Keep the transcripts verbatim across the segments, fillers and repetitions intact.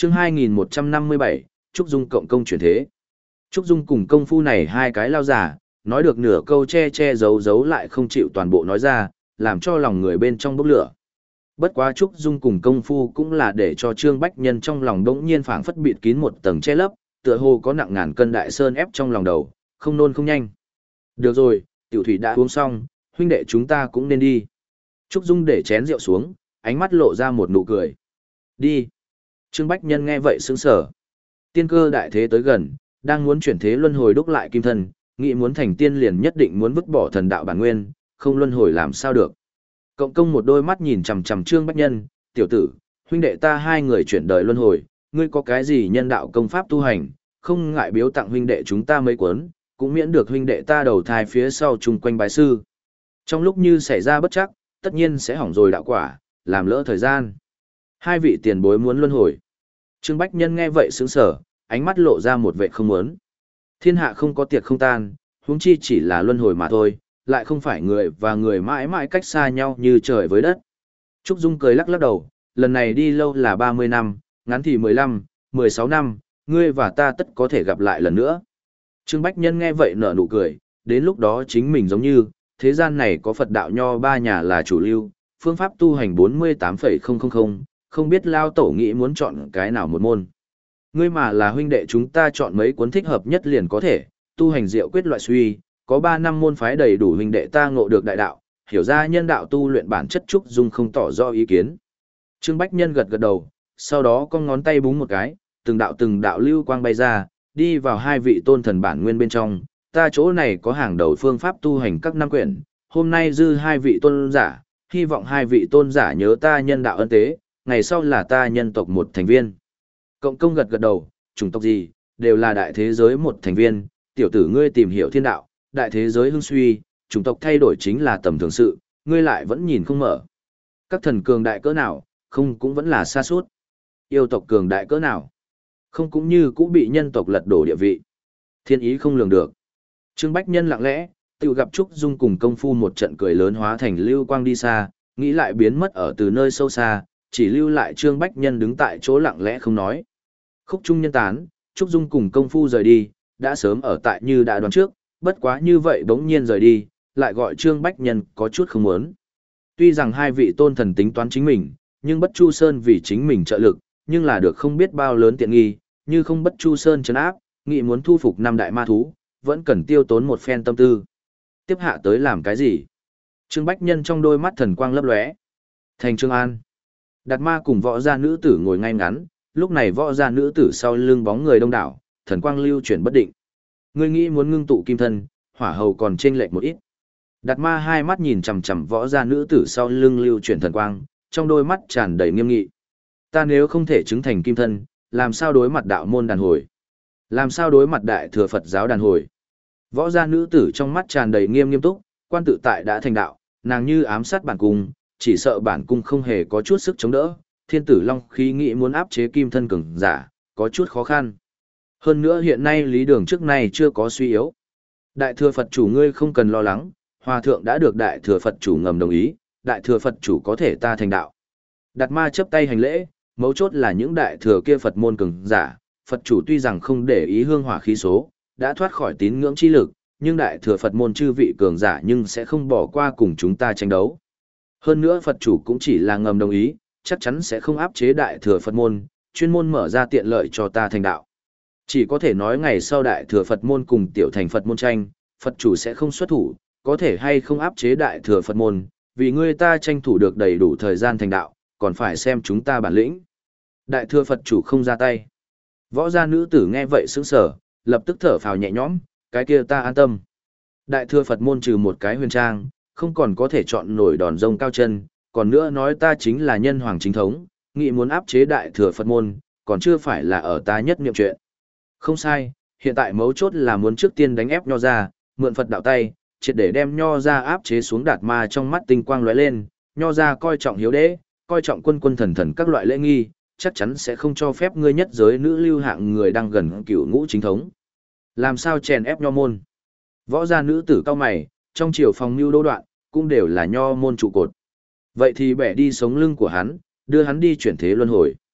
chương hai nghìn một trăm năm mươi bảy, Trúc Dung cộng công chuyển thế. Trúc Dung cùng công phu này hai cái lao giả, nói được nửa câu che che giấu giấu lại không chịu toàn bộ nói ra, làm cho lòng người bên trong bốc lửa. Bất quá Trúc Dung cùng công phu cũng là để cho Trương Bách Nhân trong lòng đống nhiên phảng phất bịt kín một tầng che lấp, tựa hồ có nặng ngàn cân đại sơn ép trong lòng đầu, không nôn không nhanh. Được rồi, tiểu thủy đã uống xong, huynh đệ chúng ta cũng nên đi. Trúc Dung để chén rượu xuống, ánh mắt lộ ra một nụ cười. Đi. Trương Bách Nhân nghe vậy sững sờ. Tiên cơ đại thế tới gần, đang muốn chuyển thế luân hồi đúc lại kim thân, nghĩ muốn thành tiên liền nhất định muốn vứt bỏ thần đạo bản nguyên, không luân hồi làm sao được. Cộng công một đôi mắt nhìn chằm chằm Trương Bách Nhân, tiểu tử, huynh đệ ta hai người chuyển đời luân hồi, ngươi có cái gì nhân đạo công pháp tu hành, không ngại biếu tặng huynh đệ chúng ta mấy cuốn, cũng miễn được huynh đệ ta đầu thai phía sau chung quanh bái sư. Trong lúc như xảy ra bất chắc, tất nhiên sẽ hỏng rồi đạo quả, làm lỡ thời gian. Hai vị tiền bối muốn luân hồi. Trương Bách Nhân nghe vậy sững sờ, ánh mắt lộ ra một vẻ không muốn. Thiên hạ không có tiệc không tan, huống chi chỉ là luân hồi mà thôi, lại không phải người và người mãi mãi cách xa nhau như trời với đất. Trúc Dung cười lắc lắc đầu, lần này đi lâu là ba mươi năm, ngắn thì mười lăm, mười sáu năm, ngươi và ta tất có thể gặp lại lần nữa. Trương Bách Nhân nghe vậy nở nụ cười, đến lúc đó chính mình giống như, thế gian này có Phật đạo nho ba nhà là chủ lưu, phương pháp tu hành bốn mươi tám phẩy không không không, không biết lao tổ nghĩ muốn chọn cái nào một môn. Ngươi mà là huynh đệ chúng ta chọn mấy cuốn thích hợp nhất liền có thể, tu hành diệu quyết loại suy, có ba năm môn phái đầy đủ huynh đệ ta ngộ được đại đạo, hiểu ra nhân đạo tu luyện bản chất. Trúc Dung không tỏ rõ ý kiến. Trương Bách Nhân gật gật đầu, sau đó con ngón tay búng một cái, từng đạo từng đạo lưu quang bay ra, đi vào hai vị tôn thần bản nguyên bên trong, ta chỗ này có hàng đầu phương pháp tu hành các năm quyển, hôm nay dư hai vị tôn giả, hy vọng hai vị tôn giả nhớ ta nhân đạo ân tế, ngày sau là ta nhân tộc một thành viên. Cộng công gật gật đầu, chủng tộc gì, đều là đại thế giới một thành viên, tiểu tử ngươi tìm hiểu thiên đạo, đại thế giới hưng suy, chủng tộc thay đổi chính là tầm thường sự, ngươi lại vẫn nhìn không mở. Các thần cường đại cỡ nào, không cũng vẫn là xa suốt. Yêu tộc cường đại cỡ nào, không cũng như cũng bị nhân tộc lật đổ địa vị. Thiên ý không lường được. Trương Bách Nhân lặng lẽ, tự gặp Trúc Dung cùng công phu một trận cười lớn hóa thành lưu quang đi xa, nghĩ lại biến mất ở từ nơi sâu xa, chỉ lưu lại Trương Bách Nhân đứng tại chỗ lặng lẽ không nói. Khúc trung nhân tán, Trúc Dung cùng công phu rời đi, đã sớm ở tại như đã đoán trước, bất quá như vậy bỗng nhiên rời đi, lại gọi Trương Bách Nhân có chút không muốn. Tuy rằng hai vị tôn thần tính toán chính mình, nhưng Bất Chu Sơn vì chính mình trợ lực, nhưng là được không biết bao lớn tiện nghi, như không Bất Chu Sơn trấn áp, nghị muốn thu phục năm đại ma thú, vẫn cần tiêu tốn một phen tâm tư. Tiếp hạ tới làm cái gì? Trương Bách Nhân trong đôi mắt thần quang lấp lóe. Thành Trương An. Đạt ma cùng võ gia nữ tử ngồi ngay ngắn, lúc này võ gia nữ tử sau lưng bóng người đông đảo, thần quang lưu chuyển bất định. Ngươi nghĩ muốn ngưng tụ kim thân, hỏa hầu còn chênh lệch một ít. Đạt ma hai mắt nhìn chằm chằm võ gia nữ tử sau lưng lưu chuyển thần quang, trong đôi mắt tràn đầy nghiêm nghị. Ta nếu không thể chứng thành kim thân, làm sao đối mặt đạo môn đàn hồi? Làm sao đối mặt đại thừa Phật giáo đàn hồi? Võ gia nữ tử trong mắt tràn đầy nghiêm nghiêm túc, quan tự tại đã thành đạo, nàng như ám sát bản cung, chỉ sợ bản cung không hề có chút sức chống đỡ, thiên tử long khí nghĩ muốn áp chế kim thân cường giả, có chút khó khăn. Hơn nữa hiện nay lý đường trước nay chưa có suy yếu. Đại thừa Phật chủ ngươi không cần lo lắng, hòa thượng đã được đại thừa Phật chủ ngầm đồng ý, đại thừa Phật chủ có thể ta thành đạo. Đạt ma chấp tay hành lễ, mấu chốt là những đại thừa kia Phật môn cường giả, Phật chủ tuy rằng không để ý hương hỏa khí số, đã thoát khỏi tín ngưỡng chi lực, nhưng đại thừa Phật môn chư vị cường giả nhưng sẽ không bỏ qua cùng chúng ta tranh đấu. Hơn nữa Phật chủ cũng chỉ là ngầm đồng ý, chắc chắn sẽ không áp chế đại thừa Phật môn, chuyên môn mở ra tiện lợi cho ta thành đạo. Chỉ có thể nói ngày sau đại thừa Phật môn cùng tiểu thành Phật môn tranh, Phật chủ sẽ không xuất thủ, có thể hay không áp chế đại thừa Phật môn, vì người ta tranh thủ được đầy đủ thời gian thành đạo, còn phải xem chúng ta bản lĩnh. Đại thừa Phật chủ không ra tay. Võ gia nữ tử nghe vậy sững sờ, lập tức thở phào nhẹ nhõm, cái kia ta an tâm. Đại thừa Phật môn trừ một cái huyền trang, không còn có thể chọn nổi đòn rông cao chân, còn nữa nói ta chính là nhân hoàng chính thống, nghị muốn áp chế đại thừa Phật môn, còn chưa phải là ở ta nhất niệm chuyện. Không sai, hiện tại mấu chốt là muốn trước tiên đánh ép Nho ra, mượn Phật đạo tay, triệt để đem Nho ra áp chế xuống. Đạt ma trong mắt tinh quang lóe lên, Nho ra coi trọng hiếu đế, coi trọng quân quân thần thần các loại lễ nghi, chắc chắn sẽ không cho phép ngươi nhất giới nữ lưu hạng người đang gần cửu ngũ chính thống. Làm sao chèn ép Nho môn? Võ gia nữ tử cao mày, trong triều phòng mưu đô đoạn, cũng đều là Nho môn trụ cột. Vậy thì bẻ đi sống lưng của hắn, đưa hắn đi chuyển thế luân hồi.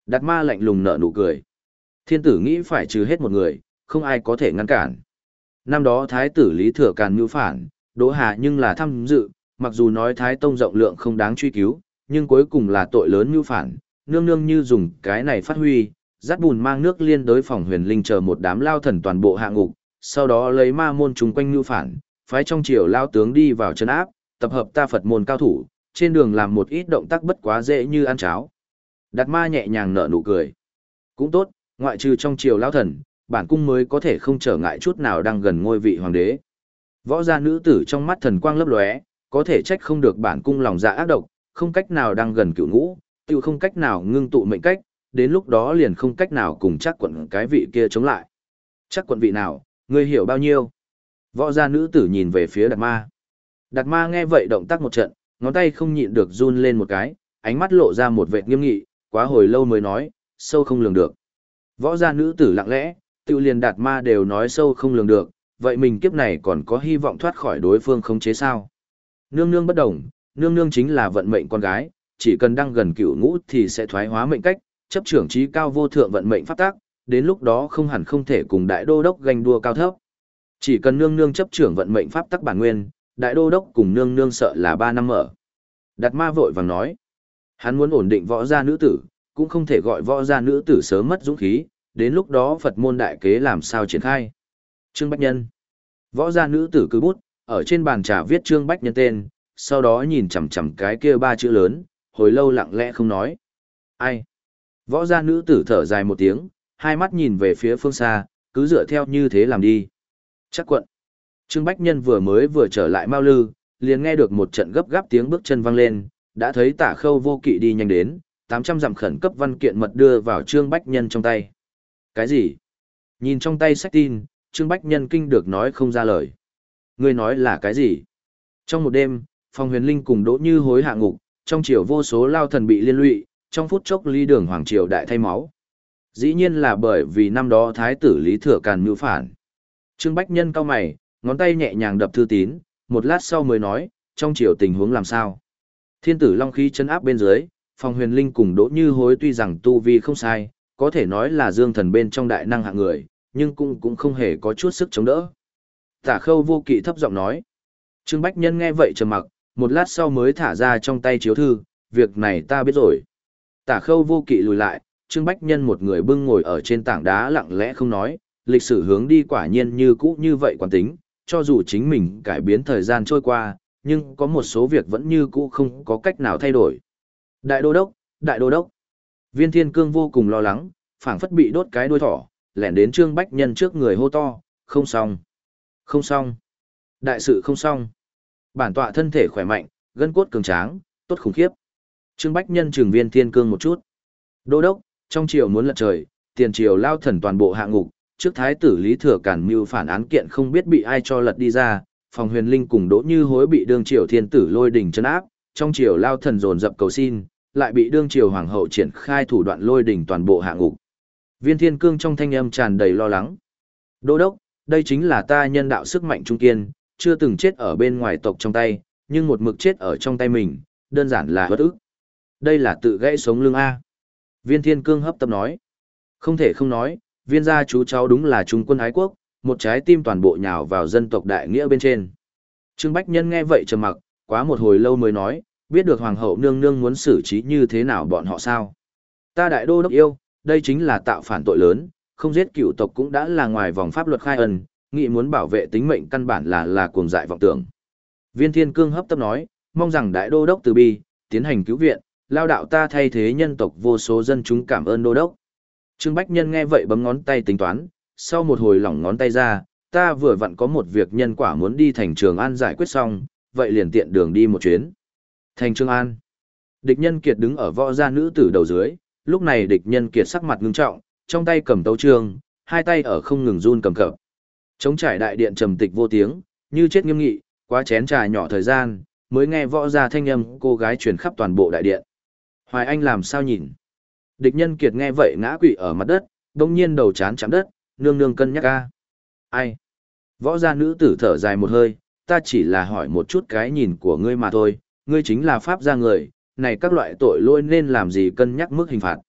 Đạt ma lạnh lùng nở nụ cười. Thiên tử nghĩ phải trừ hết một người, không ai có thể ngăn cản. Năm đó thái tử Lý Thừa Càn mưu phản, Đỗ Hà nhưng là tham dự, mặc dù nói thái tông rộng lượng không đáng truy cứu, nhưng cuối cùng là tội lớn mưu phản, nương nương như dùng cái này phát huy, dắt bùn mang nước liên đối phòng huyền linh chờ một đám lao thần toàn bộ hạ ngục, sau đó lấy ma môn chúng quanh mưu phản, phái trong triều lao tướng đi vào trấn áp, tập hợp ta Phật môn cao thủ, trên đường làm một ít động tác bất quá dễ như ăn cháo. Đạt ma nhẹ nhàng nở nụ cười. Cũng tốt, ngoại trừ trong triều lao thần, bản cung mới có thể không trở ngại chút nào đang gần ngôi vị hoàng đế. Võ gia nữ tử trong mắt thần quang lấp lóe, có thể trách không được bản cung lòng dạ ác độc, không cách nào đang gần cựu ngũ, tiêu không cách nào ngưng tụ mệnh cách, đến lúc đó liền không cách nào cùng chắc quận cái vị kia chống lại. Chắc quận vị nào, ngươi hiểu bao nhiêu? Võ gia nữ tử nhìn về phía Đạt ma. Đạt ma nghe vậy động tác một trận, ngón tay không nhịn được run lên một cái, ánh mắt lộ ra một vệt nghiêm nghị, quá hồi lâu mới nói, sâu không lường được. Võ gia nữ tử lặng lẽ, tiêu liền Đạt ma đều nói sâu không lường được, vậy mình kiếp này còn có hy vọng thoát khỏi đối phương khống chế sao? Nương nương bất đồng, nương nương chính là vận mệnh con gái, chỉ cần đang gần cựu ngũ thì sẽ thoái hóa mệnh cách, chấp trưởng trí cao vô thượng vận mệnh pháp tác, đến lúc đó không hẳn không thể cùng đại đô đốc ganh đua cao thấp. Chỉ cần nương nương chấp trưởng vận mệnh pháp tắc bản nguyên, đại đô đốc cùng nương nương sợ là ba năm mở. Đạt ma vội vàng nói, hắn muốn ổn định võ gia nữ tử, cũng không thể gọi võ gia nữ tử sớm mất dũng khí, đến lúc đó Phật môn đại kế làm sao triển khai. Trương Bách Nhân. Võ gia nữ tử cứ bút, ở trên bàn trà viết Trương Bách Nhân tên, sau đó nhìn chằm chằm cái kia ba chữ lớn, hồi lâu lặng lẽ không nói. Ai? Võ gia nữ tử thở dài một tiếng, hai mắt nhìn về phía phương xa, cứ dựa theo như thế làm đi. Chắc quận. Trương Bách Nhân vừa mới vừa trở lại Mao Lư, liền nghe được một trận gấp gáp tiếng bước chân vang lên, đã thấy Tả Khâu Vô Kỵ đi nhanh đến, tám trăm dặm khẩn cấp văn kiện mật đưa vào Trương Bách Nhân trong tay. Cái gì? Nhìn trong tay sách tin, Trương Bách Nhân kinh được nói không ra lời. Ngươi nói là cái gì? Trong một đêm, Phong Huyền Linh cùng Đỗ Như Hối hạ ngục, trong triều vô số lao thần bị liên lụy, trong phút chốc ly đường hoàng triều đại thay máu. Dĩ nhiên là bởi vì năm đó thái tử Lý Thừa Càn mưu phản. Trương Bách Nhân cau mày, ngón tay nhẹ nhàng đập thư tín, một lát sau mới nói, trong triều tình huống làm sao? Thiên tử long khí chấn áp bên dưới, Phong Huyền Linh cùng Đỗ Như Hối tuy rằng tu vi không sai, có thể nói là dương thần bên trong đại năng hạng người, nhưng cũng cũng không hề có chút sức chống đỡ. Tả Khâu Vô Kỵ thấp giọng nói. Trương Bách Nhân nghe vậy trầm mặc, một lát sau mới thả ra trong tay chiếu thư, việc này ta biết rồi. Tả Khâu Vô Kỵ lùi lại, Trương Bách Nhân một người bưng ngồi ở trên tảng đá lặng lẽ không nói, lịch sử hướng đi quả nhiên như cũ như vậy quán tính, cho dù chính mình cải biến thời gian trôi qua, nhưng có một số việc vẫn như cũ không có cách nào thay đổi. Đại đô đốc, đại đô đốc. Viên Thiên Cương vô cùng lo lắng, phảng phất bị đốt cái đuôi thỏ, lẻn đến Trương Bách Nhân trước người hô to, không xong, không xong, đại sự không xong. Bản tọa thân thể khỏe mạnh, gân cốt cường tráng, tốt khủng khiếp. Trương Bách Nhân trừng Viên Thiên Cương một chút. Đô đốc, trong triều muốn lật trời, tiền triều lao thần toàn bộ hạ ngục, trước thái tử Lý Thừa Càn mưu phản án kiện không biết bị ai cho lật đi ra, Phong Huyền Linh cùng Đỗ Như Hối bị đương triều thiên tử lôi đỉnh trấn áp, trong triều lao thần dồn dập cầu xin, lại bị đương triều hoàng hậu triển khai thủ đoạn lôi đỉnh toàn bộ hạ ngục. Viên Thiên Cương trong thanh âm tràn đầy lo lắng. Đô đốc, đây chính là ta nhân đạo sức mạnh trung kiên, chưa từng chết ở bên ngoài tộc trong tay, nhưng một mực chết ở trong tay mình, đơn giản là bất ức. Đây là tự gãy sống lưng A. Viên Thiên Cương hấp tấp nói. Không thể không nói, viên gia chú cháu đúng là trung quân ái quốc, một trái tim toàn bộ nhào vào dân tộc đại nghĩa bên trên. Trương Bách Nhân nghe vậy trầm mặc, quá một hồi lâu mới nói, biết được hoàng hậu nương nương muốn xử trí như thế nào bọn họ sao. Ta đại đô đốc yêu, đây chính là tạo phản tội lớn, không giết cựu tộc cũng đã là ngoài vòng pháp luật khai ân, nghị muốn bảo vệ tính mệnh căn bản là là cuồng dại vọng tưởng. Viên Thiên Cương hấp tấp nói, mong rằng đại đô đốc từ bi, tiến hành cứu viện, lao đạo ta thay thế nhân tộc vô số dân chúng cảm ơn đô đốc. Trương Bách Nhân nghe vậy bấm ngón tay tính toán, sau một hồi lỏng ngón tay ra, ta vừa vặn có một việc nhân quả muốn đi thành Trường An giải quyết xong, vậy liền tiện đường đi một chuyến. Thành Trường An. Địch Nhân Kiệt đứng ở võ gia nữ tử đầu dưới, lúc này Địch Nhân Kiệt sắc mặt ngưng trọng, trong tay cầm tấu chương, hai tay ở không ngừng run cầm cập. Trống trải đại điện trầm tịch vô tiếng, như chết nghiêm nghị, quá chén trà nhỏ thời gian, mới nghe võ gia thanh âm cô gái truyền khắp toàn bộ đại điện. Hoài Anh làm sao nhìn? Địch Nhân Kiệt nghe vậy ngã quỵ ở mặt đất, đông nhiên đầu chán chạm đất, nương nương cân nhắc a. Ai? Võ gia nữ tử thở dài một hơi, ta chỉ là hỏi một chút cái nhìn của ngươi mà thôi, ngươi chính là pháp gia người, này các loại tội lỗi nên làm gì cân nhắc mức hình phạt.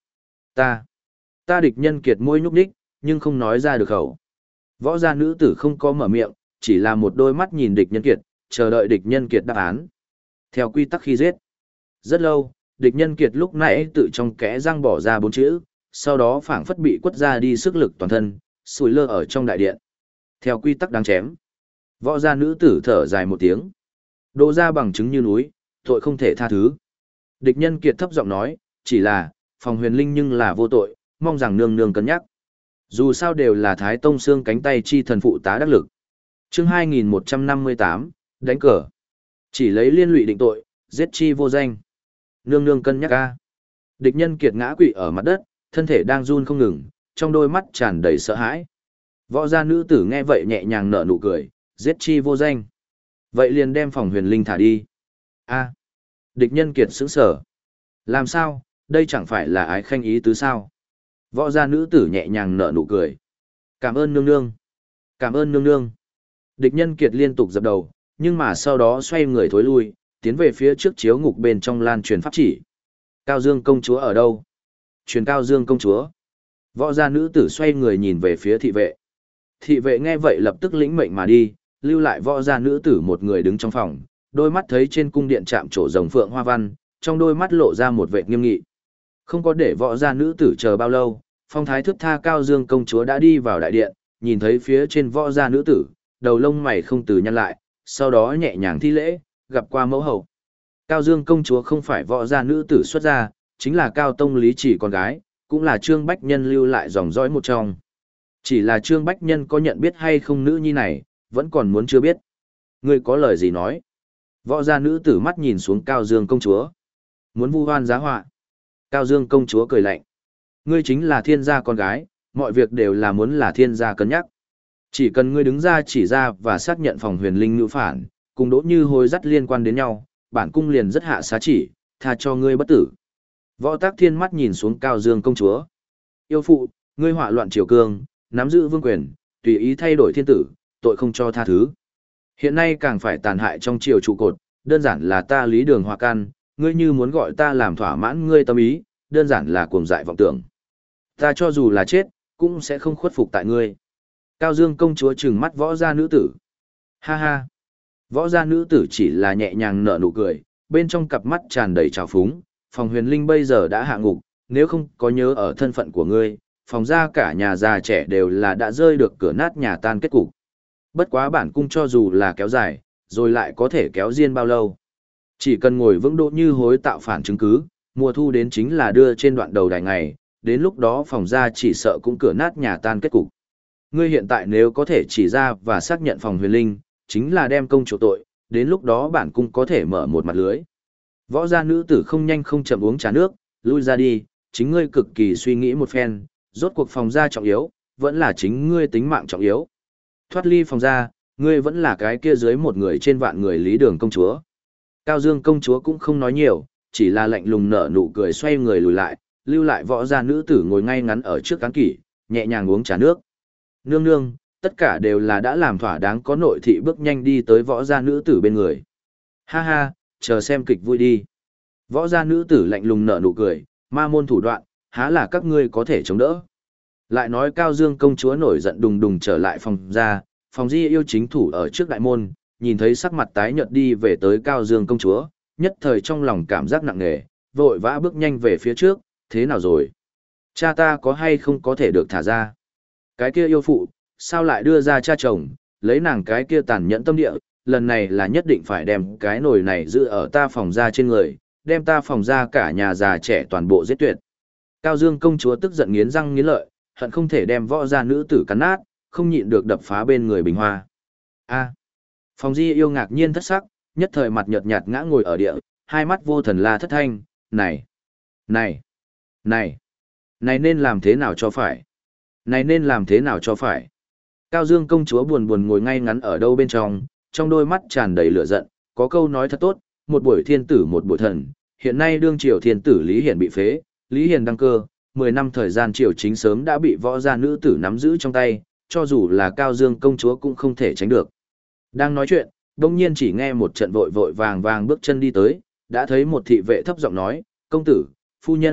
Ta, ta địch nhân kiệt môi nhúc nhích, nhưng không nói ra được khẩu. Võ gia nữ tử không có mở miệng, chỉ là một đôi mắt nhìn địch nhân kiệt, chờ đợi địch nhân kiệt đáp án. Theo quy tắc khi giết. Rất lâu, địch nhân kiệt lúc nãy tự trong kẽ răng bỏ ra bốn chữ, sau đó phảng phất bị quất ra đi sức lực toàn thân, sủi lơ ở trong đại điện. Theo quy tắc đáng chém. Võ gia nữ tử thở dài một tiếng. Đỗ ra bằng chứng như núi, tội không thể tha thứ. Địch nhân kiệt thấp giọng nói, chỉ là, phòng huyền linh nhưng là vô tội, mong rằng nương nương cân nhắc. Dù sao đều là Thái Tông xương cánh tay chi thần phụ tá đắc lực. Chương hai nghìn một trăm năm mươi tám, đánh cờ. Chỉ lấy liên lụy định tội, giết chi vô danh. Nương nương cân nhắc ca. Địch nhân kiệt ngã quỵ ở mặt đất, thân thể đang run không ngừng, trong đôi mắt tràn đầy sợ hãi. Võ gia nữ tử nghe vậy nhẹ nhàng nở nụ cười, giết chi vô danh. Vậy liền đem phòng huyền linh thả đi. A. Địch nhân kiệt sững sờ. Làm sao, đây chẳng phải là ái khanh ý tứ sao? Võ gia nữ tử nhẹ nhàng nở nụ cười. Cảm ơn nương nương. Cảm ơn nương nương. Địch nhân kiệt liên tục dập đầu, nhưng mà sau đó xoay người thối lui, tiến về phía trước chiếu ngục bên trong lan truyền pháp chỉ. Cao Dương công chúa ở đâu? Truyền Cao Dương công chúa. Võ gia nữ tử xoay người nhìn về phía thị vệ. Thị vệ nghe vậy lập tức lĩnh mệnh mà đi, lưu lại võ gia nữ tử một người đứng trong phòng, đôi mắt thấy trên cung điện chạm trổ rồng phượng hoa văn, trong đôi mắt lộ ra một vẻ nghiêm nghị. Không có để võ gia nữ tử chờ bao lâu, phong thái thức tha Cao Dương công chúa đã đi vào đại điện, nhìn thấy phía trên võ gia nữ tử, đầu lông mày không từ nhăn lại, sau đó nhẹ nhàng thi lễ, gặp qua mẫu hậu. Cao Dương công chúa không phải võ gia nữ tử xuất gia, chính là Cao Tông Lý Chỉ con gái, cũng là Trương Bách Nhân lưu lại dòng dõi một trong. Chỉ là Trương Bách Nhân có nhận biết hay không nữ nhi này, vẫn còn muốn chưa biết. Ngươi có lời gì nói? Võ gia nữ tử mắt nhìn xuống Cao Dương công chúa. Muốn vu oan giá họa. Cao Dương công chúa cười lạnh. Ngươi chính là thiên gia con gái, mọi việc đều là muốn là thiên gia cân nhắc. Chỉ cần ngươi đứng ra chỉ ra và xác nhận phòng huyền linh ngữ phản, cùng đỗ như hối dắt liên quan đến nhau, bản cung liền rất hạ xá chỉ, tha cho ngươi bất tử. Võ Tác Thiên mắt nhìn xuống Cao Dương công chúa. Yêu phụ, ngươi họa loạn triều cương, nắm giữ vương quyền, tùy ý thay đổi thiên tử, tội không cho tha thứ. Hiện nay càng phải tàn hại trong triều trụ cột, đơn giản là ta lý đường hòa căn, ngươi như muốn gọi ta làm thỏa mãn ngươi tâm ý, đơn giản là cuồng dại vọng tưởng. Ta cho dù là chết, cũng sẽ không khuất phục tại ngươi. Cao Dương công chúa trừng mắt võ gia nữ tử. Ha ha. Võ gia nữ tử chỉ là nhẹ nhàng nở nụ cười, bên trong cặp mắt tràn đầy trào phúng. Phòng huyền linh bây giờ đã hạ ngục, nếu không có nhớ ở thân phận của ngươi, phòng gia cả nhà già trẻ đều là đã rơi được cửa nát nhà tan kết cục. Bất quá bản cung cho dù là kéo dài, rồi lại có thể kéo riêng bao lâu. Chỉ cần ngồi vững độ như hối tạo phản chứng cứ, mùa thu đến chính là đưa trên đoạn đầu đài ngày, đến lúc đó phòng gia chỉ sợ cũng cửa nát nhà tan kết cục. Ngươi hiện tại nếu có thể chỉ ra và xác nhận phòng huyền linh, chính là đem công chủ tội, đến lúc đó bản cung có thể mở một mặt lưới. Võ gia nữ tử không nhanh không chậm uống trà nước, lui ra đi, chính ngươi cực kỳ suy nghĩ một phen, rốt cuộc phòng gia trọng yếu, vẫn là chính ngươi tính mạng trọng yếu. Thoát ly phòng gia, ngươi vẫn là cái kia dưới một người trên vạn người lý đường công chúa. Cao Dương công chúa cũng không nói nhiều, chỉ là lạnh lùng nở nụ cười xoay người lùi lại, lưu lại võ gia nữ tử ngồi ngay ngắn ở trước cán kỷ, nhẹ nhàng uống trà nước. Nương nương, tất cả đều là đã làm thỏa đáng, có nội thị bước nhanh đi tới võ gia nữ tử bên người. Ha ha, chờ xem kịch vui đi. Võ gia nữ tử lạnh lùng nở nụ cười, ma môn thủ đoạn, há là các ngươi có thể chống đỡ. Lại nói Cao Dương công chúa nổi giận đùng đùng trở lại phòng ra, phòng di yêu chính thủ ở trước đại môn, nhìn thấy sắc mặt tái nhợt đi về tới Cao Dương công chúa, nhất thời trong lòng cảm giác nặng nề, vội vã bước nhanh về phía trước, thế nào rồi? Cha ta có hay không có thể được thả ra? Cái kia yêu phụ, sao lại đưa ra cha chồng, lấy nàng cái kia tàn nhẫn tâm địa, lần này là nhất định phải đem cái nồi này giữ ở ta phòng ra trên người, đem ta phòng ra cả nhà già trẻ toàn bộ giết tuyệt. Cao Dương công chúa tức giận nghiến răng nghiến lợi, hận không thể đem võ gia nữ tử cắn nát, không nhịn được đập phá bên người bình hoa. A. Phòng di yêu ngạc nhiên thất sắc, nhất thời mặt nhợt nhạt ngã ngồi ở địa, hai mắt vô thần la thất thanh, này, này, này, này nên làm thế nào cho phải? Này nên làm thế nào cho phải? Cao Dương công chúa buồn buồn ngồi ngay ngắn ở đâu bên trong, trong đôi mắt tràn đầy lửa giận, có câu nói thật tốt, một buổi thiên tử một buổi thần, hiện nay đương triều thiên tử Lý Hiển bị phế, Lý Hiển đăng cơ, mười năm thời gian triều chính sớm đã bị võ gia nữ tử nắm giữ trong tay, cho dù là Cao Dương công chúa cũng không thể tránh được. Đang nói chuyện, đông nhiên chỉ nghe một trận vội vội vàng vàng bước chân đi tới, đã thấy một thị vệ thấp giọng nói, công tử, phu nhân,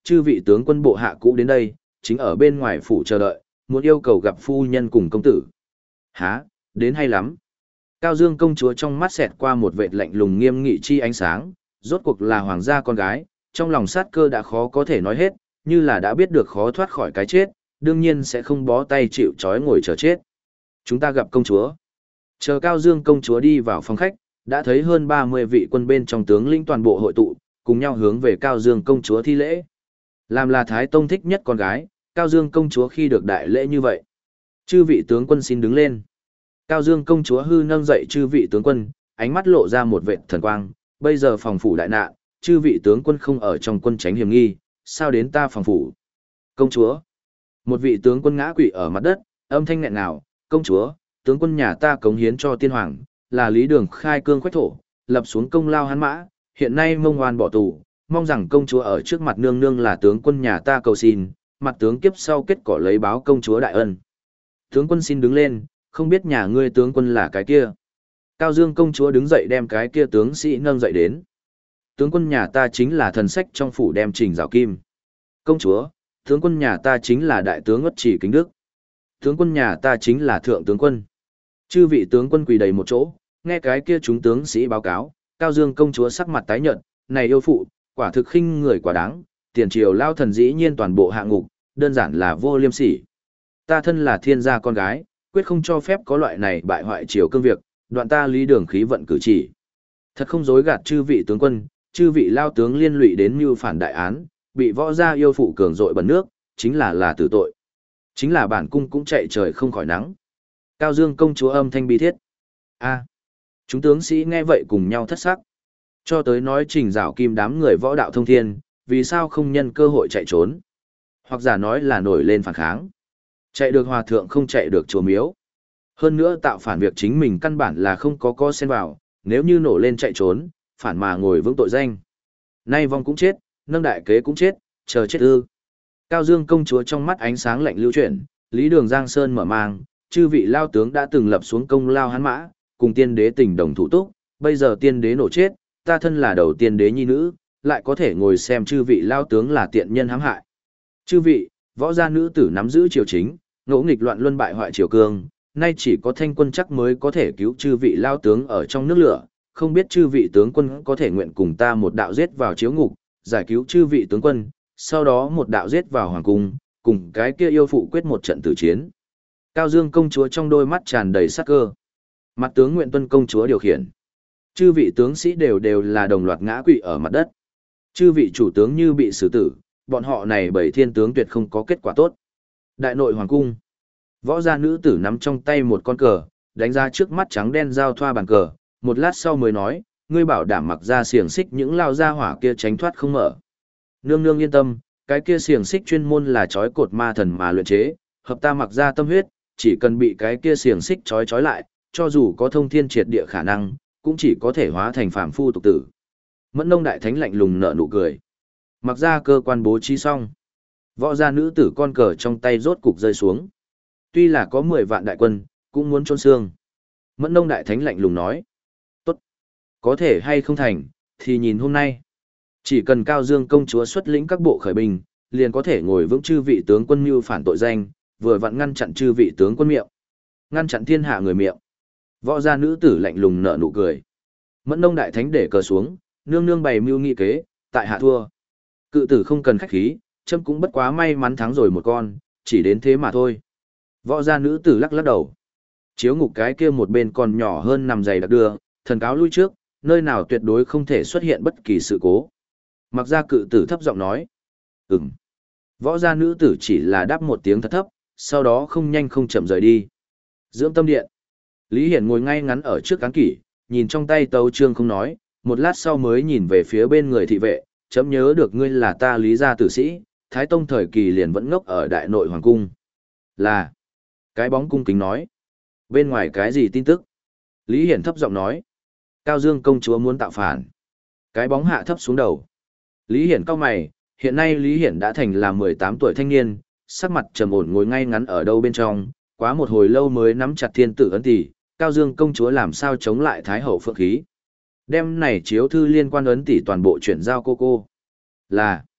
chư vị tướng quân bộ hạ cũ đến đây, chính ở bên ngoài phủ chờ đợi, muốn yêu cầu gặp phu nhân cùng công tử. Hả, đến hay lắm. Cao Dương công chúa trong mắt xẹt qua một vệt lạnh lùng nghiêm nghị chi ánh sáng, rốt cuộc là hoàng gia con gái, trong lòng sát cơ đã khó có thể nói hết, như là đã biết được khó thoát khỏi cái chết, đương nhiên sẽ không bó tay chịu trói ngồi chờ chết. Chúng ta gặp công chúa. Chờ Cao Dương công chúa đi vào phòng khách, đã thấy hơn ba mươi vị quân bên trong tướng lĩnh toàn bộ hội tụ, cùng nhau hướng về Cao Dương công chúa thi lễ. Làm là Thái Tông thích nhất con gái, Cao Dương công chúa khi được đại lễ như vậy. Chư vị tướng quân xin đứng lên. Cao Dương công chúa hư nâng dậy chư vị tướng quân, ánh mắt lộ ra một vệt thần quang, bây giờ phòng phủ đại nạn, chư vị tướng quân không ở trong quân tránh hiểm nghi, sao đến ta phòng phủ? Công chúa. Một vị tướng quân ngã quỵ ở mặt đất, âm thanh nghẹn ngào, công chúa, tướng quân nhà ta cống hiến cho tiên hoàng, là Lý Đường khai cương khoách thổ, lập xuống công lao hắn mã, hiện nay mông oan bỏ tù, mong rằng công chúa ở trước mặt nương nương là tướng quân nhà ta cầu xin, mặt tướng kiếp sau kết cỏ lấy báo công chúa đại ân. Tướng quân xin đứng lên, không biết nhà ngươi tướng quân là cái kia. Cao Dương công chúa đứng dậy đem cái kia tướng sĩ nâng dậy đến. Tướng quân nhà ta chính là thần sách trong phủ đem Trình Giảo Kim. Công chúa, tướng quân nhà ta chính là đại tướng Ngất Chỉ Kính Đức. Tướng quân nhà ta chính là thượng tướng quân. Chư vị tướng quân quỳ đầy một chỗ, nghe cái kia chúng tướng sĩ báo cáo, Cao Dương công chúa sắc mặt tái nhợt, này yêu phụ, quả thực khinh người quá đáng, tiền triều lao thần dĩ nhiên toàn bộ hạ ngục, đơn giản là vô liêm sỉ. Ta thân là thiên gia con gái, quyết không cho phép có loại này bại hoại triều cương việc, đoạn ta Lý Đường khí vận cử chỉ. Thật không dối gạt chư vị tướng quân, chư vị lao tướng liên lụy đến mưu phản đại án, bị võ gia yêu phụ cường dội bẩn nước, chính là là tử tội. Chính là bản cung cũng chạy trời không khỏi nắng. Cao Dương công chúa âm thanh bi thiết. A. Chúng tướng sĩ nghe vậy cùng nhau thất sắc. Cho tới nói Trình Giảo Kim đám người võ đạo thông thiên, vì sao không nhân cơ hội chạy trốn? Hoặc giả nói là nổi lên phản kháng. Chạy được hòa thượng không chạy được chùa miếu. Hơn nữa tạo phản việc chính mình căn bản là không có co xen vào, nếu như nổ lên chạy trốn, phản mà ngồi vững tội danh. Nay vong cũng chết, nâng đại kế cũng chết, chờ chết ư. Cao Dương công chúa trong mắt ánh sáng lạnh lưu chuyển, Lý Đường Giang Sơn mở mang, chư vị lao tướng đã từng lập xuống công lao hắn mã, cùng tiên đế tình đồng thủ túc, bây giờ tiên đế nổ chết, ta thân là đầu tiên đế nhi nữ, lại có thể ngồi xem chư vị lao tướng là tiện nhân hãm hại. Chư vị, võ gia nữ tử nắm giữ triều chính, ngỗ nghịch loạn luân bại hoại triều cương, nay chỉ có thanh quân chắc mới có thể cứu chư vị lao tướng ở trong nước lửa, không biết chư vị tướng quân có thể nguyện cùng ta một đạo giết vào chiếu ngục, giải cứu chư vị tướng quân, sau đó một đạo giết vào hoàng cung, cùng cái kia yêu phụ quyết một trận tử chiến. Cao Dương công chúa trong đôi mắt tràn đầy sát cơ. Mặt tướng nguyện tuân công chúa điều khiển. Chư vị tướng sĩ đều đều là đồng loạt ngã quỵ ở mặt đất. Chư vị chủ tướng như bị xử tử, bọn họ này bảy thiên tướng tuyệt không có kết quả tốt. Đại nội hoàng cung. Võ gia nữ tử nắm trong tay một con cờ, đánh ra trước mắt trắng đen giao thoa bàn cờ, một lát sau mới nói, ngươi bảo đảm mặc ra xiềng xích những lao gia hỏa kia tránh thoát không mở. Nương nương yên tâm, cái kia xiềng xích chuyên môn là trói cột ma thần mà luyện chế, hợp ta mặc ra tâm huyết, chỉ cần bị cái kia xiềng xích trói trói lại, cho dù có thông thiên triệt địa khả năng, cũng chỉ có thể hóa thành phàm phu tục tử. Mẫn Nông đại thánh lạnh lùng nở nụ cười. Mặc ra cơ quan bố trí xong, võ gia nữ tử con cờ trong tay rốt cục rơi xuống. Tuy là có mười vạn đại quân, cũng muốn chôn xương. Mẫn Nông đại thánh lạnh lùng nói, tốt, có thể hay không thành, thì nhìn hôm nay. Chỉ cần Cao Dương công chúa xuất lĩnh các bộ khởi binh, liền có thể ngồi vững chư vị tướng quân mưu phản tội danh, vừa vặn ngăn chặn chư vị tướng quân miệng, ngăn chặn thiên hạ người miệng. Võ gia nữ tử lạnh lùng nở nụ cười. Mẫn Nông đại thánh để cờ xuống, nương nương bày mưu nghị kế, tại hạ thua. Cự tử không cần khách khí, châm cũng bất quá may mắn thắng rồi một con, chỉ đến thế mà thôi. Võ gia nữ tử lắc lắc đầu. Chiếu ngục cái kia một bên còn nhỏ hơn nằm dày đặc đưa, thần cáo lui trước, nơi nào tuyệt đối không thể xuất hiện bất kỳ sự cố. Mặc ra cự tử thấp giọng nói. Ừm. Võ gia nữ tử chỉ là đáp một tiếng thật thấp, sau đó không nhanh không chậm rời đi. Dưỡng tâm điện. Lý Hiển ngồi ngay ngắn ở trước cán kỷ, nhìn trong tay tấu chương không nói, một lát sau mới nhìn về phía bên người thị vệ, chấm nhớ được ngươi là ta Lý gia tử sĩ, Thái Tông thời kỳ liền vẫn ngốc ở đại nội hoàng cung. Là. Cái bóng cung kính nói. Bên ngoài cái gì tin tức? Lý Hiển thấp giọng nói. Cao Dương công chúa muốn tạo phản. Cái bóng hạ thấp xuống đầu. Lý Hiển cau mày, hiện nay Lý Hiển đã thành là mười tám tuổi thanh niên, sắc mặt trầm ổn ngồi ngay ngắn ở đâu bên trong, quá một hồi lâu mới nắm chặt thiên tử ấn tỷ, Cao Dương công chúa làm sao chống lại Thái hậu phượng khí. Đem này chiếu thư liên quan ấn tỷ toàn bộ chuyển giao cô cô. Là.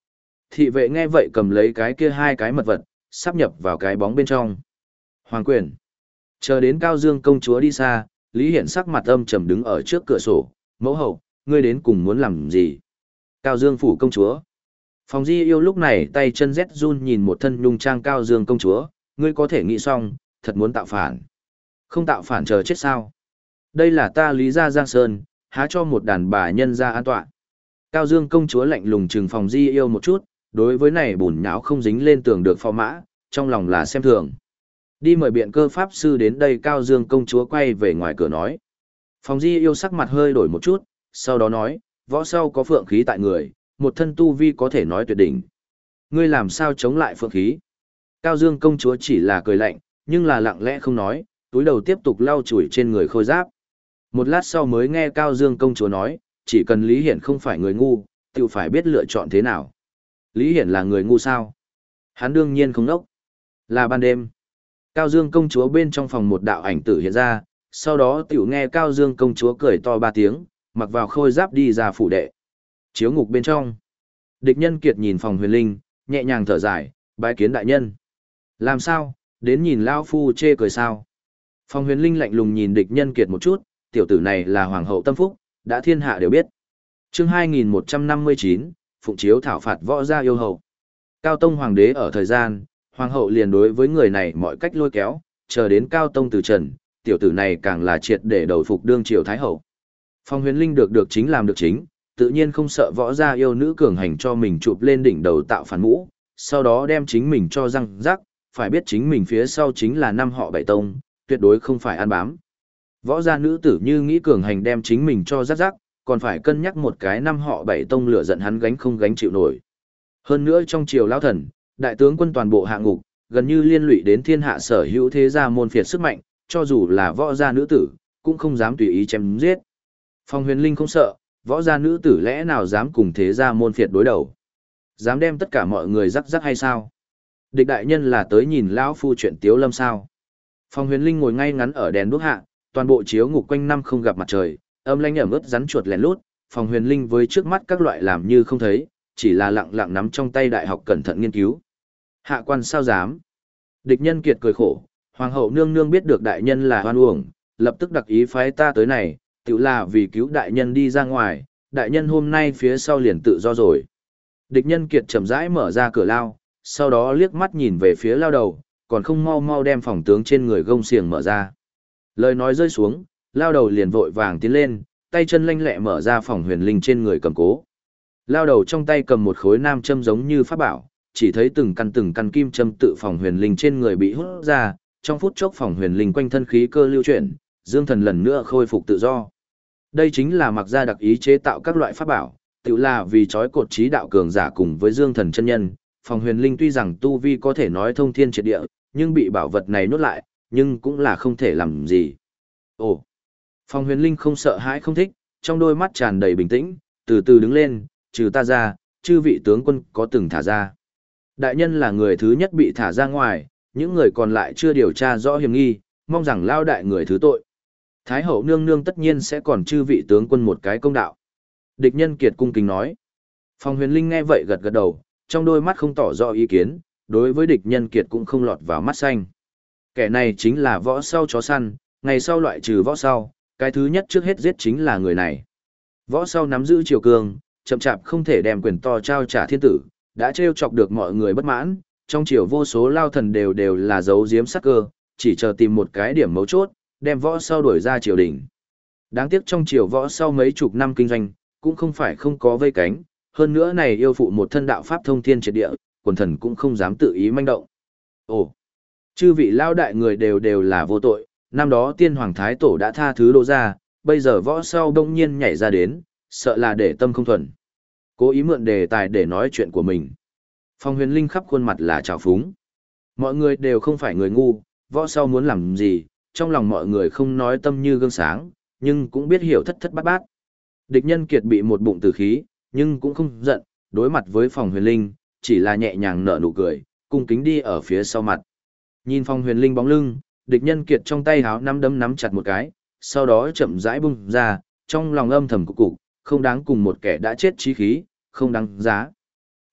Thị vệ nghe vậy cầm lấy cái kia hai cái mật vật, sắp nhập vào cái bóng bên trong. Hoàng quyền. Chờ đến Cao Dương công chúa đi xa, Lý Hiển sắc mặt âm trầm đứng ở trước cửa sổ, mẫu hậu, ngươi đến cùng muốn làm gì? Cao Dương phủ công chúa. Phòng Di Yêu lúc này tay chân rét run nhìn một thân nhung trang Cao Dương công chúa, ngươi có thể nghĩ xong, thật muốn tạo phản. Không tạo phản chờ chết sao? Đây là ta Lý gia Giang Sơn, há cho một đàn bà nhân ra an toàn. Cao Dương công chúa lạnh lùng trừng Phòng Di Yêu một chút, đối với này bùn nhão không dính lên tường được phò mã, trong lòng là xem thường. Đi mời biện cơ pháp sư đến đây. Cao Dương công chúa quay về ngoài cửa nói. Phòng Di Yêu sắc mặt hơi đổi một chút, sau đó nói, võ sau có phượng khí tại người, một thân tu vi có thể nói tuyệt đỉnh. Ngươi làm sao chống lại phượng khí? Cao Dương công chúa chỉ là cười lạnh, nhưng là lặng lẽ không nói, túi đầu tiếp tục lau chùi trên người khôi giáp. Một lát sau mới nghe Cao Dương công chúa nói, chỉ cần Lý Hiển không phải người ngu, tự phải biết lựa chọn thế nào. Lý Hiển là người ngu sao? Hắn đương nhiên không ngốc. Là ban đêm. Cao Dương công chúa bên trong phòng một đạo ảnh tử hiện ra, sau đó tiểu nghe Cao Dương công chúa cười to ba tiếng, mặc vào khôi giáp đi ra phủ đệ. Chiếu ngục bên trong. Địch Nhân Kiệt nhìn Phòng Huyền Linh, nhẹ nhàng thở dài, bái kiến đại nhân. Làm sao, đến nhìn lão phu chê cười sao? Phòng Huyền Linh lạnh lùng nhìn Địch Nhân Kiệt một chút, tiểu tử này là hoàng hậu tâm phúc, đã thiên hạ đều biết. Chương hai nghìn một trăm năm mươi chín, phụng chiếu thảo phạt võ gia yêu hậu. Cao Tông hoàng đế ở thời gian, hoàng hậu liền đối với người này mọi cách lôi kéo, chờ đến Cao Tông từ trần, tiểu tử này càng là triệt để đầu phục đương triều thái hậu. Phong Huyền Linh được được chính làm được chính, tự nhiên không sợ võ gia yêu nữ cường hành cho mình chụp lên đỉnh đầu tạo phản mũ, sau đó đem chính mình cho răng rắc, phải biết chính mình phía sau chính là năm họ bảy tông, tuyệt đối không phải ăn bám. Võ gia nữ tử như nghĩ cường hành đem chính mình cho rắc rắc, còn phải cân nhắc một cái năm họ bảy tông lửa giận hắn gánh không gánh chịu nổi. Hơn nữa trong triều lão thần, đại tướng quân toàn bộ hạ ngục, gần như liên lụy đến thiên hạ sở hữu thế gia môn phiệt sức mạnh, cho dù là võ gia nữ tử, cũng không dám tùy ý chém giết. Phong Huyền Linh không sợ, võ gia nữ tử lẽ nào dám cùng thế gia môn phiệt đối đầu? Dám đem tất cả mọi người rắc rắc hay sao? Địch đại nhân là tới nhìn lão phu chuyện Tiếu Lâm sao? Phong Huyền Linh ngồi ngay ngắn ở đèn đuốc hạ, toàn bộ chiếu ngục quanh năm không gặp mặt trời, âm lãnh ẩm ướt rắn chuột lén lút, Phong Huyền Linh với trước mắt các loại làm như không thấy, chỉ là lặng lặng nắm trong tay đại học cẩn thận nghiên cứu. Hạ quan sao dám? Địch Nhân Kiệt cười khổ, hoàng hậu nương nương biết được đại nhân là hoan uổng, lập tức đặc ý phái ta tới này, tự là vì cứu đại nhân đi ra ngoài, đại nhân hôm nay phía sau liền tự do rồi. Địch Nhân Kiệt chậm rãi mở ra cửa lao, sau đó liếc mắt nhìn về phía lao đầu, còn không mau mau đem phòng tướng trên người gông xiềng mở ra. Lời nói rơi xuống, lao đầu liền vội vàng tiến lên, tay chân lanh lẹ mở ra phòng Huyền Linh trên người cầm cố. Lao đầu trong tay cầm một khối nam châm giống như pháp bảo, chỉ thấy từng căn từng căn kim châm tự phòng Huyền Linh trên người bị hút ra, trong phút chốc phòng Huyền Linh quanh thân khí cơ lưu chuyển, dương thần lần nữa khôi phục tự do. Đây chính là mặc gia đặc ý chế tạo các loại pháp bảo, tự là vì trói cột trí đạo cường giả cùng với dương thần chân nhân. Phòng Huyền Linh tuy rằng tu vi có thể nói thông thiên triệt địa, nhưng bị bảo vật này nuốt lại, nhưng cũng là không thể làm gì. Ồ! Phòng Huyền Linh không sợ hãi không thích, trong đôi mắt tràn đầy bình tĩnh, từ từ đứng lên, trừ ta ra, chư vị tướng quân có từng thả ra. Đại nhân là người thứ nhất bị thả ra ngoài, những người còn lại chưa điều tra rõ hiểm nghi, mong rằng lao đại người thứ tội. Thái hậu nương nương tất nhiên sẽ còn chư vị tướng quân một cái công đạo. Địch Nhân Kiệt cung kính nói. Phòng Huyền Linh nghe vậy gật gật đầu, trong đôi mắt không tỏ rõ ý kiến, đối với Địch Nhân Kiệt cũng không lọt vào mắt xanh. Kẻ này chính là võ sau chó săn, ngày sau loại trừ võ sau, cái thứ nhất trước hết giết chính là người này. Võ sau nắm giữ triều cường, chậm chạp không thể đem quyền to trao trả thiên tử, đã trêu chọc được mọi người bất mãn, trong triều vô số lao thần đều đều là giấu giếm sắc cơ, chỉ chờ tìm một cái điểm mấu chốt, đem võ sau đuổi ra triều đình. Đáng tiếc trong triều võ sau mấy chục năm kinh doanh, cũng không phải không có vây cánh, hơn nữa này yêu phụ một thân đạo pháp thông thiên triệt địa, quần thần cũng không dám tự ý manh động. Ồ, chư vị lao đại người đều đều là vô tội, năm đó tiên hoàng thái tổ đã tha thứ đỗ ra, bây giờ võ sau đông nhiên nhảy ra đến, sợ là để tâm không thuần. Cố ý mượn đề tài để nói chuyện của mình. Phong Huyền Linh khắp khuôn mặt là trào phúng. Mọi người đều không phải người ngu, võ sau muốn làm gì, trong lòng mọi người không nói tâm như gương sáng, nhưng cũng biết hiểu thất thất bát bát. Địch Nhân Kiệt bị một bụng tử khí, nhưng cũng không giận, đối mặt với Phong Huyền Linh, chỉ là nhẹ nhàng nở nụ cười, cung kính đi ở phía sau mặt. Nhìn Phong Huyền Linh bóng lưng, Địch Nhân Kiệt trong tay háo nắm đấm nắm chặt một cái, sau đó chậm rãi bung ra, trong lòng âm thầm cục cục, không đáng cùng một kẻ đã chết chí khí, không đáng giá.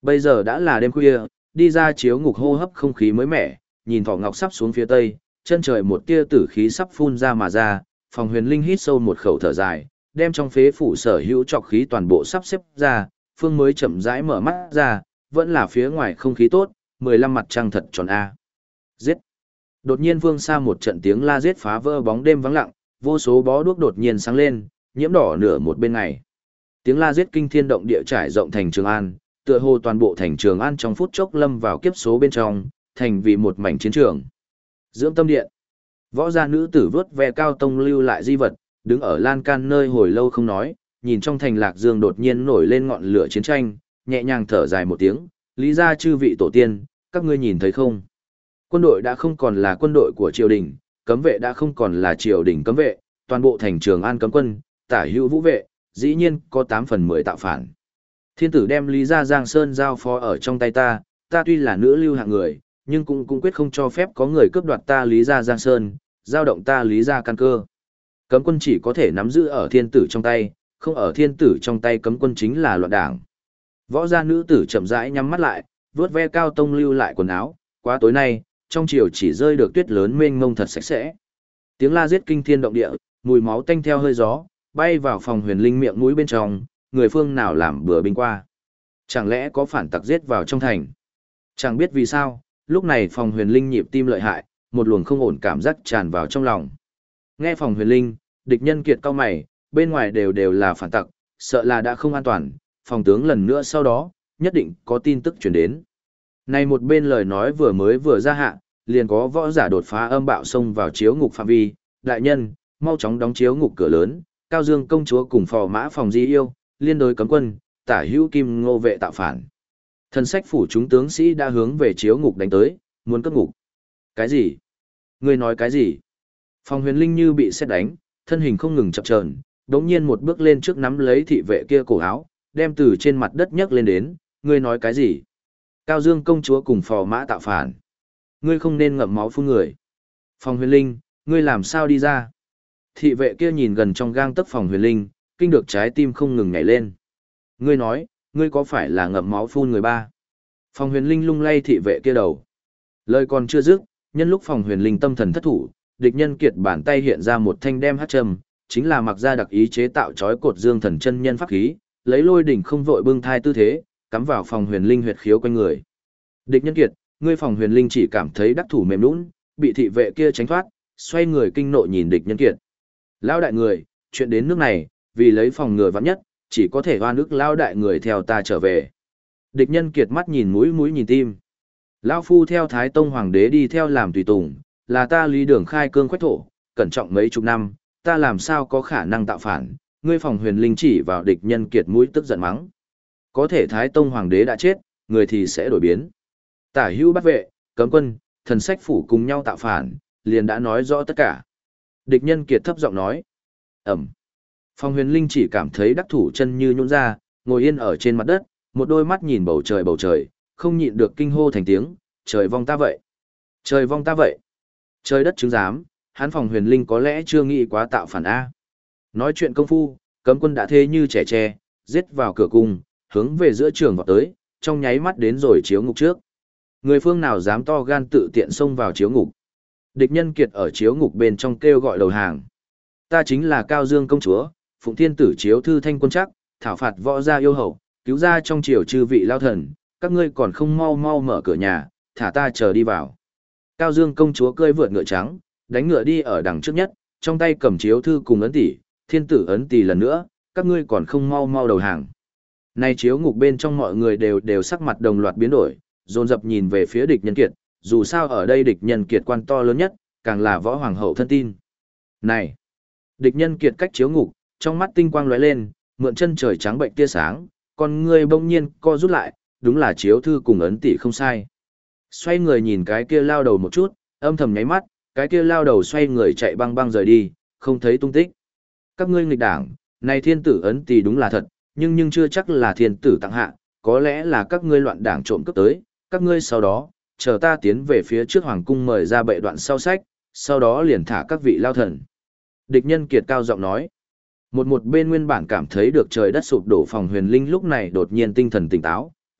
Bây giờ đã là đêm khuya, đi ra chiếu ngục hô hấp không khí mới mẻ, nhìn Thỏ Ngọc sắp xuống phía tây, chân trời một tia tử khí sắp phun ra mà ra, Phòng Huyền Linh hít sâu một khẩu thở dài, đem trong phế phủ sở hữu trọc khí toàn bộ sắp xếp ra, phương mới chậm rãi mở mắt ra, vẫn là phía ngoài không khí tốt, mười lăm mặt trăng thật tròn a. Giết. Đột nhiên phương xa một trận tiếng la giết phá vỡ bóng đêm vắng lặng, vô số bó đuốc đột nhiên sáng lên, nhiễm đỏ nửa một bên ngày. Tiếng la giết kinh thiên động địa trải rộng thành Trường An, tựa hồ toàn bộ thành Trường An trong phút chốc lâm vào kiếp số bên trong, thành vì một mảnh chiến trường. Dưỡng tâm điện. Võ gia nữ tử vớt ve cao tông lưu lại di vật, đứng ở lan can nơi hồi lâu không nói, nhìn trong thành Lạc Dương đột nhiên nổi lên ngọn lửa chiến tranh, nhẹ nhàng thở dài một tiếng, lý ra chư vị tổ tiên, các ngươi nhìn thấy không? Quân đội đã không còn là quân đội của triều đình, cấm vệ đã không còn là triều đình cấm vệ, toàn bộ thành Trường An cấm quân, tả hữu vũ vệ, dĩ nhiên có tám phần mười tạo phản. Thiên tử đem Lý Gia Giang Sơn giao phó ở trong tay ta, ta tuy là nữ lưu hạng người, nhưng cũng cũng quyết không cho phép có người cướp đoạt ta Lý Gia Giang Sơn, giao động ta Lý Gia căn cơ. Cấm quân chỉ có thể nắm giữ ở thiên tử trong tay, không ở thiên tử trong tay cấm quân chính là loạn đảng. Võ gia nữ tử chậm rãi nhắm mắt lại, vớt ve cao tông lưu lại quần áo, quá tối nay, trong chiều chỉ rơi được tuyết lớn mênh mông thật sạch sẽ. Tiếng la giết kinh thiên động địa, mùi máu tanh theo hơi gió, bay vào Phòng Huyền Linh miệng mũi bên trong, người phương nào làm bừa binh qua. Chẳng lẽ có phản tặc giết vào trong thành? Chẳng biết vì sao, lúc này Phòng Huyền Linh nhịp tim lợi hại, một luồng không ổn cảm giác tràn vào trong lòng. Nghe Phòng Huyền Linh, địch nhân kiệt cao mày, bên ngoài đều đều là phản tặc, sợ là đã không an toàn, phòng tướng lần nữa sau đó, nhất định có tin tức truyền đến. Này một bên lời nói vừa mới vừa ra hạ, liền có võ giả đột phá âm bạo xông vào chiếu ngục phạm vi, đại nhân, mau chóng đóng chiếu ngục cửa lớn, Cao Dương công chúa cùng phò mã phòng di yêu, liên đối cấm quân, tả hữu kim ngô vệ tạo phản. Thần sách phủ chúng tướng sĩ đã hướng về chiếu ngục đánh tới, muốn cất ngục. Cái gì? Ngươi nói cái gì? Phòng Huyền Linh như bị sét đánh, thân hình không ngừng chập chờn, đống nhiên một bước lên trước nắm lấy thị vệ kia cổ áo, đem từ trên mặt đất nhấc lên đến, ngươi nói cái gì? Cao Dương công chúa cùng phò mã tạo phản. Ngươi không nên ngậm máu phun người. Phòng Huyền Linh, ngươi làm sao đi ra? Thị vệ kia nhìn gần trong gang tấc Phòng Huyền Linh, kinh được trái tim không ngừng nhảy lên. Ngươi nói, ngươi có phải là ngậm máu phun người ba? Phòng Huyền Linh lung lay thị vệ kia đầu. Lời còn chưa dứt, nhân lúc Phòng Huyền Linh tâm thần thất thủ, địch nhân kiệt bàn tay hiện ra một thanh đem hắc châm, chính là mặc ra đặc ý chế tạo trói cột Dương Thần chân nhân pháp khí, lấy lôi đỉnh không vội bưng thai tư thế, cắm vào Phòng Huyền Linh huyệt khiếu quanh người. Địch nhân kiệt, ngươi Phòng Huyền Linh chỉ cảm thấy đắc thủ mềm nhũn, bị thị vệ kia tránh thoát, xoay người kinh nộ nhìn địch nhân kiệt. Lão đại người, chuyện đến nước này, vì lấy phòng ngừa vạn nhất, chỉ có thể oan ức lão đại người theo ta trở về. Địch nhân kiệt mắt nhìn mũi mũi nhìn tim. Lão phu theo Thái Tông Hoàng đế đi theo làm tùy tùng, là ta Lý Đường khai cương khoách thổ, cẩn trọng mấy chục năm, ta làm sao có khả năng tạo phản, ngươi Phòng Huyền Linh chỉ vào địch nhân kiệt mũi tức giận mắng. Có thể Thái Tông Hoàng đế đã chết, người thì sẽ đổi biến. Tả hữu bắt vệ, cấm quân, thần sách phủ cùng nhau tạo phản, liền đã nói rõ tất cả. Địch nhân kiệt thấp giọng nói. Ẩm. Phòng Huyền Linh chỉ cảm thấy đắc thủ chân như nhũn ra, ngồi yên ở trên mặt đất, một đôi mắt nhìn bầu trời bầu trời, không nhịn được kinh hô thành tiếng, trời vong ta vậy. Trời vong ta vậy. Trời đất chứng giám, hắn Phòng Huyền Linh có lẽ chưa nghĩ quá tạo phản A. Nói chuyện công phu, cấm quân đã thế như trẻ tre, giết vào cửa cung, hướng về giữa trường vọt tới, trong nháy mắt đến rồi chiếu ngục trước. Người phương nào dám to gan tự tiện xông vào chiếu ngục. Địch nhân kiệt ở chiếu ngục bên trong kêu gọi đầu hàng. Ta chính là Cao Dương công chúa, Phụng Thiên tử chiếu thư thanh quân chắc, thảo phạt võ gia yêu hậu, cứu ra trong triều chư vị lao thần, các ngươi còn không mau mau mở cửa nhà, thả ta chờ đi vào. Cao Dương công chúa cơi vượt ngựa trắng, đánh ngựa đi ở đằng trước nhất, trong tay cầm chiếu thư cùng ấn tỷ, thiên tử ấn tỷ lần nữa, các ngươi còn không mau mau đầu hàng. Nay chiếu ngục bên trong mọi người đều đều sắc mặt đồng loạt biến đổi, dồn dập nhìn về phía địch nhân kiệt, dù sao ở đây địch nhân kiệt quan to lớn nhất, càng là võ hoàng hậu thân tin. Này! Địch nhân kiệt cách chiếu ngục, trong mắt tinh quang lóe lên, mượn chân trời trắng bệnh tia sáng, con người bỗng nhiên co rút lại, đúng là chiếu thư cùng ấn tỷ không sai. Xoay người nhìn cái kia lao đầu một chút, âm thầm nháy mắt, cái kia lao đầu xoay người chạy băng băng rời đi, không thấy tung tích. Các ngươi nghịch đảng, này thiên tử ấn tỷ đúng là thật, nhưng nhưng chưa chắc là thiên tử tặng hạ, có lẽ là các ngươi loạn đảng trộm cướp tới, các ngươi sau đó, chờ ta tiến về phía trước hoàng cung mời ra bệ đoạn sau sách, sau đó liền thả các vị lao thần. Địch nhân kiệt cao giọng nói. Một một bên nguyên bản cảm thấy được trời đất sụp đổ Phòng Huyền Linh lúc này đột nhiên tinh thần tỉnh táo,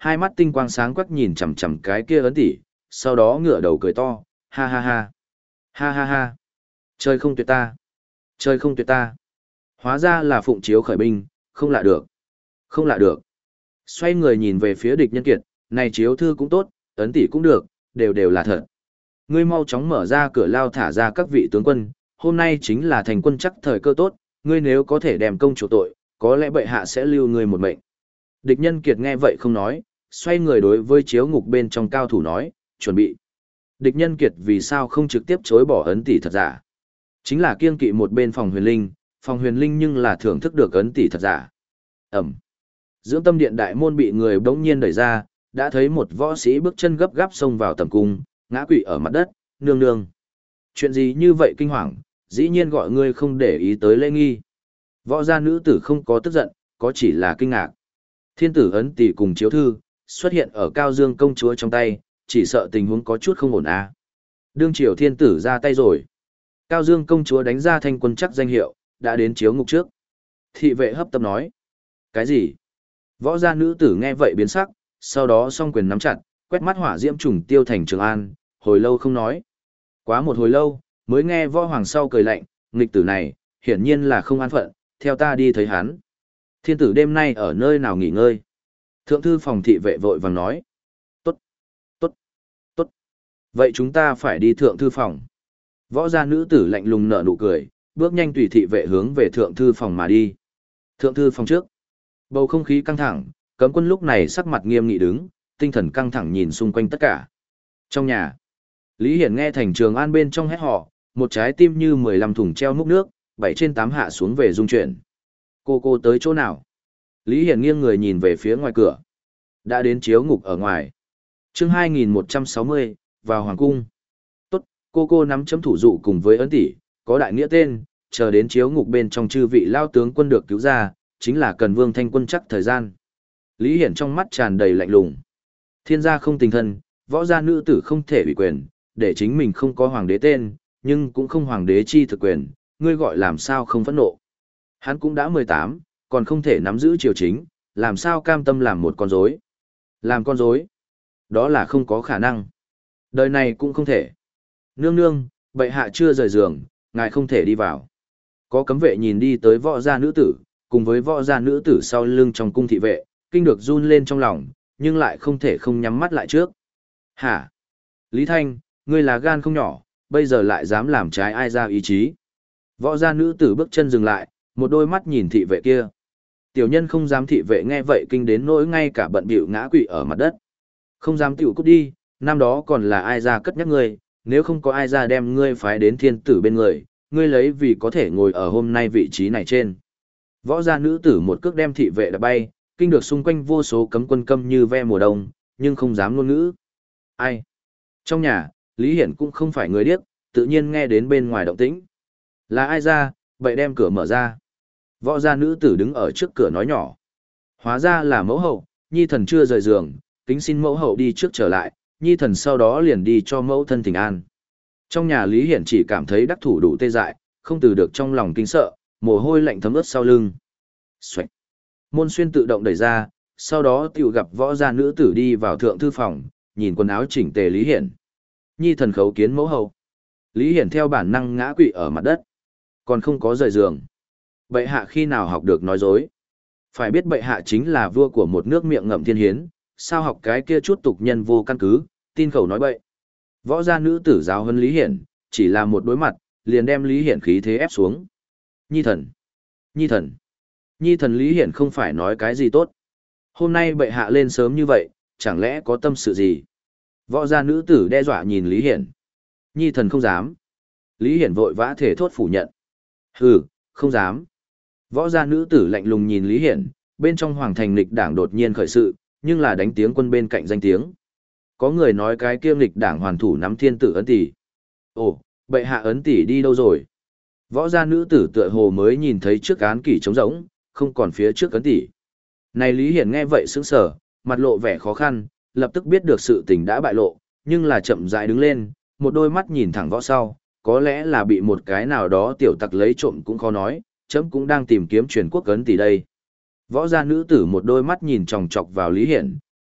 hai mắt tinh quang sáng quắc nhìn chằm chằm cái kia ấn tỷ, sau đó ngửa đầu cười to, ha ha ha, ha ha ha, chơi không tuyệt ta, chơi không tuyệt ta. Hóa ra là Phụng Chiếu khởi binh, không lạ được, không lạ được. Xoay người nhìn về phía địch nhân kiệt, này chiếu thư cũng tốt, ấn tỷ cũng được, đều đều là thật. Ngươi mau chóng mở ra cửa lao thả ra các vị tướng quân, hôm nay chính là thành quân chắc thời cơ tốt, ngươi nếu có thể đem công chủ tội, có lẽ bệ hạ sẽ lưu ngươi một mệnh. Địch nhân kiệt nghe vậy không nói, xoay người đối với chiếu ngục bên trong cao thủ nói, chuẩn bị. Địch nhân kiệt vì sao không trực tiếp chối bỏ ấn tỷ thật giả? Chính là kiêng kỵ một bên phòng huyền linh, phòng huyền linh nhưng là thưởng thức được ấn tỷ thật giả. Ẩm. Dưỡng tâm điện đại môn bị người bỗng nhiên đẩy ra, đã thấy một võ sĩ bước chân gấp gáp xông vào tầm cung, ngã quỵ ở mặt đất, nương nương. Chuyện gì như vậy kinh hoàng, dĩ nhiên gọi ngươi không để ý tới lễ nghi. Võ gia nữ tử không có tức giận, có chỉ là kinh ngạc. Thiên tử ấn tỷ cùng chiếu thư, xuất hiện ở Cao Dương công chúa trong tay, chỉ sợ tình huống có chút không ổn à. Đương triều thiên tử ra tay rồi. Cao Dương công chúa đánh ra thanh quân chắc danh hiệu, đã đến chiếu ngục trước. Thị vệ hấp tấp nói. Cái gì? Võ gia nữ tử nghe vậy biến sắc, sau đó song quyền nắm chặt, quét mắt hỏa diễm trùng tiêu thành Trường An, hồi lâu không nói. Quá một hồi lâu, mới nghe võ hoàng sau cười lạnh, nghịch tử này, hiển nhiên là không an phận, theo ta đi thấy hắn. Thiên tử đêm nay ở nơi nào nghỉ ngơi? Thượng thư phòng thị vệ vội vàng nói. Tốt, tốt, tốt. Vậy chúng ta phải đi thượng thư phòng. Võ gia nữ tử lạnh lùng nở nụ cười, bước nhanh tùy thị vệ hướng về thượng thư phòng mà đi. Thượng thư phòng trước. Bầu không khí căng thẳng, cấm quân lúc này sắc mặt nghiêm nghị đứng, tinh thần căng thẳng nhìn xung quanh tất cả. Trong nhà, Lý Hiển nghe thành Trường An bên trong hét họ, một trái tim như mười lăm thùng treo múc nước, bảy trên tám hạ xuống về dung chuyển. Cô cô tới chỗ nào? Lý Hiển nghiêng người nhìn về phía ngoài cửa. Đã đến chiếu ngục ở ngoài. Chương hai nghìn một trăm sáu mươi, vào hoàng cung. Tốt, cô cô nắm chấm thủ dụ cùng với ấn tỷ, có đại nghĩa tên, chờ đến chiếu ngục bên trong chư vị lao tướng quân được cứu ra, chính là cần Vương Thanh quân chắc thời gian. Lý Hiển trong mắt tràn đầy lạnh lùng. Thiên gia không tình thân, võ gia nữ tử không thể ủy quyền, để chính mình không có hoàng đế tên, nhưng cũng không hoàng đế chi thực quyền, ngươi gọi làm sao không phẫn nộ. Hắn cũng đã mười tám, còn không thể nắm giữ triều chính, làm sao cam tâm làm một con rối. Làm con rối, đó là không có khả năng. Đời này cũng không thể. Nương nương, bệ hạ chưa rời giường, ngài không thể đi vào. Có cấm vệ nhìn đi tới võ gia nữ tử, cùng với võ gia nữ tử sau lưng trong cung thị vệ, kinh được run lên trong lòng, nhưng lại không thể không nhắm mắt lại trước. Hả? Lý Thanh, ngươi là gan không nhỏ, bây giờ lại dám làm trái ai ra ý chí. Võ gia nữ tử bước chân dừng lại, một đôi mắt nhìn thị vệ kia. Tiểu nhân không dám, thị vệ nghe vậy kinh đến nỗi ngay cả bận bịu ngã quỵ ở mặt đất. Không dám tiểu cút đi, năm đó còn là ai ra cất nhắc ngươi, nếu không có ai ra đem ngươi phái đến thiên tử bên người, ngươi lấy vì có thể ngồi ở hôm nay vị trí này trên. Võ gia nữ tử một cước đem thị vệ đã bay, kinh được xung quanh vô số cấm quân câm như ve mùa đông, nhưng không dám ngôn ngữ. Ai? Trong nhà, Lý Hiển cũng không phải người điếc, tự nhiên nghe đến bên ngoài động tĩnh. Là ai ra, vậy đem cửa mở ra. Võ gia nữ tử đứng ở trước cửa nói nhỏ. Hóa ra là mẫu hậu, nhi thần chưa rời giường, kính xin mẫu hậu đi trước trở lại, nhi thần sau đó liền đi cho mẫu thân thỉnh an. Trong nhà Lý Hiển chỉ cảm thấy đắc thủ đủ tê dại, không từ được trong lòng kinh sợ, mồ hôi lạnh thấm ướt sau lưng. Xoạch. Môn xuyên tự động đẩy ra, sau đó tiểu gặp võ gia nữ tử đi vào thượng thư phòng, nhìn quần áo chỉnh tề Lý Hiển. Nhi thần khấu kiến mẫu hậu. Lý Hiển theo bản năng ngã quỵ ở mặt đất, còn không có rời giường. Bệ hạ khi nào học được nói dối? Phải biết bệ hạ chính là vua của một nước miệng ngậm thiên hiến, sao học cái kia chút tục nhân vô căn cứ, tin khẩu nói bậy. Võ gia nữ tử giáo huấn Lý Hiển, chỉ là một đối mặt, liền đem Lý Hiển khí thế ép xuống. Nhi thần, nhi thần, nhi thần. Lý Hiển không phải nói cái gì tốt. Hôm nay bệ hạ lên sớm như vậy, chẳng lẽ có tâm sự gì? Võ gia nữ tử đe dọa nhìn Lý Hiển. Nhi thần không dám. Lý Hiển vội vã thể thốt phủ nhận. Hừ, không dám. Võ gia nữ tử lạnh lùng nhìn Lý Hiển, bên trong hoàng thành nghịch đảng đột nhiên khởi sự, nhưng là đánh tiếng quân bên cạnh danh tiếng. Có người nói cái kia nghịch đảng hoàn thủ nắm thiên tử ấn tỷ. Ồ, bệ hạ ấn tỷ đi đâu rồi? Võ gia nữ tử tựa hồ mới nhìn thấy trước án kỷ trống rỗng, không còn phía trước ấn tỷ. Này Lý Hiển nghe vậy sững sờ, mặt lộ vẻ khó khăn, lập tức biết được sự tình đã bại lộ, nhưng là chậm rãi đứng lên, một đôi mắt nhìn thẳng võ sau, có lẽ là bị một cái nào đó tiểu tặc lấy trộm cũng khó nói, chấm cũng đang tìm kiếm truyền quốc ấn tỷ đây. Võ gia nữ tử một đôi mắt nhìn chòng chọc vào Lý Hiển,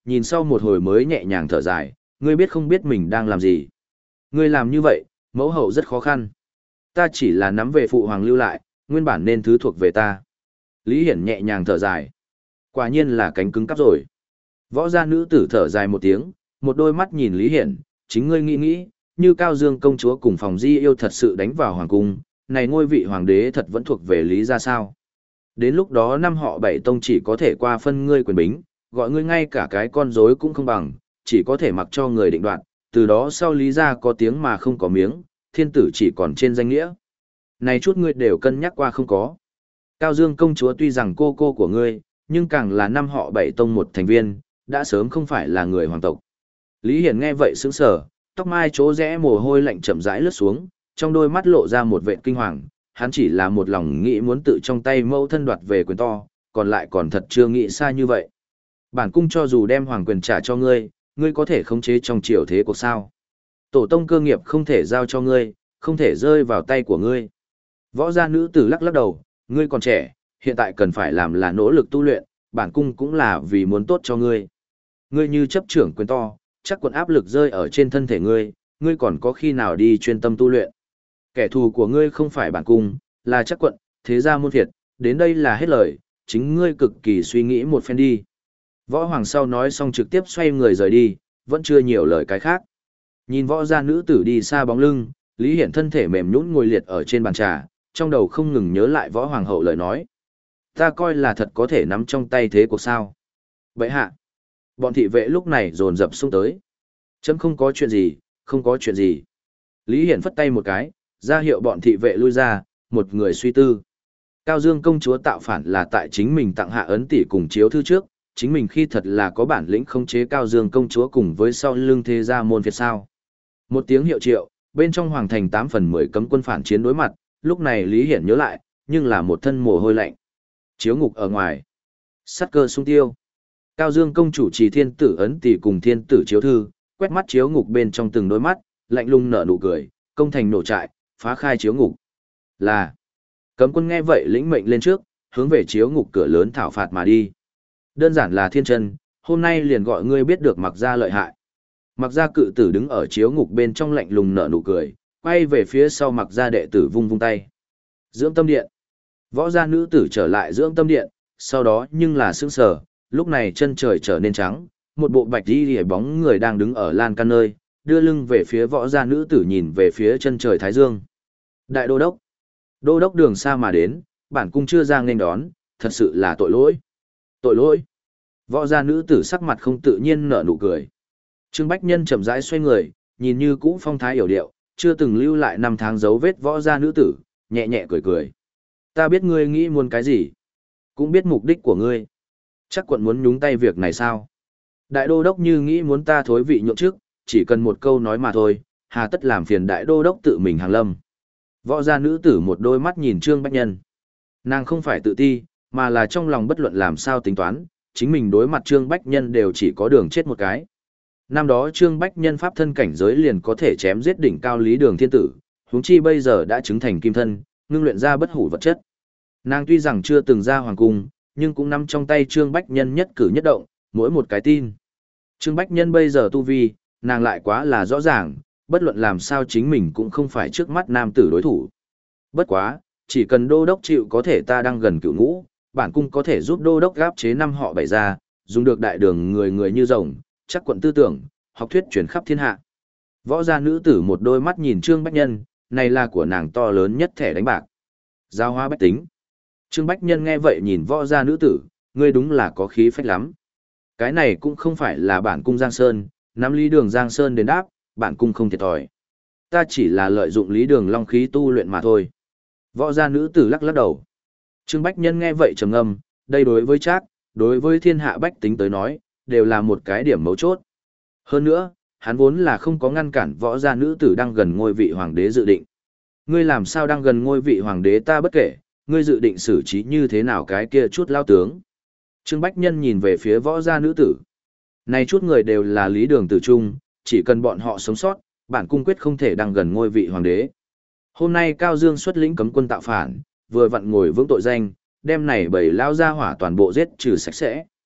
nhìn sau một hồi mới nhẹ nhàng thở dài, ngươi biết không biết mình đang làm gì. Ngươi làm như vậy, mẫu hậu rất khó khăn. Ta chỉ là nắm về phụ hoàng lưu lại, nguyên bản nên thứ thuộc về ta. Lý Hiển nhẹ nhàng thở dài. Quả nhiên là cánh cứng cắp rồi. Võ gia nữ tử thở dài một tiếng, một đôi mắt nhìn Lý Hiển, chính ngươi nghĩ nghĩ, như Cao Dương công chúa cùng Phòng Di yêu thật sự đánh vào hoàng cung, này ngôi vị hoàng đế thật vẫn thuộc về Lý gia sao? Đến lúc đó năm họ bảy tông chỉ có thể qua phân ngươi quyền bính, gọi ngươi ngay cả cái con rối cũng không bằng, chỉ có thể mặc cho người định đoạt, từ đó sau Lý gia có tiếng mà không có miếng, thiên tử chỉ còn trên danh nghĩa. Này chút ngươi đều cân nhắc qua không có. Cao Dương công chúa tuy rằng cô cô của ngươi, nhưng càng là năm họ bảy tông một thành viên, đã sớm không phải là người hoàng tộc. Lý Hiển nghe vậy sững sờ, tóc mai chỗ rẽ mồ hôi lạnh chậm rãi lướt xuống, trong đôi mắt lộ ra một vệt kinh hoàng, hắn chỉ là một lòng nghĩ muốn tự trong tay mẫu thân đoạt về quyền to, còn lại còn thật chưa nghĩ xa như vậy. Bản cung cho dù đem hoàng quyền trả cho ngươi, ngươi có thể khống chế trong triều thế cuộc sao? Tổ tông cơ nghiệp không thể giao cho ngươi, không thể rơi vào tay của ngươi. Võ gia nữ tử lắc lắc đầu, ngươi còn trẻ, hiện tại cần phải làm là nỗ lực tu luyện, bản cung cũng là vì muốn tốt cho ngươi. Ngươi như chấp trưởng quyền to, chắc quận áp lực rơi ở trên thân thể ngươi, ngươi còn có khi nào đi chuyên tâm tu luyện. Kẻ thù của ngươi không phải bản cung, là chắc quận, thế gia môn phiệt, đến đây là hết lời, chính ngươi cực kỳ suy nghĩ một phen đi. Võ hoàng sau nói xong trực tiếp xoay người rời đi, vẫn chưa nhiều lời cái khác. Nhìn võ gia nữ tử đi xa bóng lưng, Lý Hiển thân thể mềm nhũn ngồi liệt ở trên bàn trà, trong đầu không ngừng nhớ lại võ hoàng hậu lời nói. Ta coi là thật có thể nắm trong tay thế cuộc sao. Vậy hạ, bọn thị vệ lúc này dồn dập xung tới. Chấm không có chuyện gì, không có chuyện gì. Lý Hiển phất tay một cái, ra hiệu bọn thị vệ lui ra, một người suy tư. Cao Dương công chúa tạo phản là tại chính mình tặng hạ ấn tỷ cùng chiếu thư trước, chính mình khi thật là có bản lĩnh khống chế Cao Dương công chúa cùng với sau lưng thế gia môn phiệt sao. Một tiếng hiệu triệu, bên trong hoàng thành tám phần mười cấm quân phản chiến đối mặt, lúc này Lý Hiển nhớ lại, nhưng là một thân mồ hôi lạnh. Chiếu ngục ở ngoài, sát cơ sung tiêu. Cao Dương công chủ trì thiên tử ấn tỷ cùng thiên tử chiếu thư, quét mắt chiếu ngục bên trong từng đôi mắt, lạnh lùng nở nụ cười, công thành nổ trại, phá khai chiếu ngục. Là, cấm quân nghe vậy lĩnh mệnh lên trước, hướng về chiếu ngục cửa lớn thảo phạt mà đi. Đơn giản là thiên chân, hôm nay liền gọi ngươi biết được mặc gia lợi hại. Mặc gia cự tử đứng ở chiếu ngục bên trong lạnh lùng nở nụ cười, quay về phía sau mặc gia đệ tử vung vung tay. Dưỡng tâm điện. Võ gia nữ tử trở lại dưỡng tâm điện, sau đó nhưng là sững sờ, lúc này chân trời trở nên trắng, một bộ bạch y liễu bóng người đang đứng ở lan can nơi, đưa lưng về phía võ gia nữ tử nhìn về phía chân trời thái dương. Đại đô đốc. Đô đốc đường xa mà đến, bản cung chưa ra nghênh đón, thật sự là tội lỗi. Tội lỗi. Võ gia nữ tử sắc mặt không tự nhiên nở nụ cười. Trương Bách Nhân chậm rãi xoay người, nhìn như cũ phong thái hiểu điệu, chưa từng lưu lại năm tháng dấu vết võ gia nữ tử, nhẹ nhẹ cười cười. Ta biết ngươi nghĩ muốn cái gì, cũng biết mục đích của ngươi. Chắc quận muốn nhúng tay việc này sao? Đại đô đốc như nghĩ muốn ta thối vị nhượng chức, chỉ cần một câu nói mà thôi, hà tất làm phiền đại đô đốc tự mình hàng lâm. Võ gia nữ tử một đôi mắt nhìn Trương Bách Nhân. Nàng không phải tự ti, mà là trong lòng bất luận làm sao tính toán, chính mình đối mặt Trương Bách Nhân đều chỉ có đường chết một cái. Năm đó Trương Bách Nhân pháp thân cảnh giới liền có thể chém giết đỉnh cao Lý Đường Thiên Tử, huống chi bây giờ đã chứng thành kim thân, ngưng luyện ra bất hủ vật chất. Nàng tuy rằng chưa từng ra hoàng cung, nhưng cũng nắm trong tay Trương Bách Nhân nhất cử nhất động, mỗi một cái tin. Trương Bách Nhân bây giờ tu vi, nàng lại quá là rõ ràng, bất luận làm sao chính mình cũng không phải trước mắt nam tử đối thủ. Bất quá, chỉ cần đô đốc chịu có thể ta đang gần cựu ngũ, bản cung có thể giúp đô đốc gáp chế năm họ bảy gia, dùng được đại đường người người như rồng, chắc quận tư tưởng, học thuyết truyền khắp thiên hạ. Võ gia nữ tử một đôi mắt nhìn Trương Bách Nhân, này là của nàng to lớn nhất thẻ đánh bạc. Giao hóa bách tính. Trương Bách Nhân nghe vậy nhìn võ gia nữ tử, ngươi đúng là có khí phách lắm. Cái này cũng không phải là bản cung Giang Sơn, nắm Lý Đường Giang Sơn đến đáp, bản cung không thiệt thòi. Ta chỉ là lợi dụng Lý Đường long khí tu luyện mà thôi. Võ gia nữ tử lắc lắc đầu. Trương Bách Nhân nghe vậy trầm ngâm, đây đối với Trác, đối với thiên hạ bách tính tới nói, đều là một cái điểm mấu chốt. Hơn nữa, hắn vốn là không có ngăn cản võ gia nữ tử đang gần ngôi vị hoàng đế dự định. Ngươi làm sao đang gần ngôi vị hoàng đế ta bất kể, ngươi dự định xử trí như thế nào cái kia chút lao tướng. Trương Bách Nhân nhìn về phía võ gia nữ tử. Này chút người đều là Lý Đường tử trung, chỉ cần bọn họ sống sót, bản cung quyết không thể đang gần ngôi vị hoàng đế. Hôm nay Cao Dương xuất lĩnh cấm quân tạo phản, vừa vặn ngồi vững tội danh, đem này bảy lao gia hỏa toàn bộ giết trừ sạch sẽ.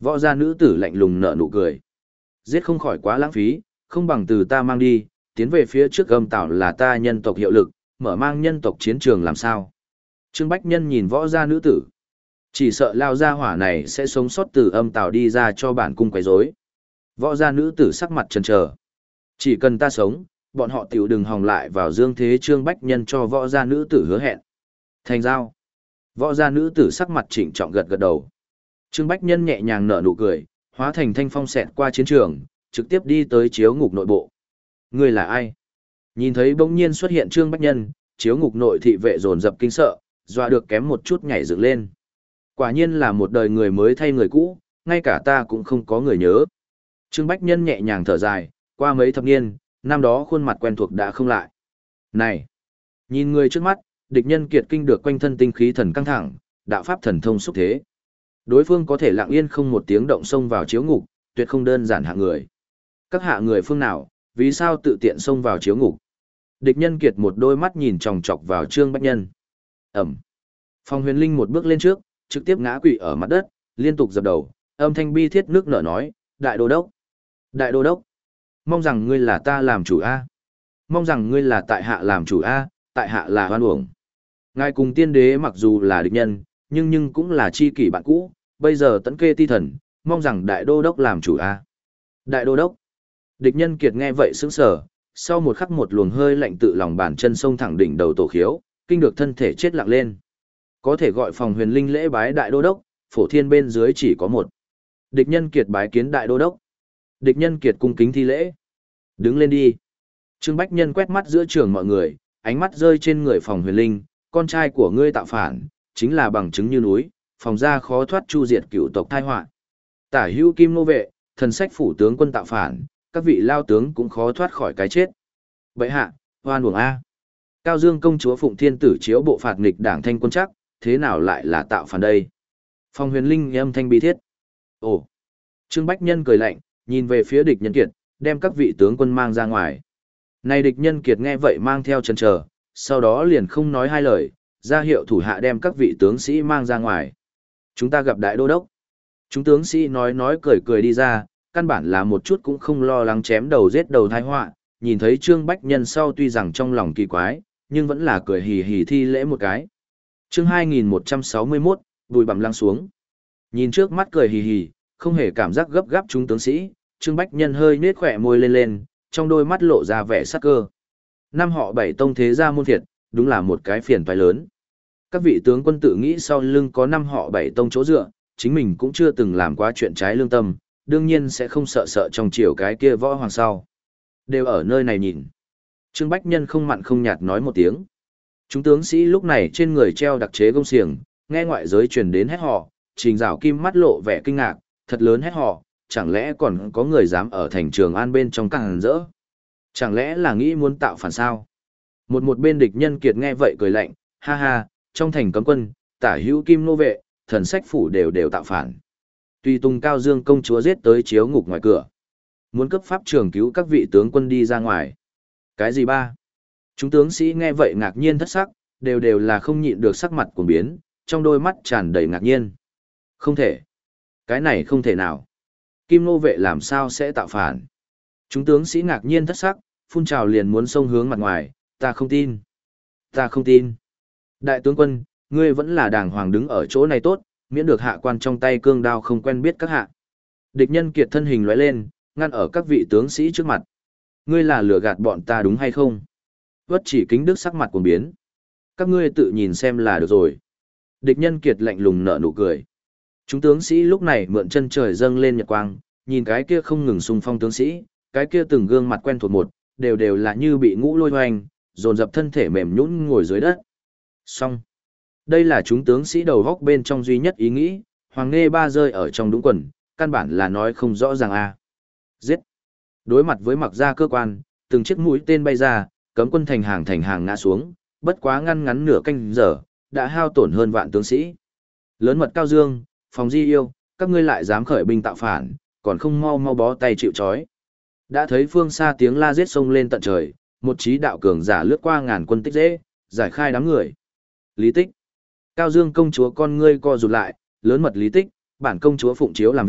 Võ gia nữ tử lạnh lùng nở nụ cười. Giết không khỏi quá lãng phí, không bằng từ ta mang đi, tiến về phía trước âm tảo là ta nhân tộc hiệu lực, mở mang nhân tộc chiến trường làm sao. Trương Bách Nhân nhìn võ gia nữ tử. Chỉ sợ lao gia hỏa này sẽ sống sót từ âm tảo đi ra cho bản cung quấy rối. Võ gia nữ tử sắc mặt chần chờ. Chỉ cần ta sống, bọn họ tiểu đừng hòng lại vào dương thế. Trương Bách Nhân cho võ gia nữ tử hứa hẹn. Thành giao. Võ gia nữ tử sắc mặt trịnh trọng gật gật đầu. Trương Bách Nhân nhẹ nhàng nở nụ cười, hóa thành thanh phong xẹt qua chiến trường, trực tiếp đi tới chiếu ngục nội bộ. Ngươi là ai? Nhìn thấy bỗng nhiên xuất hiện Trương Bách Nhân, chiếu ngục nội thị vệ dồn dập kinh sợ, dọa được kém một chút nhảy dựng lên. Quả nhiên là một đời người mới thay người cũ, ngay cả ta cũng không có người nhớ. Trương Bách Nhân nhẹ nhàng thở dài, qua mấy thập niên, năm đó khuôn mặt quen thuộc đã không lại. Này! Nhìn người trước mắt, địch nhân kiệt kinh được quanh thân tinh khí thần căng thẳng, đạo pháp thần thông xúc thế. Đối phương có thể lặng yên không một tiếng động xông vào chiếu ngục, tuyệt không đơn giản hạ người. Các hạ người phương nào, vì sao tự tiện xông vào chiếu ngục? Địch nhân kiệt một đôi mắt nhìn chòng chọc vào Trương Bách Nhân. Ẩm. Phong Huyền Linh một bước lên trước, trực tiếp ngã quỵ ở mặt đất, liên tục dập đầu, âm thanh bi thiết nước nở nói, Đại Đô Đốc. Đại Đô Đốc. Mong rằng ngươi là ta làm chủ A. Mong rằng ngươi là tại hạ làm chủ A, tại hạ là hoan uổng. Ngài cùng tiên đế mặc dù là địch nhân, nhưng nhưng cũng là chi kỷ bạn cũ, bây giờ tấn kê ti thần, mong rằng Đại Đô Đốc làm chủ A. Đại Đô Đốc. Địch nhân kiệt nghe vậy sững sờ, sau một khắc một luồng hơi lạnh tự lòng bàn chân sông thẳng đỉnh đầu tổ khiếu, kinh được thân thể chết lặng lên. Có thể gọi Phòng Huyền Linh lễ bái Đại Đô Đốc, phổ thiên bên dưới chỉ có một. Địch nhân kiệt bái kiến Đại Đô Đốc. Địch nhân kiệt cung kính thi lễ. Đứng lên đi. Trương Bách Nhân quét mắt giữa trường mọi người, ánh mắt rơi trên người Phòng Huyền Linh, con trai của ngươi tạo phản, chính là bằng chứng như núi, phòng ra khó thoát chu diệt cựu tộc tai họa. Tả hữu kim nô vệ, thần sách phủ tướng quân tạo phản, các vị lao tướng cũng khó thoát khỏi cái chết. Vậy hạ, hoan uổng A. Cao Dương công chúa Phụng Thiên Tử chiếu bộ phạt nghịch đảng thanh quân chắc, thế nào lại là tạo phản đây? Phong Huyền Linh âm thanh bi thiết. Ồ. Trương Bách Nhân cười lạnh, nhìn về phía địch nhân kiệt, đem các vị tướng quân mang ra ngoài. Này địch nhân kiệt nghe vậy mang theo chần chờ, sau đó liền không nói hai lời, ra hiệu thủ hạ đem các vị tướng sĩ mang ra ngoài. Chúng ta gặp Đại Đô Đốc. Chúng tướng sĩ nói nói cười cười đi ra, căn bản là một chút cũng không lo lắng chém đầu giết đầu tai họa, nhìn thấy Trương Bách Nhân sau tuy rằng trong lòng kỳ quái, nhưng vẫn là cười hì hì thi lễ một cái. Chương hai nghìn một trăm sáu mươi mốt, bùi bặm lăng xuống. Nhìn trước mắt cười hì hì, không hề cảm giác gấp gáp chúng tướng sĩ, Trương Bách Nhân hơi nết khỏe môi lên lên, trong đôi mắt lộ ra vẻ sắc cơ. Năm họ bảy tông thế gia môn thiệt, đúng là một cái phiền toái lớn. Các vị tướng quân tự nghĩ sau lưng có năm họ bảy tông chỗ dựa, chính mình cũng chưa từng làm quá chuyện trái lương tâm, đương nhiên sẽ không sợ sợ trong chiều cái kia võ hoàng sau. Đều ở nơi này nhìn. Trương Bách Nhân không mặn không nhạt nói một tiếng. Chúng tướng sĩ lúc này trên người treo đặc chế gông xiềng, nghe ngoại giới truyền đến hét họ, Trình Giảo Kim mắt lộ vẻ kinh ngạc, thật lớn hét họ, chẳng lẽ còn có người dám ở thành Trường An bên trong càng rỡ? Chẳng lẽ là nghĩ muốn tạo phản sao? Một một bên địch nhân kiệt nghe vậy cười lạnh, ha ha, trong thành cấm quân, tả hữu kim nô vệ, thần sách phủ đều đều tạo phản. Tùy Tùng Cao Dương công chúa giết tới chiếu ngục ngoài cửa. Muốn cấp pháp trường cứu các vị tướng quân đi ra ngoài. Cái gì ba? Chúng tướng sĩ nghe vậy ngạc nhiên thất sắc, đều đều là không nhịn được sắc mặt của biến, trong đôi mắt tràn đầy ngạc nhiên. Không thể. Cái này không thể nào. Kim nô vệ làm sao sẽ tạo phản? Chúng tướng sĩ ngạc nhiên thất sắc, phun trào liền muốn xông hướng mặt ngoài, ta không tin. Ta không tin. Đại tướng quân, ngươi vẫn là đàng hoàng đứng ở chỗ này tốt, miễn được hạ quan trong tay cương đao không quen biết các hạ. Địch nhân kiệt thân hình lóe lên, ngăn ở các vị tướng sĩ trước mặt. Ngươi là lừa gạt bọn ta đúng hay không? Vất chỉ kính đức sắc mặt cuồng biến. Các ngươi tự nhìn xem là được rồi. Địch nhân kiệt lạnh lùng nở nụ cười. Chúng tướng sĩ lúc này mượn chân trời dâng lên nhật quang, nhìn cái kia không ngừng xung phong tướng sĩ, cái kia từng gương mặt quen thuộc một, đều đều là như bị ngũ lôi hoành, dồn dập thân thể mềm nhũn ngồi dưới đất. Xong. Đây là chúng tướng sĩ đầu góc bên trong duy nhất ý nghĩ, Hoàng Nghê Ba rơi ở trong đúng quần, căn bản là nói không rõ ràng a. À. Giết. Đối mặt với mặc gia cơ quan, từng chiếc mũi tên bay ra, cấm quân thành hàng thành hàng ngã xuống, bất quá ngăn ngắn nửa canh giờ, đã hao tổn hơn vạn tướng sĩ. Lớn mật Cao Dương, Phòng Di Yêu, các ngươi lại dám khởi binh tạo phản, còn không mau mau bó tay chịu trói. Đã thấy phương xa tiếng la giết sông lên tận trời, một trí đạo cường giả lướt qua ngàn quân tích dễ, giải khai đám người. Lý Tích. Cao Dương công chúa con ngươi co rụt lại, lớn mật Lý Tích, bản công chúa phụng chiếu làm việc,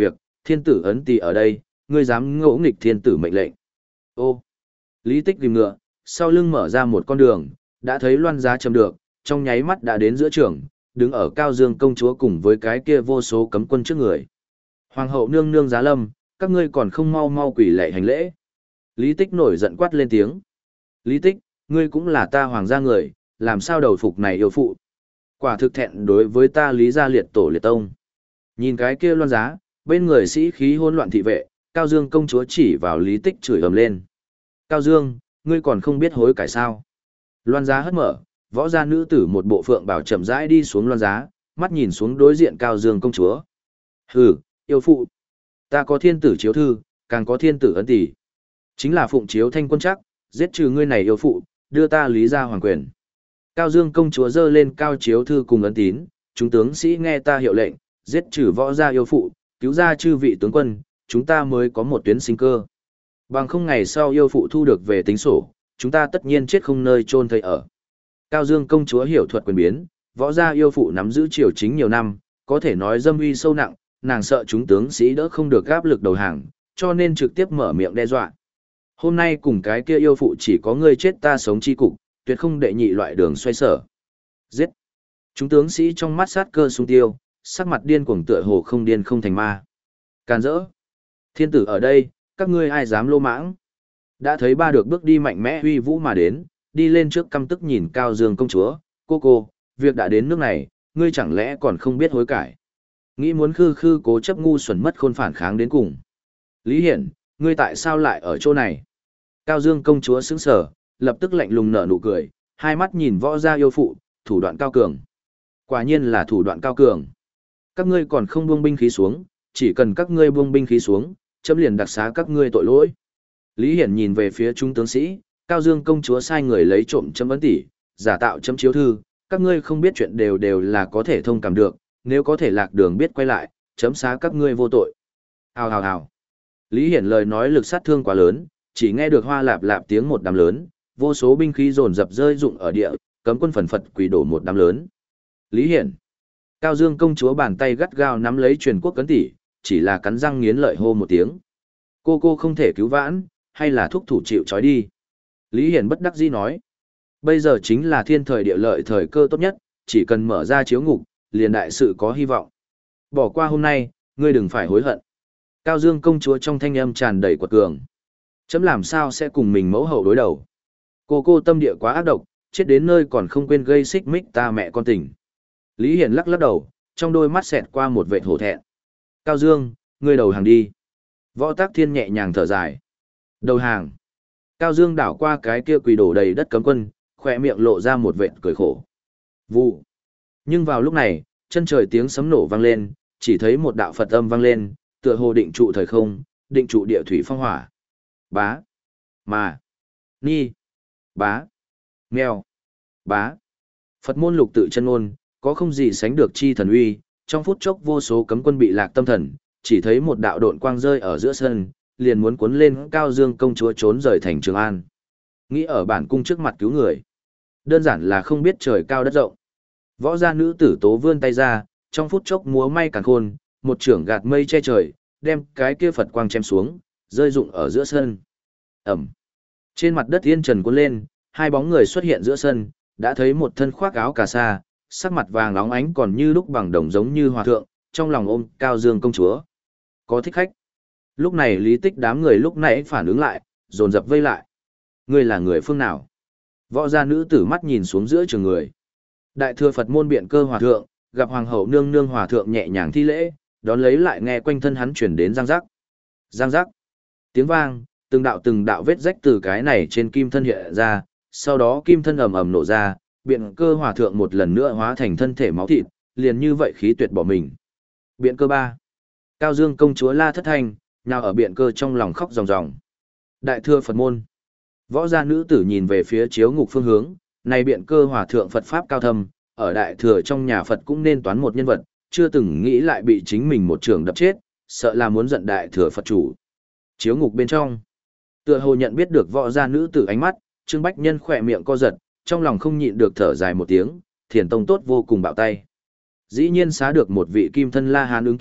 Thiên tử ấn tỳ ở đây, ngươi dám ngỗ nghịch thiên tử mệnh lệnh. Ô, Lý Tích tìm ngựa, sau lưng mở ra một con đường, đã thấy loan giá chầm được, trong nháy mắt đã đến giữa trường, đứng ở Cao Dương công chúa cùng với cái kia vô số cấm quân trước người. Hoàng hậu nương nương giá lâm, các ngươi còn không mau mau quỳ lạy hành lễ. Lý Tích nổi giận quát lên tiếng. Lý Tích, ngươi cũng là ta hoàng gia người, làm sao đầu phục này yêu phụ. Quả thực thẹn đối với ta Lý gia liệt tổ liệt tông. Nhìn cái kia loan giá, bên người sĩ khí hỗn loạn thị vệ, Cao Dương công chúa chỉ vào Lý Tích chửi ầm lên. Cao Dương, ngươi còn không biết hối cải sao. Loan giá hất mở, võ gia nữ tử một bộ phượng bảo chậm rãi đi xuống loan giá, mắt nhìn xuống đối diện Cao Dương công chúa. Hừ, yêu phụ. Ta có thiên tử chiếu thư, càng có thiên tử ấn tỷ. Chính là phụng chiếu thanh quân chắc, giết trừ ngươi này yêu phụ, đưa ta Lý gia hoàng quyền. Cao Dương công chúa giơ lên cao chiếu thư cùng ấn tín, chúng tướng sĩ nghe ta hiệu lệnh, giết trừ võ gia yêu phụ, cứu ra chư vị tướng quân, chúng ta mới có một tuyến sinh cơ. Bằng không ngày sau yêu phụ thu được về tính sổ, chúng ta tất nhiên chết không nơi chôn thây ở. Cao Dương công chúa hiểu thuật quyền biến, võ gia yêu phụ nắm giữ triều chính nhiều năm, có thể nói dâm uy sâu nặng, nàng sợ chúng tướng sĩ đỡ không được áp lực đầu hàng, cho nên trực tiếp mở miệng đe dọa. Hôm nay cùng cái kia yêu phụ chỉ có ngươi chết ta sống chi cục, tuyệt không đệ nhị loại đường xoay sở. Giết! Chúng tướng sĩ trong mắt sát cơ sung tiêu, sắc mặt điên cuồng tựa hồ không điên không thành ma. Càn rỡ! Thiên tử ở đây, các ngươi ai dám lô mãng? Đã thấy ba được bước đi mạnh mẽ uy vũ mà đến, đi lên trước căm tức nhìn Cao Dương công chúa, cô cô, việc đã đến nước này, ngươi chẳng lẽ còn không biết hối cải? Nghĩ muốn khư khư cố chấp ngu xuẩn mất khôn phản kháng đến cùng. Lý Hiển, ngươi tại sao lại ở chỗ này? Cao Dương công chúa sững sờ, lập tức lạnh lùng nở nụ cười, hai mắt nhìn võ gia yêu phụ, thủ đoạn cao cường. Quả nhiên là thủ đoạn cao cường. Các ngươi còn không buông binh khí xuống, chỉ cần các ngươi buông binh khí xuống, chấm liền đặc xá các ngươi tội lỗi. Lý Hiển nhìn về phía trung tướng sĩ, Cao Dương công chúa sai người lấy trộm chấm ấn tỷ, giả tạo chấm chiếu thư, các ngươi không biết chuyện đều đều là có thể thông cảm được, nếu có thể lạc đường biết quay lại, chấm xá các ngươi vô tội. Hào hào hào. Lý Hiển lời nói lực sát thương quá lớn, chỉ nghe được hoa lạp lạp tiếng một đám lớn, vô số binh khí dồn dập rơi rụng ở địa, cấm quân phần phật quỳ đổ một đám lớn. Lý Hiển. Cao Dương công chúa bàn tay gắt gao nắm lấy truyền quốc cấn tỷ, chỉ là cắn răng nghiến lợi hô một tiếng. Cô cô không thể cứu vãn, hay là thúc thủ chịu trói đi. Lý Hiển bất đắc dĩ nói. Bây giờ chính là thiên thời địa lợi thời cơ tốt nhất, chỉ cần mở ra chiếu ngục, liền đại sự có hy vọng. Bỏ qua hôm nay, ngươi đừng phải hối hận. Cao Dương công chúa trong thanh âm tràn đầy quật cường. Chấm làm sao sẽ cùng mình mẫu hậu đối đầu. Cô cô tâm địa quá ác độc, chết đến nơi còn không quên gây xích mích ta mẹ con tình. Lý Hiển lắc lắc đầu, trong đôi mắt xẹt qua một vệt hổ thẹn. Cao Dương, ngươi đầu hàng đi. Võ Tắc Thiên nhẹ nhàng thở dài. Đầu hàng. Cao Dương đảo qua cái kia quỳ đổ đầy đất cấm quân, khỏe miệng lộ ra một vệt cười khổ. Vụ. Nhưng vào lúc này, chân trời tiếng sấm nổ vang lên, chỉ thấy một đạo Phật âm vang lên, tựa hồ định trụ thời không, định trụ địa thủy phong hỏa. Bá. Mà. Ni. Bá. Mèo. Bá. Phật môn lục tự chân ngôn, có không gì sánh được chi thần uy, trong phút chốc vô số cấm quân bị lạc tâm thần, chỉ thấy một đạo độn quang rơi ở giữa sân, liền muốn cuốn lên Cao Dương công chúa trốn rời thành Trường An. Nghĩ ở bản cung trước mặt cứu người. Đơn giản là không biết trời cao đất rộng. Võ gia nữ tử tố vươn tay ra, trong phút chốc múa may càn khôn, một trưởng gạt mây che trời, đem cái kia Phật quang chém xuống, rơi rụng ở giữa sân. Ẩm. Trên mặt đất yên trần cuốn lên, hai bóng người xuất hiện giữa sân, đã thấy một thân khoác áo cà sa, sắc mặt vàng óng ánh còn như lúc bằng đồng giống như hòa thượng, trong lòng ôm Cao Dương công chúa. Có thích khách. Lúc này Lý Tích đám người lúc nãy phản ứng lại, dồn dập vây lại. Ngươi là người phương nào? Võ gia nữ tử mắt nhìn xuống giữa trường người. Đại thừa Phật môn biện cơ hòa thượng, gặp hoàng hậu nương nương hòa thượng nhẹ nhàng thi lễ, đón lấy lại nghe quanh thân hắn chuyển đến giang giác. Giang giác. Tiếng vang, từng đạo từng đạo vết rách từ cái này trên kim thân hiện ra, sau đó kim thân ầm ầm nổ ra, biện cơ hòa thượng một lần nữa hóa thành thân thể máu thịt, liền như vậy khí tuyệt bỏ mình. Biện cơ ba. Cao Dương công chúa la thất thanh, nào ở biện cơ trong lòng khóc ròng ròng. Đại thừa Phật môn. Võ gia nữ tử nhìn về phía chiếu ngục phương hướng, này biện cơ hòa thượng Phật pháp cao thâm, ở đại thừa trong nhà Phật cũng nên toán một nhân vật, chưa từng nghĩ lại bị chính mình một trường đập chết, sợ là muốn giận đại thừa Phật chủ. Chiếu ngục bên trong, tựa hồ nhận biết được võ gia nữ tử ánh mắt, Trương Bách Nhân khỏe miệng co giật, trong lòng không nhịn được thở dài một tiếng, Thiền Tông tốt vô cùng bạo tay. Dĩ nhiên xá được một vị kim thân La Hán ứng kiếp,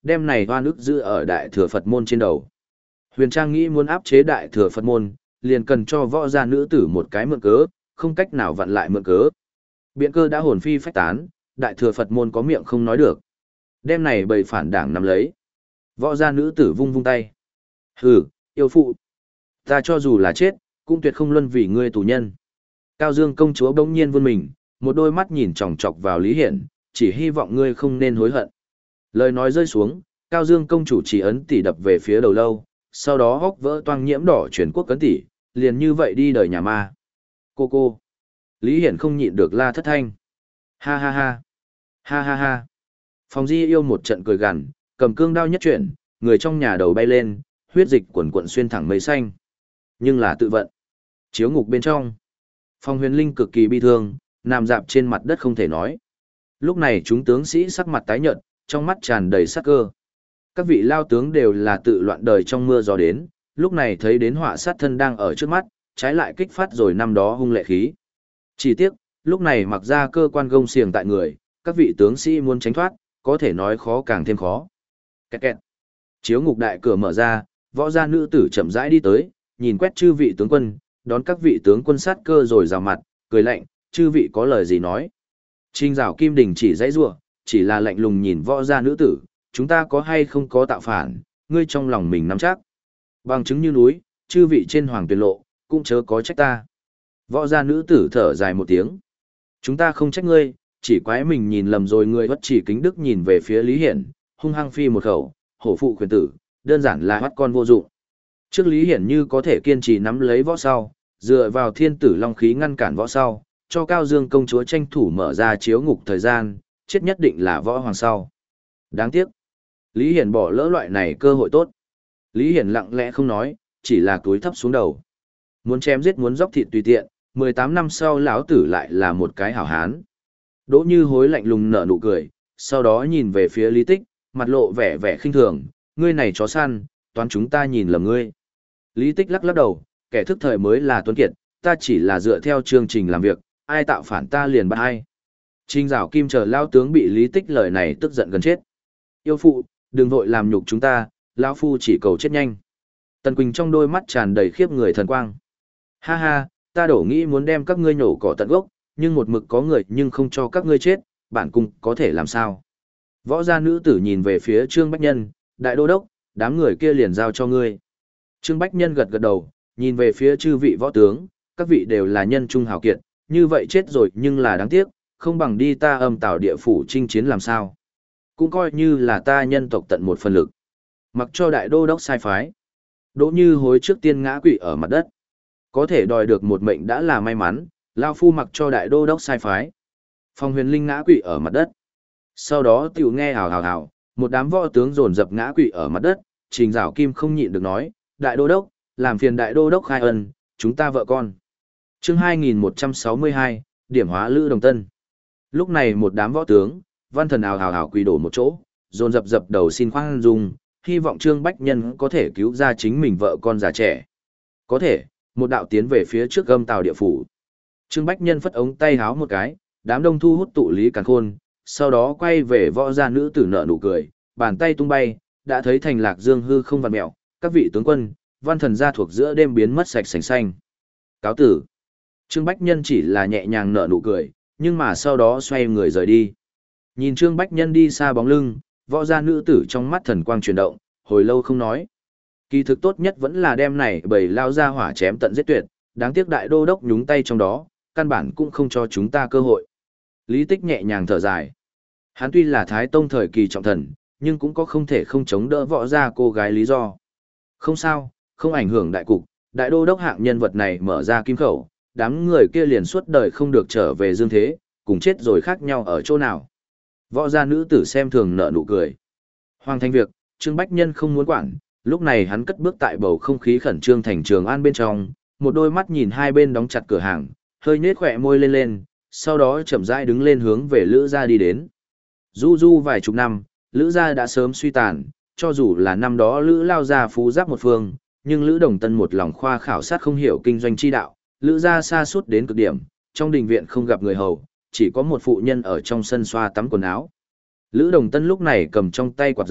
đem này oan ức giữ ở đại thừa Phật môn trên đầu. Huyền Trang nghĩ muốn áp chế đại thừa Phật môn, liền cần cho võ gia nữ tử một cái mượn cớ, không cách nào vặn lại mượn cớ. Biện cơ đã hồn phi phách tán, đại thừa Phật môn có miệng không nói được. Đem này bầy phản đảng nắm lấy. Võ gia nữ tử vung vung tay. Hừ, yêu phụ. Ta cho dù là chết, cũng tuyệt không luân vì ngươi tù nhân. Cao Dương công chúa bỗng nhiên vươn mình, một đôi mắt nhìn chòng chọc vào Lý Hiển, chỉ hy vọng ngươi không nên hối hận. Lời nói rơi xuống, Cao Dương công chủ chỉ ấn tỷ đập về phía đầu lâu, sau đó hốc vỡ toang nhiễm đỏ chuyển quốc cấn tỷ, liền như vậy đi đời nhà ma. Cô cô. Lý Hiển không nhịn được la thất thanh. Ha ha ha. Ha ha ha. Phòng Di yêu một trận cười gằn, cầm cương đao nhất chuyển, người trong nhà đầu bay lên, huyết dịch quần quận xuyên thẳng mây xanh. Nhưng là tự vận. Chiếu ngục bên trong. Phong Huyền Linh cực kỳ bi thương, nằm dạp trên mặt đất không thể nói. Lúc này chúng tướng sĩ sắc mặt tái nhợt, trong mắt tràn đầy sát cơ. Các vị lao tướng đều là tự loạn đời trong mưa gió đến, lúc này thấy đến họa sát thân đang ở trước mắt, trái lại kích phát rồi năm đó hung lệ khí. Chỉ tiếc, lúc này mặc ra cơ quan gông xiềng tại người, các vị tướng sĩ muốn tránh thoát, có thể nói khó càng thêm khó. Kẹt kẹt. Chiếu ngục đại cửa mở ra, võ gia nữ tử chậm rãi đi tới, nhìn quét chư vị tướng quân, đón các vị tướng quân sát cơ rồi rào mặt, cười lạnh, chư vị có lời gì nói. Trình Dạo Kim Đình chỉ dãy rủa, chỉ là lạnh lùng nhìn võ gia nữ tử, chúng ta có hay không có tạo phản, ngươi trong lòng mình nắm chắc. Bằng chứng như núi, chư vị trên hoàng tuyển lộ, cũng chớ có trách ta. Võ gia nữ tử thở dài một tiếng. Chúng ta không trách ngươi, chỉ quái mình nhìn lầm rồi, ngươi bất chỉ kính đức nhìn về phía Lý Hiển, hung hăng phi một khẩu, hổ phụ khuyến tử, đơn giản là bắt con vô dụng. Trước Lý Hiển như có thể kiên trì nắm lấy võ sau, dựa vào thiên tử long khí ngăn cản võ sau, cho Cao Dương công chúa tranh thủ mở ra chiếu ngục thời gian, chết nhất định là võ hoàng sau. Đáng tiếc, Lý Hiển bỏ lỡ loại này cơ hội tốt. Lý Hiển lặng lẽ không nói, chỉ là túi thấp xuống đầu. Muốn chém giết muốn dốc thịt tùy tiện, mười tám năm sau lão tử lại là một cái hảo hán. Đỗ Như Hối lạnh lùng nở nụ cười, sau đó nhìn về phía Lý Tích, mặt lộ vẻ vẻ khinh thường, ngươi này chó săn, toán chúng ta nhìn lầm ngươi. Lý Tích lắc lắc đầu, kẻ thức thời mới là tuấn kiệt, ta chỉ là dựa theo chương trình làm việc, ai tạo phản ta liền bắt ai. Trình Dạo Kim chờ lao tướng bị Lý Tích lời này tức giận gần chết. Yêu phụ, đừng vội làm nhục chúng ta, lão phu chỉ cầu chết nhanh. Tần Quỳnh trong đôi mắt tràn đầy khiếp người thần quang. Ha ha, ta đổ nghĩ muốn đem các ngươi nhổ cỏ tận gốc, nhưng một mực có người nhưng không cho các ngươi chết, bản cung có thể làm sao? Võ gia nữ tử nhìn về phía Trương Bách Nhân, đại đô đốc, đám người kia liền giao cho ngươi. Trương Bách Nhân gật gật đầu, nhìn về phía chư vị võ tướng, các vị đều là nhân trung hào kiệt, như vậy chết rồi nhưng là đáng tiếc, không bằng đi ta âm tào địa phủ chinh chiến làm sao. Cũng coi như là ta nhân tộc tận một phần lực. Mặc cho đại đô đốc sai phái. Đỗ Như Hối trước tiên ngã quỵ ở mặt đất. Có thể đòi được một mệnh đã là may mắn, lao phu mặc cho đại đô đốc sai phái. Phong Huyền Linh ngã quỵ ở mặt đất. Sau đó tiểu nghe hào hào hào, một đám võ tướng dồn dập ngã quỵ ở mặt đất, Trình Dạo Kim không nhịn được nói, đại đô đốc, làm phiền đại đô đốc khai ân, chúng ta vợ con. Chương hai nghìn một trăm sáu mươi hai, điểm hóa Lữ Đồng Tân. Lúc này một đám võ tướng, văn thần ào hào hào quỳ đổ một chỗ, dồn dập dập đầu xin khoan dung, hy vọng Trương Bách Nhân có thể cứu ra chính mình vợ con già trẻ. Có thể, một đạo tiến về phía trước gâm tàu địa phủ. Trương Bách Nhân phất ống tay háo một cái, đám đông thu hút tụ Lý Càn Khôn, sau đó quay về võ gia nữ tử nợ nụ cười, bàn tay tung bay, đã thấy thành Lạc Dương hư không vặn mẹo, các vị tướng quân, văn thần gia thuộc giữa đêm biến mất sạch sành xanh. Cáo tử. Trương Bách Nhân chỉ là nhẹ nhàng nở nụ cười, nhưng mà sau đó xoay người rời đi. Nhìn Trương Bách Nhân đi xa bóng lưng, võ gia nữ tử trong mắt thần quang chuyển động, hồi lâu không nói. Kỳ thực tốt nhất vẫn là đem này bầy lao ra hỏa chém tận giết tuyệt, đáng tiếc đại đô đốc nhúng tay trong đó, căn bản cũng không cho chúng ta cơ hội. Lý Tích nhẹ nhàng thở dài. Hắn tuy là Thái Tông thời kỳ trọng thần, nhưng cũng có không thể không chống đỡ võ gia cô gái lý do. Không sao, không ảnh hưởng đại cục, đại đô đốc hạng nhân vật này mở ra kim khẩu, đám người kia liền suốt đời không được trở về dương thế, cùng chết rồi khác nhau ở chỗ nào. Võ gia nữ tử xem thường nở nụ cười. Hoàng thành việc, Trương Bách Nhân không muốn quản, lúc này hắn cất bước tại bầu không khí khẩn trương thành Trường An bên trong, một đôi mắt nhìn hai bên đóng chặt cửa hàng, hơi nhếch khỏe môi lên lên, sau đó chậm rãi đứng lên hướng về Lữ gia đi đến. Du du vài chục năm, Lữ gia đã sớm suy tàn, cho dù là năm đó Lữ lao gia phú giáp một phương, nhưng Lữ Đồng Tân một lòng khoa khảo sát không hiểu kinh doanh chi đạo, Lữ gia sa sút đến cực điểm, trong đình viện không gặp người hầu, chỉ có một phụ nhân ở trong sân xoa tắm quần áo. Lữ Đồng Tân lúc này cầm trong tay quạt giấy,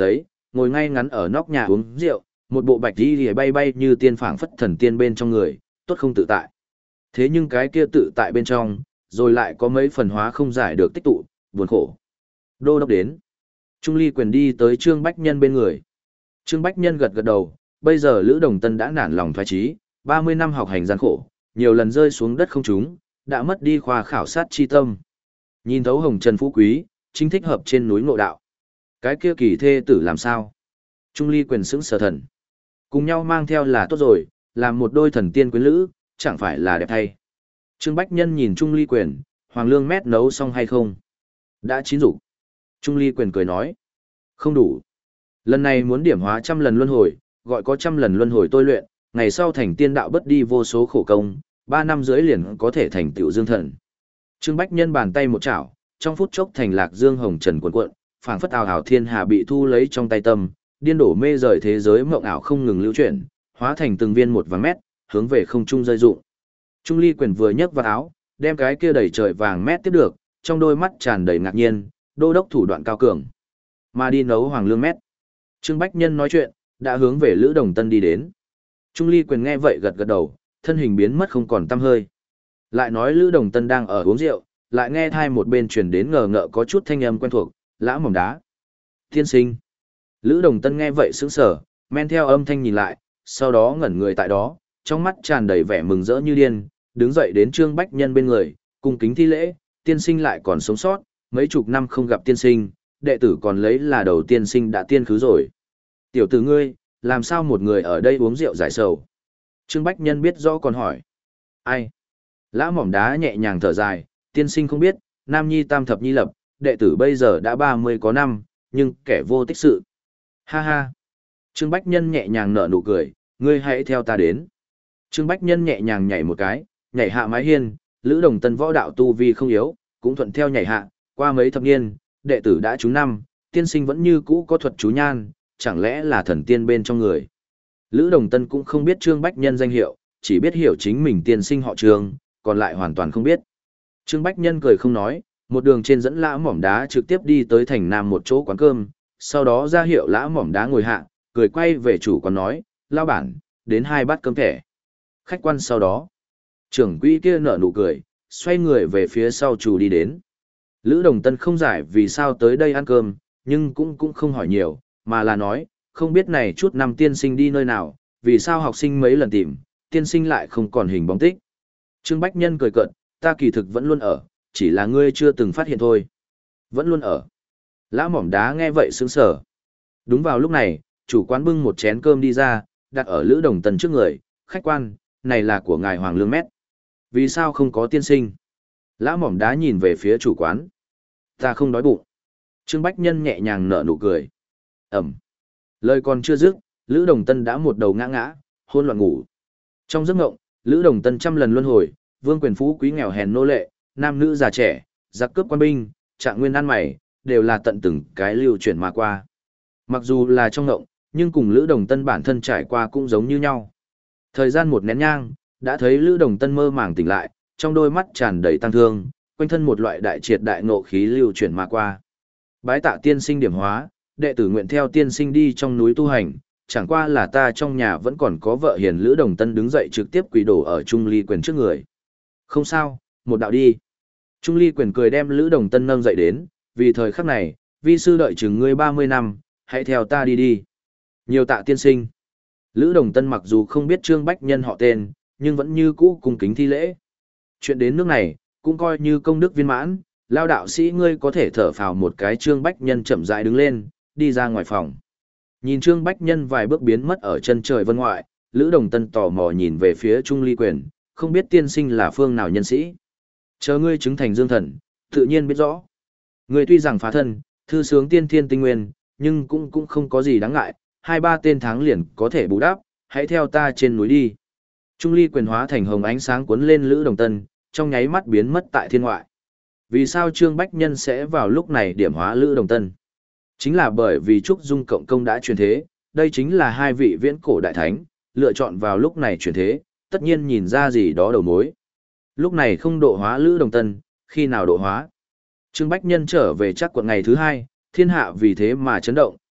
ngồi ngay ngắn ở nóc nhà uống rượu, một bộ bạch y lìa bay bay như tiên phảng phất thần tiên bên trong người, tốt không tự tại. Thế nhưng cái kia tự tại bên trong, rồi lại có mấy phần hóa không giải được tích tụ, buồn khổ. Đô đốc đến. Trung Ly Quyền đi tới Trương Bách Nhân bên người. Trương Bách Nhân gật gật đầu, bây giờ Lữ Đồng Tân đã nản lòng thoái chí, ba mươi năm học hành gian khổ, nhiều lần rơi xuống đất không trúng, đã mất đi khoa khảo sát chi tâm. Nhìn thấu hồng trần phú quý, chính thích hợp trên núi ngộ đạo. Cái kia kỳ thê tử làm sao? Trung Ly Quyền sững sờ thần. Cùng nhau mang theo là tốt rồi, làm một đôi thần tiên quyến lữ, chẳng phải là đẹp thay. Trương Bách Nhân nhìn Trung Ly Quyền, Hoàng Lương mét nấu xong hay không? Đã chín rủ. Trung Ly Quyền cười nói. Không đủ. Lần này muốn điểm hóa trăm lần luân hồi, gọi có trăm lần luân hồi tôi luyện, ngày sau thành tiên đạo bất đi vô số khổ công, ba năm dưới liền có thể thành tựu dương thần. Trương Bách Nhân bàn tay một chảo, trong phút chốc thành lạc dương hồng trần cuộn cuộn, phảng phất ảo ảo thiên hà bị thu lấy trong tay tâm, điên đổ mê rời thế giới mộng ảo không ngừng lưu chuyển, hóa thành từng viên một vàng mét, hướng về không trung rơi rụng. Trung Ly Quyền vừa nhấc vào áo, đem cái kia đầy trời vàng mét tiếp được, trong đôi mắt tràn đầy ngạc nhiên, đô đốc thủ đoạn cao cường. Mà đi nấu hoàng lương mét. Trương Bách Nhân nói chuyện, đã hướng về Lữ Đồng Tân đi đến. Trung Ly Quyền nghe vậy gật gật đầu, thân hình biến mất không còn tăm hơi. Lại nói Lữ Đồng Tân đang ở uống rượu, lại nghe thai một bên truyền đến ngờ ngợ có chút thanh âm quen thuộc, lã mỏng đá. Tiên sinh. Lữ Đồng Tân nghe vậy sững sờ, men theo âm thanh nhìn lại, sau đó ngẩn người tại đó, trong mắt tràn đầy vẻ mừng rỡ như điên, đứng dậy đến Trương Bách Nhân bên người, cung kính thi lễ, tiên sinh lại còn sống sót, mấy chục năm không gặp tiên sinh, đệ tử còn lấy là đầu tiên sinh đã tiên khứ rồi. Tiểu tử ngươi, làm sao một người ở đây uống rượu giải sầu? Trương Bách Nhân biết rõ còn hỏi. Ai? Lã mỏm đá nhẹ nhàng thở dài, tiên sinh không biết, nam nhi tam thập nhi lập, đệ tử bây giờ đã ba mươi có năm, nhưng kẻ vô tích sự. Ha ha. Trương Bách Nhân nhẹ nhàng nở nụ cười, ngươi hãy theo ta đến. Trương Bách Nhân nhẹ nhàng nhảy một cái, nhảy hạ mái hiên, Lữ Đồng Tân võ đạo tu vi không yếu, cũng thuận theo nhảy hạ, qua mấy thập niên, đệ tử đã trúng năm, tiên sinh vẫn như cũ có thuật chú nhan, chẳng lẽ là thần tiên bên trong người. Lữ Đồng Tân cũng không biết Trương Bách Nhân danh hiệu, chỉ biết hiểu chính mình tiên sinh họ Trương, còn lại hoàn toàn không biết. Trương Bách Nhân cười không nói, một đường trên dẫn lã mỏm đá trực tiếp đi tới thành nam một chỗ quán cơm, sau đó ra hiệu lã mỏm đá ngồi hạ, cười quay về chủ quán nói, lao bản, đến hai bát cơm thẻ. Khách quan sau đó, trưởng quỹ kia nở nụ cười, xoay người về phía sau chủ đi đến. Lữ Đồng Tân không giải vì sao tới đây ăn cơm, nhưng cũng cũng không hỏi nhiều, mà là nói, không biết này chút năm tiên sinh đi nơi nào, vì sao học sinh mấy lần tìm, tiên sinh lại không còn hình bóng tích. Trương Bách Nhân cười cợt, ta kỳ thực vẫn luôn ở, chỉ là ngươi chưa từng phát hiện thôi. Vẫn luôn ở. Lã mỏm đá nghe vậy sướng sở. Đúng vào lúc này, chủ quán bưng một chén cơm đi ra, đặt ở Lữ Đồng Tân trước người, khách quan, này là của ngài Hoàng Lương Mét. Vì sao không có tiên sinh? Lã mỏm đá nhìn về phía chủ quán. Ta không đói bụng. Trương Bách Nhân nhẹ nhàng nở nụ cười. Ẩm. Lời còn chưa dứt, Lữ Đồng Tân đã một đầu ngã ngã, hôn loạn ngủ. Trong giấc ngộng, Lữ Đồng Tân trăm lần luân hồi, vương quyền phú quý nghèo hèn nô lệ, nam nữ già trẻ, giặc cướp quan binh, trạng nguyên ăn mày, đều là tận từng cái lưu chuyển mà qua. Mặc dù là trong ngộng, nhưng cùng Lữ Đồng Tân bản thân trải qua cũng giống như nhau. Thời gian một nén nhang, đã thấy Lữ Đồng Tân mơ màng tỉnh lại, trong đôi mắt tràn đầy tăng thương, quanh thân một loại đại triệt đại ngộ khí lưu chuyển mà qua. Bái tạ tiên sinh điểm hóa, đệ tử nguyện theo tiên sinh đi trong núi tu hành, chẳng qua là ta trong nhà vẫn còn có vợ hiền. Lữ Đồng Tân đứng dậy trực tiếp quỳ đổ ở Trung Ly Quyền trước người. Không sao, một đạo đi. Trung Ly Quyền cười đem Lữ Đồng Tân nâng dậy đến, vì thời khắc này, vi sư đợi chừng ngươi ba mươi năm, hãy theo ta đi đi. Nhiều tạ tiên sinh. Lữ Đồng Tân mặc dù không biết Trương Bách Nhân họ tên, nhưng vẫn như cũ cung kính thi lễ. Chuyện đến nước này, cũng coi như công đức viên mãn, lao đạo sĩ ngươi có thể thở phào một cái. Trương Bách Nhân chậm rãi đứng lên, đi ra ngoài phòng. Nhìn Trương Bách Nhân vài bước biến mất ở chân trời vân ngoại, Lữ Đồng Tân tò mò nhìn về phía Trung Ly Quyền, không biết tiên sinh là phương nào nhân sĩ. Chờ ngươi chứng thành dương thần, tự nhiên biết rõ. Ngươi tuy rằng phá thân, thư sướng tiên thiên tinh nguyên, nhưng cũng cũng không có gì đáng ngại, hai ba tên tháng liền có thể bù đắp, hãy theo ta trên núi đi. Trung Ly Quyền hóa thành hồng ánh sáng cuốn lên Lữ Đồng Tân, trong nháy mắt biến mất tại thiên ngoại. Vì sao Trương Bách Nhân sẽ vào lúc này điểm hóa Lữ Đồng Tân? Chính là bởi vì Trúc Dung Cộng Công đã truyền thế, đây chính là hai vị viễn cổ đại thánh, lựa chọn vào lúc này truyền thế, tất nhiên nhìn ra gì đó đầu mối. Lúc này không độ hóa Lữ Đồng Tân, khi nào độ hóa? Trương Bách Nhân trở về chắc quận ngày thứ hai, thiên hạ vì thế mà chấn động,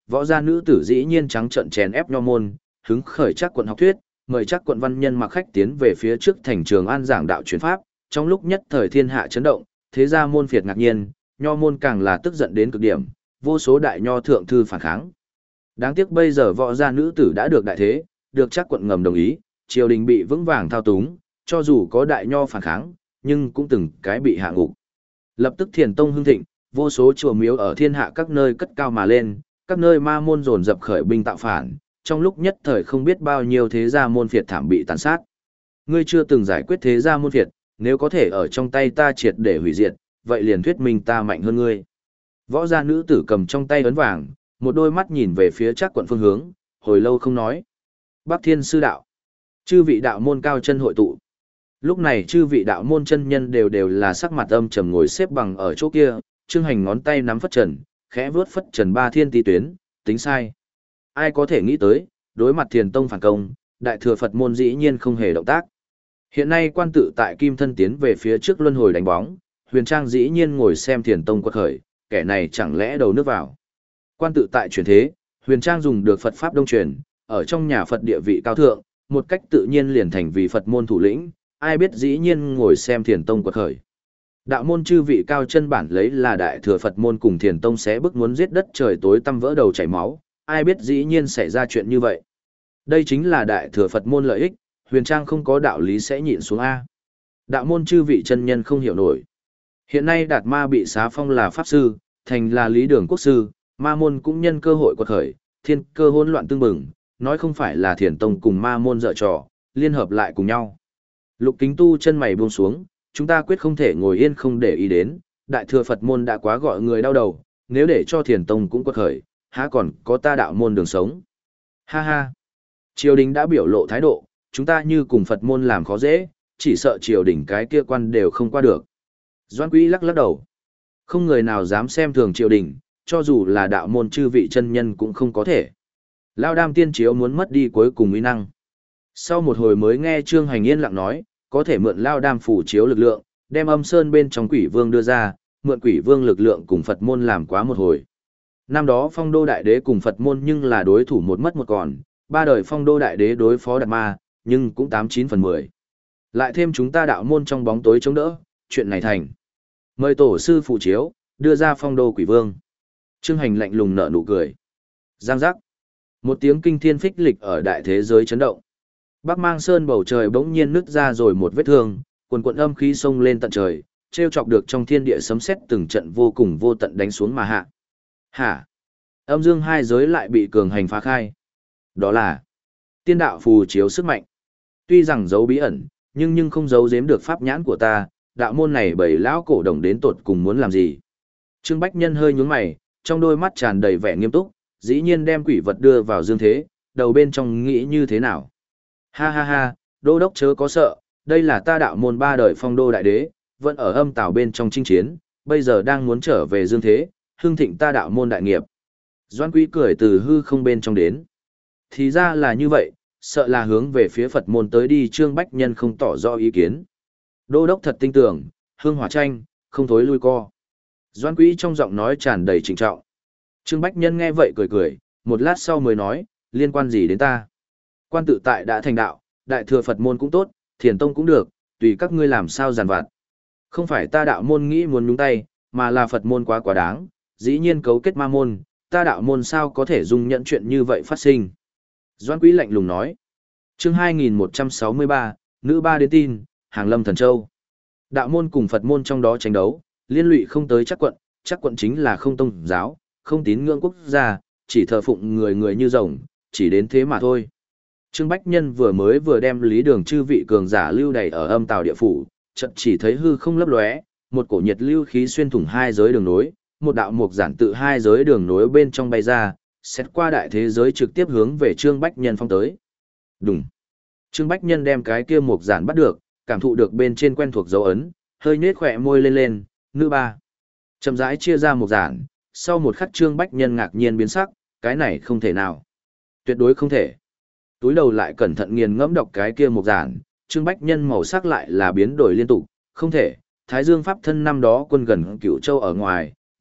võ gia nữ tử dĩ nhiên trắng trợn chèn ép nho môn, hứng khởi Trác Quận học thuyết, mời Trác Quận văn nhân mặc khách tiến về phía trước thành Trường An giảng đạo truyền pháp, trong lúc nhất thời thiên hạ chấn động, thế gia môn phiệt ngạc nhiên, nho môn càng là tức giận đến cực điểm, vô số đại nho thượng thư phản kháng. Đáng tiếc bây giờ võ gia nữ tử đã được đại thế, được Trác Quận ngầm đồng ý, triều đình bị vững vàng thao túng, cho dù có đại nho phản kháng, nhưng cũng từng cái bị hạ ngục. Lập tức Thiền Tông hưng thịnh, vô số chùa miếu ở thiên hạ các nơi cất cao mà lên, các nơi ma môn dồn dập khởi binh tạo phản, trong lúc nhất thời không biết bao nhiêu thế gia môn phiệt thảm bị tàn sát. Ngươi chưa từng giải quyết thế gia môn phiệt, nếu có thể ở trong tay ta triệt để hủy diệt, vậy liền thuyết minh ta mạnh hơn ngươi. Võ gia nữ tử cầm trong tay ấn vàng, một đôi mắt nhìn về phía Trác Quận phương hướng, hồi lâu không nói. Bắc Thiên sư đạo, chư vị đạo môn cao chân hội tụ. Lúc này chư vị đạo môn chân nhân đều đều là sắc mặt âm trầm ngồi xếp bằng ở chỗ kia, Trương Hành ngón tay nắm phất trần, khẽ vướt phất trần ba thiên tí tuyến, tính sai. Ai có thể nghĩ tới, đối mặt Thiền Tông phản công, đại thừa Phật môn dĩ nhiên không hề động tác. Hiện nay quan tự tại Kim Thân tiến về phía trước luân hồi đánh bóng, Huyền Trang dĩ nhiên ngồi xem Thiền Tông quật khởi, kẻ này chẳng lẽ đầu nước vào. Quan tự tại chuyển thế, Huyền Trang dùng được Phật Pháp Đông truyền, ở trong nhà Phật địa vị cao thượng, một cách tự nhiên liền thành vì Phật môn thủ lĩnh, ai biết dĩ nhiên ngồi xem Thiền Tông quật khởi. Đạo môn chư vị cao chân bản lấy là đại thừa Phật môn cùng Thiền Tông sẽ bức muốn giết đất trời tối tăm vỡ đầu chảy máu, ai biết dĩ nhiên xảy ra chuyện như vậy. Đây chính là đại thừa Phật môn lợi ích, Huyền Trang không có đạo lý sẽ nhịn xuống A. Đạo môn chư vị chân nhân không hiểu nổi. Hiện nay Đạt Ma bị xá phong là Pháp Sư, thành là Lý Đường Quốc Sư, ma môn cũng nhân cơ hội quật khởi, thiên cơ hỗn loạn tương bừng, nói không phải là Thiền Tông cùng ma môn dở trò, liên hợp lại cùng nhau. Lục Kính Tu chân mày buông xuống, chúng ta quyết không thể ngồi yên không để ý đến, đại thừa Phật môn đã quá gọi người đau đầu, nếu để cho Thiền Tông cũng quật khởi, há còn có ta đạo môn đường sống. Ha ha, triều đình đã biểu lộ thái độ, chúng ta như cùng Phật môn làm khó dễ, chỉ sợ triều đình cái kia quan đều không qua được. Doãn Quý lắc lắc đầu, không người nào dám xem thường triều đình, cho dù là đạo môn chư vị chân nhân cũng không có thể. Lao Đam tiên chiếu muốn mất đi cuối cùng uy năng. Sau một hồi mới nghe Trương Hành yên lặng nói, có thể mượn Lao Đam phủ chiếu lực lượng, đem âm sơn bên trong quỷ vương đưa ra, mượn quỷ vương lực lượng cùng Phật môn làm quá một hồi. Năm đó phong đô đại đế cùng Phật môn nhưng là đối thủ một mất một còn, ba đời phong đô đại đế đối phó Đạt Ma, nhưng cũng tám chín phần mười. Lại thêm chúng ta đạo môn trong bóng tối chống đỡ, chuyện này thành. Mời tổ sư phụ chiếu, đưa ra phong đô quỷ vương. Trương Hành lạnh lùng nở nụ cười. Giang giác. Một tiếng kinh thiên phích lịch ở đại thế giới chấn động. Bắc Mang Sơn bầu trời bỗng nhiên nứt ra rồi một vết thương, quần quần âm khí xông lên tận trời, trêu chọc được trong thiên địa sấm sét từng trận vô cùng vô tận đánh xuống mà hạ. Hả? Âm dương hai giới lại bị cường hành phá khai. Đó là tiên đạo phù chiếu sức mạnh. Tuy rằng giấu bí ẩn, nhưng nhưng không giấu giếm được pháp nhãn của ta, đạo môn này bảy lão cổ đồng đến tột cùng muốn làm gì. Trương Bách Nhân hơi nhướng mày, trong đôi mắt tràn đầy vẻ nghiêm túc, dĩ nhiên đem quỷ vật đưa vào dương thế, đầu bên trong nghĩ như thế nào. Ha ha ha, đô đốc chớ có sợ, đây là ta đạo môn ba đời phong đô đại đế, vẫn ở âm tào bên trong chinh chiến, bây giờ đang muốn trở về dương thế, hưng thịnh ta đạo môn đại nghiệp. Doãn Quý cười từ hư không bên trong đến. Thì ra là như vậy, sợ là hướng về phía Phật môn tới đi. Trương Bách Nhân không tỏ rõ ý kiến. Đô đốc thật tin tưởng, hương hỏa tranh, không thối lui co. Doãn Quý trong giọng nói tràn đầy trịnh trọng. Trương Bách Nhân nghe vậy cười cười, một lát sau mới nói, liên quan gì đến ta? Quan tự tại đã thành đạo, đại thừa Phật môn cũng tốt, Thiền Tông cũng được, tùy các ngươi làm sao giàn vặt. Không phải ta đạo môn nghĩ muốn nhúng tay, mà là Phật môn quá quá đáng, dĩ nhiên cấu kết ma môn, ta đạo môn sao có thể dung nhận chuyện như vậy phát sinh. Doãn Quý lạnh lùng nói. Chương hai nghìn một trăm sáu mươi ba, nữ ba đến tin, hàng lâm thần châu. Đạo môn cùng Phật môn trong đó tranh đấu, liên lụy không tới Trác Quận, Trác Quận chính là không tông giáo, không tín ngưỡng quốc gia, chỉ thờ phụng người người như rồng, chỉ đến thế mà thôi. Trương Bách Nhân vừa mới vừa đem Lý Đường chư vị cường giả lưu đày ở âm tào địa phủ, chợt chỉ thấy hư không lấp lóe, một cổ nhiệt lưu khí xuyên thủng hai giới đường nối, một đạo mục giản tự hai giới đường nối bên trong bay ra, xét qua đại thế giới trực tiếp hướng về Trương Bách Nhân phong tới. Đùng. Trương Bách Nhân đem cái kia mục giản bắt được, cảm thụ được bên trên quen thuộc dấu ấn, hơi nhếch khỏe môi lên lên, nữ ba. Chậm rãi chia ra mục giản, sau một khắc Trương Bách Nhân ngạc nhiên biến sắc, cái này không thể nào. Tuyệt đối không thể. Túi đầu lại cẩn thận nghiền ngẫm đọc cái kia mục giản, Trương Bách Nhân màu sắc lại là biến đổi liên tục, không thể, Thái Dương Pháp thân năm đó quân gần Cửu Châu ở ngoài,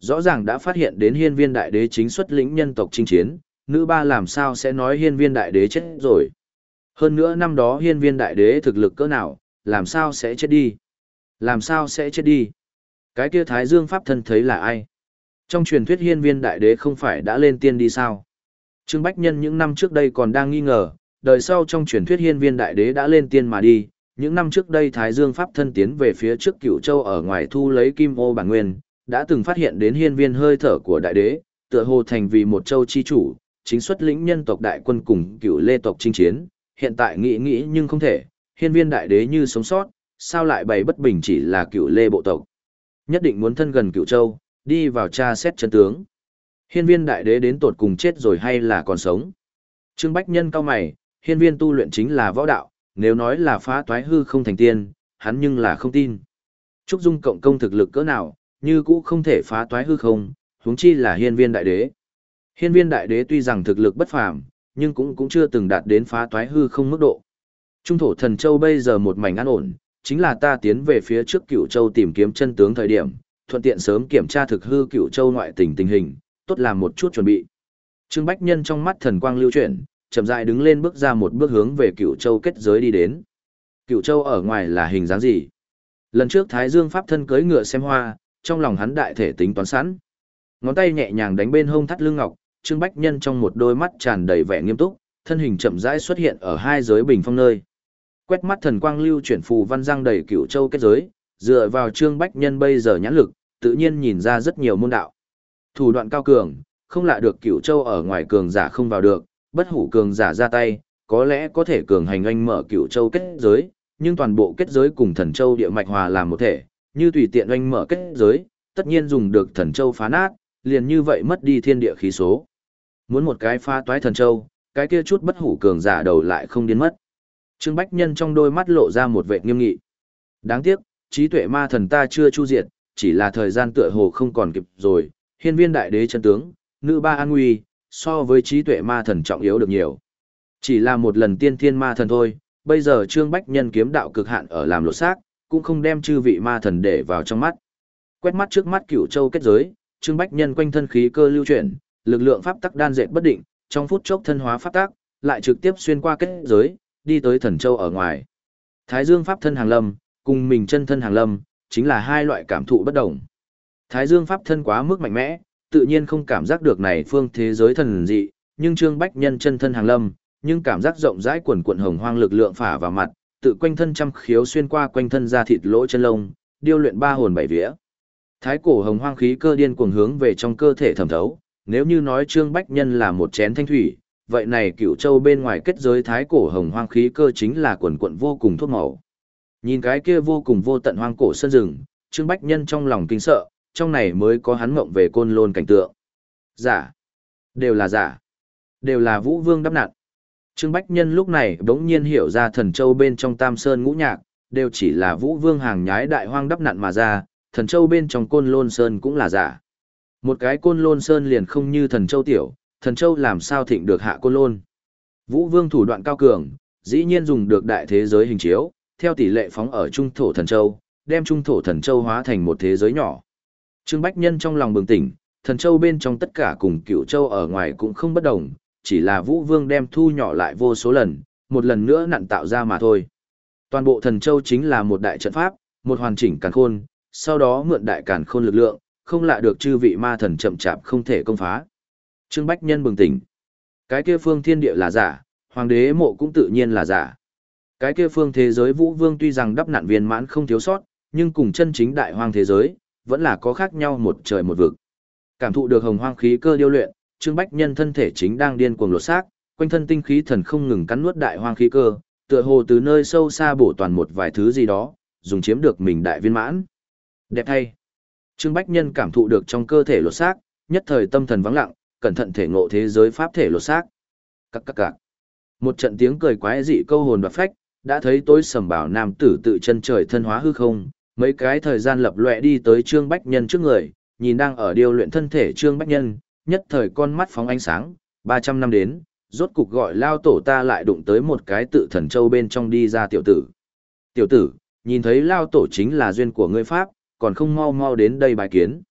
rõ ràng đã phát hiện đến hiên viên đại đế chính xuất lĩnh nhân tộc chinh chiến, nữ ba làm sao sẽ nói hiên viên đại đế chết rồi. Hơn nữa năm đó hiên viên đại đế thực lực cỡ nào, làm sao sẽ chết đi. Làm sao sẽ chết đi. Cái kia Thái Dương Pháp thân thấy là ai? Trong truyền thuyết hiên viên đại đế không phải đã lên tiên đi sao? Trương Bách Nhân những năm trước đây còn đang nghi ngờ, đời sau trong truyền thuyết hiên viên đại đế đã lên tiên mà đi. Những năm trước đây Thái Dương Pháp thân tiến về phía trước Cửu Châu ở ngoài thu lấy kim ô bản nguyên, đã từng phát hiện đến hiên viên hơi thở của đại đế, tựa hồ thành vì một châu chi chủ, chính xuất lĩnh nhân tộc đại quân cùng Cửu Lê tộc chinh chiến, hiện tại nghĩ nghĩ nhưng không thể, hiên viên đại đế như sống sót, sao lại bày bất bình chỉ là Cửu Lê bộ tộc. Nhất định muốn thân gần Cửu Châu, đi vào tra xét chân tướng. Hiên viên đại đế đến tột cùng chết rồi hay là còn sống? Trương Bách Nhân cao mày, hiên viên tu luyện chính là võ đạo, nếu nói là phá toái hư không thành tiên, hắn nhưng là không tin. Trúc Dung cộng công thực lực cỡ nào, như cũ không thể phá toái hư không, huống chi là hiên viên đại đế. Hiên viên đại đế tuy rằng thực lực bất phàm, nhưng cũng cũng chưa từng đạt đến phá toái hư không mức độ. Trung thổ thần châu bây giờ một mảnh an ổn, chính là ta tiến về phía trước Cửu Châu tìm kiếm chân tướng thời điểm, thuận tiện sớm kiểm tra thực hư Cửu Châu ngoại tình tình hình, tốt làm một chút chuẩn bị. Trương Bách Nhân trong mắt thần quang lưu chuyển, chậm rãi đứng lên bước ra một bước hướng về Cửu Châu kết giới đi đến. Cửu Châu ở ngoài là hình dáng gì? Lần trước Thái Dương Pháp thân cưỡi ngựa xem hoa, trong lòng hắn đại thể tính toán sẵn. Ngón tay nhẹ nhàng đánh bên hông thắt lưng ngọc, Trương Bách Nhân trong một đôi mắt tràn đầy vẻ nghiêm túc, thân hình chậm rãi xuất hiện ở hai giới bình phong nơi. Quét mắt thần quang lưu chuyển phù văn răng đầy Cửu Châu kết giới, dựa vào Trương Bách Nhân bây giờ nhãn lực, tự nhiên nhìn ra rất nhiều môn đạo. Thủ đoạn cao cường, không lạ được Cửu Châu ở ngoài cường giả không vào được, bất hủ cường giả ra tay, có lẽ có thể cường hành anh mở Cửu Châu kết giới, nhưng toàn bộ kết giới cùng Thần Châu địa mạch hòa làm một thể, như tùy tiện anh mở kết giới, tất nhiên dùng được Thần Châu phá nát, liền như vậy mất đi thiên địa khí số. Muốn một cái phá toái Thần Châu, cái kia chút bất hủ cường giả đầu lại không điên mất. Trương Bách Nhân trong đôi mắt lộ ra một vẻ nghiêm nghị. Đáng tiếc, trí tuệ ma thần ta chưa chu diệt, chỉ là thời gian tựa hồ không còn kịp rồi, hiên viên đại đế chân tướng, nữ ba an nguy, so với trí tuệ ma thần trọng yếu được nhiều. Chỉ là một lần tiên thiên ma thần thôi, bây giờ Trương Bách Nhân kiếm đạo cực hạn ở làm lột xác, cũng không đem chư vị ma thần để vào trong mắt. Quét mắt trước mắt Cửu Châu kết giới, Trương Bách Nhân quanh thân khí cơ lưu chuyển, lực lượng pháp tắc đan dệt bất định, trong phút chốc thân hóa pháp tắc, lại trực tiếp xuyên qua kết giới, đi tới Thần Châu ở ngoài. Thái Dương pháp thân hàng lâm, cùng mình chân thân hàng lâm, chính là hai loại cảm thụ bất đồng. Thái Dương pháp thân quá mức mạnh mẽ, tự nhiên không cảm giác được này phương thế giới thần dị, nhưng Trương Bách Nhân chân thân hàng lâm, nhưng cảm giác rộng rãi quần quần hồng hoang lực lượng phả vào mặt, tự quanh thân trăm khiếu xuyên qua quanh thân da thịt lỗ chân lông, điêu luyện ba hồn bảy vía. Thái cổ hồng hoang khí cơ điên cuồng hướng về trong cơ thể thẩm thấu, nếu như nói Trương Bách Nhân là một chén thanh thủy, vậy này Cửu Châu bên ngoài kết giới thái cổ hồng hoang khí cơ chính là quần quần vô cùng thuốc màu. Nhìn cái kia vô cùng vô tận hoang cổ sơn rừng, Trương Bách Nhân trong lòng kinh sợ, trong này mới có hắn mộng về côn lôn cảnh tượng. Giả, đều là giả, đều là Vũ Vương đắp nặn. Trương Bách Nhân lúc này bỗng nhiên hiểu ra Thần Châu bên trong Tam Sơn ngũ nhạc, đều chỉ là Vũ Vương hàng nhái đại hoang đắp nặn mà ra, Thần Châu bên trong Côn Lôn Sơn cũng là giả. Một cái Côn Lôn Sơn liền không như Thần Châu tiểu, Thần Châu làm sao thịnh được hạ Côn Lôn. Vũ Vương thủ đoạn cao cường, dĩ nhiên dùng được đại thế giới hình chiếu, theo tỷ lệ phóng ở Trung Thổ Thần Châu, đem Trung Thổ Thần Châu hóa thành một thế giới nhỏ. Trương Bách Nhân trong lòng bừng tỉnh, Thần Châu bên trong tất cả cùng Cửu Châu ở ngoài cũng không bất đồng, chỉ là Vũ Vương đem thu nhỏ lại vô số lần, một lần nữa nặn tạo ra mà thôi. Toàn bộ Thần Châu chính là một đại trận pháp, một hoàn chỉnh càn khôn, sau đó mượn đại càn khôn lực lượng, không lạ được chư vị ma thần chậm chạp không thể công phá. Trương Bách Nhân bừng tỉnh. Cái kia phương thiên địa là giả, hoàng đế mộ cũng tự nhiên là giả. Cái kia phương thế giới Vũ Vương tuy rằng đắp nặn viên mãn không thiếu sót, nhưng cùng chân chính đại hoang thế giới, vẫn là có khác nhau một trời một vực. Cảm thụ được hồng hoang khí cơ điêu luyện, Trương Bách Nhân thân thể chính đang điên cuồng lột xác, quanh thân tinh khí thần không ngừng cắn nuốt đại hoang khí cơ, tựa hồ từ nơi sâu xa bổ toàn một vài thứ gì đó, dùng chiếm được mình đại viên mãn. Đẹp thay. Trương Bách Nhân cảm thụ được trong cơ thể lột xác, nhất thời tâm thần vắng lặng, cẩn thận thể ngộ thế giới pháp thể lột xác. Các các các. Một trận tiếng cười quái dị câu hồn đoạt phách, đã thấy tối sầm bảo nam tử tự chân trời thân hóa hư không, mấy cái thời gian lập lòe đi tới Trương Bách Nhân trước người, nhìn đang ở điều luyện thân thể Trương Bách Nhân, nhất thời con mắt phóng ánh sáng, ba trăm năm đến, rốt cục gọi lao tổ ta lại đụng tới một cái tự thần châu bên trong đi ra tiểu tử. Tiểu tử, nhìn thấy lao tổ chính là duyên của ngươi pháp, còn không mau mau đến đây bài kiến.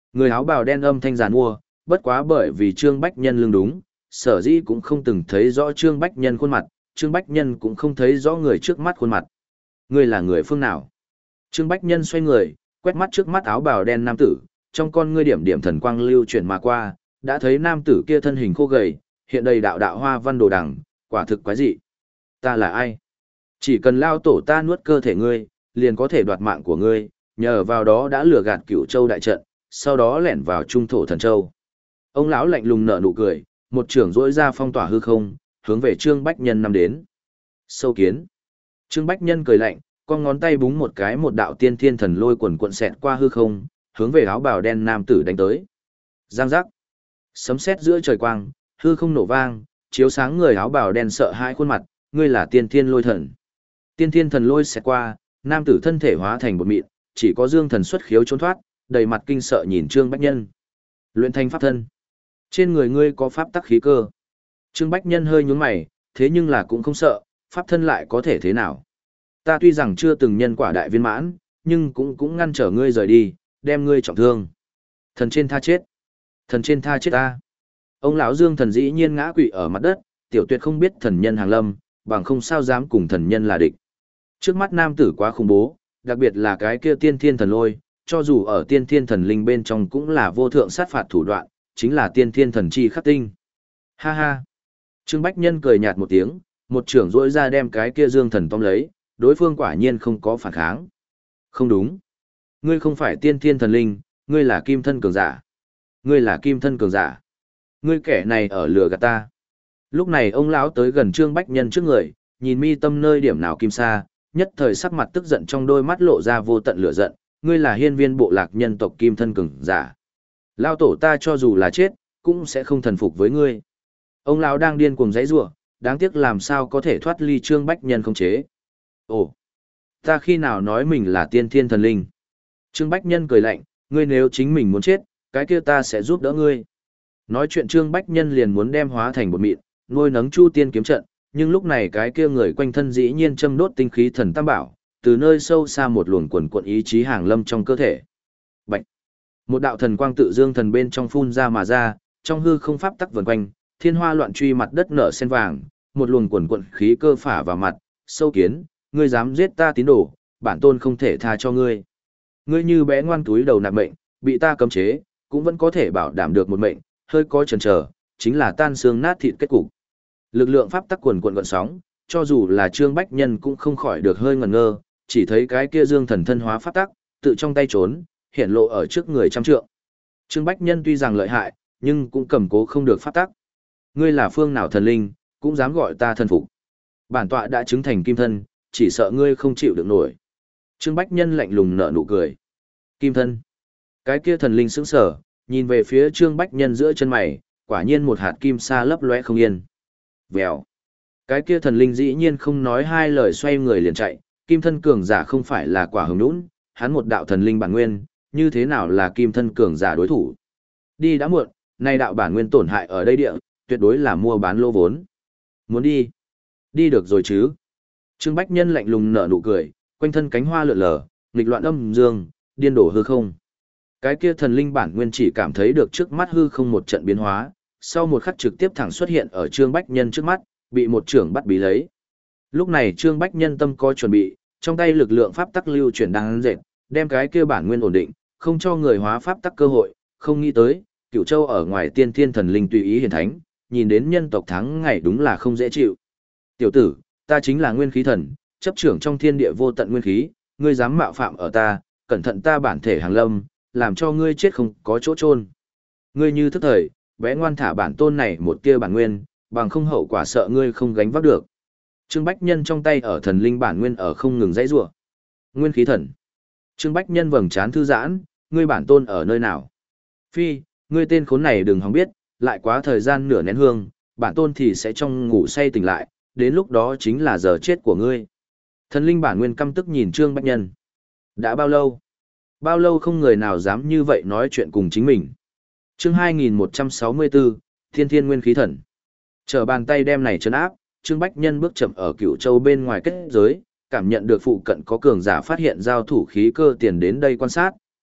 Người áo bào đen âm thanh giàn mua, bất quá bởi vì Trương Bách Nhân lương đúng, sở dĩ cũng không từng thấy rõ Trương Bách Nhân khuôn mặt, Trương Bách Nhân cũng không thấy rõ người trước mắt khuôn mặt. Ngươi là người phương nào? Trương Bách Nhân xoay người, quét mắt trước mắt áo bào đen nam tử, trong con ngươi điểm điểm thần quang lưu chuyển mà qua, đã thấy nam tử kia thân hình khô gầy, hiện đầy đạo đạo hoa văn đồ đằng, quả thực quái dị. Ta là ai? Chỉ cần lao tổ ta nuốt cơ thể ngươi, liền có thể đoạt mạng của ngươi, nhờ vào đó đã lừa gạt Cửu Châu đại trận, sau đó lẻn vào trung thổ thần châu. Ông lão lạnh lùng nở nụ cười, một trưởng rỗi ra phong tỏa hư không, hướng về Trương Bách Nhân năm đến. Sâu kiến. Trương Bách Nhân cười lạnh, con ngón tay búng một cái, một đạo tiên thiên thần lôi quần cuộn xẹt qua hư không, hướng về áo bào đen nam tử đánh tới. Giang giác. Sấm sét giữa trời quang, hư không nổ vang, chiếu sáng người áo bào đen sợ hãi khuôn mặt, ngươi là tiên thiên lôi thần. Tiên thiên thần lôi xẹt qua, nam tử thân thể hóa thành bột mịn, chỉ có dương thần xuất khiếu trốn thoát, đầy mặt kinh sợ nhìn Trương Bách Nhân. Luyện thành pháp thân. Trên người ngươi có pháp tắc khí cơ. Trương Bách Nhân hơi nhướng mày, thế nhưng là cũng không sợ, pháp thân lại có thể thế nào. Ta tuy rằng chưa từng nhân quả đại viên mãn, nhưng cũng cũng ngăn trở ngươi rời đi, đem ngươi trọng thương. Thần trên tha chết. Thần trên tha chết ta. Ông lão Dương thần dĩ nhiên ngã quỵ ở mặt đất, tiểu tuyệt không biết thần nhân hàng lâm, bằng không sao dám cùng thần nhân là địch. Trước mắt nam tử quá khủng bố, đặc biệt là cái kia tiên thiên thần lôi, cho dù ở tiên thiên thần linh bên trong cũng là vô thượng sát phạt thủ đoạn, chính là tiên thiên thần chi khắc tinh. Ha ha. Trương Bách Nhân cười nhạt một tiếng, một trưởng rỗi ra đem cái kia Dương thần tóm lấy, đối phương quả nhiên không có phản kháng. Không đúng. Ngươi không phải tiên thiên thần linh, ngươi là kim thân cường giả. Ngươi là kim thân cường giả. Ngươi kẻ này ở lừa gạt ta. Lúc này ông lão tới gần Trương Bách Nhân trước người, nhìn mi tâm nơi điểm nào kim sa, nhất thời sắc mặt tức giận, trong đôi mắt lộ ra vô tận lửa giận. Ngươi là hiên viên bộ lạc nhân tộc kim thân cường giả. Lao tổ ta cho dù là chết, cũng sẽ không thần phục với ngươi. Ông lão đang điên cuồng giãy giụa, đáng tiếc làm sao có thể thoát ly Trương Bách Nhân khống chế. Ồ, ta khi nào nói mình là tiên thiên thần linh? Trương Bách Nhân cười lạnh, ngươi nếu chính mình muốn chết, cái kia ta sẽ giúp đỡ ngươi. Nói chuyện Trương Bách Nhân liền muốn đem hóa thành bột mịn, nuôi nấng Chu Tiên kiếm trận, nhưng lúc này cái kia người quanh thân dĩ nhiên châm đốt tinh khí thần tam bảo, từ nơi sâu xa một luồng quần cuộn ý chí hàng lâm trong cơ thể. Bạch. Một đạo thần quang tự dương thần bên trong phun ra mà ra, trong hư không pháp tắc vần quanh, thiên hoa loạn truy, mặt đất nở sen vàng, một luồng quần cuộn khí cơ phả vào mặt, sâu kiến, ngươi dám giết ta tín đồ, bản tôn không thể tha cho ngươi. Ngươi như bé ngoan túi đầu nạp mệnh, bị ta cấm chế, cũng vẫn có thể bảo đảm được một mệnh, hơi có chần chờ, chính là tan xương nát thịt kết cục. Lực lượng pháp tắc quần cuộn gợn sóng, cho dù là Trương Bách Nhân cũng không khỏi được hơi ngẩn ngơ, chỉ thấy cái kia dương thần thân hóa pháp tắc, tự trong tay trốn, hiện lộ ở trước người trăm trượng. Trương Bách Nhân tuy rằng lợi hại, nhưng cũng cầm cố không được pháp tắc. Ngươi là phương nào thần linh, cũng dám gọi ta thần phục. Bản tọa đã chứng thành kim thân, chỉ sợ ngươi không chịu được nổi. Trương Bách Nhân lạnh lùng nở nụ cười. Kim thân. Cái kia thần linh sững sờ, nhìn về phía Trương Bách Nhân giữa chân mày, quả nhiên một hạt kim sa lấp lóe không yên. Vèo. Cái kia thần linh dĩ nhiên không nói hai lời xoay người liền chạy, kim thân cường giả không phải là quả hồng nhũn, hắn một đạo thần linh bản nguyên, như thế nào là kim thân cường giả đối thủ. Đi đã muộn, nay đạo bản nguyên tổn hại ở đây địa, tuyệt đối là mua bán lô vốn. Muốn đi? Đi được rồi chứ? Trương Bách Nhân lạnh lùng nở nụ cười, quanh thân cánh hoa lượn lờ, nghịch loạn âm dương, điên đổ hư không. Cái kia thần linh bản nguyên chỉ cảm thấy được trước mắt hư không một trận biến hóa, sau một khắc trực tiếp thẳng xuất hiện ở Trương Bách Nhân trước mắt, bị một trưởng bắt bí lấy. Lúc này Trương Bách Nhân tâm có chuẩn bị, trong tay lực lượng pháp tắc lưu chuyển đang dệt, đem cái kia bản nguyên ổn định, không cho người hóa pháp tắc cơ hội, không nghĩ tới, Cửu Châu ở ngoài tiên thiên thần linh tùy ý hiển thánh, nhìn đến nhân tộc thắng ngày đúng là không dễ chịu. Tiểu tử, ta chính là nguyên khí thần, chấp trưởng trong thiên địa vô tận nguyên khí, ngươi dám mạo phạm ở ta, cẩn thận ta bản thể hàng lâm, làm cho ngươi chết không có chỗ chôn. Ngươi như thức thời, bé ngoan thả bản tôn này một tia bản nguyên, bằng không hậu quả sợ ngươi không gánh vác được. Trương Bách Nhân trong tay ở thần linh bản nguyên ở không ngừng dãy rủa. Nguyên khí thần. Trương Bách Nhân vầng trán thư giãn, ngươi bản tôn ở nơi nào? Phi, ngươi tên khốn này đừng hòng biết, lại quá thời gian nửa nén hương, bản tôn thì sẽ trong ngủ say tỉnh lại, đến lúc đó chính là giờ chết của ngươi. Thần linh bản nguyên căm tức nhìn Trương Bách Nhân. Đã bao lâu? Bao lâu không người nào dám như vậy nói chuyện cùng chính mình. Chương hai nghìn một trăm sáu mươi bốn, Thiên Thiên Nguyên Khí Thần. Trở bàn tay đem này trấn áp, Trương Bách Nhân bước chậm ở Cửu Châu bên ngoài kết giới, cảm nhận được phụ cận có cường giả phát hiện giao thủ khí cơ tiền đến đây quan sát,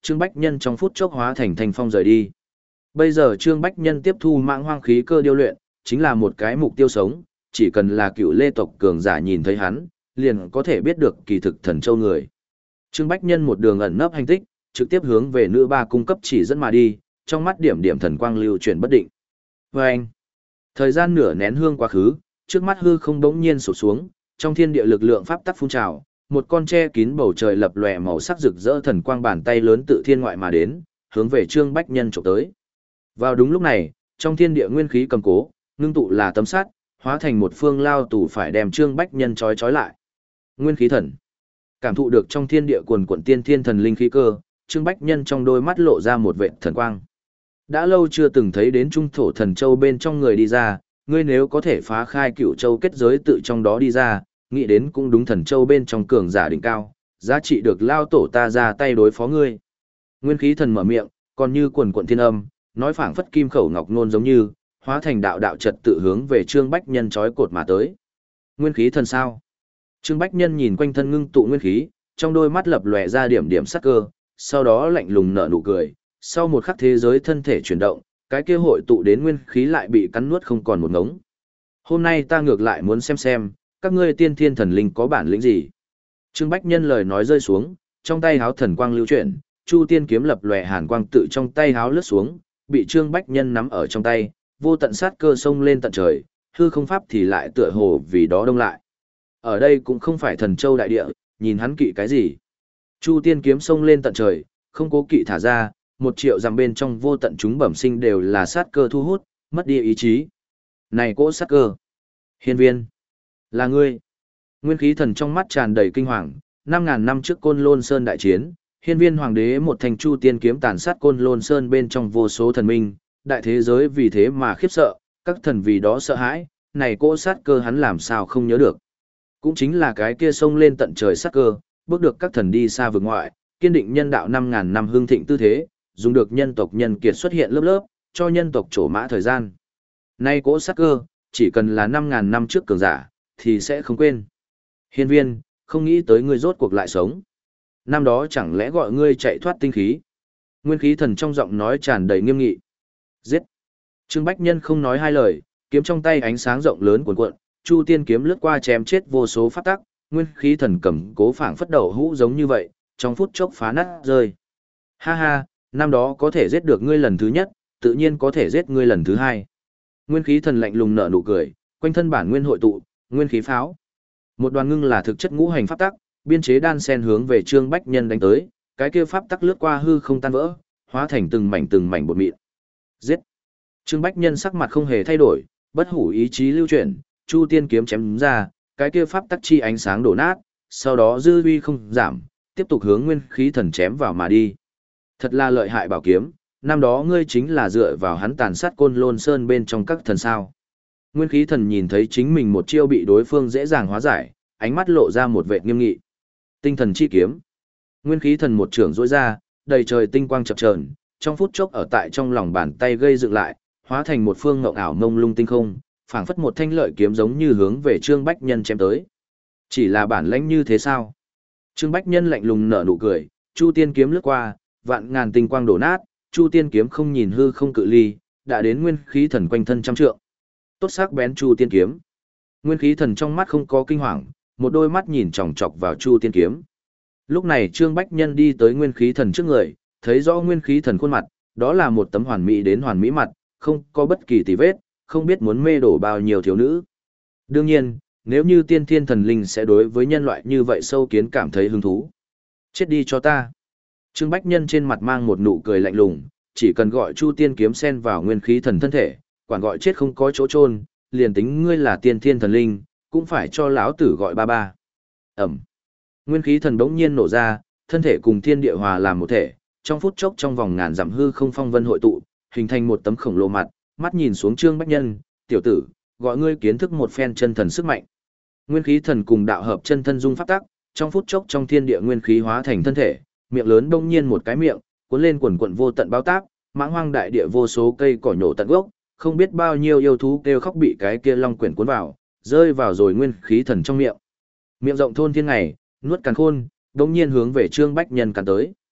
Trương Bách Nhân trong phút chốc hóa thành thanh phong rời đi. Bây giờ Trương Bách Nhân tiếp thu mãng hoang khí cơ điêu luyện, chính là một cái mục tiêu sống, chỉ cần là cựu lê tộc cường giả nhìn thấy hắn, liền có thể biết được kỳ thực thần châu người. Trương Bách Nhân một đường ẩn nấp hành tích, trực tiếp hướng về nữ ba cung cấp chỉ dẫn mà đi, trong mắt điểm điểm thần quang lưu chuyển bất định. Và anh, thời gian nửa nén hương quá khứ, trước mắt hư không bỗng nhiên sụp xuống, trong thiên địa lực lượng pháp tắc phun trào, một con tre kín bầu trời lập lòe màu sắc rực rỡ thần quang bàn tay lớn tự thiên ngoại mà đến, hướng về Trương Bách Nhân chụp tới. Vào đúng lúc này, trong thiên địa nguyên khí cầm cố, ngưng tụ là tấm sắt, hóa thành một phương lao tù phải đem Trương Bách Nhân trói trói lại. Nguyên khí thần. Cảm thụ được trong thiên địa quần quần tiên thiên thần linh khí cơ, Trương Bách Nhân trong đôi mắt lộ ra một vệt thần quang. Đã lâu chưa từng thấy đến trung thổ thần châu bên trong người đi ra, ngươi nếu có thể phá khai cựu châu kết giới tự trong đó đi ra, nghĩ đến cũng đúng thần châu bên trong cường giả đỉnh cao, giá trị được lao tổ ta ra tay đối phó ngươi. Nguyên khí thần mở miệng, còn như quần quần thiên âm, nói phảng phất kim khẩu ngọc nôn giống như, hóa thành đạo đạo trật tự hướng về Trương Bách Nhân trói cột mà tới. Nguyên khí thần sao? Trương Bách Nhân nhìn quanh thân ngưng tụ nguyên khí, trong đôi mắt lập lòe ra điểm điểm sắc cơ, sau đó lạnh lùng nở nụ cười, sau một khắc thế giới thân thể chuyển động, cái kia hội tụ đến nguyên khí lại bị cắn nuốt không còn một ngống. Hôm nay ta ngược lại muốn xem xem, các ngươi tiên thiên thần linh có bản lĩnh gì. Trương Bách Nhân lời nói rơi xuống, trong tay háo thần quang lưu chuyển, Chu Tiên kiếm lập lòe hàn quang tự trong tay háo lướt xuống, bị Trương Bách Nhân nắm ở trong tay, vô tận sát cơ sông lên tận trời, hư không pháp thì lại tựa hồ vì đó đông lại. Ở đây cũng không phải thần châu đại địa, nhìn hắn kỵ cái gì. Chu Tiên kiếm sông lên tận trời, không cố kỵ thả ra, một triệu dặm bên trong vô tận chúng bẩm sinh đều là sát cơ thu hút, mất đi ý chí. Này cỗ sát cơ! Hiên viên! Là ngươi! Nguyên khí thần trong mắt tràn đầy kinh hoàng, năm ngàn năm trước Côn Lôn Sơn đại chiến, hiên viên hoàng đế một thành Chu Tiên kiếm tàn sát Côn Lôn Sơn bên trong vô số thần minh, đại thế giới vì thế mà khiếp sợ, các thần vì đó sợ hãi, này cỗ sát cơ hắn làm sao không nhớ được. Cũng chính là cái kia sông lên tận trời sát cơ, bước được các thần đi xa vực ngoại, kiên định nhân đạo năm ngàn năm hương thịnh tư thế, dùng được nhân tộc nhân kiệt xuất hiện lớp lớp, cho nhân tộc trổ mã thời gian. Nay cỗ sát cơ, chỉ cần là năm ngàn năm trước cường giả, thì sẽ không quên. Hiên viên, không nghĩ tới ngươi rốt cuộc lại sống. Năm đó chẳng lẽ gọi ngươi chạy thoát tinh khí. Nguyên khí thần trong giọng nói tràn đầy nghiêm nghị. Giết. Trương Bách Nhân không nói hai lời, kiếm trong tay ánh sáng rộng lớn cuồn cuộn, Chu Tiên kiếm lướt qua chém chết vô số pháp tắc, nguyên khí thần cầm cố phảng phất đầu hũ giống như vậy, trong phút chốc phá nát rơi. Ha ha, năm đó có thể giết được ngươi lần thứ nhất, tự nhiên có thể giết ngươi lần thứ hai. Nguyên khí thần lạnh lùng nở nụ cười, quanh thân bản nguyên hội tụ, nguyên khí pháo. Một đoàn ngưng là thực chất ngũ hành pháp tắc, biên chế đan sen hướng về Trương Bách Nhân đánh tới, cái kia pháp tắc lướt qua hư không tan vỡ, hóa thành từng mảnh từng mảnh bột mịn. Giết. Trương Bách Nhân sắc mặt không hề thay đổi, bất hủ ý chí lưu chuyển, Chu Tiên kiếm chém ra, cái kia pháp tắc chi ánh sáng đổ nát, sau đó dư uy không giảm, tiếp tục hướng nguyên khí thần chém vào mà đi. Thật là lợi hại bảo kiếm, năm đó ngươi chính là dựa vào hắn tàn sát Côn Lôn Sơn bên trong các thần sao. Nguyên khí thần nhìn thấy chính mình một chiêu bị đối phương dễ dàng hóa giải, ánh mắt lộ ra một vẻ nghiêm nghị. Tinh thần chi kiếm. Nguyên khí thần một trường rỗi ra, đầy trời tinh quang chập chờn, trong phút chốc ở tại trong lòng bàn tay gây dựng lại, hóa thành một phương ngộng ảo mông lung tinh không, phảng phất một thanh lợi kiếm giống như hướng về Trương Bách Nhân chém tới. Chỉ là bản lãnh như thế sao? Trương Bách Nhân lạnh lùng nở nụ cười, Chu Tiên kiếm lướt qua, vạn ngàn tinh quang đổ nát, Chu Tiên kiếm không nhìn hư không cự ly, đã đến nguyên khí thần quanh thân trăm trượng. Tốt sắc bén Chu Tiên kiếm. Nguyên khí thần trong mắt không có kinh hoàng, một đôi mắt nhìn chòng chọc vào Chu Tiên kiếm. Lúc này Trương Bách Nhân đi tới nguyên khí thần trước người, thấy rõ nguyên khí thần khuôn mặt, đó là một tấm hoàn mỹ đến hoàn mỹ mặt, không có bất kỳ tì vết, không biết muốn mê đổ bao nhiêu thiếu nữ. Đương nhiên, nếu như tiên thiên thần linh sẽ đối với nhân loại như vậy sâu kiến cảm thấy hứng thú. Chết đi cho ta. Trương Bách Nhân trên mặt mang một nụ cười lạnh lùng, chỉ cần gọi Chu Tiên kiếm xen vào nguyên khí thần thân thể, quản gọi chết không có chỗ chôn, liền tính ngươi là tiên thiên thần linh, cũng phải cho lão tử gọi ba ba. Ẩm. Nguyên khí thần bỗng nhiên nổ ra, thân thể cùng thiên địa hòa làm một thể, trong phút chốc trong vòng ngàn dặm hư không phong vân hội tụ, hình thành một tấm khổng lồ mặt, mắt nhìn xuống Trương Bách Nhân, tiểu tử, gọi ngươi kiến thức một phen chân thần sức mạnh. Nguyên khí thần cùng đạo hợp chân thân dung pháp tắc, trong phút chốc trong thiên địa nguyên khí hóa thành thân thể, miệng lớn bỗng nhiên một cái miệng, cuốn lên quần quần vô tận bao táp, mãng hoang đại địa vô số cây cỏ nhổ tận gốc, không biết bao nhiêu yêu thú kêu khóc bị cái kia long quyển cuốn vào, rơi vào rồi nguyên khí thần trong miệng. Miệng rộng thôn thiên ngày, nuốt càn khôn, bỗng nhiên hướng về Trương Bách Nhân càn tới.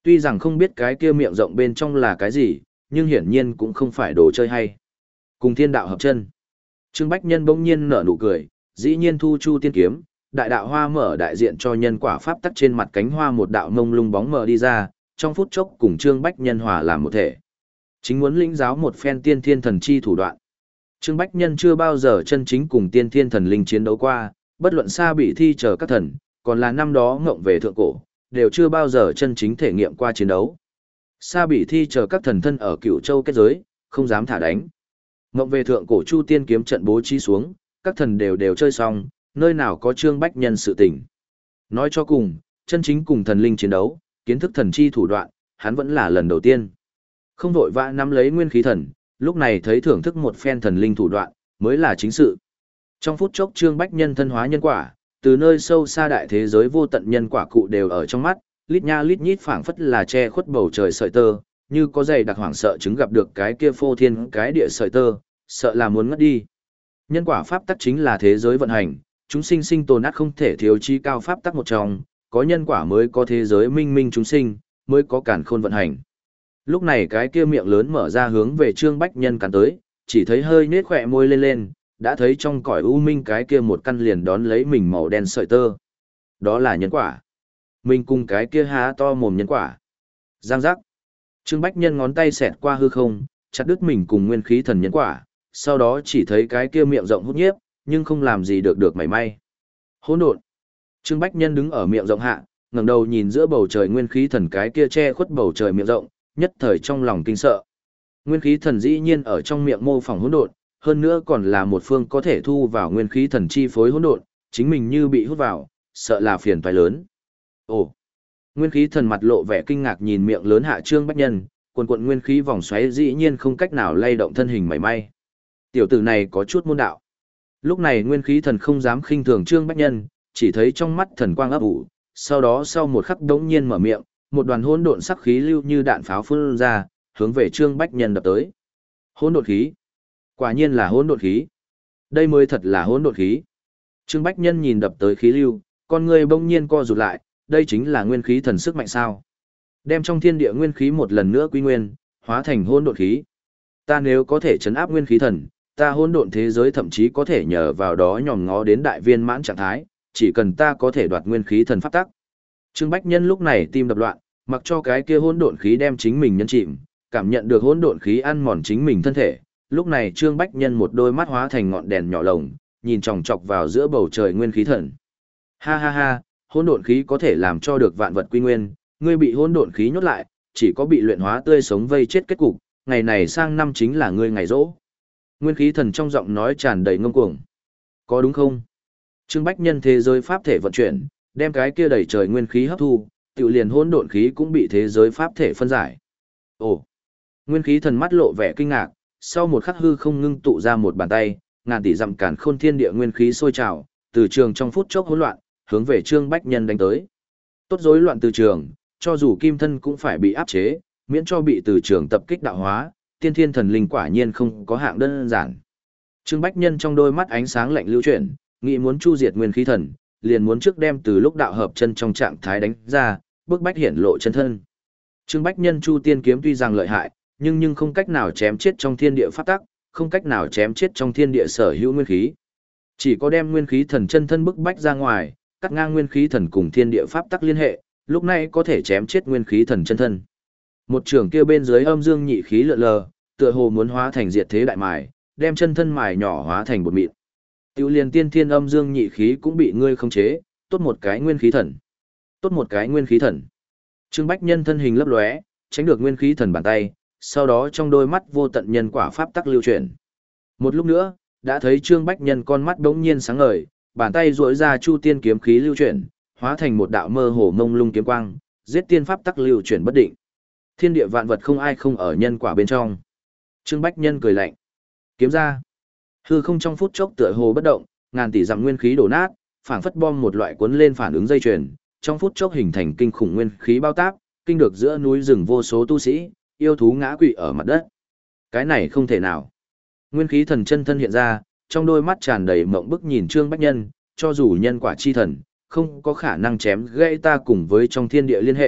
Tuy rằng không biết cái kia miệng rộng bên trong là cái gì, nhưng hiển nhiên cũng không phải đồ chơi hay. Cùng thiên đạo hợp chân. Trương Bách Nhân bỗng nhiên nở nụ cười, dĩ nhiên thu chu tiên kiếm, đại đạo hoa mở đại diện cho nhân quả pháp tắc trên mặt cánh hoa một đạo mông lung bóng mờ đi ra, trong phút chốc cùng Trương Bách Nhân hòa làm một thể. Chính muốn lĩnh giáo một phen tiên thiên thần chi thủ đoạn. Trương Bách Nhân chưa bao giờ chân chính cùng tiên thiên thần linh chiến đấu qua, bất luận xa bị thi chờ các thần, còn là năm đó ngộng về thượng cổ, đều chưa bao giờ chân chính thể nghiệm qua chiến đấu. Sa bị thi chờ các thần thân ở Cửu Châu kết giới, không dám thả đánh. Ngộng về thượng cổ Chu Tiên kiếm trận bố trí xuống, các thần đều đều chơi xong, nơi nào có Trương Bách Nhân sự tình. Nói cho cùng, chân chính cùng thần linh chiến đấu, kiến thức thần chi thủ đoạn, hắn vẫn là lần đầu tiên. Không vội vã nắm lấy nguyên khí thần, lúc này thấy thưởng thức một phen thần linh thủ đoạn, mới là chính sự. Trong phút chốc Trương Bách Nhân thân hóa nhân quả, từ nơi sâu xa đại thế giới vô tận nhân quả cụ đều ở trong mắt, lít nha lít nhít phảng phất là che khuất bầu trời sợi tơ, như có dày đặc hoảng sợ chứng gặp được cái kia phô thiên cái địa sợi tơ, sợ là muốn ngất đi. Nhân quả pháp tắc chính là thế giới vận hành, chúng sinh sinh tồn ác không thể thiếu chi cao pháp tắc một trong, có nhân quả mới có thế giới minh minh chúng sinh, mới có càn khôn vận hành. Lúc này cái kia miệng lớn mở ra hướng về Trương Bách Nhân cắn tới, chỉ thấy hơi nết khỏe môi lên lên, đã thấy trong cõi u minh cái kia một căn liền đón lấy mình màu đen sợi tơ. Đó là nhân quả. Mình cùng cái kia há to mồm nhân quả. Giang giác. Trương Bách Nhân ngón tay xẹt qua hư không, chặt đứt mình cùng nguyên khí thần nhân quả, sau đó chỉ thấy cái kia miệng rộng hút nhiếp, nhưng không làm gì được được mảy may. Hỗn độn. Trương Bách Nhân đứng ở miệng rộng hạ, ngẩng đầu nhìn giữa bầu trời nguyên khí thần cái kia che khuất bầu trời miệng rộng, nhất thời trong lòng kinh sợ. Nguyên khí thần dĩ nhiên ở trong miệng mô phỏng hỗn độn, hơn nữa còn là một phương có thể thu vào nguyên khí thần chi phối hỗn độn, chính mình như bị hút vào, sợ là phiền toái lớn. Ồ. Nguyên khí thần mặt lộ vẻ kinh ngạc nhìn miệng lớn hạ Trương Bách Nhân, quần quần nguyên khí vòng xoáy dĩ nhiên không cách nào lay động thân hình mảy may. Tiểu tử này có chút môn đạo. Lúc này nguyên khí thần không dám khinh thường Trương Bách Nhân, chỉ thấy trong mắt thần quang ấp ủ, sau đó sau một khắc đống nhiên mở miệng, một đoàn hỗn độn sắc khí lưu như đạn pháo phun ra, hướng về Trương Bách Nhân đập tới. Hỗn độn khí. Quả nhiên là hỗn độn khí. Đây mới thật là hỗn độn khí. Trương Bách Nhân nhìn đập tới khí lưu, con người bỗng nhiên co rụt lại, đây chính là nguyên khí thần sức mạnh sao? Đem trong thiên địa nguyên khí một lần nữa quy nguyên, hóa thành hỗn độn khí. Ta nếu có thể trấn áp nguyên khí thần, ta hỗn độn thế giới thậm chí có thể nhờ vào đó nhòm ngó đến đại viên mãn trạng thái, chỉ cần ta có thể đoạt nguyên khí thần pháp tắc. Trương Bách Nhân lúc này tim đập loạn, mặc cho cái kia hỗn độn khí đem chính mình nhấn chìm, cảm nhận được hỗn độn khí ăn mòn chính mình thân thể. Lúc này Trương Bách Nhân một đôi mắt hóa thành ngọn đèn nhỏ lồng, nhìn chòng chọc vào giữa bầu trời nguyên khí thần. Ha ha ha, hỗn độn khí có thể làm cho được vạn vật quy nguyên, ngươi bị hỗn độn khí nhốt lại, chỉ có bị luyện hóa tươi sống vây chết kết cục, ngày này sang năm chính là ngươi ngày rỗ. Nguyên khí thần trong giọng nói tràn đầy ngông cuồng. Có đúng không? Trương Bách Nhân thế giới pháp thể vận chuyển, đem cái kia đầy trời nguyên khí hấp thu, tự liền hỗn độn khí cũng bị thế giới pháp thể phân giải. Ồ. Nguyên khí thần mắt lộ vẻ kinh ngạc, sau một khắc hư không ngưng tụ ra một bàn tay, ngàn tỷ dặm càn khôn thiên địa nguyên khí sôi trào, từ trường trong phút chốc hỗn loạn, hướng về Trương Bách Nhân đánh tới. Tốt rối loạn từ trường, cho dù kim thân cũng phải bị áp chế, miễn cho bị từ trường tập kích đạo hóa, tiên thiên thần linh quả nhiên không có hạng đơn giản. Trương Bách Nhân trong đôi mắt ánh sáng lạnh lưu chuyển, nghĩ muốn chu diệt nguyên khí thần, liền muốn trước đem từ lúc đạo hợp chân trong trạng thái đánh ra, bước bách hiển lộ chân thân. Trương Bách Nhân chu tiên kiếm tuy rằng lợi hại, nhưng nhưng không cách nào chém chết trong thiên địa pháp tắc, không cách nào chém chết trong thiên địa sở hữu nguyên khí. Chỉ có đem nguyên khí thần chân thân bức bách ra ngoài, cắt ngang nguyên khí thần cùng thiên địa pháp tắc liên hệ, lúc này có thể chém chết nguyên khí thần chân thân. Một trường kia bên dưới âm dương nhị khí lượn lờ, tựa hồ muốn hóa thành diệt thế đại mài, đem chân thân mài nhỏ hóa thành bột mịn. Tiểu liền tiên thiên âm dương nhị khí cũng bị ngươi khống chế, tốt một cái nguyên khí thần. Tốt một cái nguyên khí thần. Trương Bách Nhân thân hình lấp lóe, tránh được nguyên khí thần bàn tay, sau đó trong đôi mắt vô tận nhân quả pháp tắc lưu chuyển. Một lúc nữa, đã thấy Trương Bách Nhân con mắt bỗng nhiên sáng ngời, bàn tay duỗi ra chu tiên kiếm khí lưu chuyển, hóa thành một đạo mơ hồ mông lung kiếm quang, giết tiên pháp tắc lưu chuyển bất định. Thiên địa vạn vật không ai không ở nhân quả bên trong. Trương Bách Nhân cười lạnh, kiếm ra. Hư không trong phút chốc tựa hồ bất động, ngàn tỷ dặm nguyên khí đổ nát, phảng phất bom một loại cuốn lên phản ứng dây chuyền, trong phút chốc hình thành kinh khủng nguyên khí bao táp, kinh được giữa núi rừng vô số tu sĩ, yêu thú ngã quỵ ở mặt đất. Cái này không thể nào. Nguyên khí thần chân thân hiện ra, trong đôi mắt tràn đầy mộng bức nhìn Trương Bách Nhân, cho dù nhân quả chi thần, không có khả năng chém gãy ta cùng với trong thiên địa liên hệ,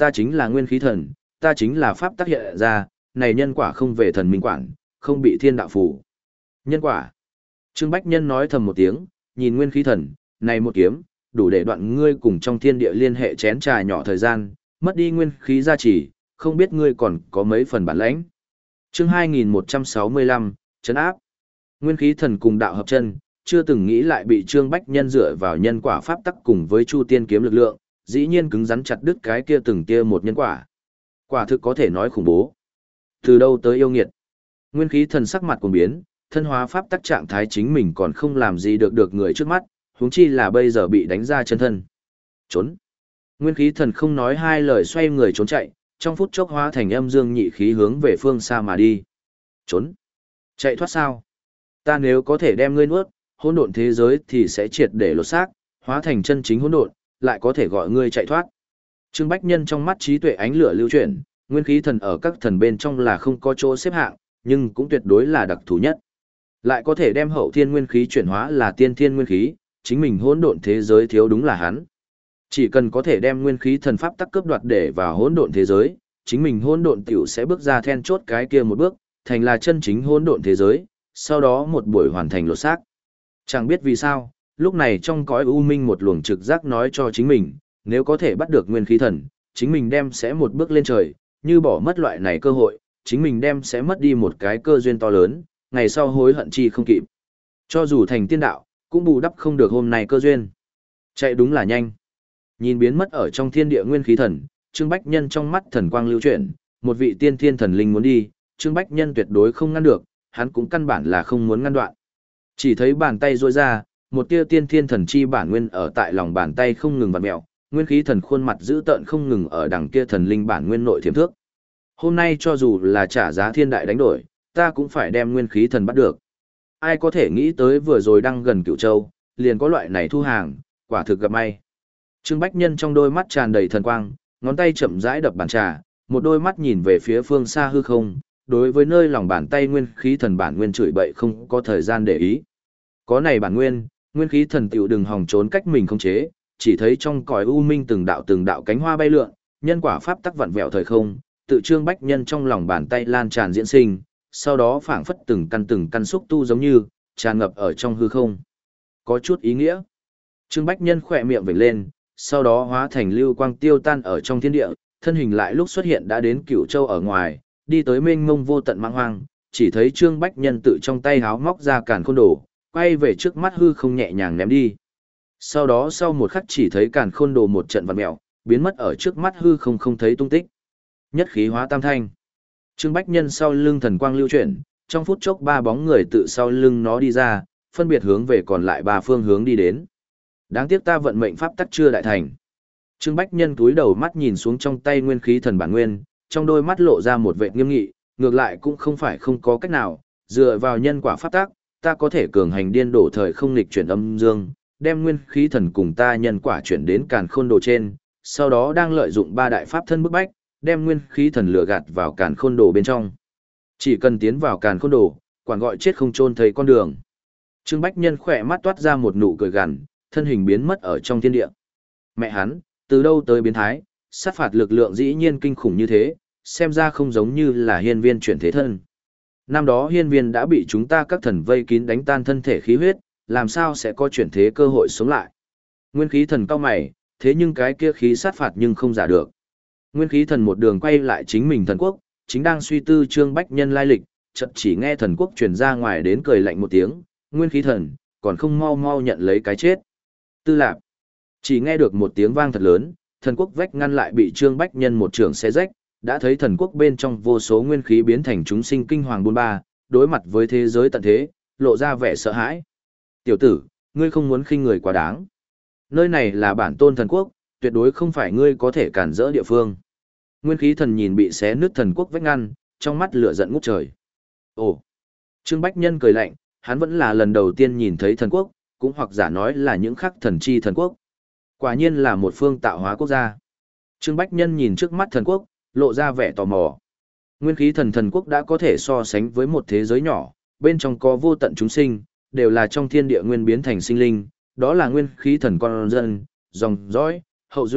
ta chính là nguyên khí thần, ta chính là pháp tác hiện ra, này nhân quả không về thần minh quản, không bị thiên đạo phủ. Nhân quả. Trương Bách Nhân nói thầm một tiếng, nhìn nguyên khí thần, này một kiếm, đủ để đoạn ngươi cùng trong thiên địa liên hệ chén trà nhỏ thời gian, mất đi nguyên khí gia trì, không biết ngươi còn có mấy phần bản lãnh. Chương hai nghìn một trăm sáu mươi lăm, trấn áp. Nguyên khí thần cùng đạo hợp chân, chưa từng nghĩ lại bị Trương Bách Nhân dựa vào nhân quả pháp tắc cùng với Chu Tiên kiếm lực lượng, dĩ nhiên cứng rắn chặt đứt cái kia từng kia một nhân quả. Quả thực có thể nói khủng bố. Từ đâu tới yêu nghiệt. Nguyên khí thần sắc mặt cuồng biến, thân hóa pháp tắc trạng thái chính mình còn không làm gì được được người trước mắt, huống chi là bây giờ bị đánh ra chân thân. Trốn. Nguyên khí thần không nói hai lời xoay người trốn chạy, trong phút chốc hóa thành âm dương nhị khí hướng về phương xa mà đi. Trốn. Chạy thoát sao? Ta nếu có thể đem ngươi nuốt, hỗn độn thế giới thì sẽ triệt để lột xác, hóa thành chân chính hỗn độn, lại có thể gọi ngươi chạy thoát. Trương Bách Nhân trong mắt trí tuệ ánh lửa lưu chuyển, nguyên khí thần ở các thần bên trong là không có chỗ xếp hạng, nhưng cũng tuyệt đối là đặc thù nhất. Lại có thể đem hậu thiên nguyên khí chuyển hóa là tiên thiên nguyên khí, chính mình hỗn độn thế giới thiếu đúng là hắn. Chỉ cần có thể đem nguyên khí thần pháp tắc cướp đoạt để vào hỗn độn thế giới, chính mình hỗn độn tiểu sẽ bước ra then chốt cái kia một bước, thành là chân chính hỗn độn thế giới, sau đó một buổi hoàn thành lột xác. Chẳng biết vì sao, lúc này trong cõi u minh một luồng trực giác nói cho chính mình, nếu có thể bắt được nguyên khí thần, chính mình đem sẽ một bước lên trời, như bỏ mất loại này cơ hội, chính mình đem sẽ mất đi một cái cơ duyên to lớn, ngày sau hối hận chi không kịp. Cho dù thành tiên đạo, cũng bù đắp không được hôm nay cơ duyên. Chạy đúng là nhanh. Nhìn biến mất ở trong thiên địa nguyên khí thần, Trương Bách Nhân trong mắt thần quang lưu chuyển, một vị tiên thiên thần linh muốn đi, Trương Bách Nhân tuyệt đối không ngăn được, hắn cũng căn bản là không muốn ngăn đoạn. Chỉ thấy bàn tay duỗi ra, một tia tiên thiên thần chi bản nguyên ở tại lòng bàn tay không ngừng vặn mèo, nguyên khí thần khuôn mặt dữ tợn không ngừng ở đằng kia thần linh bản nguyên nội thiểm thước. Hôm nay cho dù là trả giá thiên đại đánh đổi, ta cũng phải đem nguyên khí thần bắt được. Ai có thể nghĩ tới vừa rồi đang gần Cửu Châu, liền có loại này thu hàng, quả thực gặp may. Trương Bách Nhân trong đôi mắt tràn đầy thần quang, ngón tay chậm rãi đập bàn trà, một đôi mắt nhìn về phía phương xa hư không, đối với nơi lòng bàn tay nguyên khí thần bản nguyên chửi bậy không có thời gian để ý. Có này bản nguyên, nguyên khí thần tiểu đừng hòng trốn cách mình không chế, chỉ thấy trong cõi u minh từng đạo từng đạo cánh hoa bay lượn, nhân quả pháp tắc vặn vẹo thời không, tự Trương Bách Nhân trong lòng bàn tay lan tràn diễn sinh, sau đó phảng phất từng căn từng căn xúc tu giống như tràn ngập ở trong hư không. Có chút ý nghĩa. Trương Bách Nhân khỏe miệng vểnh lên, sau đó hóa thành lưu quang tiêu tan ở trong thiên địa, thân hình lại lúc xuất hiện đã đến Cửu Châu ở ngoài, đi tới mênh mông vô tận mãng hoang, chỉ thấy Trương Bách Nhân tự trong tay háo móc ra càn khôn đồ, quay về trước mắt hư không nhẹ nhàng ném đi. Sau đó sau một khắc chỉ thấy càn khôn đồ một trận vặn mèo, biến mất ở trước mắt hư không không thấy tung tích. Nhất khí hóa tam thanh. Trương Bách Nhân sau lưng thần quang lưu chuyển, trong phút chốc ba bóng người tự sau lưng nó đi ra, phân biệt hướng về còn lại ba phương hướng đi đến. Đáng tiếc ta vận mệnh pháp tắc chưa đại thành. Trương Bách Nhân cúi đầu mắt nhìn xuống trong tay nguyên khí thần bản nguyên, trong đôi mắt lộ ra một vẻ nghiêm nghị, ngược lại cũng không phải không có cách nào, dựa vào nhân quả pháp tắc, ta có thể cường hành điên đổ thời không nghịch chuyển âm dương, đem nguyên khí thần cùng ta nhân quả chuyển đến càn khôn đồ trên, sau đó đang lợi dụng ba đại pháp thân bức bách, đem nguyên khí thần lừa gạt vào càn khôn đồ bên trong. Chỉ cần tiến vào càn khôn đồ, quản gọi chết không chôn thấy con đường. Trương Bách Nhân khỏe mắt toát ra một nụ cười gằn, thân hình biến mất ở trong thiên địa. Mẹ hắn, từ đâu tới biến thái, sát phạt lực lượng dĩ nhiên kinh khủng như thế, xem ra không giống như là hiên viên chuyển thế thân. Năm đó hiên viên đã bị chúng ta các thần vây kín đánh tan thân thể khí huyết, làm sao sẽ có chuyển thế cơ hội sống lại. Nguyên khí thần cao mày, thế nhưng cái kia khí sát phạt nhưng không giả được. Nguyên khí thần một đường quay lại chính mình thần quốc, chính đang suy tư Trương Bách Nhân lai lịch, chợt chỉ nghe thần quốc truyền ra ngoài đến cười lạnh một tiếng, Nguyên khí thần, còn không mau mau nhận lấy cái chết. Tư Lạp, chỉ nghe được một tiếng vang thật lớn, thần quốc vách ngăn lại bị Trương Bách Nhân một trường xé rách, đã thấy thần quốc bên trong vô số nguyên khí biến thành chúng sinh kinh hoàng buôn ba, đối mặt với thế giới tận thế, lộ ra vẻ sợ hãi. Tiểu tử, ngươi không muốn khinh người quá đáng. Nơi này là bản tôn thần quốc, tuyệt đối không phải ngươi có thể cản rỡ địa phương. Nguyên khí thần nhìn bị xé nứt thần quốc vách ngăn, trong mắt lửa giận ngút trời. Ồ! Trương Bách Nhân cười lạnh, hắn vẫn là lần đầu tiên nhìn thấy thần quốc, cũng hoặc giả nói là những khắc thần chi thần quốc. Quả nhiên là một phương tạo hóa quốc gia. Trương Bách Nhân nhìn trước mắt thần quốc, lộ ra vẻ tò mò. Nguyên khí thần thần quốc đã có thể so sánh với một thế giới nhỏ, bên trong có vô tận chúng sinh, đều là trong thiên địa nguyên biến thành sinh linh, đó là nguyên khí thần con dân, dòng dõi, hậu duệ,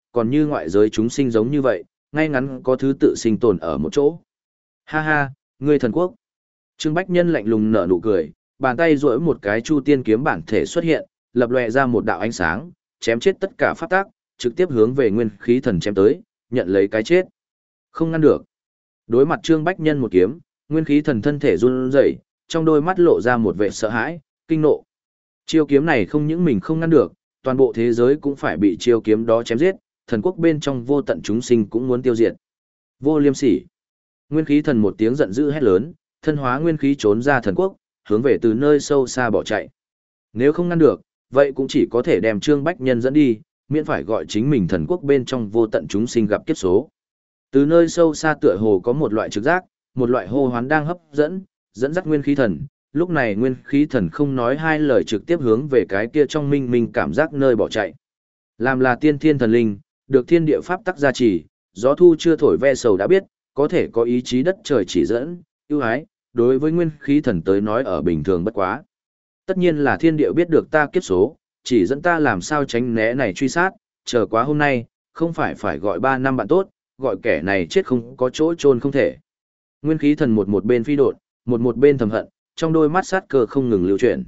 còn như ngoại giới chúng sinh giống như vậy, ngay ngắn có thứ tự sinh tồn ở một chỗ. Ha ha, ngươi thần quốc. Trương Bách Nhân lạnh lùng nở nụ cười, bàn tay duỗi một cái chu tiên kiếm bản thể xuất hiện, lập lòe ra một đạo ánh sáng, chém chết tất cả pháp tác, trực tiếp hướng về nguyên khí thần chém tới, nhận lấy cái chết. Không ngăn được. Đối mặt Trương Bách Nhân một kiếm, nguyên khí thần thân thể run rẩy, trong đôi mắt lộ ra một vẻ sợ hãi, kinh nộ. Chiêu kiếm này không những mình không ngăn được, toàn bộ thế giới cũng phải bị chiêu kiếm đó chém giết, thần quốc bên trong vô tận chúng sinh cũng muốn tiêu diệt. Vô liêm sỉ. Nguyên khí thần một tiếng giận dữ hét lớn, thân hóa nguyên khí trốn ra thần quốc, hướng về từ nơi sâu xa bỏ chạy. Nếu không ngăn được, vậy cũng chỉ có thể đem Trương Bách Nhân dẫn đi, miễn phải gọi chính mình thần quốc bên trong vô tận chúng sinh gặp kiếp số. Từ nơi sâu xa tựa hồ có một loại trực giác, một loại hô hoán đang hấp dẫn, dẫn dắt nguyên khí thần. Lúc này nguyên khí thần không nói hai lời trực tiếp hướng về cái kia trong minh minh cảm giác nơi bỏ chạy. Làm là tiên thiên thần linh, được thiên địa pháp tắc gia trì, gió thu chưa thổi ve sầu đã biết, có thể có ý chí đất trời chỉ dẫn, ưu ái, đối với nguyên khí thần tới nói ở bình thường bất quá. Tất nhiên là thiên địa biết được ta kiếp số, chỉ dẫn ta làm sao tránh né này truy sát, chờ quá hôm nay, không phải phải gọi ba năm bạn tốt, gọi kẻ này chết không có chỗ chôn không thể. Nguyên khí thần một một bên phi độn, một một bên thầm hận, trong đôi mắt sát cơ không ngừng lưu chuyển.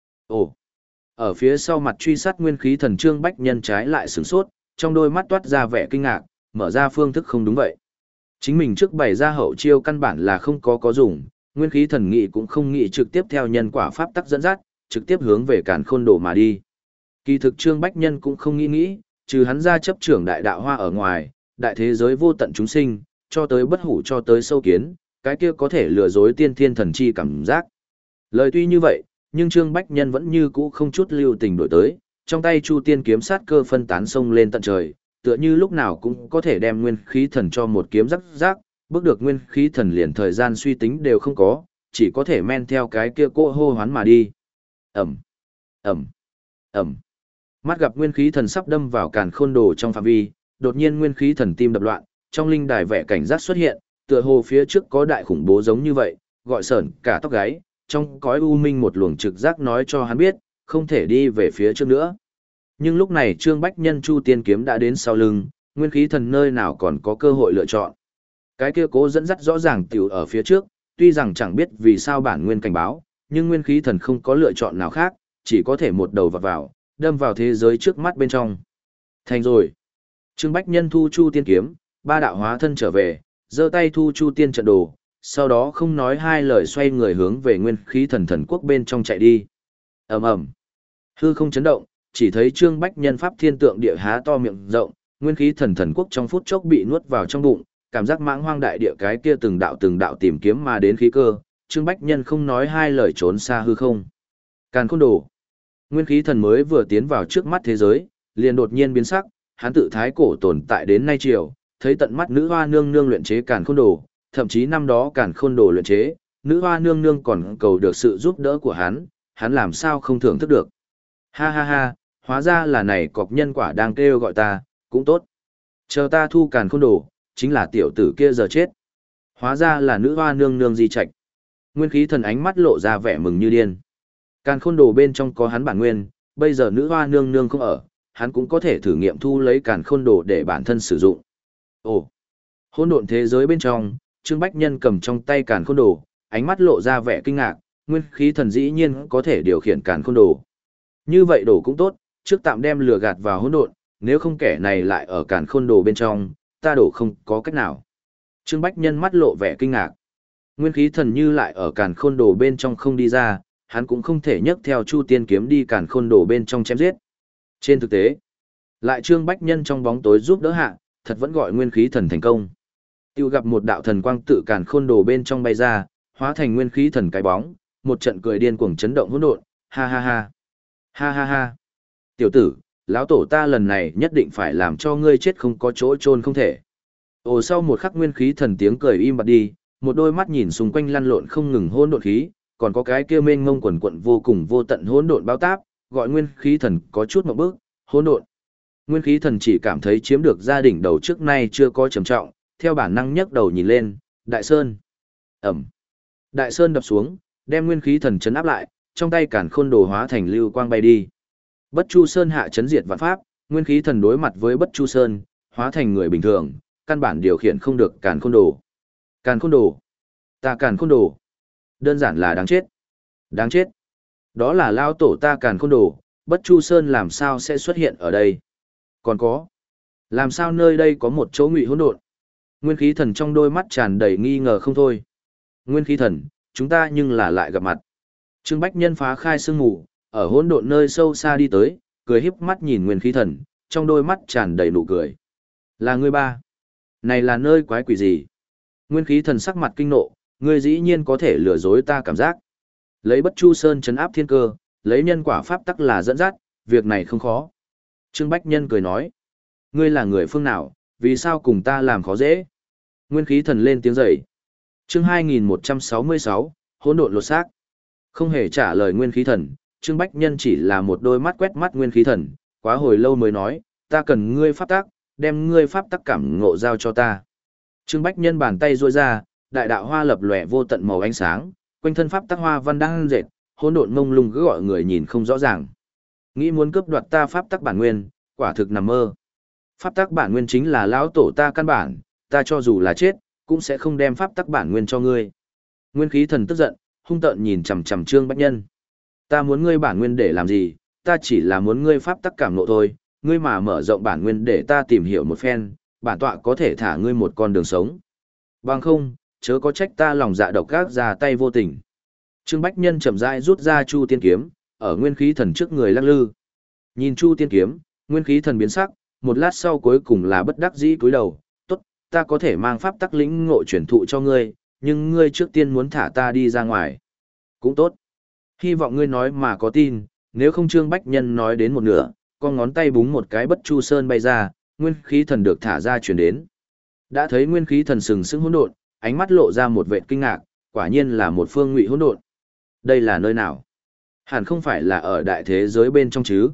Ồ! Ở phía sau mặt truy sát nguyên khí thần Trương Bách Nhân trái lại sửng sốt, trong đôi mắt toát ra vẻ kinh ngạc, mở ra phương thức không đúng vậy. Chính mình trước bày ra hậu chiêu căn bản là không có có dùng, nguyên khí thần nghị cũng không nghị trực tiếp theo nhân quả pháp tắc dẫn dắt, trực tiếp hướng về Càn Khôn Đổ mà đi. Kỳ thực Trương Bách Nhân cũng không nghĩ nghĩ, trừ hắn ra chấp trưởng đại đạo hoa ở ngoài, đại thế giới vô tận chúng sinh, cho tới bất hủ cho tới sâu kiến, cái kia có thể lừa dối tiên thiên thần chi cảm giác. Lời tuy như vậy, nhưng Trương Bách Nhân vẫn như cũ không chút lưu tình đổi tới, trong tay Chu Tiên kiếm sát cơ phân tán sông lên tận trời, tựa như lúc nào cũng có thể đem nguyên khí thần cho một kiếm rắc rác, bước được nguyên khí thần liền thời gian suy tính đều không có, chỉ có thể men theo cái kia cô hô hoán mà đi. Ẩm, Ẩm, Ẩm. Mắt gặp nguyên khí thần sắp đâm vào Càn Khôn Đồ trong phạm vi, đột nhiên nguyên khí thần tim đập loạn, trong linh đài vẻ cảnh giác xuất hiện, tựa hồ phía trước có đại khủng bố giống như vậy, gọi sởn cả tóc gáy, trong cõi u minh một luồng trực giác nói cho hắn biết, không thể đi về phía trước nữa. Nhưng lúc này Trương Bách Nhân Chu Tiên kiếm đã đến sau lưng, nguyên khí thần nơi nào còn có cơ hội lựa chọn. Cái kia cố dẫn dắt rõ ràng tiểu ở phía trước, tuy rằng chẳng biết vì sao bản nguyên cảnh báo, nhưng nguyên khí thần không có lựa chọn nào khác, chỉ có thể một đầu vào vào, đâm vào thế giới trước mắt bên trong. Thành rồi. Trương Bách Nhân thu Chu Tiên kiếm, ba đạo hóa thân trở về, giơ tay thu Chu Tiên trận đồ, sau đó không nói hai lời xoay người hướng về nguyên khí thần thần quốc bên trong chạy đi. Ầm ầm. Hư không chấn động, chỉ thấy Trương Bách Nhân pháp thiên tượng địa há to miệng rộng, nguyên khí thần thần quốc trong phút chốc bị nuốt vào trong bụng, cảm giác mãng hoang đại địa cái kia từng đạo từng đạo tìm kiếm mà đến khí cơ, Trương Bách Nhân không nói hai lời trốn xa hư không. Càn Khôn Đồ. Nguyên khí thần mới vừa tiến vào trước mắt thế giới, liền đột nhiên biến sắc, hắn tự thái cổ tồn tại đến nay triều, thấy tận mắt nữ hoa nương nương luyện chế Càn Khôn Đồ, thậm chí năm đó Càn Khôn Đồ luyện chế, nữ hoa nương nương còn cầu được sự giúp đỡ của hắn, hắn làm sao không thưởng thức được. Ha ha ha, hóa ra là này cọc nhân quả đang kêu gọi ta, cũng tốt. Chờ ta thu Càn Khôn Đồ, chính là tiểu tử kia giờ chết. Hóa ra là nữ hoa nương nương di trạch. Nguyên khí thần ánh mắt lộ ra vẻ mừng như điên. Càn Khôn Đồ bên trong có hắn bản nguyên, bây giờ nữ hoa nương nương không ở, hắn cũng có thể thử nghiệm thu lấy Càn Khôn Đồ để bản thân sử dụng. Ồ, hỗn độn thế giới bên trong, Trương Bách Nhân cầm trong tay Càn Khôn Đồ, ánh mắt lộ ra vẻ kinh ngạc, nguyên khí thần dĩ nhiên có thể điều khiển Càn Khôn Đồ. Như vậy đồ cũng tốt, trước tạm đem lừa gạt vào hỗn độn, nếu không kẻ này lại ở Càn Khôn Đồ bên trong, ta đổ không có cách nào. Trương Bách Nhân mắt lộ vẻ kinh ngạc. Nguyên khí thần như lại ở Càn Khôn Đồ bên trong không đi ra, hắn cũng không thể nhấc theo Chu Tiên kiếm đi Càn Khôn Đồ bên trong chém giết. Trên thực tế, lại Trương Bách Nhân trong bóng tối giúp đỡ hạ, thật vẫn gọi nguyên khí thần thành công. Tiêu gặp một đạo thần quang tự Càn Khôn Đồ bên trong bay ra, hóa thành nguyên khí thần cái bóng, một trận cười điên cuồng chấn động hỗn độn, ha ha ha. Ha ha ha. Tiểu tử, lão tổ ta lần này nhất định phải làm cho ngươi chết không có chỗ chôn không thể. Ồ, sau một khắc nguyên khí thần tiếng cười im bặt đi, một đôi mắt nhìn xung quanh lăn lộn không ngừng hỗn độn khí, còn có cái kia mênh mông quần quận vô cùng vô tận hỗn độn bao táp, gọi nguyên khí thần có chút một bước, hỗn độn. Nguyên khí thần chỉ cảm thấy chiếm được gia đỉnh đầu trước nay chưa có trầm trọng, theo bản năng nhấc đầu nhìn lên, đại sơn. Ẩm. Đại sơn đập xuống, đem nguyên khí thần chấn áp lại, trong tay Càn Khôn Đồ hóa thành lưu quang bay đi. Bất Chu Sơn hạ chấn diệt vạn pháp, nguyên khí thần đối mặt với Bất Chu Sơn, hóa thành người bình thường, căn bản điều khiển không được càn khôn đồ. Càn khôn đồ. Ta càn khôn đồ. Đơn giản là đáng chết. Đáng chết. Đó là lao tổ ta càn khôn đồ, Bất Chu Sơn làm sao sẽ xuất hiện ở đây? Còn có. Làm sao nơi đây có một chỗ ngụy hỗn độn? Nguyên khí thần trong đôi mắt tràn đầy nghi ngờ không thôi. Nguyên khí thần, chúng ta nhưng là lại gặp mặt. Trương Bách Nhân phá khai sương mù, ở hỗn độn nơi sâu xa đi tới, cười híp mắt nhìn Nguyên khí thần, trong đôi mắt tràn đầy nụ cười. Là ngươi ba. Này là nơi quái quỷ gì? Nguyên khí thần sắc mặt kinh nộ, ngươi dĩ nhiên có thể lừa dối ta cảm giác. Lấy Bất Chu Sơn trấn áp thiên cơ, lấy nhân quả pháp tắc là dẫn dắt, việc này không khó. Trương Bách Nhân cười nói, ngươi là người phương nào, vì sao cùng ta làm khó dễ? Nguyên khí thần lên tiếng dậy. Chương hai nghìn một trăm sáu mươi sáu, hỗn độn lột xác. Không hề trả lời Nguyên khí thần, Trương Bách Nhân chỉ là một đôi mắt quét mắt Nguyên khí thần, quá hồi lâu mới nói, ta cần ngươi pháp tắc, đem ngươi pháp tắc cảm ngộ giao cho ta. Trương Bách Nhân bàn tay duỗi ra, đại đạo hoa lập lòe vô tận màu ánh sáng, quanh thân pháp tắc hoa văn đang dệt, hỗn độn mông lung cứ gọi người nhìn không rõ ràng. Nghĩ muốn cướp đoạt ta pháp tắc bản nguyên, quả thực nằm mơ. Pháp tắc bản nguyên chính là lão tổ ta căn bản, ta cho dù là chết, cũng sẽ không đem pháp tắc bản nguyên cho ngươi. Nguyên khí thần tức giận, hung tợn nhìn chằm chằm Trương Bách Nhân. Ta muốn ngươi bản nguyên để làm gì, ta chỉ là muốn ngươi pháp tắc cảm ngộ thôi, ngươi mà mở rộng bản nguyên để ta tìm hiểu một phen, bản tọa có thể thả ngươi một con đường sống. Bằng không, chớ có trách ta lòng dạ độc ác ra tay vô tình. Trương Bách Nhân chậm rãi rút ra Chu Tiên kiếm, ở Nguyên khí thần trước người lắc lư. Nhìn Chu Tiên kiếm, Nguyên khí thần biến sắc, một lát sau cuối cùng là bất đắc dĩ cúi đầu, "Tốt, ta có thể mang pháp tắc lĩnh ngộ truyền thụ cho ngươi, nhưng ngươi trước tiên muốn thả ta đi ra ngoài." "Cũng tốt. Hy vọng ngươi nói mà có tin." Nếu không, Trương Bách Nhân nói đến một nửa, con ngón tay búng một cái Bất Chu Sơn bay ra, Nguyên khí thần được thả ra truyền đến. Đã thấy Nguyên khí thần sừng sững hỗn độn, ánh mắt lộ ra một vẻ kinh ngạc, quả nhiên là một phương ngụy hỗn độn. Đây là nơi nào? Hẳn không phải là ở đại thế giới bên trong chứ?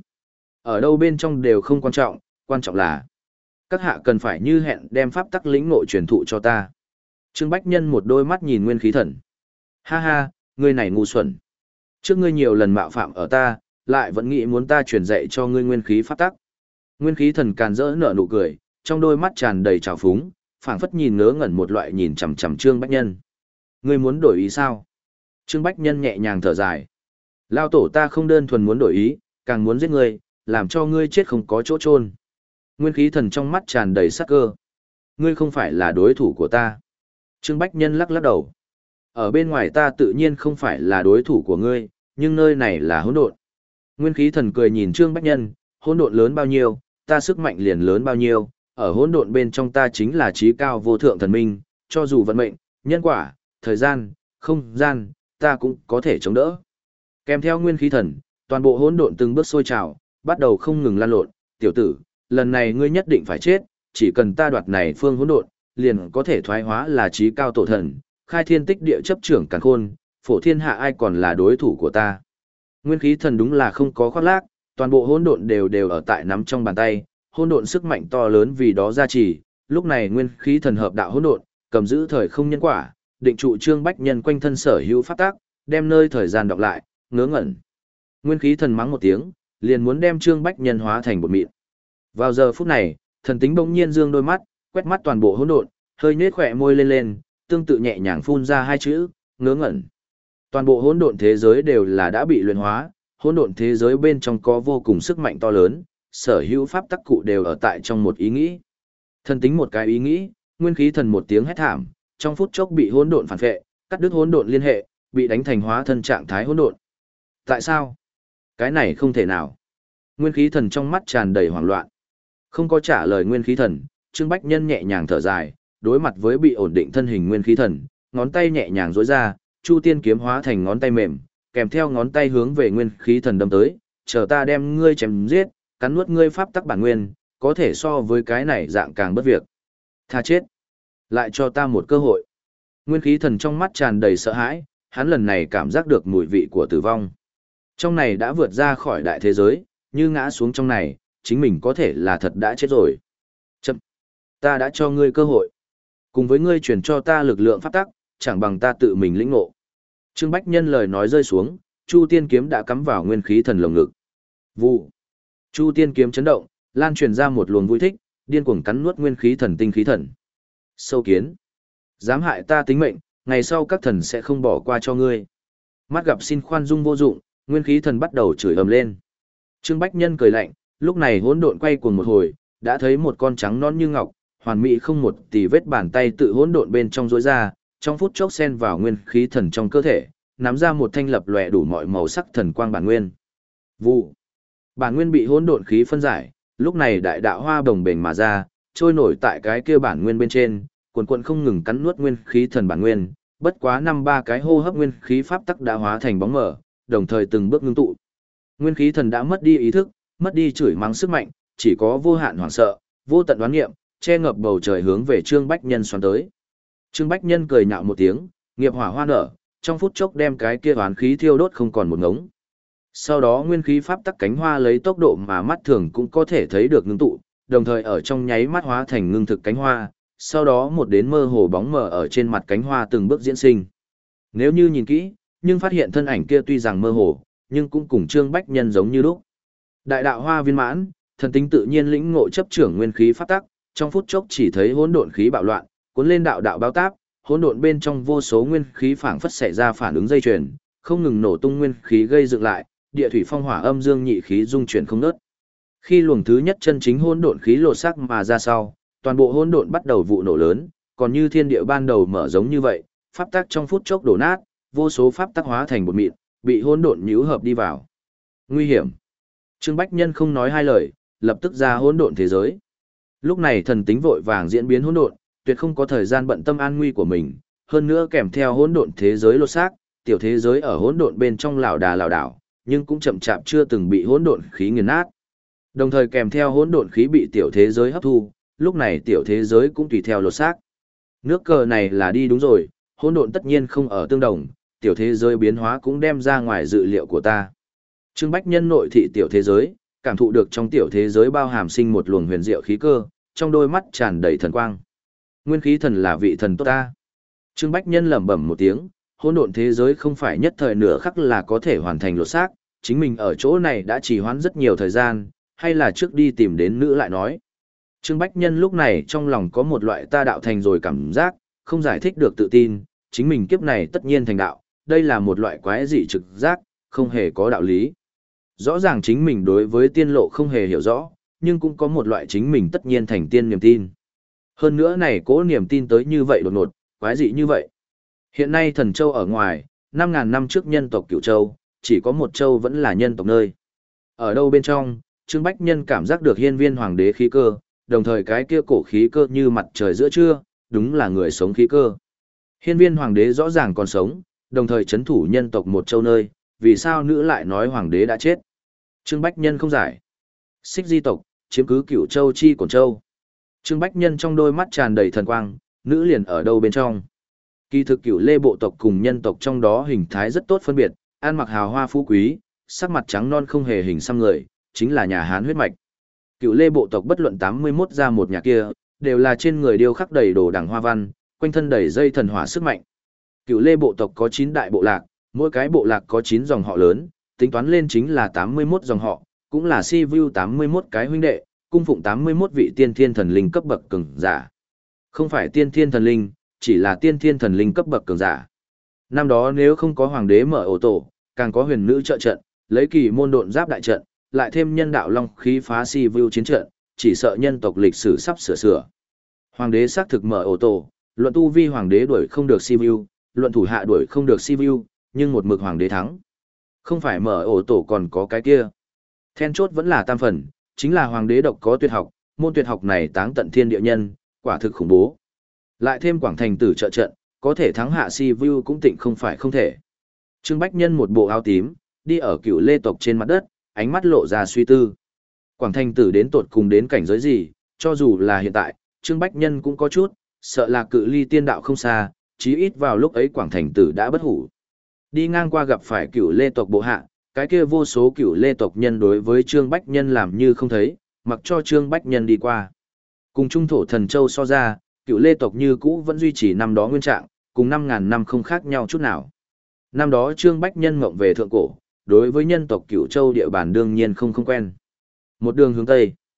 Ở đâu bên trong đều không quan trọng, quan trọng là các hạ cần phải như hẹn đem pháp tắc lĩnh ngộ truyền thụ cho ta. Trương Bách Nhân một đôi mắt nhìn Nguyên khí thần. Ha ha, ngươi này ngu xuẩn. Trước ngươi nhiều lần mạo phạm ở ta, lại vẫn nghĩ muốn ta truyền dạy cho ngươi nguyên khí pháp tắc. Nguyên khí thần càn rỡ nở nụ cười, trong đôi mắt tràn đầy trào phúng, phảng phất nhìn ngớ ngẩn một loại nhìn chằm chằm Trương Bách Nhân. Ngươi muốn đổi ý sao? Trương Bách Nhân nhẹ nhàng thở dài. Lao tổ ta không đơn thuần muốn đổi ý, càng muốn giết ngươi, làm cho ngươi chết không có chỗ chôn. Nguyên khí thần trong mắt tràn đầy sắc cơ. Ngươi không phải là đối thủ của ta. Trương Bách Nhân lắc lắc đầu. Ở bên ngoài ta tự nhiên không phải là đối thủ của ngươi, nhưng nơi này là hỗn độn. Nguyên khí thần cười nhìn Trương Bách Nhân, hỗn độn lớn bao nhiêu, ta sức mạnh liền lớn bao nhiêu, ở hỗn độn bên trong ta chính là trí cao vô thượng thần minh, cho dù vận mệnh, nhân quả, thời gian, không gian, ta cũng có thể chống đỡ. Kèm theo nguyên khí thần, toàn bộ hỗn độn từng bước sôi trào, bắt đầu không ngừng lan lộn, tiểu tử, lần này ngươi nhất định phải chết, chỉ cần ta đoạt này phương hỗn độn, liền có thể thoái hóa là trí cao tổ thần, khai thiên tích địa chấp trưởng càn khôn, phổ thiên hạ ai còn là đối thủ của ta. Nguyên khí thần đúng là không có khoác lác, toàn bộ hỗn độn đều đều ở tại nắm trong bàn tay, hỗn độn sức mạnh to lớn vì đó gia trì, lúc này nguyên khí thần hợp đạo hỗn độn, cầm giữ thời không nhân quả, định trụ Trương Bách Nhân quanh thân sở hữu pháp tắc, đem nơi thời gian đọc lại, ngớ ngẩn. Nguyên khí thần mắng một tiếng, liền muốn đem Trương Bách Nhân hóa thành bột mịn. Vào giờ phút này, thần tính bỗng nhiên dương đôi mắt, quét mắt toàn bộ hỗn độn, hơi nhếch khỏe môi lên lên, tương tự nhẹ nhàng phun ra hai chữ, ngớ ngẩn. Toàn bộ hỗn độn thế giới đều là đã bị luyện hóa, hỗn độn thế giới bên trong có vô cùng sức mạnh to lớn, sở hữu pháp tắc cụ đều ở tại trong một ý nghĩ. Thần tính một cái ý nghĩ, nguyên khí thần một tiếng hét thảm, trong phút chốc bị hỗn độn phản phệ, cắt đứt hỗn độn liên hệ, bị đánh thành hóa thân trạng thái hỗn độn. Tại sao? Cái này không thể nào. Nguyên khí thần trong mắt tràn đầy hoảng loạn. Không có trả lời nguyên khí thần, Trương Bách Nhân nhẹ nhàng thở dài, đối mặt với bị ổn định thân hình nguyên khí thần, ngón tay nhẹ nhàng duỗi ra, Chu Tiên kiếm hóa thành ngón tay mềm, kèm theo ngón tay hướng về nguyên khí thần đâm tới, chờ ta đem ngươi chém giết, cắn nuốt ngươi pháp tắc bản nguyên, có thể so với cái này dạng càng bất việc. Tha chết. Lại cho ta một cơ hội. Nguyên khí thần trong mắt tràn đầy sợ hãi, hắn lần này cảm giác được mùi vị của tử vong. Trong này đã vượt ra khỏi đại thế giới, như ngã xuống trong này, chính mình có thể là thật đã chết rồi. Chậm. Ta đã cho ngươi cơ hội. Cùng với ngươi truyền cho ta lực lượng pháp tắc, chẳng bằng ta tự mình lĩnh ngộ. Trương Bách Nhân lời nói rơi xuống, Chu Tiên kiếm đã cắm vào nguyên khí thần lồng ngực. Vụ. Chu Tiên kiếm chấn động, lan truyền ra một luồng vui thích, điên cuồng cắn nuốt nguyên khí thần tinh khí thần. Sâu kiến, dám hại ta tính mệnh, ngày sau các thần sẽ không bỏ qua cho ngươi. Mắt gặp xin khoan dung vô dụng, nguyên khí thần bắt đầu chửi ầm lên. Trương Bách Nhân cười lạnh, lúc này hỗn độn quay cuồng một hồi, đã thấy một con trắng non như ngọc, hoàn mỹ không một tì vết bàn tay tự hỗn độn bên trong rối ra, trong phút chốc xen vào nguyên khí thần trong cơ thể, nắm ra một thanh lập lòe đủ mọi màu sắc thần quang bản nguyên. Vụ. Bản nguyên bị hỗn độn khí phân giải, lúc này đại đạo hoa bồng bềnh mà ra, trôi nổi tại cái kia bản nguyên bên trên, cuồn cuộn không ngừng cắn nuốt nguyên khí thần bản nguyên, bất quá năm ba cái hô hấp nguyên khí pháp tắc đã hóa thành bóng mờ, đồng thời từng bước ngưng tụ. Nguyên khí thần đã mất đi ý thức, mất đi chửi mắng sức mạnh, chỉ có vô hạn hoảng sợ, vô tận đoán nghiệm, che ngập bầu trời hướng về Trương Bách Nhân xoắn tới. Trương Bách Nhân cười nhạo một tiếng, nghiệp hỏa hoa nở, trong phút chốc đem cái kia oán khí thiêu đốt không còn một ngống. Sau đó nguyên khí pháp tắc cánh hoa lấy tốc độ mà mắt thường cũng có thể thấy được ngưng tụ, đồng thời ở trong nháy mắt hóa thành ngưng thực cánh hoa, sau đó một đến mơ hồ bóng mờ ở trên mặt cánh hoa từng bước diễn sinh. Nếu như nhìn kỹ, nhưng phát hiện thân ảnh kia tuy rằng mơ hồ, nhưng cũng cùng Trương Bách Nhân giống như lúc. Đại đạo hoa viên mãn, thần tính tự nhiên lĩnh ngộ chấp trưởng nguyên khí pháp tắc, trong phút chốc chỉ thấy hỗn độn khí bạo loạn, cuốn lên đạo đạo báo táp, hỗn độn bên trong vô số nguyên khí phảng phất xảy ra phản ứng dây chuyền, không ngừng nổ tung nguyên khí gây dựng lại, địa thủy phong hỏa âm dương nhị khí dung chuyển không ngớt. Khi luồng thứ nhất chân chính hỗn độn khí lột xác mà ra sau, toàn bộ hỗn độn bắt đầu vụ nổ lớn, còn như thiên địa ban đầu mở giống như vậy, pháp tắc trong phút chốc đổ nát, vô số pháp tắc hóa thành bột mịn, bị hỗn độn nhũ hợp đi vào. Nguy hiểm. Trương Bách Nhân không nói hai lời, lập tức ra hỗn độn thế giới. Lúc này thần tính vội vàng diễn biến hỗn độn, tuyệt không có thời gian bận tâm an nguy của mình, hơn nữa kèm theo hỗn độn thế giới lột xác, tiểu thế giới ở hỗn độn bên trong lảo đà lảo đảo, nhưng cũng chậm chạp chưa từng bị hỗn độn khí nghiền nát. Đồng thời kèm theo hỗn độn khí bị tiểu thế giới hấp thu, lúc này tiểu thế giới cũng tùy theo lột xác. Nước cờ này là đi đúng rồi, hỗn độn tất nhiên không ở tương đồng, tiểu thế giới biến hóa cũng đem ra ngoài dự liệu của ta. Trương Bách Nhân nội thị tiểu thế giới, cảm thụ được trong tiểu thế giới bao hàm sinh một luồng huyền diệu khí cơ, trong đôi mắt tràn đầy thần quang. Nguyên khí thần là vị thần tốt ta. Trương Bách Nhân lẩm bẩm một tiếng, hỗn độn thế giới không phải nhất thời nửa khắc là có thể hoàn thành lột xác, chính mình ở chỗ này đã trì hoãn rất nhiều thời gian, hay là trước đi tìm đến nữ lại nói. Trương Bách Nhân lúc này trong lòng có một loại ta đạo thành rồi cảm giác, không giải thích được tự tin, chính mình kiếp này tất nhiên thành đạo, đây là một loại quái dị trực giác, không hề có đạo lý. Rõ ràng chính mình đối với tiên lộ không hề hiểu rõ, nhưng cũng có một loại chính mình tất nhiên thành tiên niềm tin. Hơn nữa này cố niềm tin tới như vậy đột ngột, quái dị như vậy. Hiện nay thần châu ở ngoài, năm ngàn năm trước nhân tộc Cửu Châu, chỉ có một châu vẫn là nhân tộc nơi. Ở đâu bên trong, Trương Bách Nhân cảm giác được hiên viên hoàng đế khí cơ, đồng thời cái kia cổ khí cơ như mặt trời giữa trưa, đúng là người sống khí cơ. Hiên viên hoàng đế rõ ràng còn sống, đồng thời chấn thủ nhân tộc một châu nơi, vì sao nữ lại nói hoàng đế đã chết? Trương Bách Nhân không giải. Xích di tộc, chiếm cứ Cửu Châu chi Cổn Châu. Trương Bách Nhân trong đôi mắt tràn đầy thần quang, nữ liền ở đâu bên trong? Kỳ thực Cửu Lê bộ tộc cùng nhân tộc trong đó hình thái rất tốt phân biệt, ăn mặc hào hoa phú quý, sắc mặt trắng non không hề hình xăm người, chính là nhà Hán huyết mạch. Cửu Lê bộ tộc bất luận tám mươi mốt ra một nhà kia, đều là trên người điêu khắc đầy đồ đằng hoa văn, quanh thân đầy dây thần hỏa sức mạnh. Cửu Lê bộ tộc có chín đại bộ lạc, mỗi cái bộ lạc có chín dòng họ lớn, tính toán lên chính là tám mươi mốt dòng họ, cũng là si vu tám mươi mốt cái huynh đệ, cung phụng tám mươi mốt vị tiên thiên thần linh cấp bậc cường giả. Không phải tiên thiên thần linh, chỉ là tiên thiên thần linh cấp bậc cường giả. Năm đó nếu không có hoàng đế mở ổ tổ, càng có huyền nữ trợ trận, lấy kỳ môn độn giáp đại trận, lại thêm nhân đạo long khí phá si vu chiến trận, chỉ sợ nhân tộc lịch sử sắp sửa sửa. Hoàng đế xác thực mở ổ tổ, luận tu vi hoàng đế đuổi không được si vu, luận thủ hạ đuổi không được si vu, nhưng một mực hoàng đế thắng. Không phải mở ổ tổ còn có cái kia. Then chốt vẫn là tam phần, chính là hoàng đế độc có tuyệt học, môn tuyệt học này táng tận thiên địa nhân, quả thực khủng bố. Lại thêm quảng thành tử trợ trận, có thể thắng hạ si vu cũng tịnh không phải không thể. Trương Bách Nhân một bộ áo tím, đi ở Cửu Lê tộc trên mặt đất, ánh mắt lộ ra suy tư. Quảng thành tử đến tột cùng đến cảnh giới gì, cho dù là hiện tại, Trương Bách Nhân cũng có chút, sợ là cự ly tiên đạo không xa, chí ít vào lúc ấy Quảng thành tử đã bất hủ. Đi ngang qua gặp phải Cửu Lê tộc bộ hạ, cái kia vô số Cửu Lê tộc nhân đối với Trương Bách Nhân làm như không thấy, mặc cho Trương Bách Nhân đi qua. Cùng trung thổ thần châu so ra, Cửu Lê tộc như cũ vẫn duy trì năm đó nguyên trạng, cùng năm ngàn năm không khác nhau chút nào. Năm đó Trương Bách Nhân ngộng về thượng cổ, đối với nhân tộc Cửu Châu địa bàn đương nhiên không không quen. Một đường hướng tây,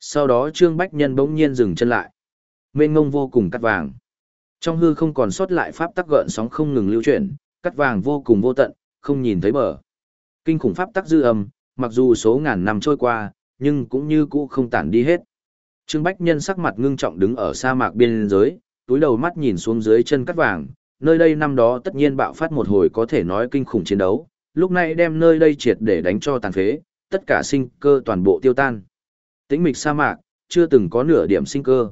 Sau đó Trương Bách Nhân bỗng nhiên dừng chân lại. Mênh mông vô cùng cắt vàng. Trong hư không còn sót lại pháp tắc gợn sóng không ngừng lưu chuyển, cắt vàng vô cùng vô tận, không nhìn thấy bờ. Kinh khủng pháp tắc dư âm, mặc dù số ngàn năm trôi qua, nhưng cũng như cũ không tản đi hết. Trương Bách Nhân sắc mặt ngưng trọng đứng ở sa mạc biên giới, túi đầu mắt nhìn xuống dưới chân cắt vàng, nơi đây năm đó tất nhiên bạo phát một hồi có thể nói kinh khủng chiến đấu, lúc này đem nơi đây triệt để đánh cho tàn phế, tất cả sinh cơ toàn bộ tiêu tan. Tĩnh mịch sa mạc, chưa từng có nửa điểm sinh cơ.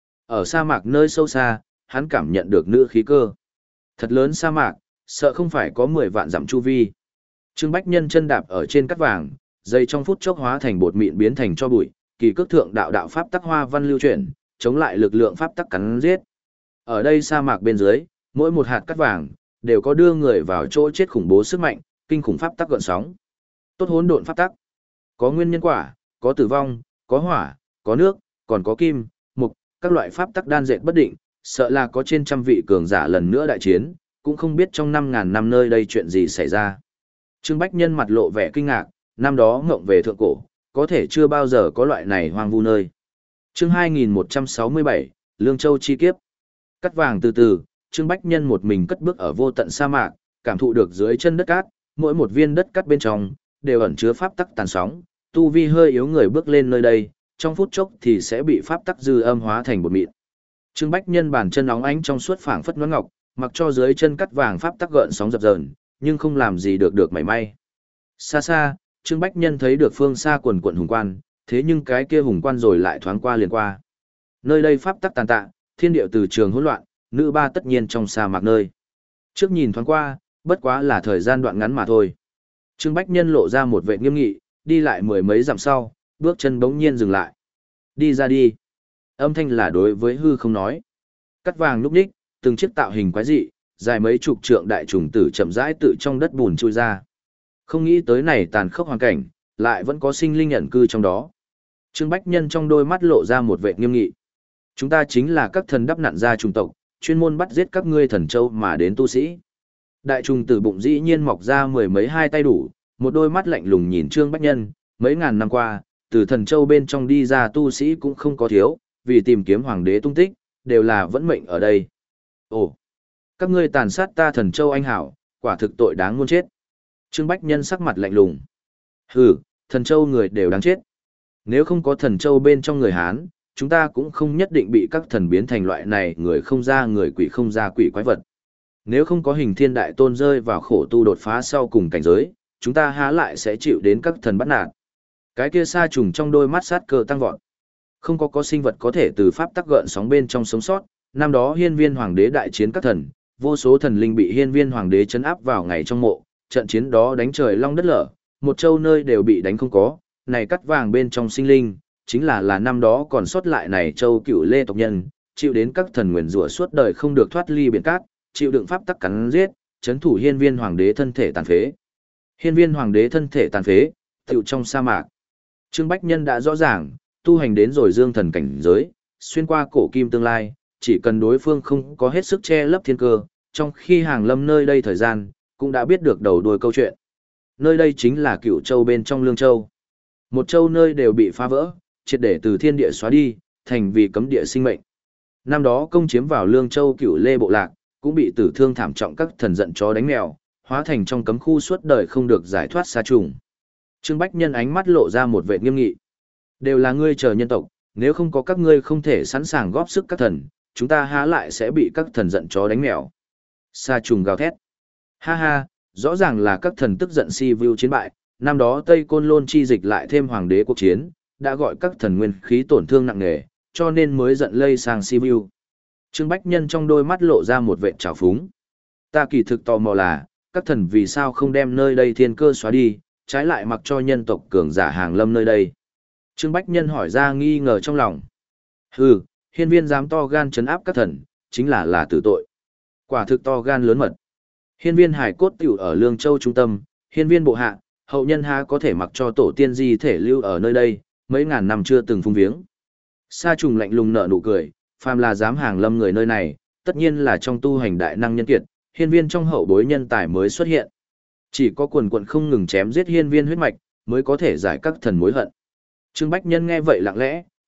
Ở sa mạc nơi sâu xa, hắn cảm nhận được nữ khí cơ. Thật lớn sa mạc, sợ không phải có mười vạn dặm chu vi. Trương Bách Nhân chân đạp ở trên cắt vàng, dây trong phút chốc hóa thành bột mịn biến thành cho bụi, kỳ cước thượng đạo đạo pháp tắc hoa văn lưu chuyển, chống lại lực lượng pháp tắc cắn giết. Ở đây sa mạc bên dưới, mỗi một hạt cắt vàng đều có đưa người vào chỗ chết khủng bố sức mạnh, kinh khủng pháp tắc gợn sóng. Tốt hỗn độn pháp tắc. Có nguyên nhân quả, có tử vong, có hỏa, có nước, còn có kim, mục, các loại pháp tắc đan dệt bất định, sợ là có trên trăm vị cường giả lần nữa đại chiến, cũng không biết trong năm ngàn năm nơi đây chuyện gì xảy ra. Trương Bách Nhân mặt lộ vẻ kinh ngạc, năm đó ngộng về thượng cổ, có thể chưa bao giờ có loại này hoang vu nơi. Chương hai nghìn một trăm sáu mươi bảy, Lương Châu chi kiếp. Cắt vàng từ từ, Trương Bách Nhân một mình cất bước ở vô tận sa mạc, cảm thụ được dưới chân đất cát, mỗi một viên đất cát bên trong đều ẩn chứa pháp tắc tàn sóng, tu vi hơi yếu người bước lên nơi đây, trong phút chốc thì sẽ bị pháp tắc dư âm hóa thành bột mịn. Trương Bách Nhân bàn chân óng ánh trong suốt phảng phất nhuốm ngọc, mặc cho dưới chân cắt vàng pháp tắc gợn sóng dập dờn, nhưng không làm gì được được mảy may. Xa xa, Trương Bách Nhân thấy được phương xa quần quần hùng quan, thế nhưng cái kia hùng quan rồi lại thoáng qua liền qua. Nơi đây pháp tắc tàn tạ, thiên địa từ trường hỗn loạn, nữ ba tất nhiên trong sa mạc nơi. Trước nhìn thoáng qua, bất quá là thời gian đoạn ngắn mà thôi. Trương Bách Nhân lộ ra một vẻ nghiêm nghị, đi lại mười mấy dặm sau, bước chân bỗng nhiên dừng lại. Đi ra đi. Âm thanh là đối với hư không nói. Cắt vàng lúc ních, từng chiếc tạo hình quái dị, dài mấy chục trượng đại trùng tử chậm rãi tự trong đất bùn chui ra. Không nghĩ tới này tàn khốc hoàn cảnh, lại vẫn có sinh linh ẩn cư trong đó. Trương Bách Nhân trong đôi mắt lộ ra một vẻ nghiêm nghị. Chúng ta chính là các thần đắp nặn ra trùng tộc, chuyên môn bắt giết các ngươi thần châu mà đến tu sĩ. Đại trùng tử bụng dĩ nhiên mọc ra mười mấy hai tay đủ, một đôi mắt lạnh lùng nhìn Trương Bách Nhân, mấy ngàn năm qua, từ thần châu bên trong đi ra tu sĩ cũng không có thiếu, vì tìm kiếm hoàng đế tung tích, đều là vẫn mệnh ở đây. Ồ, các ngươi tàn sát ta thần châu anh hảo, quả thực tội đáng muôn chết. Trương Bách Nhân sắc mặt lạnh lùng. Hừ, thần châu người đều đáng chết. Nếu không có thần châu bên trong người Hán, chúng ta cũng không nhất định bị các thần biến thành loại này người không ra người quỷ không ra quỷ quái vật. Nếu không có hình thiên đại tôn rơi vào khổ tu đột phá sau cùng cảnh giới, chúng ta há lại sẽ chịu đến các thần bắt nạt. Cái kia sa trùng trong đôi mắt sát cơ tăng vọt. Không có có sinh vật có thể từ pháp tắc gợn sóng bên trong sống sót, năm đó hiên viên hoàng đế đại chiến các thần, vô số thần linh bị hiên viên hoàng đế chấn áp vào ngày trong mộ, trận chiến đó đánh trời long đất lở, một châu nơi đều bị đánh không có, này cắt vàng bên trong sinh linh, chính là là năm đó còn sót lại này châu cựu lê tộc nhân, chịu đến các thần nguyền rủa suốt đời không được thoát ly biển cát, chịu đựng pháp tắc cắn giết, chấn thủ hiên viên hoàng đế thân thể tàn phế. Hiên viên hoàng đế thân thể tàn phế, tựu trong sa mạc. Trương Bách Nhân đã rõ ràng, tu hành đến rồi dương thần cảnh giới, xuyên qua cổ kim tương lai, chỉ cần đối phương không có hết sức che lấp thiên cơ, trong khi hàng lâm nơi đây thời gian, cũng đã biết được đầu đuôi câu chuyện. Nơi đây chính là Cửu Châu bên trong Lương Châu. Một châu nơi đều bị phá vỡ, triệt để từ thiên địa xóa đi, thành vì cấm địa sinh mệnh. Năm đó công chiếm vào Lương Châu Cửu Lê bộ lạc, cũng bị tử thương thảm trọng các thần giận chó đánh mèo, hóa thành trong cấm khu suốt đời không được giải thoát xa trùng. Trương Bách Nhân ánh mắt lộ ra một vẻ nghiêm nghị. Đều là ngươi chờ nhân tộc, nếu không có các ngươi không thể sẵn sàng góp sức các thần, chúng ta há lại sẽ bị các thần giận chó đánh mèo. Sa trùng gào thét. Ha ha, rõ ràng là các thần tức giận si view chiến bại, năm đó Tây Côn Lôn chi dịch lại thêm hoàng đế quốc chiến, đã gọi các thần nguyên khí tổn thương nặng nề, cho nên mới giận lây sang si view. Trương Bách Nhân trong đôi mắt lộ ra một vẻ trào phúng. Ta kỳ thực tò mò là, các thần vì sao không đem nơi đây thiên cơ xóa đi, trái lại mặc cho nhân tộc cường giả hàng lâm nơi đây. Trương Bách Nhân hỏi ra nghi ngờ trong lòng. Hừ, hiên viên dám to gan trấn áp các thần, chính là là tử tội. Quả thực to gan lớn mật. Hiên viên hải cốt tiểu ở Lương Châu trung tâm, hiên viên bộ hạ, hậu nhân há có thể mặc cho tổ tiên di thể lưu ở nơi đây, mấy ngàn năm chưa từng phung viếng. Sa trùng lạnh lùng nở nụ cười, phàm là dám hàng lâm người nơi này, tất nhiên là trong tu hành đại năng nhân kiệt, hiên viên trong hậu bối nhân tài mới xuất hiện. Chỉ có quần quần không ngừng chém giết hiên viên huyết mạch, mới có thể giải các thần mối hận. Trương Bách Nhân nghe vậy lặng lẽ,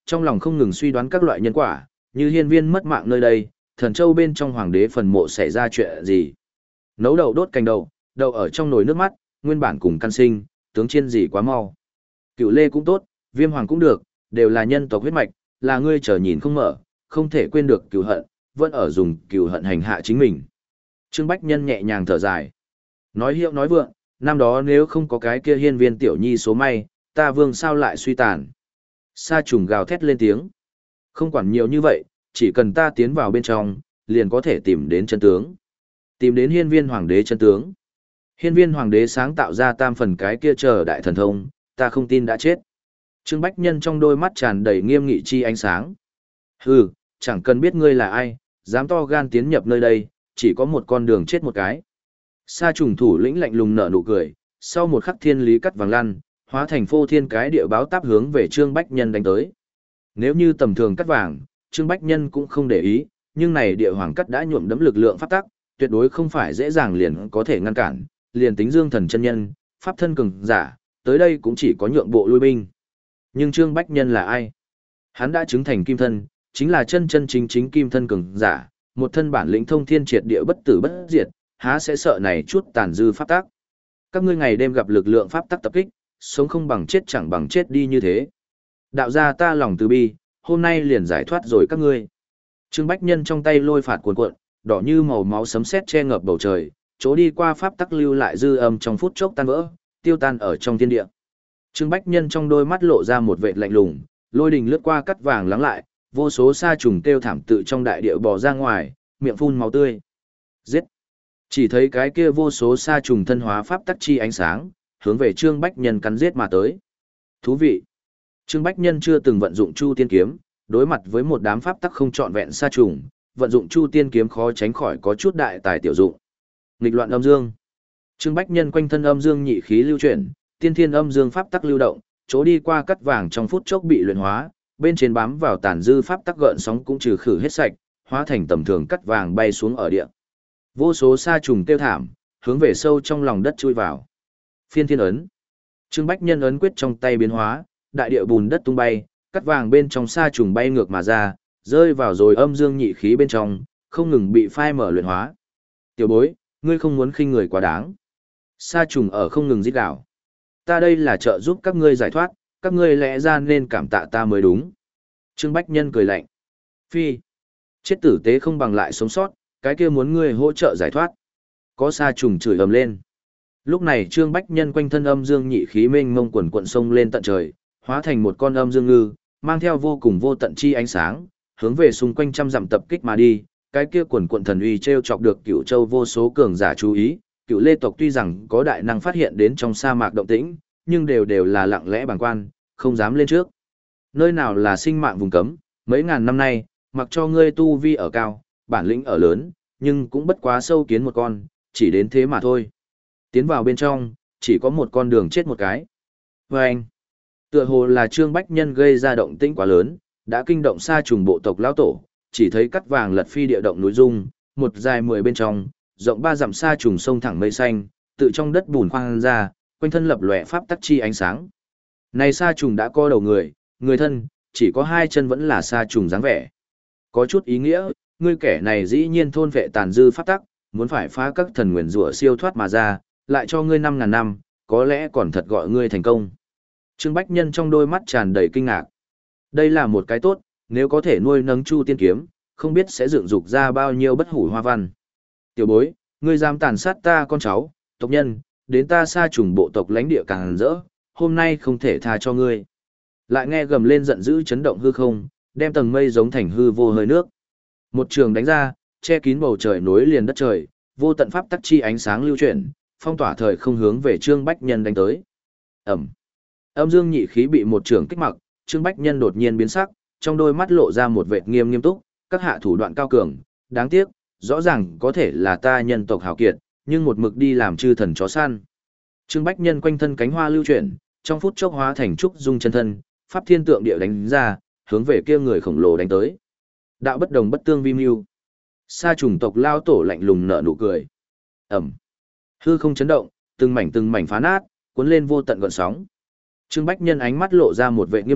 trong lòng không ngừng suy đoán các loại nhân quả, như hiên viên mất mạng nơi đây, thần châu bên trong hoàng đế phần mộ xảy ra chuyện gì. Nấu đậu đốt canh đậu, đậu ở trong nồi nước mắt, nguyên bản cùng căn sinh, tướng chiên gì quá mau. Cựu lê cũng tốt, viêm hoàng cũng được, đều là nhân tộc huyết mạch, là ngươi chờ nhìn không mở, không thể quên được cựu hận, vẫn ở dùng cựu hận hành hạ chính mình. Trương Bách Nhân nhẹ nhàng thở dài. Nói hiệu nói vượng, năm đó nếu không có cái kia hiên viên tiểu nhi số may, ta vương sao lại suy tàn. Sa trùng gào thét lên tiếng. Không quản nhiều như vậy, chỉ cần ta tiến vào bên trong, liền có thể tìm đến chân tướng. Tìm đến hiên viên hoàng đế chân tướng. Hiên viên hoàng đế sáng tạo ra tam phần cái kia chờ đại thần thông, ta không tin đã chết. Trương Bách Nhân trong đôi mắt tràn đầy nghiêm nghị chi ánh sáng. Hừ, chẳng cần biết ngươi là ai, dám to gan tiến nhập nơi đây, chỉ có một con đường chết một cái. Sa trùng thủ lĩnh lạnh lùng nở nụ cười, sau một khắc thiên lý cắt vàng lăn, hóa thành phô thiên cái địa báo táp hướng về Trương Bách Nhân đánh tới. Nếu như tầm thường cắt vàng, Trương Bách Nhân cũng không để ý, nhưng này địa hoàng cắt đã nhuộm đẫm lực lượng pháp tắc, tuyệt đối không phải dễ dàng liền có thể ngăn cản, liền tính Dương Thần chân nhân, pháp thân cường giả, tới đây cũng chỉ có nhượng bộ lui binh. Nhưng Trương Bách Nhân là ai? Hắn đã chứng thành kim thân, chính là chân chân chính chính kim thân cường giả, một thân bản lĩnh thông thiên triệt địa bất tử bất diệt, há sẽ sợ này chút tàn dư pháp tắc. Các ngươi ngày đêm gặp lực lượng pháp tắc tập kích, sống không bằng chết chẳng bằng chết đi như thế. Đạo gia ta lòng từ bi, hôm nay liền giải thoát rồi các ngươi. Trương Bách Nhân trong tay lôi phạt cuồn cuộn, đỏ như màu máu sấm sét che ngập bầu trời, chỗ đi qua pháp tắc lưu lại dư âm trong phút chốc tan vỡ, tiêu tan ở trong thiên địa. Trương Bách Nhân trong đôi mắt lộ ra một vệt lạnh lùng, lôi đình lướt qua cắt vàng lắng lại, vô số sa trùng kêu thảm tự trong đại địa bò ra ngoài, miệng phun máu tươi. Giết! Chỉ thấy cái kia vô số sa trùng thân hóa pháp tắc chi ánh sáng, hướng về Trương Bách Nhân cắn giết mà tới. Thú vị! Trương Bách Nhân chưa từng vận dụng Chu Tiên kiếm, đối mặt với một đám pháp tắc không trọn vẹn sa trùng, vận dụng Chu Tiên kiếm khó tránh khỏi có chút đại tài tiểu dụng. Nghịch loạn âm dương. Trương Bách Nhân quanh thân âm dương nhị khí lưu chuyển, tiên thiên âm dương pháp tắc lưu động, chỗ đi qua cắt vàng trong phút chốc bị luyện hóa, bên trên bám vào tàn dư pháp tắc gợn sóng cũng trừ khử hết sạch, hóa thành tầm thường cắt vàng bay xuống ở địa. Vô số sa trùng tiêu thảm, hướng về sâu trong lòng đất chui vào. Phiên thiên ấn. Trương Bách Nhân ấn quyết trong tay biến hóa, đại địa bùn đất tung bay, cắt vàng bên trong sa trùng bay ngược mà ra, rơi vào rồi âm dương nhị khí bên trong, không ngừng bị phai mở luyện hóa. Tiểu bối, ngươi không muốn khinh người quá đáng. Sa trùng ở không ngừng rít gào. Ta đây là trợ giúp các ngươi giải thoát, các ngươi lẽ ra nên cảm tạ ta mới đúng. Trương Bách Nhân cười lạnh. Phi. Chết tử tế không bằng lại sống sót, cái kia muốn ngươi hỗ trợ giải thoát. Có sa trùng chửi ầm lên. Lúc này Trương Bách Nhân quanh thân âm dương nhị khí mênh mông quần quận sông lên tận trời, hóa thành một con âm dương ngư, mang theo vô cùng vô tận chi ánh sáng, hướng về xung quanh trăm dặm tập kích mà đi. Cái kia quần quận thần uy treo chọc được Cửu Châu vô số cường giả chú ý. Cựu Lê tộc tuy rằng có đại năng phát hiện đến trong sa mạc động tĩnh, nhưng đều đều là lặng lẽ bàng quan, không dám lên trước. Nơi nào là sinh mạng vùng cấm, mấy ngàn năm nay, mặc cho ngươi tu vi ở cao, bản lĩnh ở lớn, nhưng cũng bất quá sâu kiến một con, chỉ đến thế mà thôi. Tiến vào bên trong, chỉ có một con đường chết một cái. Và anh, tựa hồ là Trương Bách Nhân gây ra động tĩnh quá lớn, đã kinh động sa trùng bộ tộc lão tổ, chỉ thấy cắt vàng lật phi địa động núi dung, một dài mười bên trong, rộng ba dặm sa trùng sông thẳng mây xanh, tự trong đất bùn khoan ra, quanh thân lập lòe pháp tắc chi ánh sáng. Này sa trùng đã có đầu người, người thân, chỉ có hai chân vẫn là sa trùng dáng vẻ. Có chút ý nghĩa, ngươi kẻ này dĩ nhiên thôn vệ tàn dư pháp tắc, muốn phải phá các thần nguyền rủa siêu thoát mà ra, lại cho ngươi năm ngàn năm, có lẽ còn thật gọi ngươi thành công. Trương Bách Nhân trong đôi mắt tràn đầy kinh ngạc. Đây là một cái tốt, nếu có thể nuôi nấng Chu Tiên kiếm, không biết sẽ dựng dục ra bao nhiêu bất hủ hoa văn. Tiểu bối, ngươi dám tàn sát ta con cháu, tộc nhân, đến ta sa trùng bộ tộc lãnh địa càng rỡ, hôm nay không thể tha cho ngươi. Lại nghe gầm lên giận dữ chấn động hư không, đem tầng mây giống thành hư vô hơi nước. Một trường đánh ra, che kín bầu trời nối liền đất trời, vô tận pháp tắc chi ánh sáng lưu chuyển, phong tỏa thời không hướng về Trương Bách Nhân đánh tới. Ẩm. Âm dương nhị khí bị một trường kích mặc, Trương Bách Nhân đột nhiên biến sắc, trong đôi mắt lộ ra một vệt nghiêm nghiêm túc, các hạ thủ đoạn cao cường, đáng tiếc, rõ ràng có thể là ta nhân tộc hào kiệt, nhưng một mực đi làm chư thần chó săn. Trương Bách Nhân quanh thân cánh hoa lưu chuyển, trong phút chốc hóa thành trúc dung chân thân, pháp thiên tượng địa đánh ra, hướng về kia người khổng lồ đánh tới. Đạo bất đồng bất tương vi mưu. Sa trùng tộc lao tổ lạnh lùng nở nụ cười. Ẩm. Hư không chấn động, từng mảnh từng mảnh phá nát, cuốn lên vô tận gợn sóng. Trương Bách Nhân ánh mắt lộ ra một vẻ nghiêm nghị,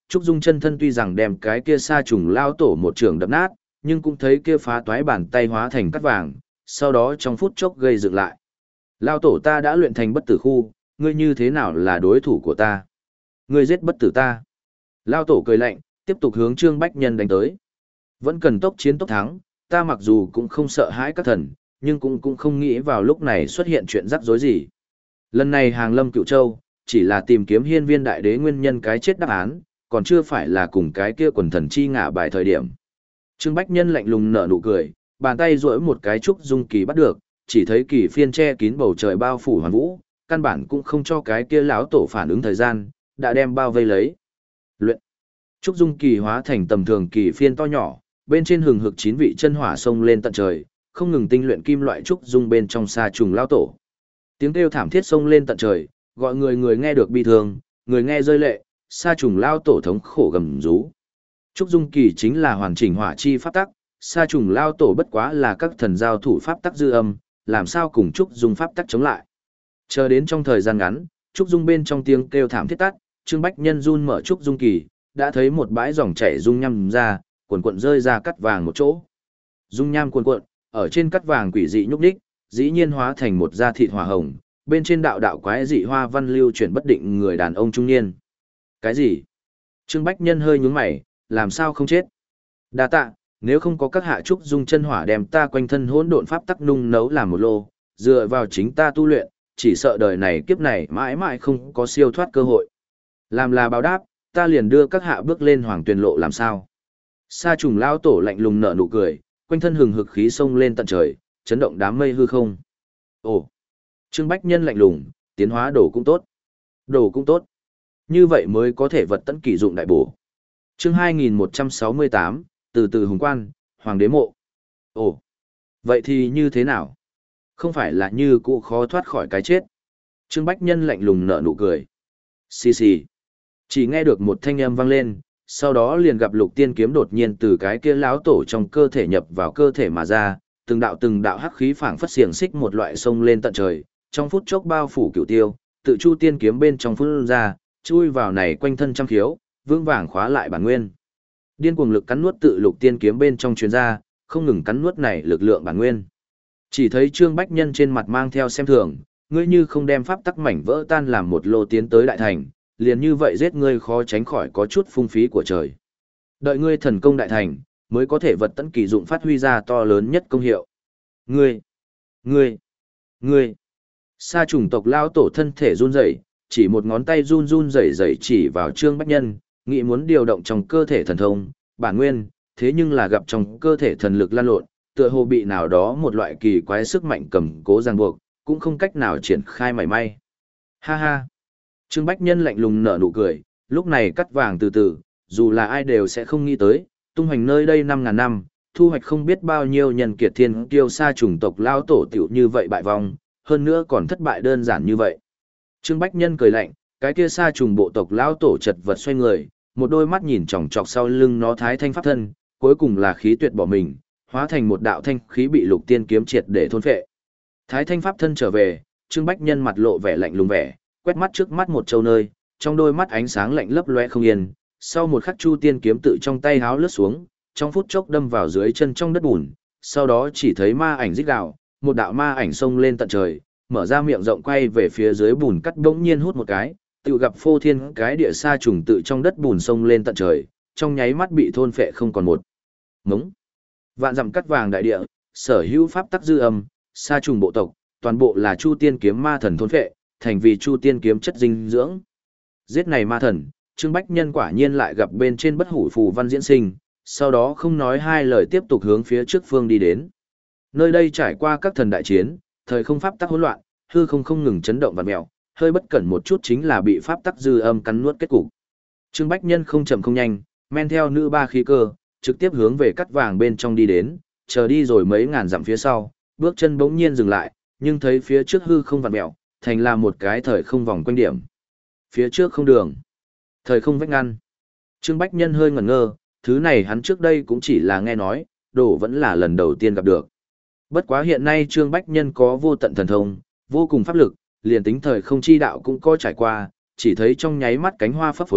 Trúc Dung chân thân tuy rằng đem cái kia sa trùng lao tổ một trường đập nát, nhưng cũng thấy kia phá toái bàn tay hóa thành cắt vàng, sau đó trong phút chốc gây dựng lại. Lao tổ ta đã luyện thành bất tử khu, ngươi như thế nào là đối thủ của ta? Ngươi giết bất tử ta. Lao tổ cười lạnh, tiếp tục hướng Trương Bách Nhân đánh tới. Vẫn cần tốc chiến tốc thắng, ta mặc dù cũng không sợ hãi các thần, nhưng cũng cũng không nghĩ vào lúc này xuất hiện chuyện rắc rối gì. Lần này hàng lâm cựu châu, chỉ là tìm kiếm hiên viên đại đế nguyên nhân cái chết đáp án, còn chưa phải là cùng cái kia quần thần chi ngả bài thời điểm. Trương Bách Nhân lạnh lùng nở nụ cười, bàn tay duỗi một cái trúc dung kỳ bắt được, chỉ thấy kỳ phiên che kín bầu trời bao phủ hoàn vũ, căn bản cũng không cho cái kia lão tổ phản ứng thời gian, đã đem bao vây lấy. Luyện. Trúc dung kỳ hóa thành tầm thường kỳ phiên to nhỏ, bên trên hừng hực chín vị chân hỏa sông lên tận trời, không ngừng tinh luyện kim loại trúc dung bên trong sa trùng lão tổ. Tiếng kêu thảm thiết sông lên tận trời, gọi người người nghe được bi thương, người nghe rơi lệ, sa trùng lão tổ thống khổ gầm rú. Trúc dung kỳ chính là hoàn chỉnh hỏa chi pháp tắc, sa trùng lão tổ bất quá là các thần giao thủ pháp tắc dư âm, làm sao cùng trúc dung pháp tắc chống lại. Chờ đến trong thời gian ngắn, trúc dung bên trong tiếng kêu thảm thiết tắt, Trương Bách Nhân run mở trúc dung kỳ, đã thấy một bãi dòng chảy dung nham ra, cuộn cuộn rơi ra cắt vàng một chỗ. Dung nham cuộn cuộn, ở trên cắt vàng quỷ dị nhúc nhích, dĩ nhiên hóa thành một da thịt hỏa hồng, bên trên đạo đạo quái dị hoa văn lưu chuyển bất định người đàn ông trung niên. Cái gì? Trương Bách Nhân hơi nhướng mày, làm sao không chết? Đa tạ, nếu không có các hạ trúc dung chân hỏa đem ta quanh thân hỗn độn pháp tắc nung nấu làm một lô, dựa vào chính ta tu luyện, chỉ sợ đời này kiếp này mãi mãi không có siêu thoát cơ hội. Làm là báo đáp, ta liền đưa các hạ bước lên hoàng tuyền lộ làm sao? Sa trùng lao tổ lạnh lùng nở nụ cười, quanh thân hừng hực khí sông lên tận trời, chấn động đám mây hư không. Ồ, Trương Bách Nhân lạnh lùng, tiến hóa đồ cũng tốt. Đồ cũng tốt. Như vậy mới có thể vật tận kỳ dụng đại bổ. Chương hai nghìn một trăm sáu mươi tám, từ từ hùng quan, hoàng đế mộ. Ồ, vậy thì như thế nào? Không phải là như cụ khó thoát khỏi cái chết. Trương Bách Nhân lạnh lùng nở nụ cười. Xì xì. Chỉ nghe được một thanh âm vang lên, sau đó liền gặp lục tiên kiếm đột nhiên từ cái kia lão tổ trong cơ thể nhập vào cơ thể mà ra, từng đạo từng đạo hắc khí phảng phất xiềng xích một loại sông lên tận trời, trong phút chốc bao phủ cửu tiêu, tự chu tiên kiếm bên trong phun ra, chui vào này quanh thân trăm khiếu, vững vàng khóa lại bản nguyên. Điên cuồng lực cắn nuốt tự lục tiên kiếm bên trong truyền ra, không ngừng cắn nuốt này lực lượng bản nguyên. Chỉ thấy Trương Bách Nhân trên mặt mang theo xem thường, ngươi như không đem pháp tắc mảnh vỡ tan làm một lô tiến tới đại thành, liền như vậy giết ngươi khó tránh khỏi có chút phung phí của trời. Đợi ngươi thần công đại thành, mới có thể vật tận kỳ dụng phát huy ra to lớn nhất công hiệu. Ngươi, ngươi, ngươi. Sa trùng tộc lao tổ thân thể run rẩy, chỉ một ngón tay run run rẩy rẩy chỉ vào Trương Bách Nhân, nghĩ muốn điều động trong cơ thể thần thông, bản nguyên, thế nhưng là gặp trong cơ thể thần lực lan lộn, tựa hồ bị nào đó một loại kỳ quái sức mạnh cầm cố ràng buộc, cũng không cách nào triển khai mảy may. Ha ha. Trương Bách Nhân lạnh lùng nở nụ cười, lúc này cắt vàng từ từ, dù là ai đều sẽ không nghĩ tới, tung hoành nơi đây năm ngàn năm, thu hoạch không biết bao nhiêu nhân kiệt thiên kiêu sa chủng tộc lao tổ tiểu như vậy bại vong, hơn nữa còn thất bại đơn giản như vậy. Trương Bách Nhân cười lạnh, cái kia sa trùng bộ tộc lao tổ chật vật xoay người, một đôi mắt nhìn chòng chọc sau lưng nó thái thanh pháp thân, cuối cùng là khí tuyệt bỏ mình, hóa thành một đạo thanh khí bị lục tiên kiếm triệt để thôn phệ. Thái thanh pháp thân trở về, Trương Bách Nhân mặt lộ vẻ lạnh lùng vẻ, quét mắt trước mắt một châu nơi, trong đôi mắt ánh sáng lạnh lấp loe không yên, sau một khắc chu tiên kiếm tự trong tay háo lướt xuống, trong phút chốc đâm vào dưới chân trong đất bùn, sau đó chỉ thấy ma ảnh rít gào, một đạo ma ảnh xông lên tận trời, mở ra miệng rộng quay về phía dưới bùn cắt bỗng nhiên hút một cái, tự gặp phô thiên cái địa sa trùng tự trong đất bùn xông lên tận trời, trong nháy mắt bị thôn phệ không còn một mống. Vạn dặm cắt vàng đại địa, sở hữu pháp tắc dư âm, sa trùng bộ tộc, toàn bộ là chu tiên kiếm ma thần thôn phệ, thành vì chu tiên kiếm chất dinh dưỡng. Giết này ma thần, Trương Bách Nhân quả nhiên lại gặp bên trên bất hủ phù văn diễn sinh, sau đó không nói hai lời tiếp tục hướng phía trước phương đi đến. Nơi đây trải qua các thần đại chiến, thời không pháp tắc hỗn loạn, hư không không ngừng chấn động vặn mèo, hơi bất cẩn một chút chính là bị pháp tắc dư âm cắn nuốt kết cục. Trương Bách Nhân không chậm không nhanh, men theo nữ ba khí cơ, trực tiếp hướng về cắt vàng bên trong đi đến, chờ đi rồi mấy ngàn dặm phía sau, bước chân bỗng nhiên dừng lại, nhưng thấy phía trước hư không vặn mèo, thành là một cái thời không vòng quanh điểm. Phía trước không đường, thời không vách ngăn. Trương Bách Nhân hơi ngẩn ngơ, thứ này hắn trước đây cũng chỉ là nghe nói, đồ vẫn là lần đầu tiên gặp được. Bất quá hiện nay Trương Bách Nhân có vô tận thần thông, vô cùng pháp lực, liền tính thời không chi đạo cũng có trải qua, chỉ thấy trong nháy mắt cánh hoa phấp phới,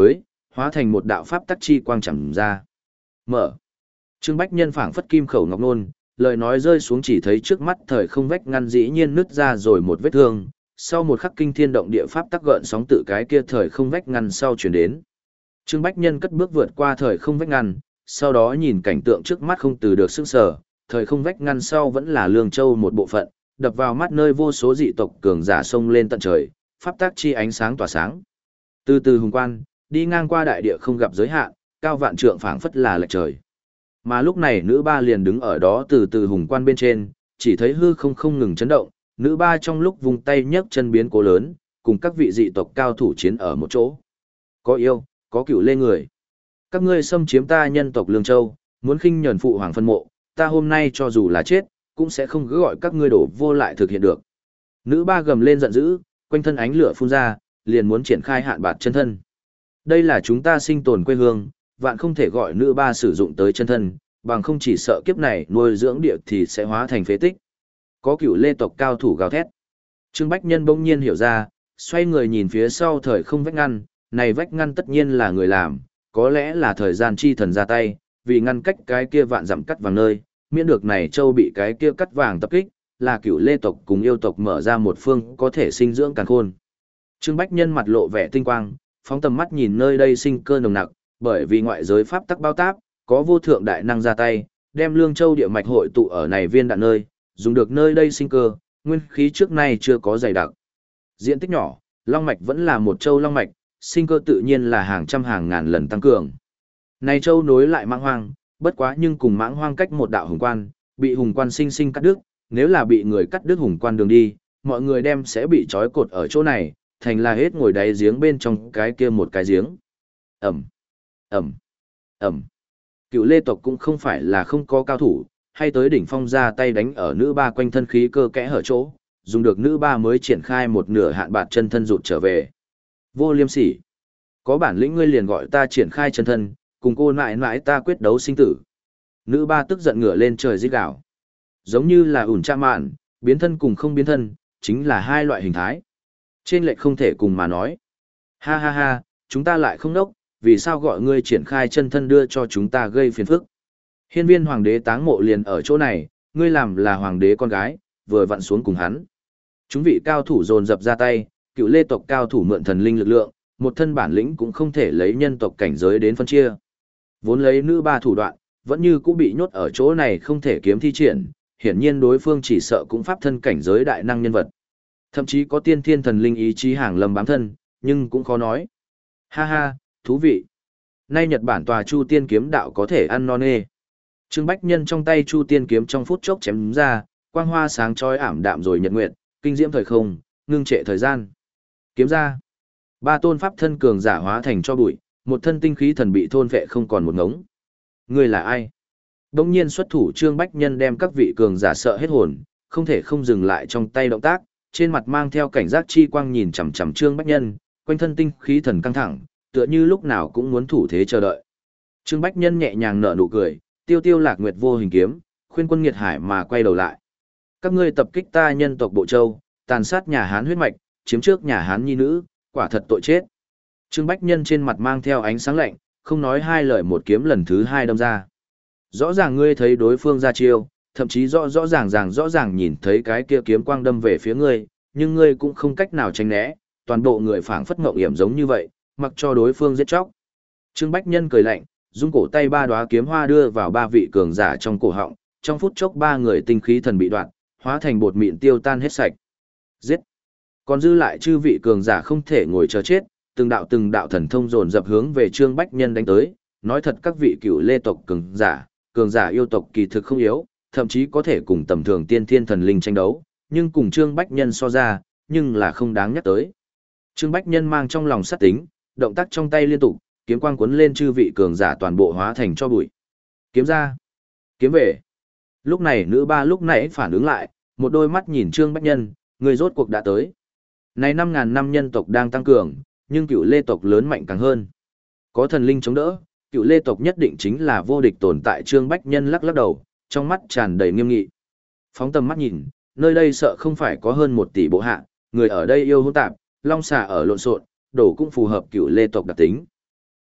hóa thành một đạo pháp tắc chi quang chậm ra. Mở. Trương Bách Nhân phảng phất kim khẩu ngọc nôn, lời nói rơi xuống chỉ thấy trước mắt thời không vách ngăn dĩ nhiên nứt ra rồi một vết thương, sau một khắc kinh thiên động địa pháp tắc gợn sóng tự cái kia thời không vách ngăn sau chuyển đến. Trương Bách Nhân cất bước vượt qua thời không vách ngăn, sau đó nhìn cảnh tượng trước mắt không từ được sức sở, thời không vách ngăn sau vẫn là Lương Châu một bộ phận, đập vào mắt nơi vô số dị tộc cường giả sông lên tận trời, pháp tắc chi ánh sáng tỏa sáng. Từ từ hùng quan, đi ngang qua đại địa không gặp giới hạn, cao vạn trượng phảng phất là lệch trời. Mà lúc này nữ ba liền đứng ở đó từ từ hùng quan bên trên, chỉ thấy hư không không ngừng chấn động, nữ ba trong lúc vung tay nhấc chân biến cố lớn, cùng các vị dị tộc cao thủ chiến ở một chỗ. Có yêu, có cựu lê người. Các ngươi xâm chiếm ta nhân tộc Lương Châu, muốn khinh nhẫn phụ hoàng phân mộ, ta hôm nay cho dù là chết, cũng sẽ không cứ gọi các ngươi đổ vô lại thực hiện được. Nữ ba gầm lên giận dữ, quanh thân ánh lửa phun ra, liền muốn triển khai hạn bạt chân thân. Đây là chúng ta sinh tồn quê hương, vạn không thể gọi nữ ba sử dụng tới chân thân, bằng không chỉ sợ kiếp này nuôi dưỡng địa thì sẽ hóa thành phế tích. Có cựu lê tộc cao thủ gào thét. Trương Bách Nhân bỗng nhiên hiểu ra, xoay người nhìn phía sau thời không vách ngăn, này vách ngăn tất nhiên là người làm, có lẽ là thời gian chi thần ra tay, vì ngăn cách cái kia vạn dặm cắt vàng nơi, miễn được này châu bị cái kia cắt vàng tập kích, là cựu lê tộc cùng yêu tộc mở ra một phương có thể sinh dưỡng càn khôn. Trương Bách Nhân mặt lộ vẻ tinh quang, phóng tầm mắt nhìn nơi đây sinh cơ nồng nặc, bởi vì ngoại giới pháp tắc bao táp, có vô thượng đại năng ra tay, đem Lương Châu địa mạch hội tụ ở này viên đạn nơi, dùng được nơi đây sinh cơ, nguyên khí trước nay chưa có dày đặc. Diện tích nhỏ, long mạch vẫn là một châu long mạch, sinh cơ tự nhiên là hàng trăm hàng ngàn lần tăng cường. Này châu nối lại mãng hoang, bất quá nhưng cùng mãng hoang cách một đạo hùng quan, bị hùng quan sinh sinh cắt đứt, nếu là bị người cắt đứt hùng quan đường đi, mọi người đem sẽ bị trói cột ở chỗ này, thành là hết ngồi đáy giếng bên trong cái kia một cái giếng. Ẩm, Ẩm, Ẩm. Cựu lê tộc cũng không phải là không có cao thủ, hay tới đỉnh phong ra tay đánh ở nữ ba quanh thân khí cơ kẽ hở chỗ, dùng được nữ ba mới triển khai một nửa hạn bạt chân thân rụt trở về. Vô liêm sỉ. Có bản lĩnh ngươi liền gọi ta triển khai chân thân, cùng cô nại nãi ta quyết đấu sinh tử. Nữ ba tức giận ngửa lên trời rít gào. Giống như là ủn cha mạn, biến thân cùng không biến thân, chính là hai loại hình thái. Trên lệch không thể cùng mà nói. Ha ha ha, chúng ta lại không đốc, vì sao gọi ngươi triển khai chân thân đưa cho chúng ta gây phiền phức. Hiên viên hoàng đế táng mộ liền ở chỗ này, ngươi làm là hoàng đế con gái, vừa vặn xuống cùng hắn. Chúng vị cao thủ dồn dập ra tay, cựu lê tộc cao thủ mượn thần linh lực lượng, một thân bản lĩnh cũng không thể lấy nhân tộc cảnh giới đến phân chia. Vốn lấy nữ ba thủ đoạn, vẫn như cũng bị nhốt ở chỗ này không thể kiếm thi triển, hiển nhiên đối phương chỉ sợ cũng pháp thân cảnh giới đại năng nhân vật. Thậm chí có tiên thiên thần linh ý chí hàng lâm bám thân, nhưng cũng khó nói. Ha ha, thú vị. Nay Nhật Bản tòa Chu Tiên kiếm đạo có thể ăn non nê. Trương Bách Nhân trong tay Chu Tiên kiếm trong phút chốc chém ra, quang hoa sáng chói ảm đạm rồi nhật nguyệt, kinh diễm thời không, ngưng trệ thời gian. Kiếm ra. Ba tôn pháp thân cường giả hóa thành cho bụi, một thân tinh khí thần bị thôn vệ không còn một ngống. Ngươi là ai? Đông nhiên xuất thủ Trương Bách Nhân đem các vị cường giả sợ hết hồn, không thể không dừng lại trong tay động tác, trên mặt mang theo cảnh giác chi quang nhìn chằm chằm Trương Bách Nhân, quanh thân tinh khí thần căng thẳng, tựa như lúc nào cũng muốn thủ thế chờ đợi. Trương Bách Nhân nhẹ nhàng nở nụ cười, tiêu tiêu lạc nguyệt vô hình kiếm, khuyên quân nghiệt hải mà quay đầu lại. Các ngươi tập kích ta nhân tộc Bộ Châu, tàn sát nhà Hán huyết mạch, chiếm trước nhà Hán nhi nữ, quả thật tội chết. Trương Bách Nhân trên mặt mang theo ánh sáng lạnh, không nói hai lời một kiếm lần thứ hai đâm ra. Rõ ràng ngươi thấy đối phương ra chiêu, thậm chí rõ rõ ràng ràng rõ ràng nhìn thấy cái kia kiếm quang đâm về phía ngươi, nhưng ngươi cũng không cách nào tránh né, toàn bộ người phảng phất ngộng hiểm giống như vậy, mặc cho đối phương giết chóc. Trương Bách Nhân cười lạnh, dung cổ tay ba đóa kiếm hoa đưa vào ba vị cường giả trong cổ họng, trong phút chốc ba người tinh khí thần bị đoạn, hóa thành bột mịn tiêu tan hết sạch. Giết! Còn dư lại chư vị cường giả không thể ngồi chờ chết, từng đạo từng đạo thần thông dồn dập hướng về Trương Bách Nhân đánh tới, nói thật các vị cựu lê tộc cường giả, cường giả yêu tộc kỳ thực không yếu, thậm chí có thể cùng tầm thường tiên thiên thần linh tranh đấu, nhưng cùng Trương Bách Nhân so ra, nhưng là không đáng nhắc tới. Trương Bách Nhân mang trong lòng sát tính, động tác trong tay liên tục, kiếm quang cuốn lên chư vị cường giả toàn bộ hóa thành cho bụi. Kiếm ra, kiếm về. Lúc này nữ ba lúc nãy phản ứng lại, một đôi mắt nhìn Trương Bách Nhân, người rốt cuộc đã tới. Này năm ngàn năm nhân tộc đang tăng cường, nhưng cựu lê tộc lớn mạnh càng hơn. Có thần linh chống đỡ, cựu lê tộc nhất định chính là vô địch tồn tại. Trương Bách Nhân lắc lắc đầu, trong mắt tràn đầy nghiêm nghị. Phóng tầm mắt nhìn, nơi đây sợ không phải có hơn một tỷ bộ hạ, người ở đây yêu hỗn tạp, long xà ở lộn xộn, đổ cũng phù hợp cựu lê tộc đặc tính.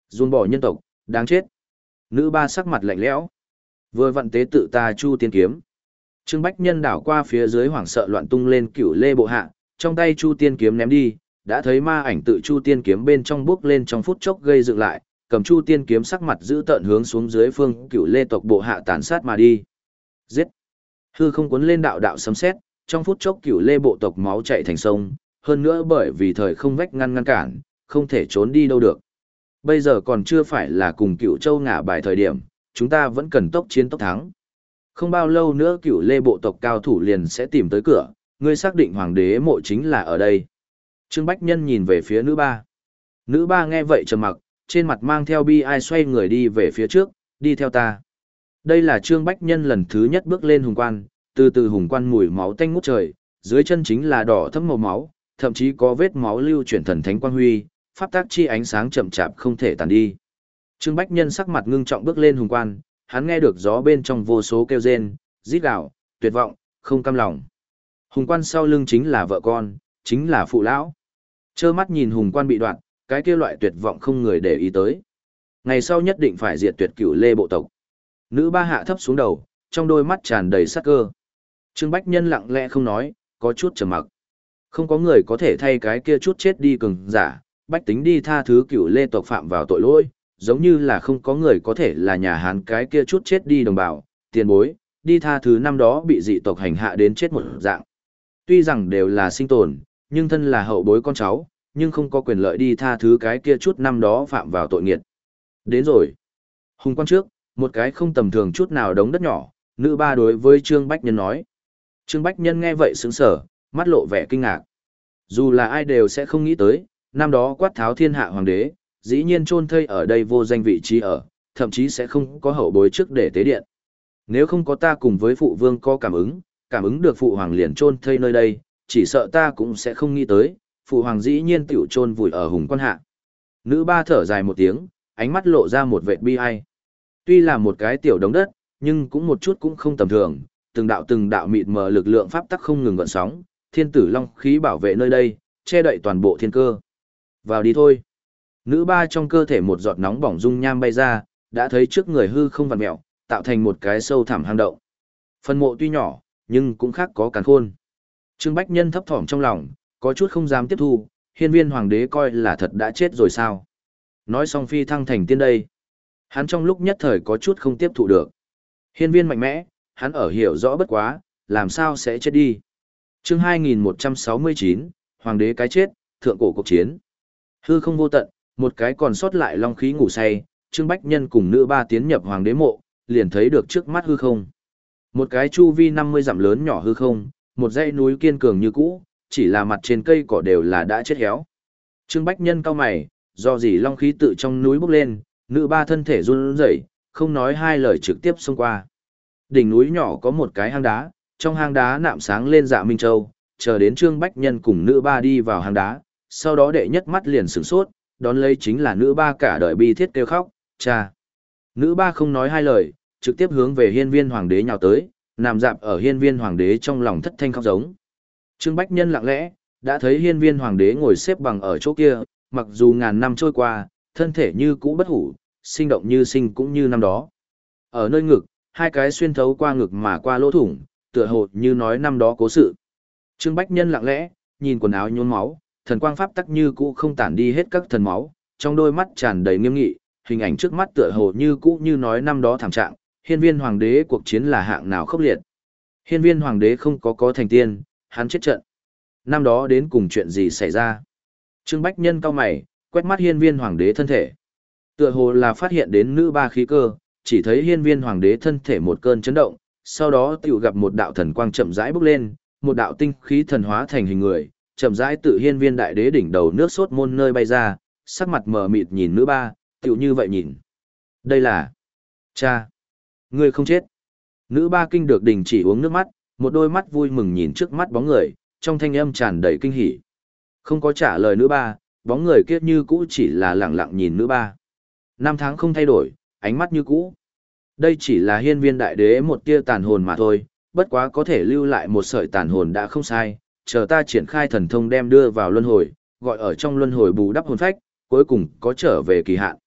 Dùn bỏ nhân tộc, đáng chết. Nữ ba sắc mặt lạnh lẽo. Vừa vặn tế tự ta Chu Tiên kiếm. Trương Bách Nhân đảo qua phía dưới hoảng sợ loạn tung lên Cửu Lê bộ hạ, trong tay Chu Tiên kiếm ném đi, đã thấy ma ảnh tự Chu Tiên kiếm bên trong bước lên trong phút chốc gây dựng lại, cầm Chu Tiên kiếm sắc mặt giữ tợn hướng xuống dưới phương Cửu Lê tộc bộ hạ tàn sát mà đi. Giết! Hư không cuốn lên đạo đạo sấm sét, trong phút chốc Cửu Lê bộ tộc máu chảy thành sông, hơn nữa bởi vì thời không vách ngăn ngăn cản, không thể trốn đi đâu được. Bây giờ còn chưa phải là cùng Cửu Châu ngả bài thời điểm, chúng ta vẫn cần tốc chiến tốc thắng. Không bao lâu nữa Cửu Lê bộ tộc cao thủ liền sẽ tìm tới cửa, ngươi xác định hoàng đế mộ chính là ở đây. Trương Bách Nhân nhìn về phía nữ ba. Nữ ba nghe vậy trầm mặc, trên mặt mang theo bi ai xoay người đi về phía trước, đi theo ta. Đây là Trương Bách Nhân lần thứ nhất bước lên hùng quan, từ từ hùng quan mùi máu tanh ngút trời, dưới chân chính là đỏ thẫm màu máu, thậm chí có vết máu lưu chuyển thần thánh quang huy, pháp tác chi ánh sáng chậm chạp không thể tàn đi. Trương Bách Nhân sắc mặt ngưng trọng bước lên hùng quan, hắn nghe được gió bên trong vô số kêu rên, rít gào, tuyệt vọng, không cam lòng. Hùng quan sau lưng chính là vợ con, chính là phụ lão. Trơ mắt nhìn hùng quan bị đoạn, cái kia loại tuyệt vọng không người để ý tới. Ngày sau nhất định phải diệt tuyệt Cửu Lê bộ tộc. Nữ ba hạ thấp xuống đầu, trong đôi mắt tràn đầy sát cơ. Trương Bách Nhân lặng lẽ không nói, có chút trầm mặc. Không có người có thể thay cái kia chút chết đi cường giả, bách tính đi tha thứ Cửu Lê tộc phạm vào tội lỗi, giống như là không có người có thể là nhà Hán cái kia chút chết đi đồng bào, tiền bối, đi tha thứ năm đó bị dị tộc hành hạ đến chết một dạng. Tuy rằng đều là sinh tồn, nhưng thân là hậu bối con cháu, nhưng không có quyền lợi đi tha thứ cái kia chút năm đó phạm vào tội nghiệt. Đến rồi. Hùng quan trước, một cái không tầm thường chút nào đống đất nhỏ, nữ ba đối với Trương Bách Nhân nói. Trương Bách Nhân nghe vậy sững sờ, mắt lộ vẻ kinh ngạc. Dù là ai đều sẽ không nghĩ tới, năm đó quát tháo thiên hạ hoàng đế, dĩ nhiên chôn thây ở đây vô danh vị trí ở, thậm chí sẽ không có hậu bối trước để tế điện. Nếu không có ta cùng với phụ vương có cảm ứng, cảm ứng được phụ hoàng liền chôn thây nơi đây, chỉ sợ ta cũng sẽ không nghĩ tới, phụ hoàng dĩ nhiên tiểu chôn vùi ở hùng quan hạ. Nữ ba thở dài một tiếng, ánh mắt lộ ra một vệt bi ai. Tuy là một cái tiểu đống đất, nhưng cũng một chút cũng không tầm thường, từng đạo từng đạo mịt mờ lực lượng pháp tắc không ngừng gợn sóng, thiên tử long khí bảo vệ nơi đây, che đậy toàn bộ thiên cơ. Vào đi thôi. Nữ ba trong cơ thể một giọt nóng bỏng dung nham bay ra, đã thấy trước người hư không vặn mèo, tạo thành một cái sâu thẳm hang động. Phần mộ tuy nhỏ, nhưng cũng khác có càn khôn. Trương Bách Nhân thấp thỏm trong lòng, có chút không dám tiếp thu, hiên viên hoàng đế coi là thật đã chết rồi sao. Nói xong phi thăng thành tiên đây. Hắn trong lúc nhất thời có chút không tiếp thụ được. Hiên viên mạnh mẽ, hắn ở hiểu rõ bất quá, làm sao sẽ chết đi. Chương hai nghìn một trăm sáu mươi chín, Hoàng đế cái chết, thượng cổ cuộc chiến. Hư không vô tận, một cái còn sót lại long khí ngủ say, Trương Bách Nhân cùng nữ ba tiến nhập hoàng đế mộ, liền thấy được trước mắt hư không. Một cái chu vi năm mươi dặm lớn nhỏ hư không, một dãy núi kiên cường như cũ, chỉ là mặt trên cây cỏ đều là đã chết héo. Trương Bách Nhân cau mày, do gì long khí tự trong núi bốc lên, nữ ba thân thể run rẩy, không nói hai lời trực tiếp xông qua. Đỉnh núi nhỏ có một cái hang đá, trong hang đá nạm sáng lên dạ Minh Châu, chờ đến Trương Bách Nhân cùng nữ ba đi vào hang đá, sau đó đệ nhất mắt liền sửng sốt, đón lấy chính là nữ ba cả đời bi thiết kêu khóc, cha. Nữ ba không nói hai lời, trực tiếp hướng về hiên viên hoàng đế nhào tới, nằm dạp ở hiên viên hoàng đế trong lòng thất thanh khóc giống. Trương Bách Nhân lặng lẽ, đã thấy hiên viên hoàng đế ngồi xếp bằng ở chỗ kia, mặc dù ngàn năm trôi qua, thân thể như cũ bất hủ, sinh động như sinh cũng như năm đó. Ở nơi ngực, hai cái xuyên thấu qua ngực mà qua lỗ thủng, tựa hồ như nói năm đó cố sự. Trương Bách Nhân lặng lẽ, nhìn quần áo nhuốm máu, thần quang pháp tắc như cũ không tản đi hết các thần máu, trong đôi mắt tràn đầy nghiêm nghị, hình ảnh trước mắt tựa hồ như cũ như nói năm đó thảm trạng, hiên viên hoàng đế cuộc chiến là hạng nào khốc liệt. Hiên viên hoàng đế không có có thành tiên, hắn chết trận. Năm đó đến cùng chuyện gì xảy ra? Trương Bách Nhân cau mày, quét mắt hiên viên hoàng đế thân thể. Tựa hồ là phát hiện đến nữ ba khí cơ, chỉ thấy hiên viên hoàng đế thân thể một cơn chấn động, sau đó tiểu gặp một đạo thần quang chậm rãi bốc lên, một đạo tinh khí thần hóa thành hình người, chậm rãi tự hiên viên đại đế đỉnh đầu nước sốt môn nơi bay ra, sắc mặt mờ mịt nhìn nữ ba, tiểu như vậy nhìn. Đây là... Cha! Ngươi không chết. Nữ ba kinh được đình chỉ uống nước mắt, một đôi mắt vui mừng nhìn trước mắt bóng người, trong thanh âm tràn đầy kinh hỉ. Không có trả lời nữ ba, bóng người kia như cũ chỉ là lẳng lặng nhìn nữ ba. Năm tháng không thay đổi, ánh mắt như cũ. Đây chỉ là hiên viên đại đế một tia tàn hồn mà thôi, bất quá có thể lưu lại một sợi tàn hồn đã không sai, chờ ta triển khai thần thông đem đưa vào luân hồi, gọi ở trong luân hồi bù đắp hồn phách, cuối cùng có trở về kỳ hạn.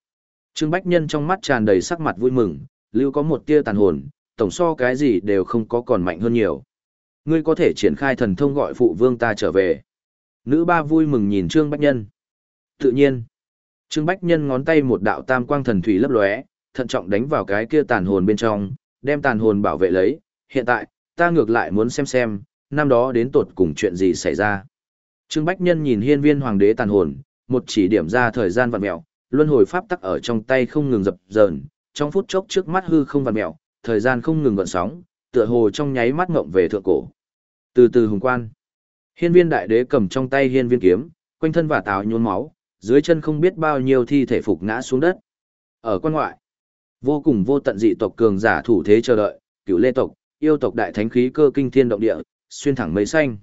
Trương Bách Nhân trong mắt tràn đầy sắc mặt vui mừng, lưu có một tia tàn hồn, tổng so cái gì đều không có còn mạnh hơn nhiều. Ngươi có thể triển khai thần thông gọi phụ vương ta trở về. Nữ ba vui mừng nhìn Trương Bách Nhân. Tự nhiên, Trương Bách Nhân ngón tay một đạo tam quang thần thủy lấp lóe, thận trọng đánh vào cái kia tàn hồn bên trong, đem tàn hồn bảo vệ lấy. Hiện tại, ta ngược lại muốn xem xem, năm đó đến tột cùng chuyện gì xảy ra. Trương Bách Nhân nhìn hiên viên hoàng đế tàn hồn, một chỉ điểm ra thời gian vặn mẹo, luân hồi pháp tắc ở trong tay không ngừng dập dờn, trong phút chốc trước mắt hư không vặn mẹo, thời gian không ngừng gợn sóng, tựa hồ trong nháy mắt ngộng về thượng cổ. Từ từ hùng quan, hiên viên đại đế cầm trong tay hiên viên kiếm, quanh thân và táo nhuốm máu, dưới chân không biết bao nhiêu thi thể phục ngã xuống đất. Ở quan ngoại, vô cùng vô tận dị tộc cường giả thủ thế chờ đợi, cửu lê tộc, yêu tộc đại thánh khí cơ kinh thiên động địa, xuyên thẳng mây xanh.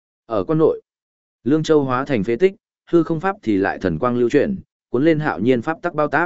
Ở quan nội, Lương Châu hóa thành phế tích, hư không pháp thì lại thần quang lưu chuyển, cuốn lên hạo nhiên pháp tắc bao tác.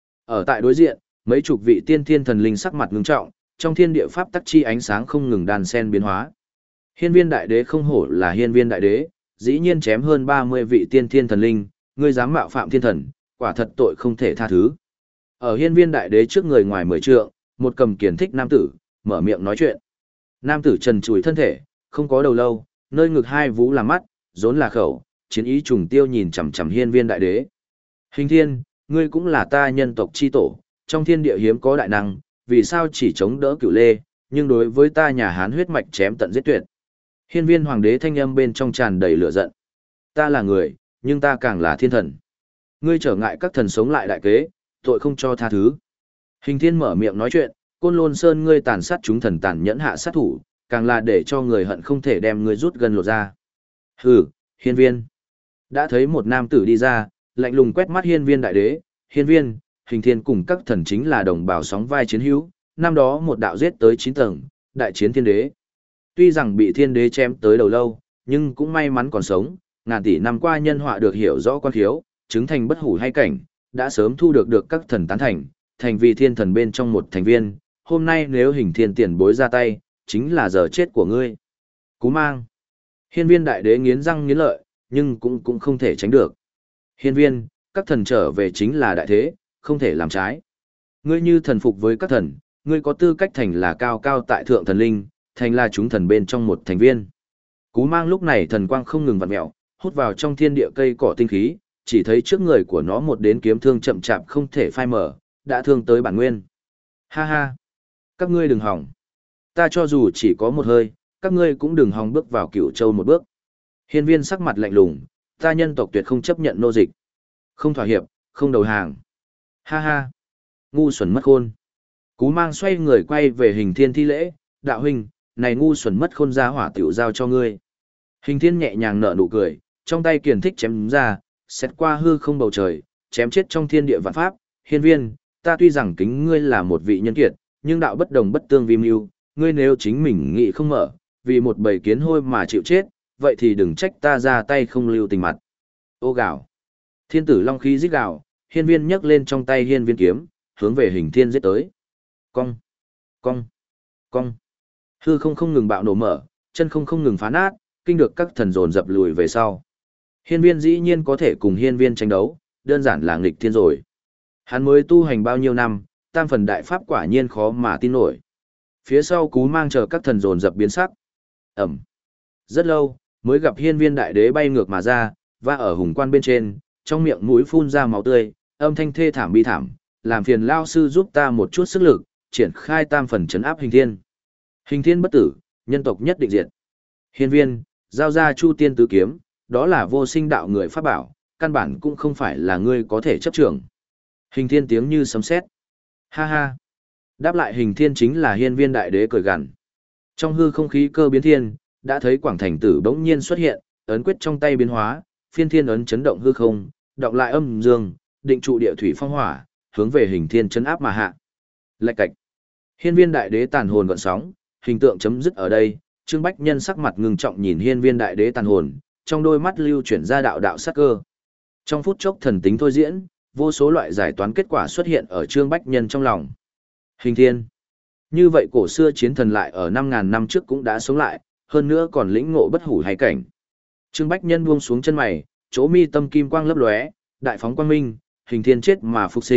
Ở tại đối diện, mấy chục vị tiên thiên thần linh sắc mặt ngưng trọng, trong thiên địa pháp tắc chi ánh sáng không ngừng đan sen biến hóa. Hiên viên đại đế không hổ là hiên viên đại đế, dĩ nhiên chém hơn ba mươi vị tiên thiên thần linh, ngươi dám mạo phạm thiên thần, quả thật tội không thể tha thứ. Ở hiên viên đại đế trước người ngoài mười trượng, một cầm kiền thích nam tử, mở miệng nói chuyện. Nam tử trần trụi thân thể, không có đầu lâu, nơi ngực hai vú là mắt, rốn là khẩu, chiến ý trùng tiêu nhìn chằm chằm hiên viên đại đế. Hình thiên, ngươi cũng là ta nhân tộc chi tổ, trong thiên địa hiếm có đại năng, vì sao chỉ chống đỡ cửu lê, nhưng đối với ta nhà Hán huyết mạch chém tận giết tuyệt. Hiên viên hoàng đế thanh âm bên trong tràn đầy lửa giận. Ta là người, nhưng ta càng là thiên thần. Ngươi trở ngại các thần sống lại đại kế, tội không cho tha thứ. Hình thiên mở miệng nói chuyện, Côn Lôn Sơn ngươi tàn sát chúng thần tàn nhẫn hạ sát thủ, càng là để cho người hận không thể đem ngươi rút gần lột ra. Hừ, hiên viên. Đã thấy một nam tử đi ra, lạnh lùng quét mắt hiên viên đại đế, hiên viên, hình thiên cùng các thần chính là đồng bào sóng vai chiến hữu, năm đó một đạo giết tới chín tầng, đại chiến thiên đế. Tuy rằng bị thiên đế chém tới đầu lâu, nhưng cũng may mắn còn sống, ngàn tỷ năm qua nhân họa được hiểu rõ quan khiếu, chứng thành bất hủ hay cảnh, đã sớm thu được được các thần tán thành, thành vì thiên thần bên trong một thành viên, hôm nay nếu hình thiên tiền bối ra tay, chính là giờ chết của ngươi. Cú mang. Hiên viên đại đế nghiến răng nghiến lợi, nhưng cũng cũng không thể tránh được. Hiên viên, các thần trở về chính là đại thế, không thể làm trái. Ngươi như thần phục với các thần, ngươi có tư cách thành là cao cao tại thượng thần linh, thành là chúng thần bên trong một thành viên. Cú mang lúc này thần quang không ngừng vặn mẹo, hút vào trong thiên địa cây cỏ tinh khí, chỉ thấy trước người của nó một đến kiếm thương chậm chạp không thể phai mở, đã thương tới bản nguyên. Ha ha! Các ngươi đừng hỏng. Ta cho dù chỉ có một hơi, các ngươi cũng đừng hòng bước vào Cửu Châu một bước. Hiên viên sắc mặt lạnh lùng, ta nhân tộc tuyệt không chấp nhận nô dịch. Không thỏa hiệp, không đầu hàng. Ha ha! Ngu xuẩn mất khôn. Cú mang xoay người quay về hình thiên thi lễ, đạo huynh, này ngu xuẩn mất khôn ra hỏa tiểu giao cho ngươi. Hình thiên nhẹ nhàng nở nụ cười, trong tay kiền thích chém ra, xét qua hư không bầu trời, chém chết trong thiên địa vạn pháp. Hiên viên, ta tuy rằng kính ngươi là một vị nhân kiệt, nhưng đạo bất đồng bất tương vi mưu, ngươi nếu chính mình nghĩ không mở, vì một bầy kiến hôi mà chịu chết, vậy thì đừng trách ta ra tay không lưu tình mặt. Ô gạo. Thiên tử long khí rít gạo, hiên viên nhấc lên trong tay hiên viên kiếm, hướng về hình thiên giết tới. Cong, cong, cong. Hư không không ngừng bạo nổ mở, chân không không ngừng phá nát, kinh được các thần dồn dập lùi về sau. Hiên viên dĩ nhiên có thể cùng hiên viên tranh đấu, đơn giản là nghịch thiên rồi. Hắn mới tu hành bao nhiêu năm, tam phần đại pháp quả nhiên khó mà tin nổi. Phía sau cú mang chờ các thần dồn dập biến sắc. Ẩm. Rất lâu, mới gặp hiên viên đại đế bay ngược mà ra, và ở hùng quan bên trên, trong miệng mũi phun ra máu tươi, âm thanh thê thảm bi thảm, làm phiền lao sư giúp ta một chút sức lực, triển khai tam phần chấn áp hình thiên. Hình thiên bất tử, nhân tộc nhất định diệt. Hiên viên, giao ra chu tiên tứ kiếm, đó là vô sinh đạo người pháp bảo, căn bản cũng không phải là ngươi có thể chấp trưởng. Hình thiên tiếng như sấm sét. Ha ha. Đáp lại hình thiên chính là hiên viên đại đế cười gằn. Trong hư không khí cơ biến thiên, đã thấy quảng thành tử bỗng nhiên xuất hiện, ấn quyết trong tay biến hóa, phiên thiên ấn chấn động hư không, động lại âm dương, định trụ địa thủy phong hỏa, hướng về hình thiên chấn áp mà hạ. Lạch cạch. Hiên viên đại đế tàn hồn gợn sóng, hình tượng chấm dứt ở đây, Trương Bách Nhân sắc mặt ngưng trọng nhìn hiên viên đại đế tàn hồn, trong đôi mắt lưu chuyển ra đạo đạo sát cơ. Trong phút chốc thần tính thôi diễn, vô số loại giải toán kết quả xuất hiện ở Trương Bách Nhân trong lòng. Hình thiên. Như vậy cổ xưa chiến thần lại ở năm ngàn năm trước cũng đã sống lại, hơn nữa còn lĩnh ngộ bất hủ hay cảnh. Trương Bách Nhân buông xuống chân mày, chỗ mi tâm kim quang lấp lóe, đại phóng quang minh, hình thiên chết mà phục sinh,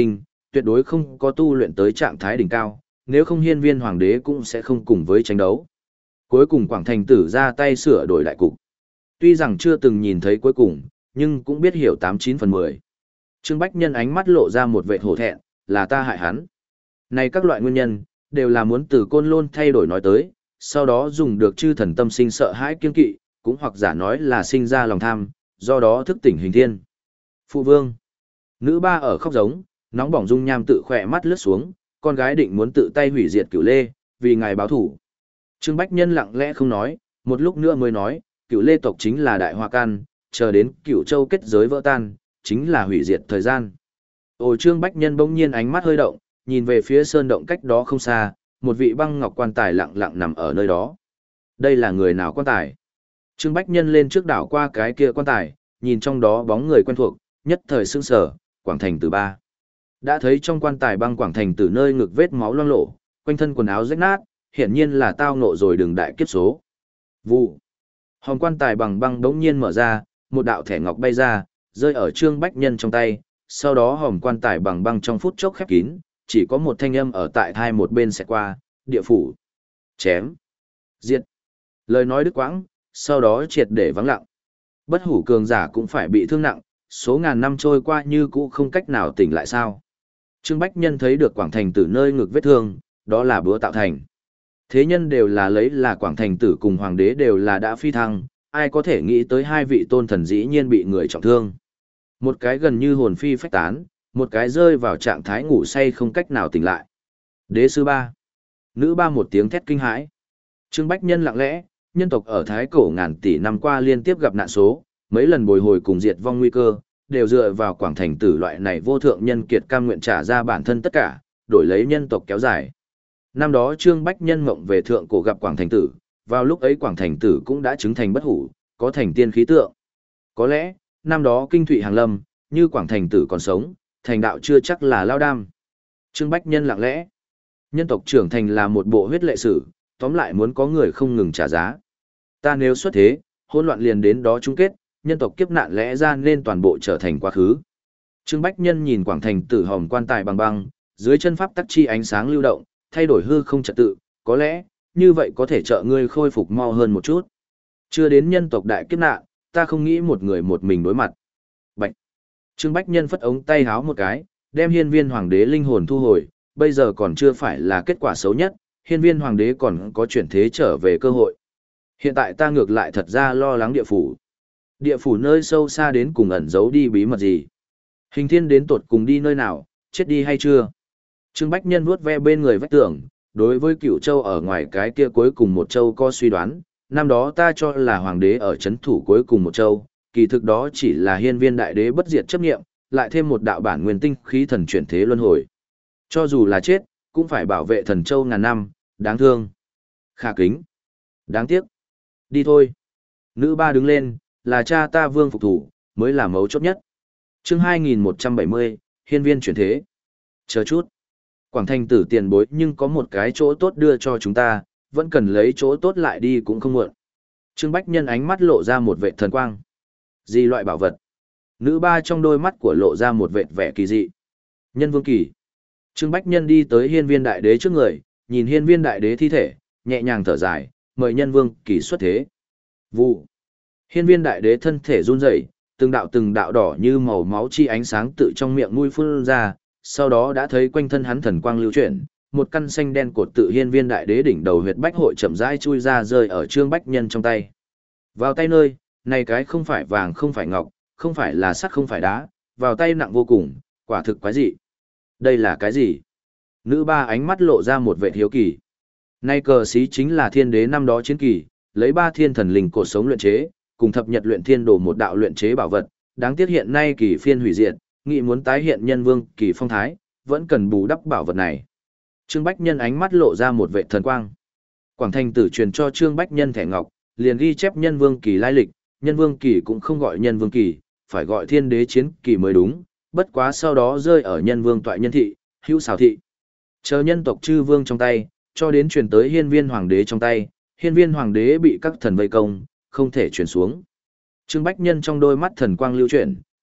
tuyệt đối không có tu luyện tới trạng thái đỉnh cao, nếu không hiên viên hoàng đế cũng sẽ không cùng với tranh đấu. Cuối cùng Quảng Thành Tử ra tay sửa đổi đại cục. Tuy rằng chưa từng nhìn thấy cuối cùng, nhưng cũng biết hiểu tám chín phần mười. Trương Bách Nhân ánh mắt lộ ra một vệt hổ thẹn, là ta hại hắn. Này các loại nguyên nhân, đều là muốn từ Côn Lôn thay đổi nói tới, sau đó dùng được chư thần tâm sinh sợ hãi kiên kỵ, cũng hoặc giả nói là sinh ra lòng tham, do đó thức tỉnh hình thiên. Phụ vương. Nữ ba ở khóc giống, nóng bỏng dung nham tự khỏe mắt lướt xuống, con gái định muốn tự tay hủy diệt Cửu Lê, vì ngài báo thủ. Trương Bách Nhân lặng lẽ không nói, một lúc nữa mới nói, Cửu Lê tộc chính là đại hoa can, chờ đến Cửu Châu kết giới vỡ tan, chính là hủy diệt thời gian. Ồ, Trương Bách Nhân bỗng nhiên ánh mắt hơi động, nhìn về phía sơn động cách đó không xa, một vị băng ngọc quan tài lặng lặng nằm ở nơi đó. Đây là người nào quan tài? Trương Bách Nhân lên trước đảo qua cái kia quan tài, nhìn trong đó bóng người quen thuộc, nhất thời sững sờ, Quảng Thành Tử ba. Đã thấy trong quan tài băng Quảng Thành Tử nơi ngực vết máu loang lổ, quanh thân quần áo rách nát, hiển nhiên là tao ngộ rồi đường đại kiếp số. Vụ. Hòm quan tài bằng băng đống nhiên mở ra, một đạo thẻ ngọc bay ra, rơi ở Trương Bách Nhân trong tay, sau đó hòm quan tài bằng băng trong phút chốc khép kín, chỉ có một thanh âm ở tại hai một bên sẽ qua, địa phủ. Chém. Diệt. Lời nói đứt quãng, sau đó triệt để vắng lặng. Bất hủ cường giả cũng phải bị thương nặng, số ngàn năm trôi qua như cũ không cách nào tỉnh lại sao. Trương Bách Nhân thấy được Quảng Thành Tử nơi ngực vết thương, đó là búa tạo thành. Thế nhân đều là lấy là Quảng Thành Tử cùng Hoàng đế đều là đã phi thăng, ai có thể nghĩ tới hai vị tôn thần dĩ nhiên bị người trọng thương. Một cái gần như hồn phi phách tán, một cái rơi vào trạng thái ngủ say không cách nào tỉnh lại. Đế sư ba. Nữ ba một tiếng thét kinh hãi. Trương Bách Nhân lặng lẽ, nhân tộc ở Thái Cổ ngàn tỷ năm qua liên tiếp gặp nạn số, mấy lần bồi hồi cùng diệt vong nguy cơ, đều dựa vào Quảng Thành Tử loại này vô thượng nhân kiệt cam nguyện trả ra bản thân tất cả, đổi lấy nhân tộc kéo dài. Năm đó Trương Bách Nhân mộng về thượng cổ gặp Quảng Thành Tử, vào lúc ấy Quảng Thành Tử cũng đã chứng thành bất hủ, có thành tiên khí tượng. Có lẽ, năm đó kinh thụy hàng lâm, như Quảng Thành Tử còn sống, thành đạo chưa chắc là lao đam. Trương Bách Nhân lặng lẽ. Nhân tộc trưởng thành là một bộ huyết lệ sử, tóm lại muốn có người không ngừng trả giá. Ta nếu xuất thế, hỗn loạn liền đến đó chung kết, nhân tộc kiếp nạn lẽ ra nên toàn bộ trở thành quá khứ. Trương Bách Nhân nhìn Quảng Thành Tử hòm quan tài bằng băng, dưới chân pháp tắc chi ánh sáng lưu động, thay đổi hư không trật tự, có lẽ, như vậy có thể trợ ngươi khôi phục mau hơn một chút. Chưa đến nhân tộc đại kiếp nạn, ta không nghĩ một người một mình đối mặt. Bạch. Trương Bách Nhân phất ống tay háo một cái, đem hiên viên hoàng đế linh hồn thu hồi, bây giờ còn chưa phải là kết quả xấu nhất, hiên viên hoàng đế còn có chuyển thế trở về cơ hội. Hiện tại ta ngược lại thật ra lo lắng địa phủ. Địa phủ nơi sâu xa đến cùng ẩn giấu đi bí mật gì? Hình thiên đến tột cùng đi nơi nào, chết đi hay chưa? Trương Bách Nhân vuốt ve bên người vách tường, đối với Cửu Châu ở ngoài cái kia cuối cùng một châu có suy đoán, năm đó ta cho là hoàng đế ở chấn thủ cuối cùng một châu, kỳ thực đó chỉ là hiên viên đại đế bất diệt chấp nghiệm, lại thêm một đạo bản nguyên tinh khí thần chuyển thế luân hồi. Cho dù là chết, cũng phải bảo vệ thần châu ngàn năm, đáng thương. Khả kính. Đáng tiếc. Đi thôi. Nữ ba đứng lên, là cha ta vương phục thủ, mới là mấu chốt nhất. Chương hai nghìn một trăm bảy mươi, hiên viên chuyển thế. Chờ chút. Quảng Thành Tử tiền bối nhưng có một cái chỗ tốt đưa cho chúng ta, vẫn cần lấy chỗ tốt lại đi cũng không muộn. Trương Bách Nhân ánh mắt lộ ra một vệ thần quang. Gì loại bảo vật? Nữ ba trong đôi mắt của lộ ra một vệ vẻ kỳ dị. Nhân vương kỳ. Trương Bách Nhân đi tới hiên viên đại đế trước người, nhìn hiên viên đại đế thi thể, nhẹ nhàng thở dài, mời nhân vương kỳ xuất thế. Vụ. Hiên viên đại đế thân thể run rẩy, từng đạo từng đạo đỏ như màu máu chi ánh sáng tự trong miệng nuôi phun ra, sau đó đã thấy quanh thân hắn thần quang lưu chuyển, một căn xanh đen cột tự hiên viên đại đế đỉnh đầu huyệt bách hội chậm rãi chui ra rơi ở Trương Bách Nhân trong tay. Vào tay nơi, này cái không phải vàng không phải ngọc, không phải là sắt không phải đá, vào tay nặng vô cùng, quả thực quái dị. Đây là cái gì? Nữ ba ánh mắt lộ ra một vẻ hiếu kỳ. Nay cờ xí chính là thiên đế năm đó chiến kỳ, lấy ba thiên thần linh cột sống luyện chế, cùng thập nhật luyện thiên đồ một đạo luyện chế bảo vật, đáng tiếc hiện nay kỳ phiên hủy diệt, nghị muốn tái hiện nhân vương kỳ phong thái, vẫn cần bù đắp bảo vật này. Trương Bách Nhân ánh mắt lộ ra một vệ thần quang. Quảng Thành Tử truyền cho Trương Bách Nhân thẻ ngọc, liền ghi chép nhân vương kỳ lai lịch, nhân vương kỳ cũng không gọi nhân vương kỳ, phải gọi thiên đế chiến kỳ mới đúng, bất quá sau đó rơi ở nhân vương toại nhân thị, hữu xào thị. Chờ nhân tộc chư vương trong tay, cho đến truyền tới hiên viên hoàng đế trong tay, hiên viên hoàng đế bị các thần vây công, không thể truyền xuống. Trương Bách Nhân trong đôi mắt thần quang lưu chuyển,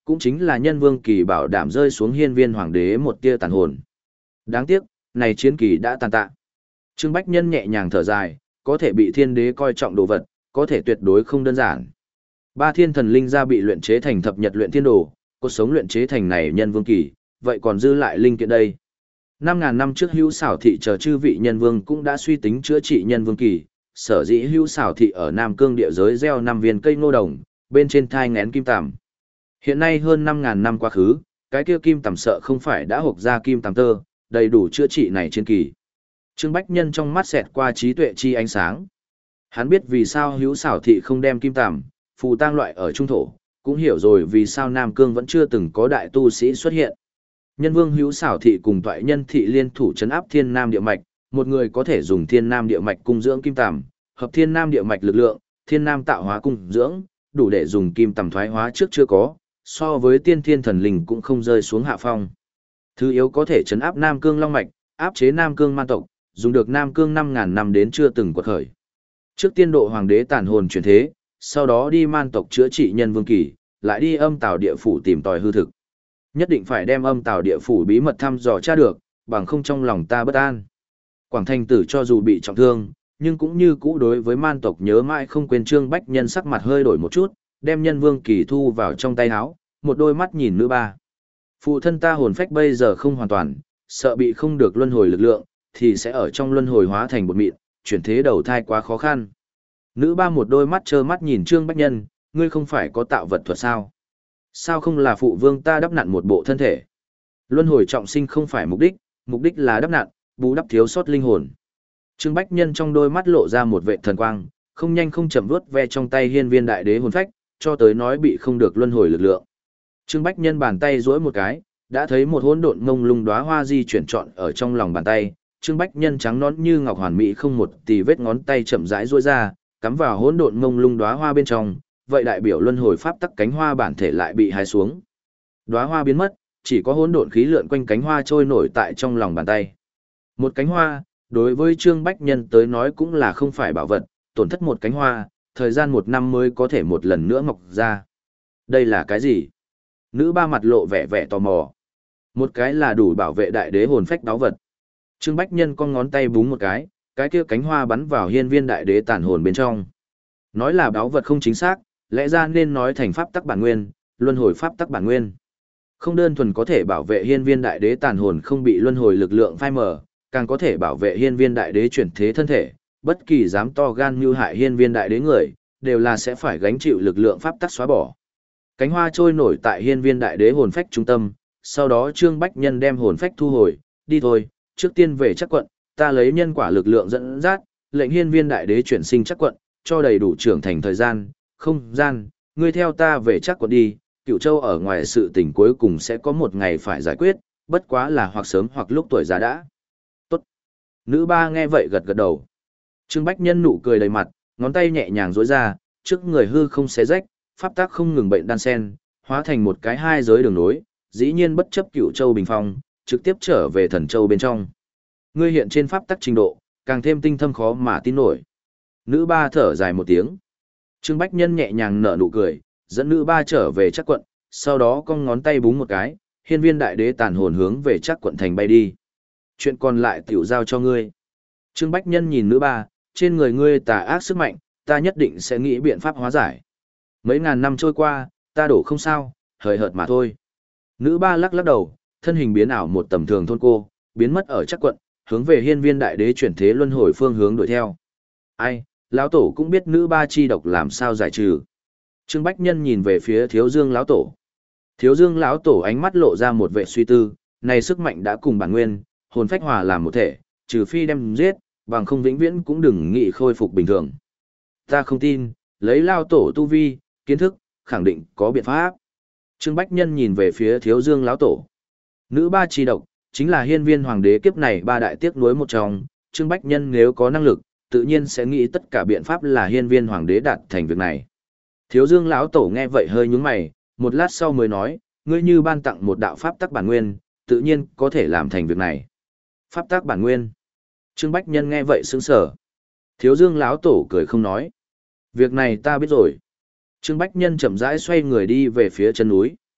cũng chính là nhân vương kỳ bảo đảm rơi xuống hiên viên hoàng đế một tia tàn hồn. Đáng tiếc, này chiến kỳ đã tàn tạ. Trương Bách Nhân nhẹ nhàng thở dài, có thể bị thiên đế coi trọng đồ vật, có thể tuyệt đối không đơn giản. Ba thiên thần linh ra bị luyện chế thành thập nhật luyện thiên đồ, cuộc sống luyện chế thành này nhân vương kỳ, vậy còn dư lại linh kiện đây. Năm ngàn năm trước Hữu Xảo thị chờ chư vị nhân vương cũng đã suy tính chữa trị nhân vương kỳ, sở dĩ Hữu Xảo thị ở Nam Cương địa giới gieo năm viên cây ngô đồng, bên trên thai ngén kim tằm. Hiện nay hơn năm ngàn năm quá khứ, cái kia kim tằm sợ không phải đã hộc ra kim tằm tơ, đầy đủ chữa trị này trên kỳ. Trương Bách Nhân trong mắt xẹt qua trí tuệ chi ánh sáng. Hắn biết vì sao Hữu Xảo thị không đem kim tằm, phù tang loại ở trung thổ, cũng hiểu rồi vì sao Nam Cương vẫn chưa từng có đại tu sĩ xuất hiện. Nhân vương Hữu Xảo thị cùng toại nhân thị liên thủ trấn áp thiên nam địa mạch, một người có thể dùng thiên nam địa mạch cung dưỡng kim tằm, hợp thiên nam địa mạch lực lượng, thiên nam tạo hóa cung dưỡng, đủ để dùng kim tằm thoái hóa trước chưa có, so với tiên thiên thần linh cũng không rơi xuống hạ phong. Thứ yếu có thể trấn áp Nam Cương long mạch, áp chế Nam Cương man tộc, dùng được Nam Cương năm ngàn năm đến chưa từng quật khởi. Trước tiên độ hoàng đế tàn hồn chuyển thế, sau đó đi man tộc chữa trị nhân vương kỳ, lại đi âm tào địa phủ tìm tòi hư thực. Nhất định phải đem âm tào địa phủ bí mật thăm dò tra được, bằng không trong lòng ta bất an. Quảng Thành Tử cho dù bị trọng thương, nhưng cũng như cũ đối với man tộc nhớ mãi không quên. Trương Bách Nhân sắc mặt hơi đổi một chút, đem nhân vương kỳ thu vào trong tay áo, một đôi mắt nhìn nữ ba. Phụ thân ta hồn phách bây giờ không hoàn toàn, sợ bị không được luân hồi lực lượng, thì sẽ ở trong luân hồi hóa thành bột mịn, chuyển thế đầu thai quá khó khăn. Nữ ba một đôi mắt trơ mắt nhìn Trương Bách Nhân, ngươi không phải có tạo vật thuật sao? Sao không là phụ vương ta đắp nặn một bộ thân thể? Luân hồi trọng sinh không phải mục đích, mục đích là đắp nặn, bù đắp thiếu sót linh hồn. Trương Bách Nhân trong đôi mắt lộ ra một vệ thần quang, không nhanh không chậm vuốt ve trong tay hiên viên đại đế hồn phách, cho tới nói bị không được luân hồi lực lượng. Trương Bách Nhân bàn tay duỗi một cái, đã thấy một hỗn độn mông lung đóa hoa di chuyển trọn ở trong lòng bàn tay. Trương Bách Nhân trắng nõn như ngọc hoàn mỹ không một tì vết ngón tay chậm rãi duỗi ra, cắm vào hỗn độn mông lung đóa hoa bên trong, vậy đại biểu luân hồi pháp tắc cánh hoa bản thể lại bị hái xuống. Đóa hoa biến mất, chỉ có hỗn độn khí lượn quanh cánh hoa trôi nổi tại trong lòng bàn tay. Một cánh hoa, đối với Trương Bách Nhân tới nói cũng là không phải bảo vật, tổn thất một cánh hoa, thời gian một năm mới có thể một lần nữa mọc ra. Đây là cái gì? Nữ ba mặt lộ vẻ vẻ tò mò. Một cái là đủ bảo vệ đại đế hồn phách đáo vật. Trương Bách Nhân con ngón tay búng một cái, cái kia cánh hoa bắn vào hiên viên đại đế tàn hồn bên trong. Nói là đáo vật không chính xác, lẽ ra nên nói thành pháp tắc bản nguyên, luân hồi pháp tắc bản nguyên. Không đơn thuần có thể bảo vệ hiên viên đại đế tàn hồn không bị luân hồi lực lượng phai mờ, càng có thể bảo vệ hiên viên đại đế chuyển thế thân thể, bất kỳ dám to gan như hại hiên viên đại đế người, đều là sẽ phải gánh chịu lực lượng pháp tắc xóa bỏ. Cánh hoa trôi nổi tại hiên viên đại đế hồn phách trung tâm, sau đó Trương Bách Nhân đem hồn phách thu hồi, đi thôi, trước tiên về chắc quận, ta lấy nhân quả lực lượng dẫn dắt, lệnh hiên viên đại đế chuyển sinh chắc quận, cho đầy đủ trưởng thành thời gian, không gian, ngươi theo ta về chắc quận đi, Cửu Châu ở ngoài sự tình cuối cùng sẽ có một ngày phải giải quyết, bất quá là hoặc sớm hoặc lúc tuổi già đã. Tốt. Nữ ba nghe vậy gật gật đầu. Trương Bách Nhân nụ cười đầy mặt, ngón tay nhẹ nhàng duỗi ra, trước người hư không xé rách, pháp tác không ngừng bệnh đan sen, hóa thành một cái hai giới đường nối, dĩ nhiên bất chấp Cửu Châu bình phong, trực tiếp trở về Thần Châu bên trong. Ngươi hiện trên pháp tắc trình độ, càng thêm tinh thâm khó mà tin nổi. Nữ ba thở dài một tiếng. Trương Bách Nhân nhẹ nhàng nở nụ cười, dẫn nữ ba trở về chắc quận, sau đó cong ngón tay búng một cái, hiên viên đại đế tàn hồn hướng về chắc quận thành bay đi. Chuyện còn lại tiểu giao cho ngươi. Trương Bách Nhân nhìn nữ ba, trên người ngươi tà ác sức mạnh, ta nhất định sẽ nghĩ biện pháp hóa giải. Mấy ngàn năm trôi qua, ta đổ không sao, hời hợt mà thôi. Nữ ba lắc lắc đầu, thân hình biến ảo một tầm thường thôn cô, biến mất ở chắc quận, hướng về hiên viên đại đế chuyển thế luân hồi phương hướng đuổi theo. Ai, lão tổ cũng biết nữ ba chi độc làm sao giải trừ. Trương Bách Nhân nhìn về phía Thiếu Dương lão tổ. Thiếu Dương lão tổ ánh mắt lộ ra một vẻ suy tư, này sức mạnh đã cùng bản nguyên, hồn phách hòa làm một thể, trừ phi đem giết, bằng không vĩnh viễn cũng đừng nghĩ khôi phục bình thường. Ta không tin, lấy lão tổ tu vi, kiến thức, khẳng định có biện pháp. Trương Bách Nhân nhìn về phía Thiếu Dương lão tổ. Nữ ba chi độc, chính là hiên viên hoàng đế kiếp này ba đại tiếc nuối một trong, Trương Bách Nhân nếu có năng lực, tự nhiên sẽ nghĩ tất cả biện pháp là hiên viên hoàng đế đạt thành việc này. Thiếu Dương lão tổ nghe vậy hơi nhướng mày, một lát sau mới nói, ngươi như ban tặng một đạo pháp tắc bản nguyên, tự nhiên có thể làm thành việc này. Pháp tắc bản nguyên. Trương Bách Nhân nghe vậy sững sờ. Thiếu Dương lão tổ cười không nói. Việc này ta biết rồi. Trương Bách Nhân chậm rãi xoay người đi về phía chân núi.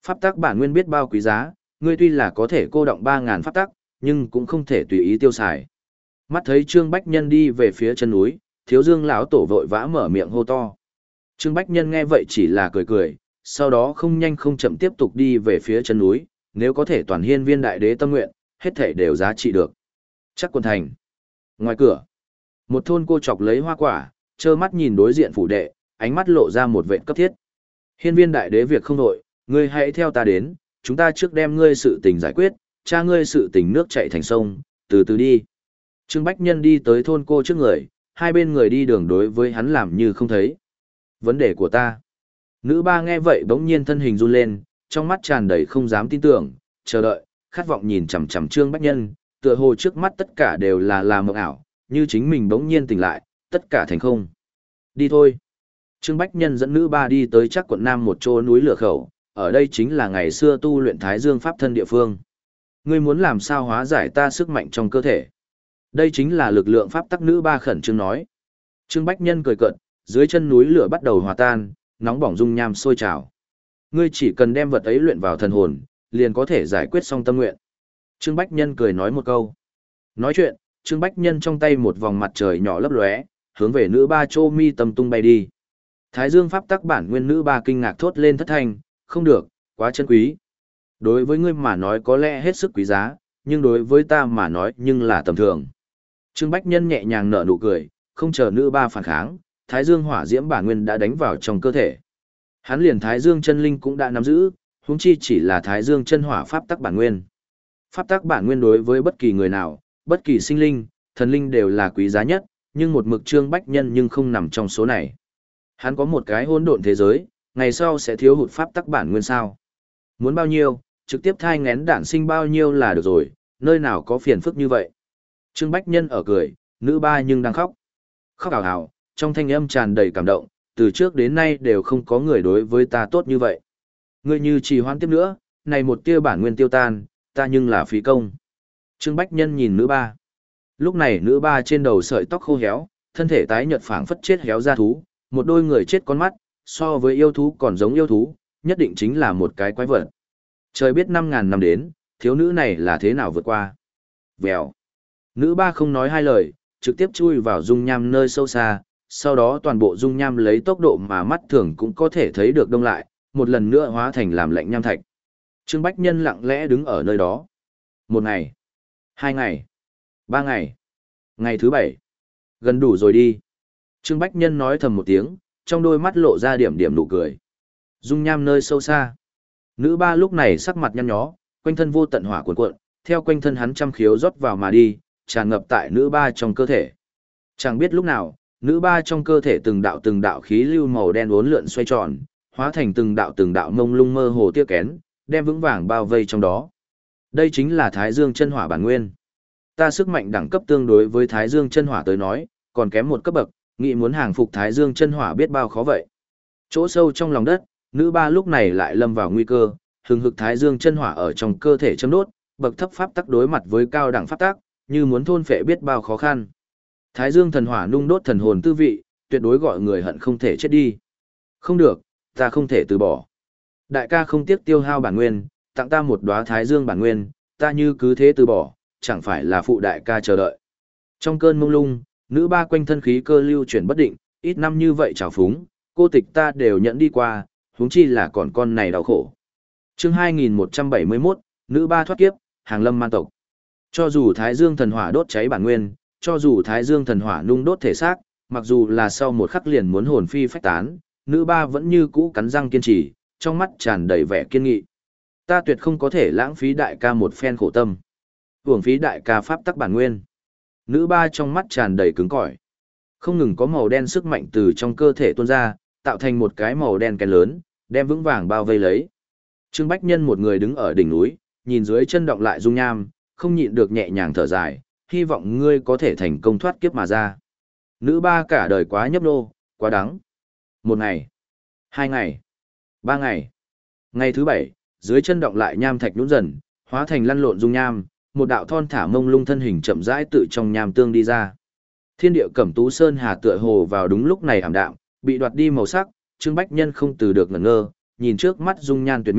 Pháp tắc bản nguyên biết bao quý giá, ngươi tuy là có thể cô động ba ngàn pháp tắc, nhưng cũng không thể tùy ý tiêu xài. Mắt thấy Trương Bách Nhân đi về phía chân núi, Thiếu Dương lão tổ vội vã mở miệng hô to. Trương Bách Nhân nghe vậy chỉ là cười cười, sau đó không nhanh không chậm tiếp tục đi về phía chân núi, nếu có thể toàn hiên viên đại đế tâm nguyện, hết thảy đều giá trị được. Chắc quân thành. Ngoài cửa, một thôn cô chọc lấy hoa quả, trơ mắt nhìn đối diện phủ đệ, ánh mắt lộ ra một vệt cấp thiết. Hiên viên đại đế việc không đổi, ngươi hãy theo ta đến, chúng ta trước đem ngươi sự tình giải quyết, cha ngươi sự tình nước chảy thành sông, từ từ đi. Trương Bách Nhân đi tới thôn cô trước người, hai bên người đi đường đối với hắn làm như không thấy. Vấn đề của ta. Nữ ba nghe vậy bỗng nhiên thân hình run lên, trong mắt tràn đầy không dám tin tưởng, chờ đợi, khát vọng nhìn chằm chằm Trương Bách Nhân, tựa hồ trước mắt tất cả đều là là mộng ảo, như chính mình bỗng nhiên tỉnh lại, tất cả thành không. Đi thôi. Trương Bách Nhân dẫn nữ ba đi tới chắc quận Nam một chỗ núi lửa khẩu, ở đây chính là ngày xưa tu luyện Thái Dương Pháp thân địa phương. Ngươi muốn làm sao hóa giải ta sức mạnh trong cơ thể? Đây chính là lực lượng pháp tắc. Nữ ba khẩn trương nói. Trương Bách Nhân cười cợt, dưới chân núi lửa bắt đầu hòa tan, nóng bỏng dung nham sôi trào. Ngươi chỉ cần đem vật ấy luyện vào thần hồn, liền có thể giải quyết xong tâm nguyện. Trương Bách Nhân cười nói một câu. Nói chuyện, Trương Bách Nhân trong tay một vòng mặt trời nhỏ lấp lóe, hướng về nữ ba chô mi tâm tung bay đi. Thái Dương pháp tắc bản nguyên. Nữ ba kinh ngạc thốt lên thất thanh, không được, quá chân quý. Đối với ngươi mà nói có lẽ hết sức quý giá, nhưng đối với ta mà nói nhưng là tầm thường. Trương Bách Nhân nhẹ nhàng nở nụ cười, không chờ nữ ba phản kháng, Thái Dương hỏa diễm bản nguyên đã đánh vào trong cơ thể. Hắn liền Thái Dương chân linh cũng đã nắm giữ, huống chi chỉ là Thái Dương chân hỏa pháp tắc bản nguyên. Pháp tắc bản nguyên đối với bất kỳ người nào, bất kỳ sinh linh, thần linh đều là quý giá nhất, nhưng một mực Trương Bách Nhân nhưng không nằm trong số này. Hắn có một cái hỗn độn thế giới, ngày sau sẽ thiếu hụt pháp tắc bản nguyên sao? Muốn bao nhiêu, trực tiếp thai ngén đản sinh bao nhiêu là được rồi, nơi nào có phiền phức như vậy. Trương Bách Nhân ở cười, nữ ba nhưng đang khóc. Khóc ảo ảo, trong thanh âm tràn đầy cảm động, từ trước đến nay đều không có người đối với ta tốt như vậy. Ngươi như trì hoãn tiếp nữa, này một tia bản nguyên tiêu tan, ta nhưng là phí công. Trương Bách Nhân nhìn nữ ba. Lúc này nữ ba trên đầu sợi tóc khô héo, thân thể tái nhợt phảng phất chết héo ra thú, một đôi người chết con mắt, so với yêu thú còn giống yêu thú, nhất định chính là một cái quái vật. Trời biết năm ngàn năm đến, thiếu nữ này là thế nào vượt qua. Vèo. Nữ ba không nói hai lời, trực tiếp chui vào dung nham nơi sâu xa, sau đó toàn bộ dung nham lấy tốc độ mà mắt thường cũng có thể thấy được đông lại, một lần nữa hóa thành làm lạnh nham thạch. Trương Bách Nhân lặng lẽ đứng ở nơi đó. Một ngày, hai ngày, ba ngày, ngày thứ bảy. Gần đủ rồi đi. Trương Bách Nhân nói thầm một tiếng, trong đôi mắt lộ ra điểm điểm nụ cười. Dung nham nơi sâu xa. Nữ ba lúc này sắc mặt nhăn nhó, quanh thân vô tận hỏa cuồn cuộn, theo quanh thân hắn trăm khiếu rót vào mà đi, tràn ngập tại nữ ba trong cơ thể. Chẳng biết lúc nào, nữ ba trong cơ thể từng đạo từng đạo khí lưu màu đen uốn lượn xoay tròn, hóa thành từng đạo từng đạo mông lung mơ hồ tia kén, đem vững vàng bao vây trong đó. Đây chính là Thái Dương chân hỏa bản nguyên. Ta sức mạnh đẳng cấp tương đối với Thái Dương chân hỏa tới nói, còn kém một cấp bậc, nghĩ muốn hàng phục Thái Dương chân hỏa biết bao khó vậy. Chỗ sâu trong lòng đất, nữ ba lúc này lại lâm vào nguy cơ, hừng hực Thái Dương chân hỏa ở trong cơ thể châm đốt, bậc thấp pháp tắc đối mặt với cao đẳng pháp tắc, như muốn thôn phệ biết bao khó khăn. Thái Dương thần hỏa nung đốt thần hồn tư vị, tuyệt đối gọi người hận không thể chết đi. Không được, ta không thể từ bỏ. Đại ca không tiếc tiêu hao bản nguyên, tặng ta một đóa Thái Dương bản nguyên, ta như cứ thế từ bỏ, chẳng phải là phụ đại ca chờ đợi. Trong cơn mông lung, nữ ba quanh thân khí cơ lưu chuyển bất định, ít năm như vậy trào phúng, cô tịch ta đều nhận đi qua, huống chi là còn con này đau khổ. Chương hai nghìn một trăm bảy mươi mốt, nữ ba thoát kiếp, hàng lâm man tộc. Cho dù Thái Dương thần hỏa đốt cháy bản nguyên, cho dù Thái Dương thần hỏa nung đốt thể xác, mặc dù là sau một khắc liền muốn hồn phi phách tán, nữ ba vẫn như cũ cắn răng kiên trì, trong mắt tràn đầy vẻ kiên nghị. Ta tuyệt không có thể lãng phí đại ca một phen khổ tâm. Uổng phí đại ca pháp tắc bản nguyên. Nữ ba trong mắt tràn đầy cứng cỏi. Không ngừng có màu đen sức mạnh từ trong cơ thể tuôn ra, tạo thành một cái màu đen kén lớn, đem vững vàng bao vây lấy. Trương Bách Nhân một người đứng ở đỉnh núi, nhìn dưới chân động lại dung nham, không nhịn được nhẹ nhàng thở dài, hy vọng ngươi có thể thành công thoát kiếp mà ra. Nữ ba cả đời quá nhấp nô, quá đắng. Một ngày, hai ngày, ba ngày. Ngày thứ bảy, dưới chân động lại nham thạch nhũn dần, hóa thành lăn lộn dung nham, một đạo thon thả mông lung thân hình chậm rãi tự trong nham tương đi ra. Thiên địa Cẩm Tú Sơn Hà tựa hồ vào đúng lúc này ảm đạm, bị đoạt đi màu sắc, Trương Bách Nhân không từ được ngẩn ngơ, nhìn trước mắt dung nhan tuyệt mỹ,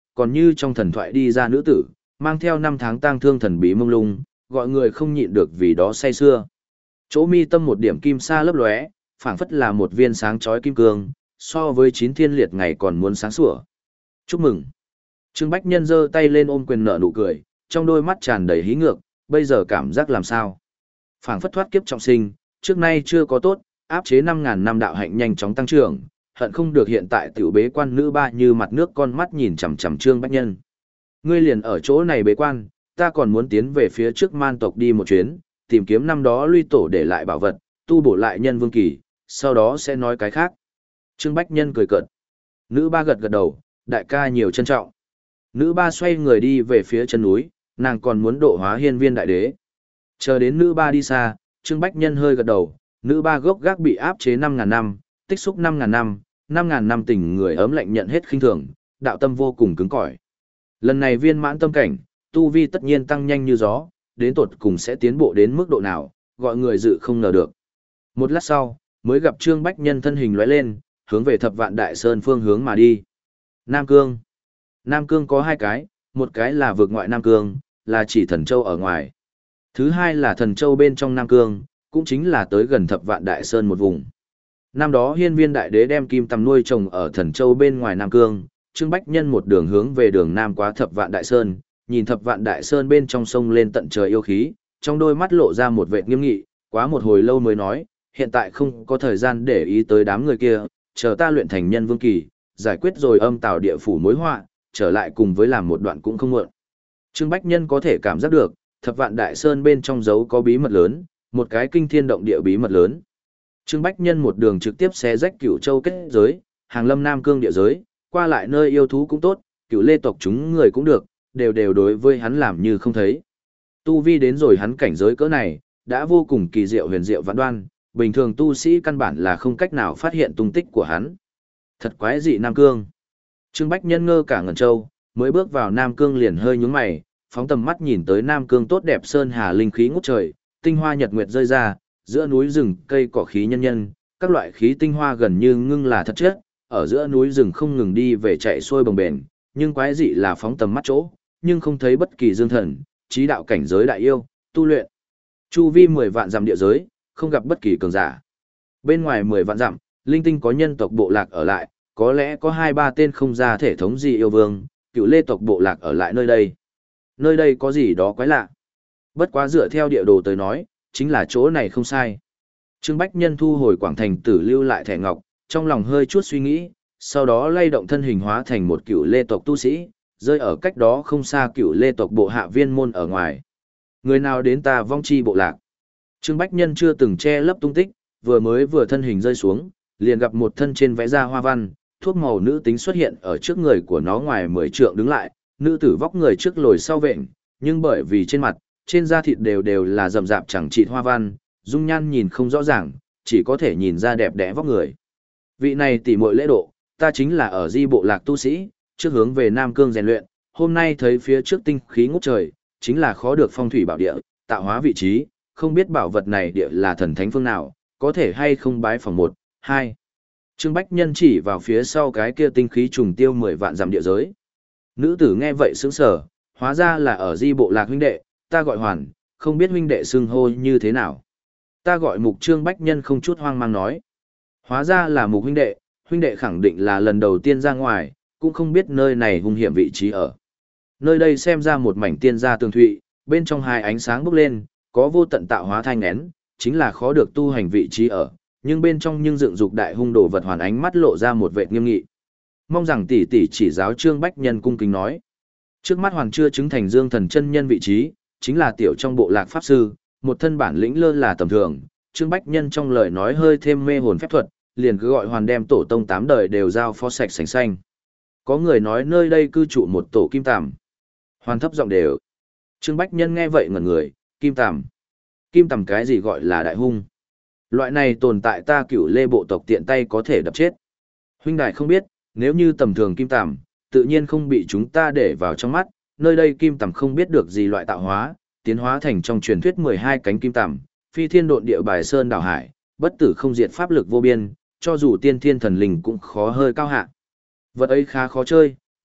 còn như trong thần thoại đi ra nữ tử, mang theo năm tháng tang thương thần bí mông lung, gọi người không nhịn được vì đó say xưa. Chỗ mi tâm một điểm kim sa lấp lóe, phảng phất là một viên sáng chói kim cương, so với chín thiên liệt ngày còn muốn sáng sủa. Chúc mừng. Trương Bách Nhân giơ tay lên ôm quyền nở nụ cười, trong đôi mắt tràn đầy hí ngược, bây giờ cảm giác làm sao? Phảng phất thoát kiếp trọng sinh, trước nay chưa có tốt, áp chế năm ngàn năm đạo hạnh nhanh chóng tăng trưởng, hận không được hiện tại tiểu bế quan nữ ba như mặt nước con mắt nhìn chằm chằm Trương Bách Nhân. Ngươi liền ở chỗ này bế quan, ta còn muốn tiến về phía trước man tộc đi một chuyến, tìm kiếm năm đó Luy Tổ để lại bảo vật, tu bổ lại nhân vương kỳ, sau đó sẽ nói cái khác. Trương Bách Nhân cười cợt. Nữ ba gật gật đầu, đại ca nhiều trân trọng. Nữ ba xoay người đi về phía chân núi, nàng còn muốn độ hóa hiên viên đại đế. Chờ đến nữ ba đi xa, Trương Bách Nhân hơi gật đầu, nữ ba gốc gác bị áp chế năm ngàn năm, tích xúc năm ngàn năm, năm ngàn năm tình người ấm lạnh nhận hết khinh thường, đạo tâm vô cùng cứng cỏi. Lần này viên mãn tâm cảnh, tu vi tất nhiên tăng nhanh như gió, đến tột cùng sẽ tiến bộ đến mức độ nào, gọi người dự không ngờ được. Một lát sau, mới gặp Trương Bách Nhân thân hình lóe lên, hướng về Thập Vạn Đại Sơn phương hướng mà đi. Nam Cương. Nam Cương có hai cái, một cái là vực ngoại Nam Cương, là chỉ Thần Châu ở ngoài. Thứ hai là Thần Châu bên trong Nam Cương, cũng chính là tới gần Thập Vạn Đại Sơn một vùng. Năm đó Hiên Viên Đại Đế đem kim tầm nuôi trồng ở Thần Châu bên ngoài Nam Cương, Trương Bách Nhân một đường hướng về đường Nam quá Thập Vạn Đại Sơn, nhìn Thập Vạn Đại Sơn bên trong sông lên tận trời yêu khí, trong đôi mắt lộ ra một vẻ nghiêm nghị, quá một hồi lâu mới nói, hiện tại không có thời gian để ý tới đám người kia, chờ ta luyện thành nhân vương kỳ, giải quyết rồi âm tào địa phủ mối họa, trở lại cùng với làm một đoạn cũng không muộn. Trương Bách Nhân có thể cảm giác được, Thập Vạn Đại Sơn bên trong giấu có bí mật lớn, một cái kinh thiên động địa bí mật lớn. Trương Bách Nhân một đường trực tiếp xé rách Cửu Châu kết giới, hàng lâm Nam Cương địa giới, qua lại nơi yêu thú cũng tốt, Cửu Lê tộc chúng người cũng được, đều đều đối với hắn làm như không thấy. Tu vi đến rồi hắn cảnh giới cỡ này, đã vô cùng kỳ diệu huyền diệu vạn đoan, bình thường tu sĩ căn bản là không cách nào phát hiện tung tích của hắn. Thật quái dị Nam Cương. Trương Bách Nhân ngơ cả ngẩn châu, mới bước vào Nam Cương liền hơi nhướng mày, phóng tầm mắt nhìn tới Nam Cương tốt đẹp sơn hà linh khí ngút trời, tinh hoa nhật nguyệt rơi ra, giữa núi rừng cây cỏ khí nhân nhân, các loại khí tinh hoa gần như ngưng là thật chất, ở giữa núi rừng không ngừng đi về chạy xuôi bồng bềnh, nhưng quái dị là phóng tầm mắt chỗ, nhưng không thấy bất kỳ dương thần, trí đạo cảnh giới đại yêu, tu luyện. Chu vi mười vạn dặm địa giới, không gặp bất kỳ cường giả. Bên ngoài mười vạn dặm, linh tinh có nhân tộc bộ lạc ở lại, có lẽ có hai ba tên không ra thể thống gì yêu vương, Cựu Lê tộc bộ lạc ở lại nơi đây. Nơi đây có gì đó quái lạ. Bất quá dựa theo địa đồ tới nói, chính là chỗ này không sai. Trương Bách Nhân thu hồi Quảng Thành Tử lưu lại thẻ ngọc, trong lòng hơi chút suy nghĩ, sau đó lay động thân hình hóa thành một Cựu Lê tộc tu sĩ, rơi ở cách đó không xa Cựu Lê tộc bộ hạ viên môn ở ngoài. Người nào đến ta vong chi bộ lạc. Trương Bách Nhân chưa từng che lấp tung tích, vừa mới vừa thân hình rơi xuống, liền gặp một thân trên vẽ ra hoa văn, thuốc màu nữ tính xuất hiện ở trước người của nó ngoài mười trượng đứng lại, nữ tử vóc người trước lồi sau vện, nhưng bởi vì trên mặt, trên da thịt đều đều là rậm rạp chẳng chịt hoa văn, dung nhan nhìn không rõ ràng, chỉ có thể nhìn ra đẹp đẽ vóc người. Vị này tỉ muội lễ độ, ta chính là ở Di bộ lạc tu sĩ, trước hướng về Nam Cương rèn luyện, hôm nay thấy phía trước tinh khí ngút trời, chính là khó được phong thủy bảo địa, tạo hóa vị trí, không biết bảo vật này địa là thần thánh phương nào, có thể hay không bái phòng một, hai. Trương Bách Nhân chỉ vào phía sau cái kia tinh khí trùng tiêu mười vạn dặm địa giới. Nữ tử nghe vậy sững sờ, hóa ra là ở Di bộ lạc huynh đệ, ta gọi Hoàn, không biết huynh đệ xưng hô như thế nào. Ta gọi Mục. Trương Bách Nhân không chút hoang mang nói. Hóa ra là Mục huynh đệ, huynh đệ khẳng định là lần đầu tiên ra ngoài, cũng không biết nơi này hung hiểm vị trí ở. Nơi đây xem ra một mảnh tiên gia tường thụy, bên trong hai ánh sáng bốc lên, có vô tận tạo hóa thanh nén, chính là khó được tu hành vị trí ở, nhưng bên trong nhưng dựng dục đại hung đồ vật hoàn ánh mắt lộ ra một vẻ nghiêm nghị. Mong rằng tỷ tỷ chỉ giáo Trương Bách Nhân cung kính nói. Trước mắt hoàn chưa chứng thành Dương Thần chân nhân vị trí, chính là tiểu trong bộ lạc pháp sư, một thân bản lĩnh lơ là tầm thường, Trương Bách Nhân trong lời nói hơi thêm mê hồn phép thuật, liền cứ gọi Hoàn đem tổ tông tám đời đều giao phó sạch sành xanh. Có người nói nơi đây cư trụ một tổ kim tằm. Hoàn thấp giọng đều. Trương Bách Nhân nghe vậy ngẩn người, kim tằm. Kim tằm cái gì gọi là đại hung? Loại này tồn tại ta Cửu Lê bộ tộc tiện tay có thể đập chết. Huynh đại không biết, nếu như tầm thường kim tằm, tự nhiên không bị chúng ta để vào trong mắt, nơi đây kim tằm không biết được gì loại tạo hóa, tiến hóa thành trong truyền thuyết mười hai cánh kim tằm, phi thiên độn địa bài sơn đảo hải, bất tử không diệt pháp lực vô biên, cho dù tiên thiên thần linh cũng khó hơi cao hạ. Vật ấy khá khó chơi,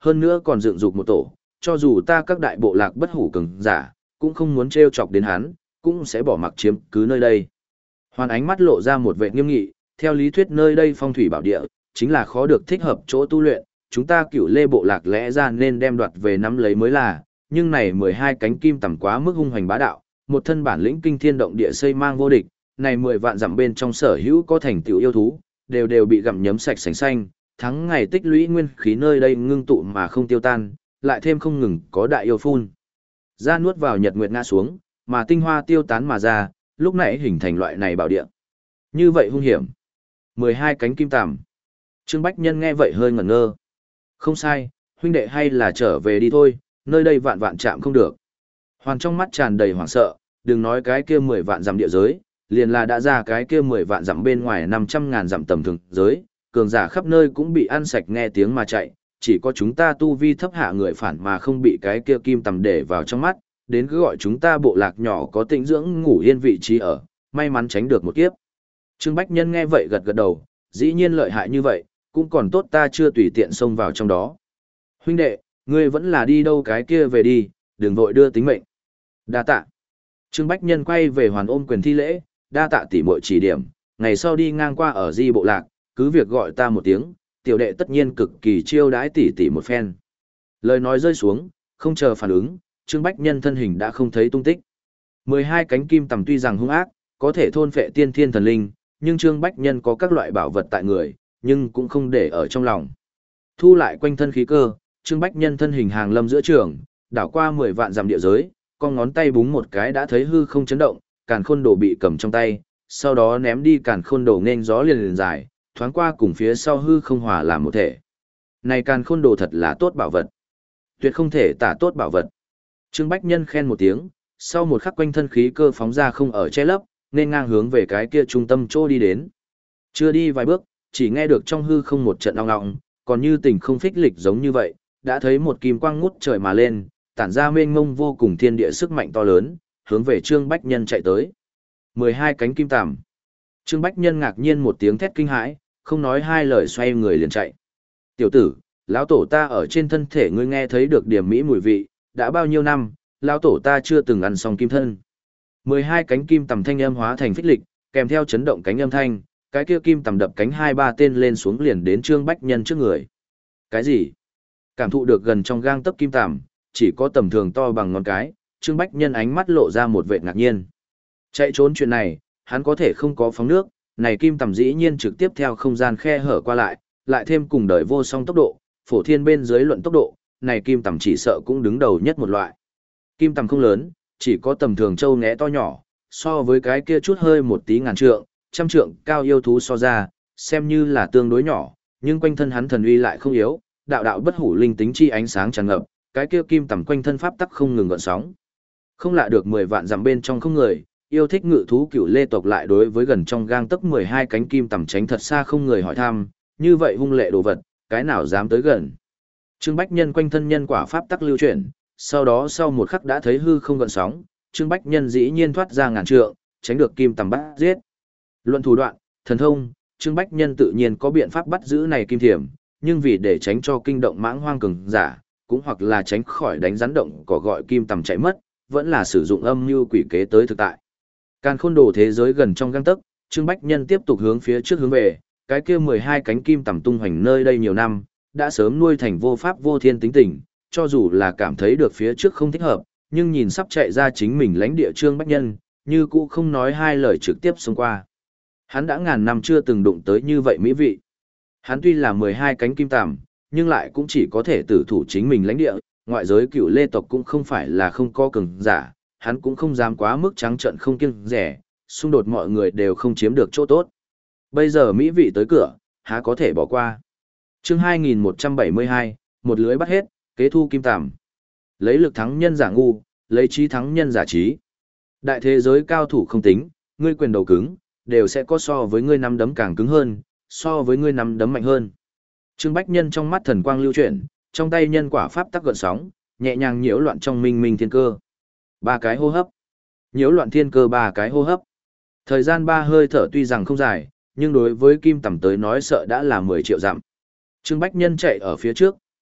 hơn nữa còn dựng dục một tổ, cho dù ta các đại bộ lạc bất hủ cường giả, cũng không muốn trêu chọc đến hắn, cũng sẽ bỏ mặc chiếm cứ nơi đây. Hoàn ánh mắt lộ ra một vẻ nghiêm nghị, theo lý thuyết nơi đây phong thủy bảo địa, chính là khó được thích hợp chỗ tu luyện, chúng ta Cửu Lê bộ lạc lẽ ra nên đem đoạt về nắm lấy mới là, nhưng này mười hai cánh kim tầm quá mức hung hoành bá đạo, một thân bản lĩnh kinh thiên động địa xây mang vô địch, này mười vạn dặm bên trong sở hữu có thành tựu yêu thú, đều đều bị gặm nhấm sạch sành xanh, thắng ngày tích lũy nguyên khí nơi đây ngưng tụ mà không tiêu tan, lại thêm không ngừng có đại yêu phun ra nuốt vào nhật nguyệt ngã xuống, mà tinh hoa tiêu tán mà ra, lúc nãy hình thành loại này bảo địa. Như vậy hung hiểm. mười hai cánh kim tằm. Trương Bách Nhân nghe vậy hơi ngẩn ngơ. Không sai, huynh đệ hay là trở về đi thôi, nơi đây vạn vạn chạm không được. Hoàn trong mắt tràn đầy hoảng sợ, đừng nói cái kia mười vạn dặm địa giới, liền là đã ra cái kia mười vạn dặm bên ngoài năm trăm ngàn dặm tầm thường giới, cường giả khắp nơi cũng bị ăn sạch nghe tiếng mà chạy, chỉ có chúng ta tu vi thấp hạ người phản mà không bị cái kia kim tầm để vào trong mắt, đến cứ gọi chúng ta bộ lạc nhỏ có tĩnh dưỡng ngủ yên vị trí ở, may mắn tránh được một kiếp. Trương Bách Nhân nghe vậy gật gật đầu, dĩ nhiên lợi hại như vậy, cũng còn tốt ta chưa tùy tiện xông vào trong đó. Huynh đệ, ngươi vẫn là đi đâu cái kia về đi, đừng vội đưa tính mệnh. Đa tạ. Trương Bách Nhân quay về hoàn ôm quyền thi lễ, đa tạ tỷ muội chỉ điểm, ngày sau đi ngang qua ở Di bộ lạc, cứ việc gọi ta một tiếng, tiểu đệ tất nhiên cực kỳ chiêu đãi tỷ tỷ một phen. Lời nói rơi xuống, không chờ phản ứng, Trương Bách Nhân thân hình đã không thấy tung tích. mười hai cánh kim tầm tuy rằng hung ác, có thể thôn phệ tiên thiên thần linh, nhưng Trương Bách Nhân có các loại bảo vật tại người, nhưng cũng không để ở trong lòng. Thu lại quanh thân khí cơ, Trương Bách Nhân thân hình hàng lâm giữa trường, đảo qua mười vạn dặm địa giới, con ngón tay búng một cái đã thấy hư không chấn động, càn khôn đồ bị cầm trong tay, sau đó ném đi càn khôn đồ nên gió liền liền dài, thoáng qua cùng phía sau hư không hòa làm một thể. Này càn khôn đồ thật là tốt bảo vật. Tuyệt không thể tả tốt bảo vật. Trương Bách Nhân khen một tiếng, sau một khắc quanh thân khí cơ phóng ra không ở che lấp, nên ngang hướng về cái kia trung tâm chỗ đi đến. Chưa đi vài bước, chỉ nghe được trong hư không một trận ong ong, còn như tình không phích lịch giống như vậy, đã thấy một kim quang ngút trời mà lên, tản ra mênh mông vô cùng thiên địa sức mạnh to lớn, hướng về Trương Bách Nhân chạy tới. mười hai cánh kim tằm. Trương Bách Nhân ngạc nhiên một tiếng thét kinh hãi, không nói hai lời xoay người liền chạy. Tiểu tử, lão tổ ta ở trên thân thể ngươi nghe thấy được điểm mỹ mùi vị, đã bao nhiêu năm, lão tổ ta chưa từng ăn xong kim thân. mười hai cánh kim tằm thanh âm hóa thành phích lịch, kèm theo chấn động cánh âm thanh, cái kia kim tằm đập cánh hai ba tên lên xuống liền đến Trương Bách Nhân trước người. Cái gì? Cảm thụ được gần trong gang tấc kim tằm, chỉ có tầm thường to bằng ngón cái, Trương Bách Nhân ánh mắt lộ ra một vẻ ngạc nhiên. Chạy trốn chuyện này, hắn có thể không có phóng nước, này kim tằm dĩ nhiên trực tiếp theo không gian khe hở qua lại, lại thêm cùng đời vô song tốc độ, phổ thiên bên dưới luận tốc độ, này kim tằm chỉ sợ cũng đứng đầu nhất một loại. Kim tằm không lớn, chỉ có tầm thường châu ngẽ to nhỏ, so với cái kia chút hơi một tí ngàn trượng, trăm trượng cao yêu thú so ra, xem như là tương đối nhỏ, nhưng quanh thân hắn thần uy lại không yếu, đạo đạo bất hủ linh tính chi ánh sáng tràn ngập, cái kia kim tằm quanh thân pháp tắc không ngừng gợn sóng. Không lạ được mười vạn dặm bên trong không người, yêu thích ngự thú Cửu Lê tộc lại đối với gần trong gang tấc mười hai cánh kim tằm tránh thật xa không người hỏi thăm, như vậy hung lệ đồ vật, cái nào dám tới gần. Trương Bách Nhân quanh thân nhân quả pháp tắc lưu chuyển, sau đó sau một khắc đã thấy hư không gợn sóng, Trương Bách Nhân dĩ nhiên thoát ra ngàn trượng, tránh được kim tằm bắt giết. Luận thủ đoạn, thần thông, Trương Bách Nhân tự nhiên có biện pháp bắt giữ này kim thiểm, nhưng vì để tránh cho kinh động mãng hoang cường giả, cũng hoặc là tránh khỏi đánh rắn động cỏ gọi kim tằm chạy mất, vẫn là sử dụng âm mưu quỷ kế tới thực tại. Càn khôn đồ thế giới gần trong gang tấc, Trương Bách Nhân tiếp tục hướng phía trước hướng về, cái kia mười hai cánh kim tằm tung hoành nơi đây nhiều năm, đã sớm nuôi thành vô pháp vô thiên tính tình, cho dù là cảm thấy được phía trước không thích hợp, nhưng nhìn sắp chạy ra chính mình lãnh địa Trương Bách Nhân, như cũ không nói hai lời trực tiếp xông qua. Hắn đã ngàn năm chưa từng đụng tới như vậy mỹ vị. Hắn tuy là mười hai cánh kim tằm, nhưng lại cũng chỉ có thể tử thủ chính mình lãnh địa, ngoại giới Cửu Lê tộc cũng không phải là không có cường giả, hắn cũng không dám quá mức trắng trợn không kiêng rẻ, xung đột mọi người đều không chiếm được chỗ tốt. Bây giờ mỹ vị tới cửa, há có thể bỏ qua. Chương hai nghìn một trăm bảy mươi hai, một lưới bắt hết, kế thu kim tằm. Lấy lực thắng nhân giả ngu, lấy trí thắng nhân giả trí. Đại thế giới cao thủ không tính, ngươi quyền đầu cứng, đều sẽ có so với ngươi nắm đấm càng cứng hơn, so với ngươi nắm đấm mạnh hơn. Trương Bách Nhân trong mắt thần quang lưu chuyển, trong tay nhân quả pháp tắc gợn sóng, nhẹ nhàng nhiễu loạn trong minh minh thiên cơ. Ba cái hô hấp. Nhiễu loạn thiên cơ ba cái hô hấp. Thời gian ba hơi thở tuy rằng không dài, nhưng đối với kim tằm tới nói sợ đã là mười triệu dặm. Trương Bách Nhân chạy ở phía trước,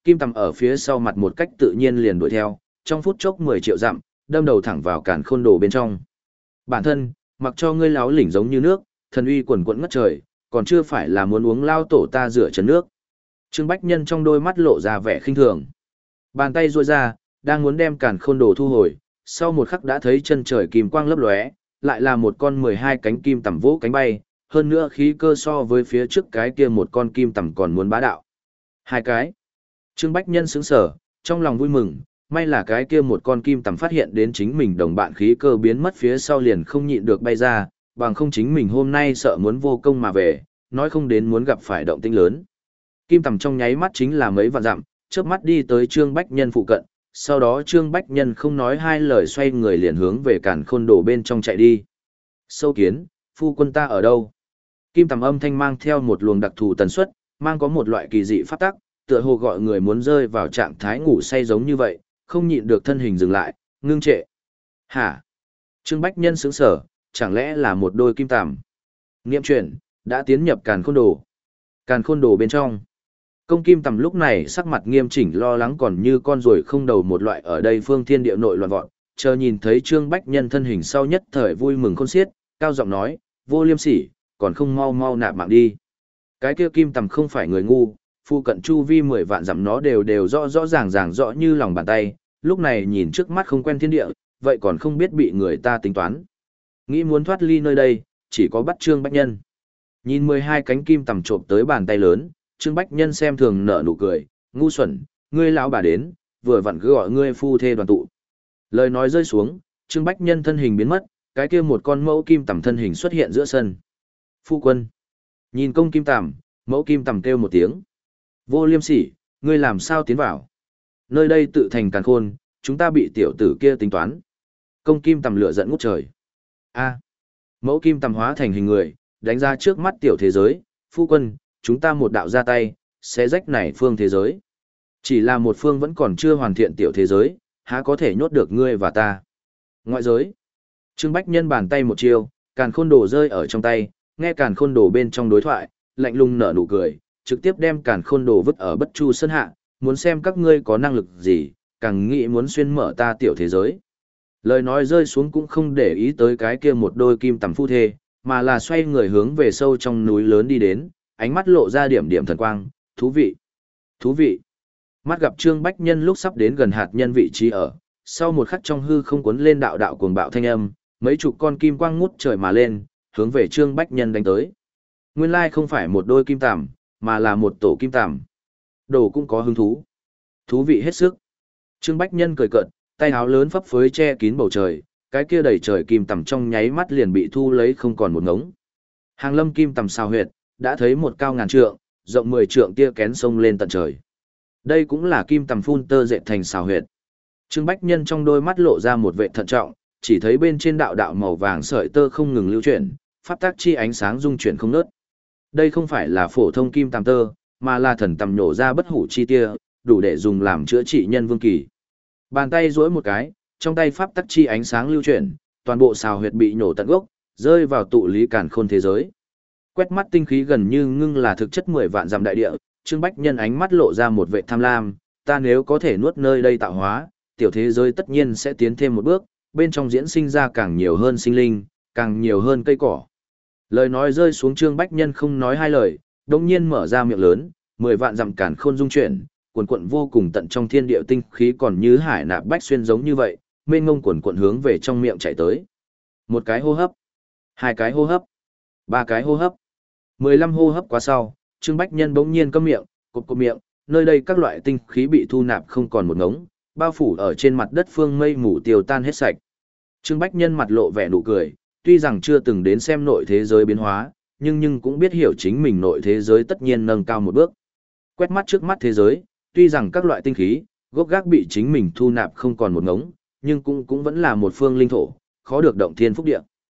kim tằm ở phía sau mặt một cách tự nhiên liền đuổi theo, trong phút chốc mười triệu dặm, đâm đầu thẳng vào càn khôn đồ bên trong. Bản thân, mặc cho ngươi láo lỉnh giống như nước, thần uy quần quẫn ngất trời, còn chưa phải là muốn uống lao tổ ta rửa chân nước. Trương Bách Nhân trong đôi mắt lộ ra vẻ khinh thường. Bàn tay duỗi ra, đang muốn đem càn khôn đồ thu hồi, sau một khắc đã thấy chân trời kim quang lấp lóe, lại là một con mười hai cánh kim tằm vỗ cánh bay, hơn nữa khí cơ so với phía trước cái kia một con kim tằm còn muốn bá đạo. Hai cái. Trương Bách Nhân sững sờ, trong lòng vui mừng, may là cái kia một con kim tằm phát hiện đến chính mình đồng bạn khí cơ biến mất phía sau liền không nhịn được bay ra, bằng không chính mình hôm nay sợ muốn vô công mà về, nói không đến muốn gặp phải động tĩnh lớn. Kim tằm trong nháy mắt chính là mấy vạn dặm, chớp mắt đi tới Trương Bách Nhân phụ cận, sau đó Trương Bách Nhân không nói hai lời xoay người liền hướng về càn khôn đồ bên trong chạy đi. Sâu kiến, phu quân ta ở đâu? Kim tằm âm thanh mang theo một luồng đặc thù tần suất, mang có một loại kỳ dị pháp tắc, tựa hồ gọi người muốn rơi vào trạng thái ngủ say giống như vậy, không nhịn được thân hình dừng lại, ngưng trệ. Hả? Trương Bách Nhân sững sờ, chẳng lẽ là một đôi kim tằm? Niệm chuyển, đã tiến nhập càn khôn đồ. Càn khôn đồ bên trong. Công kim tằm lúc này sắc mặt nghiêm chỉnh lo lắng còn như con ruồi không đầu một loại ở đây phương thiên địa nội loạn vọt, chờ nhìn thấy Trương Bách Nhân thân hình sau nhất thời vui mừng khôn xiết, cao giọng nói, vô liêm sỉ, còn không mau mau nạp mạng đi. Cái kia kim tằm không phải người ngu, phu cận chu vi mười vạn dặm nó đều đều rõ rõ ràng ràng rõ như lòng bàn tay, lúc này nhìn trước mắt không quen thiên địa, vậy còn không biết bị người ta tính toán. Nghĩ muốn thoát ly nơi đây, chỉ có bắt Trương Bách Nhân. Nhìn mười hai cánh kim tằm trộm tới bàn tay lớn, Trương Bách Nhân xem thường nở nụ cười, ngu xuẩn, ngươi lão bà đến, vừa vặn cứ gọi ngươi phu thê đoàn tụ. Lời nói rơi xuống, Trương Bách Nhân thân hình biến mất, cái kia một con mẫu kim tằm thân hình xuất hiện giữa sân. Phu quân. Nhìn công kim tằm, mẫu kim tằm kêu một tiếng. Vô liêm sỉ, ngươi làm sao tiến vào? Nơi đây tự thành càn khôn, chúng ta bị tiểu tử kia tính toán. Công kim tằm lửa giận ngút trời. A. Mẫu kim tằm hóa thành hình người, đánh ra trước mắt tiểu thế giới, phu quân, chúng ta một đạo ra tay, sẽ rách này phương thế giới. Chỉ là một phương vẫn còn chưa hoàn thiện tiểu thế giới, há có thể nhốt được ngươi và ta. Ngoại giới. Trương Bách Nhân bàn tay một chiêu, càn khôn đồ rơi ở trong tay, nghe càn khôn đồ bên trong đối thoại, lạnh lùng nở nụ cười, trực tiếp đem càn khôn đồ vứt ở bất chu sân hạ, muốn xem các ngươi có năng lực gì, càng nghĩ muốn xuyên mở ta tiểu thế giới. Lời nói rơi xuống cũng không để ý tới cái kia một đôi kim tằm phu thê, mà là xoay người hướng về sâu trong núi lớn đi đến, ánh mắt lộ ra điểm điểm thần quang, thú vị, thú vị. Mắt gặp Trương Bách Nhân lúc sắp đến gần hạt nhân vị trí ở, sau một khắc trong hư không cuốn lên đạo đạo cuồng bạo thanh âm, mấy chục con kim quang ngút trời mà lên, hướng về Trương Bách Nhân đánh tới. Nguyên lai không phải một đôi kim tằm, mà là một tổ kim tằm. Đồ cũng có hứng thú. Thú vị hết sức. Trương Bách Nhân cười cợt, tay áo lớn phấp phới che kín bầu trời, cái kia đầy trời kim tằm trong nháy mắt liền bị thu lấy không còn một ngống. Hàng lâm kim tằm sao huyệt, đã thấy một cao ngàn trượng, rộng mười trượng tia kén sông lên tận trời. Đây cũng là kim tằm phun tơ dệt thành xào huyệt. Trương Bách Nhân trong đôi mắt lộ ra một vẻ thận trọng, chỉ thấy bên trên đạo đạo màu vàng sợi tơ không ngừng lưu chuyển, pháp tác chi ánh sáng dung chuyển không ngớt. Đây không phải là phổ thông kim tằm tơ, mà là thần tằm nhổ ra bất hủ chi tia, đủ để dùng làm chữa trị nhân vương kỳ. Bàn tay duỗi một cái, trong tay pháp tắc chi ánh sáng lưu chuyển, toàn bộ xào huyệt bị nhổ tận gốc, rơi vào tụ lý càn khôn thế giới. Quét mắt tinh khí gần như ngưng là thực chất mười vạn dặm đại địa, Trương Bách Nhân ánh mắt lộ ra một vẻ tham lam, ta nếu có thể nuốt nơi đây tạo hóa, tiểu thế giới tất nhiên sẽ tiến thêm một bước, bên trong diễn sinh ra càng nhiều hơn sinh linh, càng nhiều hơn cây cỏ. Lời nói rơi xuống Trương Bách Nhân không nói hai lời, đống nhiên mở ra miệng lớn, mười vạn dặm càn khôn dung chuyển, cuồn cuộn vô cùng tận trong thiên địa tinh khí còn như hải nạp bách xuyên giống như vậy, mênh mông cuồn cuộn hướng về trong miệng chạy tới. Một cái hô hấp, hai cái hô hấp, ba cái hô hấp, mười lăm hô hấp qua sau, Trương Bách Nhân bỗng nhiên câm miệng, cụp cụp miệng, nơi đây các loại tinh khí bị thu nạp không còn một ngống, bao phủ ở trên mặt đất phương mây mù tiêu tan hết sạch. Trương Bách Nhân mặt lộ vẻ nụ cười, tuy rằng chưa từng đến xem nội thế giới biến hóa, nhưng nhưng cũng biết hiểu chính mình nội thế giới tất nhiên nâng cao một bước. Quét mắt trước mắt thế giới, tuy rằng các loại tinh khí, gốc gác bị chính mình thu nạp không còn một ngống, nhưng cũng cũng vẫn là một phương linh thổ, khó được động thiên phúc địa.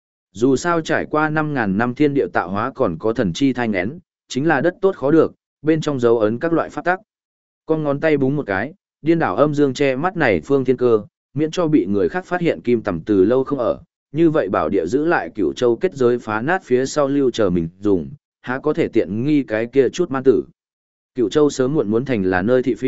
Dù sao trải qua năm ngàn năm thiên địa tạo hóa còn có thần chi thai nghén, chính là đất tốt khó được, bên trong dấu ấn các loại pháp tắc. Con ngón tay búng một cái, điên đảo âm dương che mắt này phương thiên cơ, miễn cho bị người khác phát hiện kim tầm từ lâu không ở. Như vậy bảo địa giữ lại cửu châu kết giới phá nát phía sau lưu chờ mình dùng, há có thể tiện nghi cái kia chút man tử. Cửu châu sớm muộn muốn thành là nơi thị phi,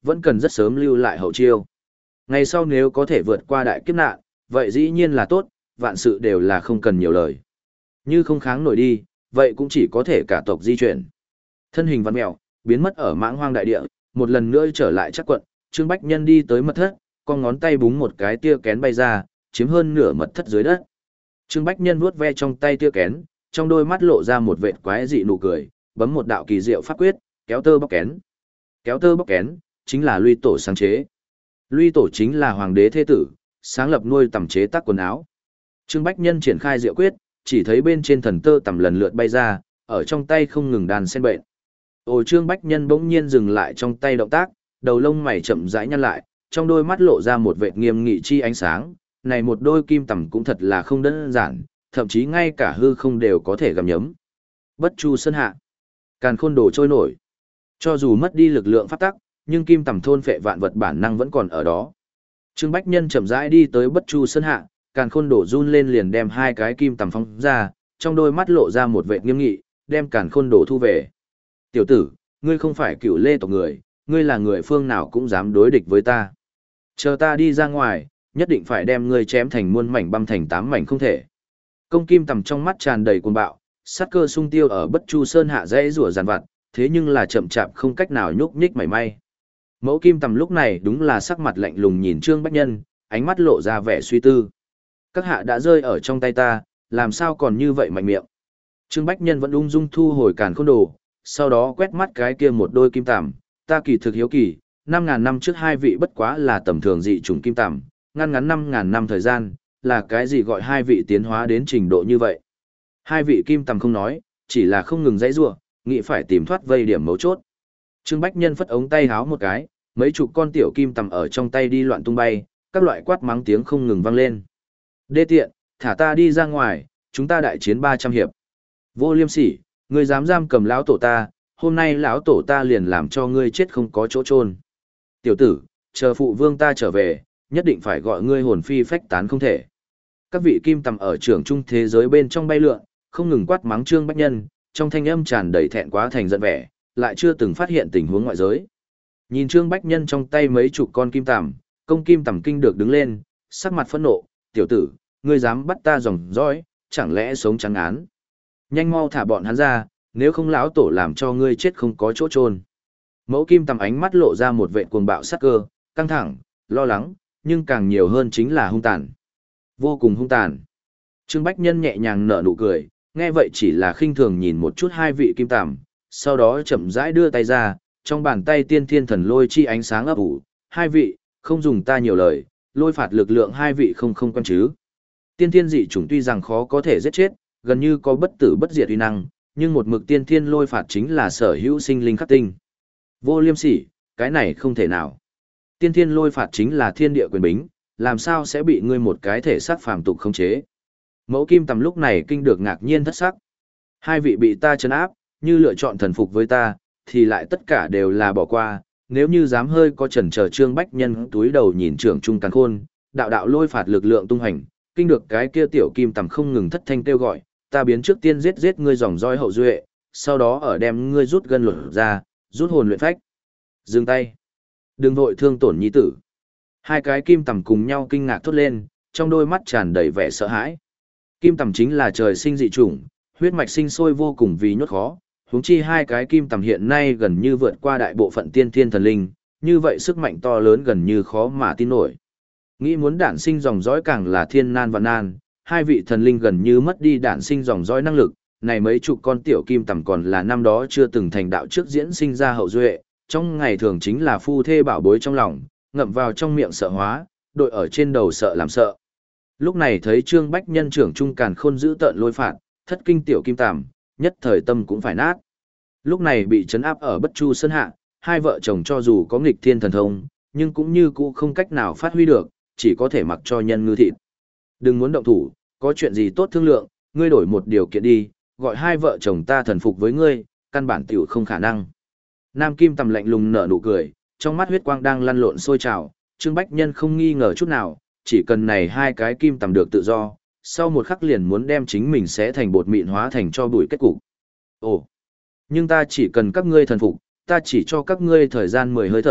vẫn cần rất sớm lưu lại hậu chiêu. Ngày sau nếu có thể vượt qua đại kiếp nạn, vậy dĩ nhiên là tốt, vạn sự đều là không cần nhiều lời. Như không kháng nổi đi, vậy cũng chỉ có thể cả tộc di chuyển. Thân hình vặn mèo, biến mất ở mãng hoang đại địa, một lần nữa trở lại chắc quận, Trương Bách Nhân đi tới mật thất, con ngón tay búng một cái tia kén bay ra, chiếm hơn nửa mật thất dưới đất. Trương Bách Nhân vuốt ve trong tay tia kén, trong đôi mắt lộ ra một vệt quái dị nụ cười, bấm một đạo kỳ diệu pháp quyết, kéo tơ bóc kén. Kéo tơ bóc kén, chính là Luy Tổ sáng chế. Luy Tổ chính là hoàng đế thế tử, sáng lập nuôi tầm chế tác quần áo. Trương Bách Nhân triển khai diệu quyết, chỉ thấy bên trên thần tơ tầm lần lượt bay ra, ở trong tay không ngừng đàn sen bệnh. Ồ, Trương Bách Nhân bỗng nhiên dừng lại trong tay động tác, đầu lông mày chậm rãi nhăn lại, trong đôi mắt lộ ra một vệt nghiêm nghị chi ánh sáng, này một đôi kim tầm cũng thật là không đơn giản, thậm chí ngay cả hư không đều có thể gặm nhấm. Bất Chu Sơn hạ, càn khôn đồ trôi nổi. Cho dù mất đi lực lượng pháp tắc, nhưng kim tầm thôn phệ vạn vật bản năng vẫn còn ở đó. Trương Bách Nhân chậm rãi đi tới Bất Chu Sơn hạ, càn khôn đổ run lên liền đem hai cái kim tầm phóng ra, trong đôi mắt lộ ra một vẻ nghiêm nghị, đem càn khôn đổ thu về. Tiểu tử, ngươi không phải cựu lê tộc người, ngươi là người phương nào cũng dám đối địch với ta. Chờ ta đi ra ngoài, nhất định phải đem ngươi chém thành muôn mảnh băm thành tám mảnh không thể. Công kim tầm trong mắt tràn đầy cuồng bạo, sát cơ sung tiêu ở Bất Chu Sơn hạ dãy rủa giàn vặt, thế nhưng là chậm chạp không cách nào nhúc nhích mảy may. Mẫu kim tầm lúc này đúng là sắc mặt lạnh lùng nhìn Trương Bách Nhân, ánh mắt lộ ra vẻ suy tư. Các hạ đã rơi ở trong tay ta, làm sao còn như vậy mạnh miệng. Trương Bách Nhân vẫn ung dung thu hồi càn khôn đồ, sau đó quét mắt cái kia một đôi kim tằm, ta kỳ thực hiếu kỳ, năm ngàn năm trước hai vị bất quá là tầm thường dị chủng kim tằm, ngăn ngắn năm ngàn năm thời gian, là cái gì gọi hai vị tiến hóa đến trình độ như vậy. Hai vị kim tằm không nói, chỉ là không ngừng dãy rủa, nghĩ phải tìm thoát vây điểm mấu chốt. Trương Bách Nhân phất ống tay háo một cái, mấy chục con tiểu kim tằm ở trong tay đi loạn tung bay, các loại quát mắng tiếng không ngừng vang lên. Đê tiện, thả ta đi ra ngoài, chúng ta đại chiến ba trăm hiệp. Vô liêm sỉ, ngươi dám giam cầm lão tổ ta, hôm nay lão tổ ta liền làm cho ngươi chết không có chỗ chôn. Tiểu tử, chờ phụ vương ta trở về, nhất định phải gọi ngươi hồn phi phách tán không thể. Các vị kim tằm ở trường trung thế giới bên trong bay lượn, không ngừng quát mắng Trương Bách Nhân, trong thanh âm tràn đầy thẹn quá thành giận vẻ, lại chưa từng phát hiện tình huống ngoại giới. Nhìn Trương Bách Nhân trong tay mấy chục con kim tằm, công kim tằm kinh được đứng lên, sắc mặt phẫn nộ, tiểu tử, ngươi dám bắt ta dòng dõi, chẳng lẽ sống trắng án. Nhanh mau thả bọn hắn ra, nếu không lão tổ làm cho ngươi chết không có chỗ chôn. Mẫu kim tằm ánh mắt lộ ra một vệ cuồng bạo sắc cơ, căng thẳng, lo lắng, nhưng càng nhiều hơn chính là hung tàn. Vô cùng hung tàn. Trương Bách Nhân nhẹ nhàng nở nụ cười, nghe vậy chỉ là khinh thường nhìn một chút hai vị kim tằm, sau đó chậm rãi đưa tay ra, trong bàn tay tiên thiên thần lôi chi ánh sáng ấp ủ, hai vị, không dùng ta nhiều lời, lôi phạt lực lượng hai vị không không quan chứ. Tiên thiên dị chủng tuy rằng khó có thể giết chết, gần như có bất tử bất diệt uy năng, nhưng một mực tiên thiên lôi phạt chính là sở hữu sinh linh khắc tinh. Vô liêm sỉ, cái này không thể nào. Tiên thiên lôi phạt chính là thiên địa quyền bính, làm sao sẽ bị ngươi một cái thể xác phàm tục khống chế. Mẫu kim tầm lúc này kinh được ngạc nhiên thất sắc. Hai vị bị ta trấn áp, như lựa chọn thần phục với ta, thì lại tất cả đều là bỏ qua, nếu như dám hơi có chần chờ. Trương Bách Nhân túi đầu nhìn trưởng trung càn khôn, đạo đạo lôi phạt lực lượng tung hành, kinh được cái kia tiểu kim tầm không ngừng thất thanh kêu gọi, ta biến trước tiên giết giết ngươi dòng dõi hậu duệ, sau đó ở đem ngươi rút gân luật ra, rút hồn luyện phách. Dừng tay. Đừng vội thương tổn nhi tử. Hai cái kim tầm cùng nhau kinh ngạc thốt lên, trong đôi mắt tràn đầy vẻ sợ hãi. Kim tầm chính là trời sinh dị chủng, huyết mạch sinh sôi vô cùng vì nhốt khó, huống chi hai cái kim tầm hiện nay gần như vượt qua đại bộ phận tiên thiên thần linh, như vậy sức mạnh to lớn gần như khó mà tin nổi. Nghĩ muốn đản sinh dòng dõi càng là thiên nan và nan, hai vị thần linh gần như mất đi đản sinh dòng dõi năng lực, này mấy chục con tiểu kim tầm còn là năm đó chưa từng thành đạo trước diễn sinh ra hậu duệ, trong ngày thường chính là phu thê bảo bối trong lòng, ngậm vào trong miệng sợ hóa, đội ở trên đầu sợ làm sợ. Lúc này thấy Trương Bách Nhân trưởng trung càn khôn giữ tợn lôi phạt, thất kinh tiểu kim tằm, nhất thời tâm cũng phải nát. Lúc này bị trấn áp ở Bất Chu Sơn hạ, hai vợ chồng cho dù có nghịch thiên thần thông, nhưng cũng như cũ không cách nào phát huy được, chỉ có thể mặc cho nhân ngư thịt. Đừng muốn động thủ, có chuyện gì tốt thương lượng, ngươi đổi một điều kiện đi, gọi hai vợ chồng ta thần phục với ngươi, căn bản tiểu không khả năng. Nam Kim Tầm lạnh lùng nở nụ cười, trong mắt huyết quang đang lăn lộn sôi trào, Trương Bách Nhân không nghi ngờ chút nào, chỉ cần này hai cái kim tầm được tự do, sau một khắc liền muốn đem chính mình sẽ thành bột mịn hóa thành cho bụi kết cục. Ồ, nhưng ta chỉ cần các ngươi thần phục, ta chỉ cho các ngươi thời gian mười hơi thở,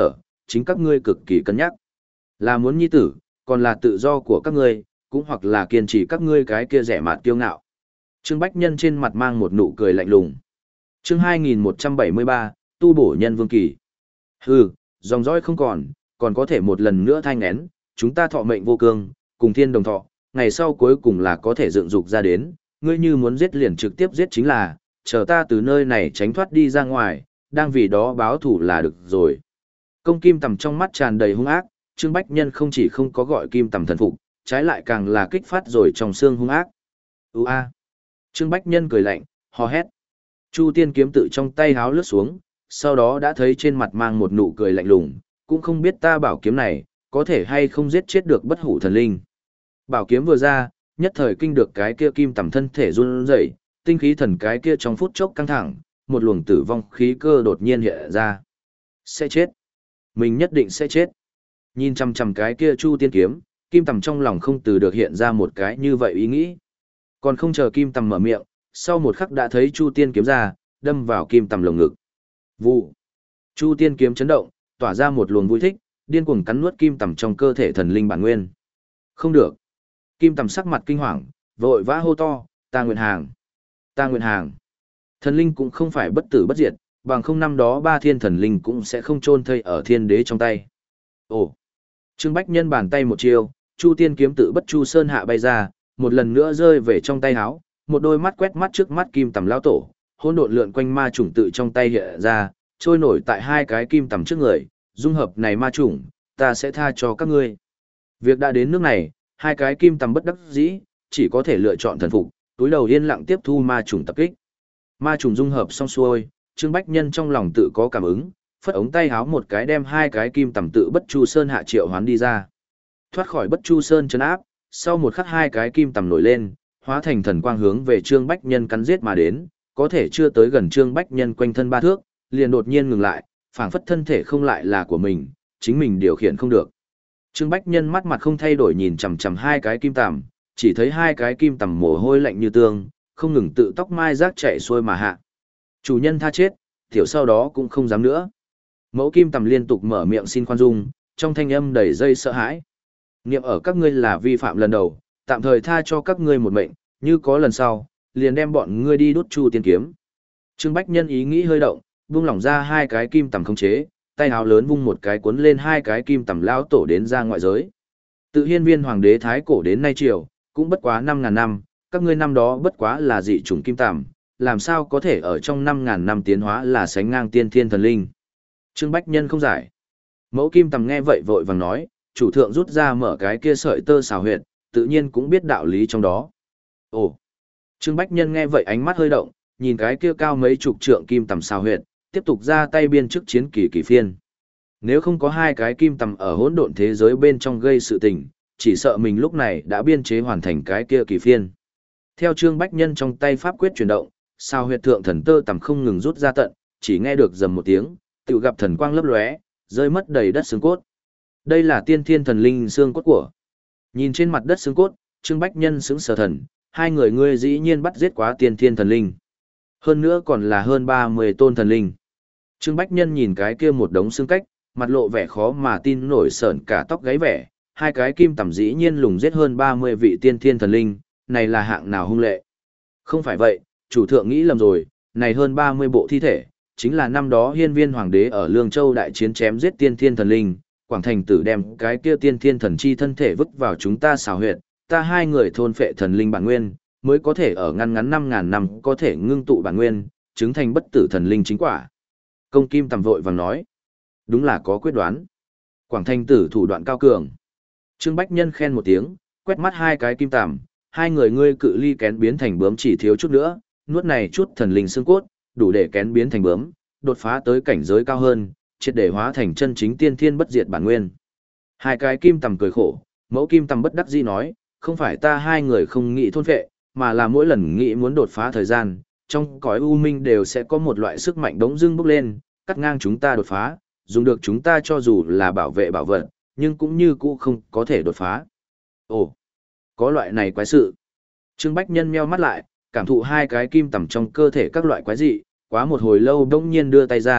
chính các ngươi cực kỳ cân nhắc. Là muốn nhi tử, còn là tự do của các ngươi, cũng hoặc là kiên trì các ngươi cái kia rẻ mạt kiêu ngạo. Trương Bách Nhân trên mặt mang một nụ cười lạnh lùng. Chương hai nghìn một trăm bảy mươi ba, tu bổ nhân vương kỳ. Hừ, dòng dõi không còn, còn có thể một lần nữa thanh ngén, chúng ta thọ mệnh vô cương, cùng thiên đồng thọ, ngày sau cuối cùng là có thể dựng dục ra đến, ngươi như muốn giết liền trực tiếp giết chính là, chờ ta từ nơi này tránh thoát đi ra ngoài, đang vì đó báo thủ là được rồi. Công Kim Tầm trong mắt tràn đầy hung ác, Trương Bách Nhân không chỉ không có gọi Kim Tầm thần phục, trái lại càng là kích phát rồi trong xương hung ác. Ú a. Trương Bách Nhân cười lạnh, hò hét. Chu Tiên kiếm tự trong tay háo lướt xuống, sau đó đã thấy trên mặt mang một nụ cười lạnh lùng, cũng không biết ta bảo kiếm này, có thể hay không giết chết được bất hủ thần linh. Bảo kiếm vừa ra, nhất thời kinh được cái kia Kim Tầm thân thể run rẩy, tinh khí thần cái kia trong phút chốc căng thẳng, một luồng tử vong khí cơ đột nhiên hiện ra. Sẽ chết. Mình nhất định sẽ chết. Nhìn chằm chằm cái kia Chu Tiên kiếm, Kim Tầm trong lòng không từ được hiện ra một cái như vậy ý nghĩ. Còn không chờ Kim Tầm mở miệng, sau một khắc đã thấy Chu Tiên kiếm ra, đâm vào Kim Tầm lồng ngực. Vụ. Chu Tiên kiếm chấn động, tỏa ra một luồng vui thích, điên cuồng cắn nuốt Kim Tầm trong cơ thể thần linh bản nguyên. Không được. Kim Tầm sắc mặt kinh hoàng, vội vã hô to, ta nguyện hàng. Ta nguyện hàng. Thần linh cũng không phải bất tử bất diệt, bằng không năm đó ba thiên thần linh cũng sẽ không chôn thây ở thiên đế trong tay. Ồ. Trương Bách Nhân bàn tay một chiêu, Chu Tiên kiếm tự bất chu sơn hạ bay ra, một lần nữa rơi về trong tay háo, một đôi mắt quét mắt trước mắt Kim Tầm lão tổ, hỗn độn lượn quanh ma chủng tự trong tay hiện ra, trôi nổi tại hai cái Kim Tầm trước người, dung hợp này ma chủng, ta sẽ tha cho các ngươi. Việc đã đến nước này, hai cái Kim Tầm bất đắc dĩ, chỉ có thể lựa chọn thần phục, túi đầu yên lặng tiếp thu ma chủng tập kích. Ma trùng dung hợp xong xuôi, Trương Bách Nhân trong lòng tự có cảm ứng, phất ống tay háo một cái đem hai cái Kim Tầm tự bất chu sơn hạ triệu hoán đi ra. Thoát khỏi bất chu sơn trấn áp, sau một khắc hai cái Kim Tầm nổi lên, hóa thành thần quang hướng về Trương Bách Nhân cắn giết mà đến, có thể chưa tới gần Trương Bách Nhân quanh thân ba thước, liền đột nhiên ngừng lại, phảng phất thân thể không lại là của mình, chính mình điều khiển không được. Trương Bách Nhân mắt mặt không thay đổi nhìn chằm chằm hai cái Kim Tầm, chỉ thấy hai cái Kim Tầm mồ hôi lạnh như tương, không ngừng tự tóc mai rác chạy xuôi mà hạ. Chủ nhân tha chết, tiểu sau đó cũng không dám nữa. Mẫu Kim Tầm liên tục mở miệng xin khoan dung, trong thanh âm đầy dây sợ hãi. Niệm ở các ngươi là vi phạm lần đầu, tạm thời tha cho các ngươi một mệnh, như có lần sau, liền đem bọn ngươi đi đốt Chu Tiên kiếm. Trương Bách Nhân ý nghĩ hơi động, buông lỏng ra hai cái Kim Tầm khống chế, tay áo lớn vung một cái cuốn lên hai cái Kim Tầm lão tổ đến ra ngoại giới. Tự Hiên Viên hoàng đế thái cổ đến nay triều, cũng bất quá năm ngàn năm, các ngươi năm đó bất quá là dị chủng Kim Tầm, làm sao có thể ở trong năm ngàn năm tiến hóa là sánh ngang tiên thiên thần linh. Trương Bách Nhân không giải. Mẫu Kim Tầm nghe vậy vội vàng nói, chủ thượng rút ra mở cái kia sợi tơ xào huyệt, tự nhiên cũng biết đạo lý trong đó. Ồ. Trương Bách Nhân nghe vậy ánh mắt hơi động, nhìn cái kia cao mấy chục trượng Kim Tầm xào huyệt, tiếp tục ra tay biên chức chiến kỳ kỳ phiên. Nếu không có hai cái Kim Tầm ở hỗn độn thế giới bên trong gây sự tình, chỉ sợ mình lúc này đã biên chế hoàn thành cái kia kỳ phiên. Theo Trương Bách Nhân trong tay pháp quyết chuyển động, sao huyệt thượng thần tơ tầm không ngừng rút ra tận, chỉ nghe được rầm một tiếng, tự gặp thần quang lấp lóe, rơi mất đầy đất xương cốt. Đây là tiên thiên thần linh xương cốt của. Nhìn trên mặt đất xương cốt, Trương Bách Nhân sững sờ thần, hai người ngươi dĩ nhiên bắt giết quá tiên thiên thần linh. Hơn nữa còn là hơn ba mươi tôn thần linh. Trương Bách Nhân nhìn cái kia một đống xương cách, mặt lộ vẻ khó mà tin nổi sởn cả tóc gáy vẻ, hai cái Kim Tầm dĩ nhiên lùng giết hơn ba mươi vị tiên thiên thần linh, này là hạng nào hung lệ. Không phải vậy, chủ thượng nghĩ lầm rồi, này hơn ba mươi bộ thi thể, chính là năm đó Hiên Viên hoàng đế ở Lương Châu đại chiến chém giết tiên thiên thần linh, Quảng Thành Tử đem cái kia tiên thiên thần chi thân thể vứt vào chúng ta xào huyệt, ta hai người thôn phệ thần linh bản nguyên, mới có thể ở ngăn ngắn năm ngàn năm có thể ngưng tụ bản nguyên, chứng thành bất tử thần linh chính quả. Công Kim Tầm vội vàng nói, đúng là có quyết đoán. Quảng Thành Tử thủ đoạn cao cường. Trương Bách Nhân khen một tiếng, quét mắt hai cái Kim Tầm, hai người ngươi cự ly kén biến thành bướm chỉ thiếu chút nữa, nuốt này chút thần linh xương cốt, đủ để kén biến thành bướm, đột phá tới cảnh giới cao hơn, triệt để hóa thành chân chính tiên thiên bất diệt bản nguyên. Hai cái Kim Tầm cười khổ, mẫu Kim Tầm bất đắc dĩ nói, không phải ta hai người không nghĩ thôn phệ, mà là mỗi lần nghĩ muốn đột phá thời gian, trong cõi u minh đều sẽ có một loại sức mạnh đống dưng bốc lên, cắt ngang chúng ta đột phá, dùng được chúng ta cho dù là bảo vệ bảo vật, nhưng cũng như cũ không có thể đột phá. Ồ, có loại này quái sự. Trương Bách Nhân meo mắt lại, cảm thụ hai cái Kim Tầm trong cơ thể các loại quái dị, quá một hồi lâu đông nhiên đưa tay ra,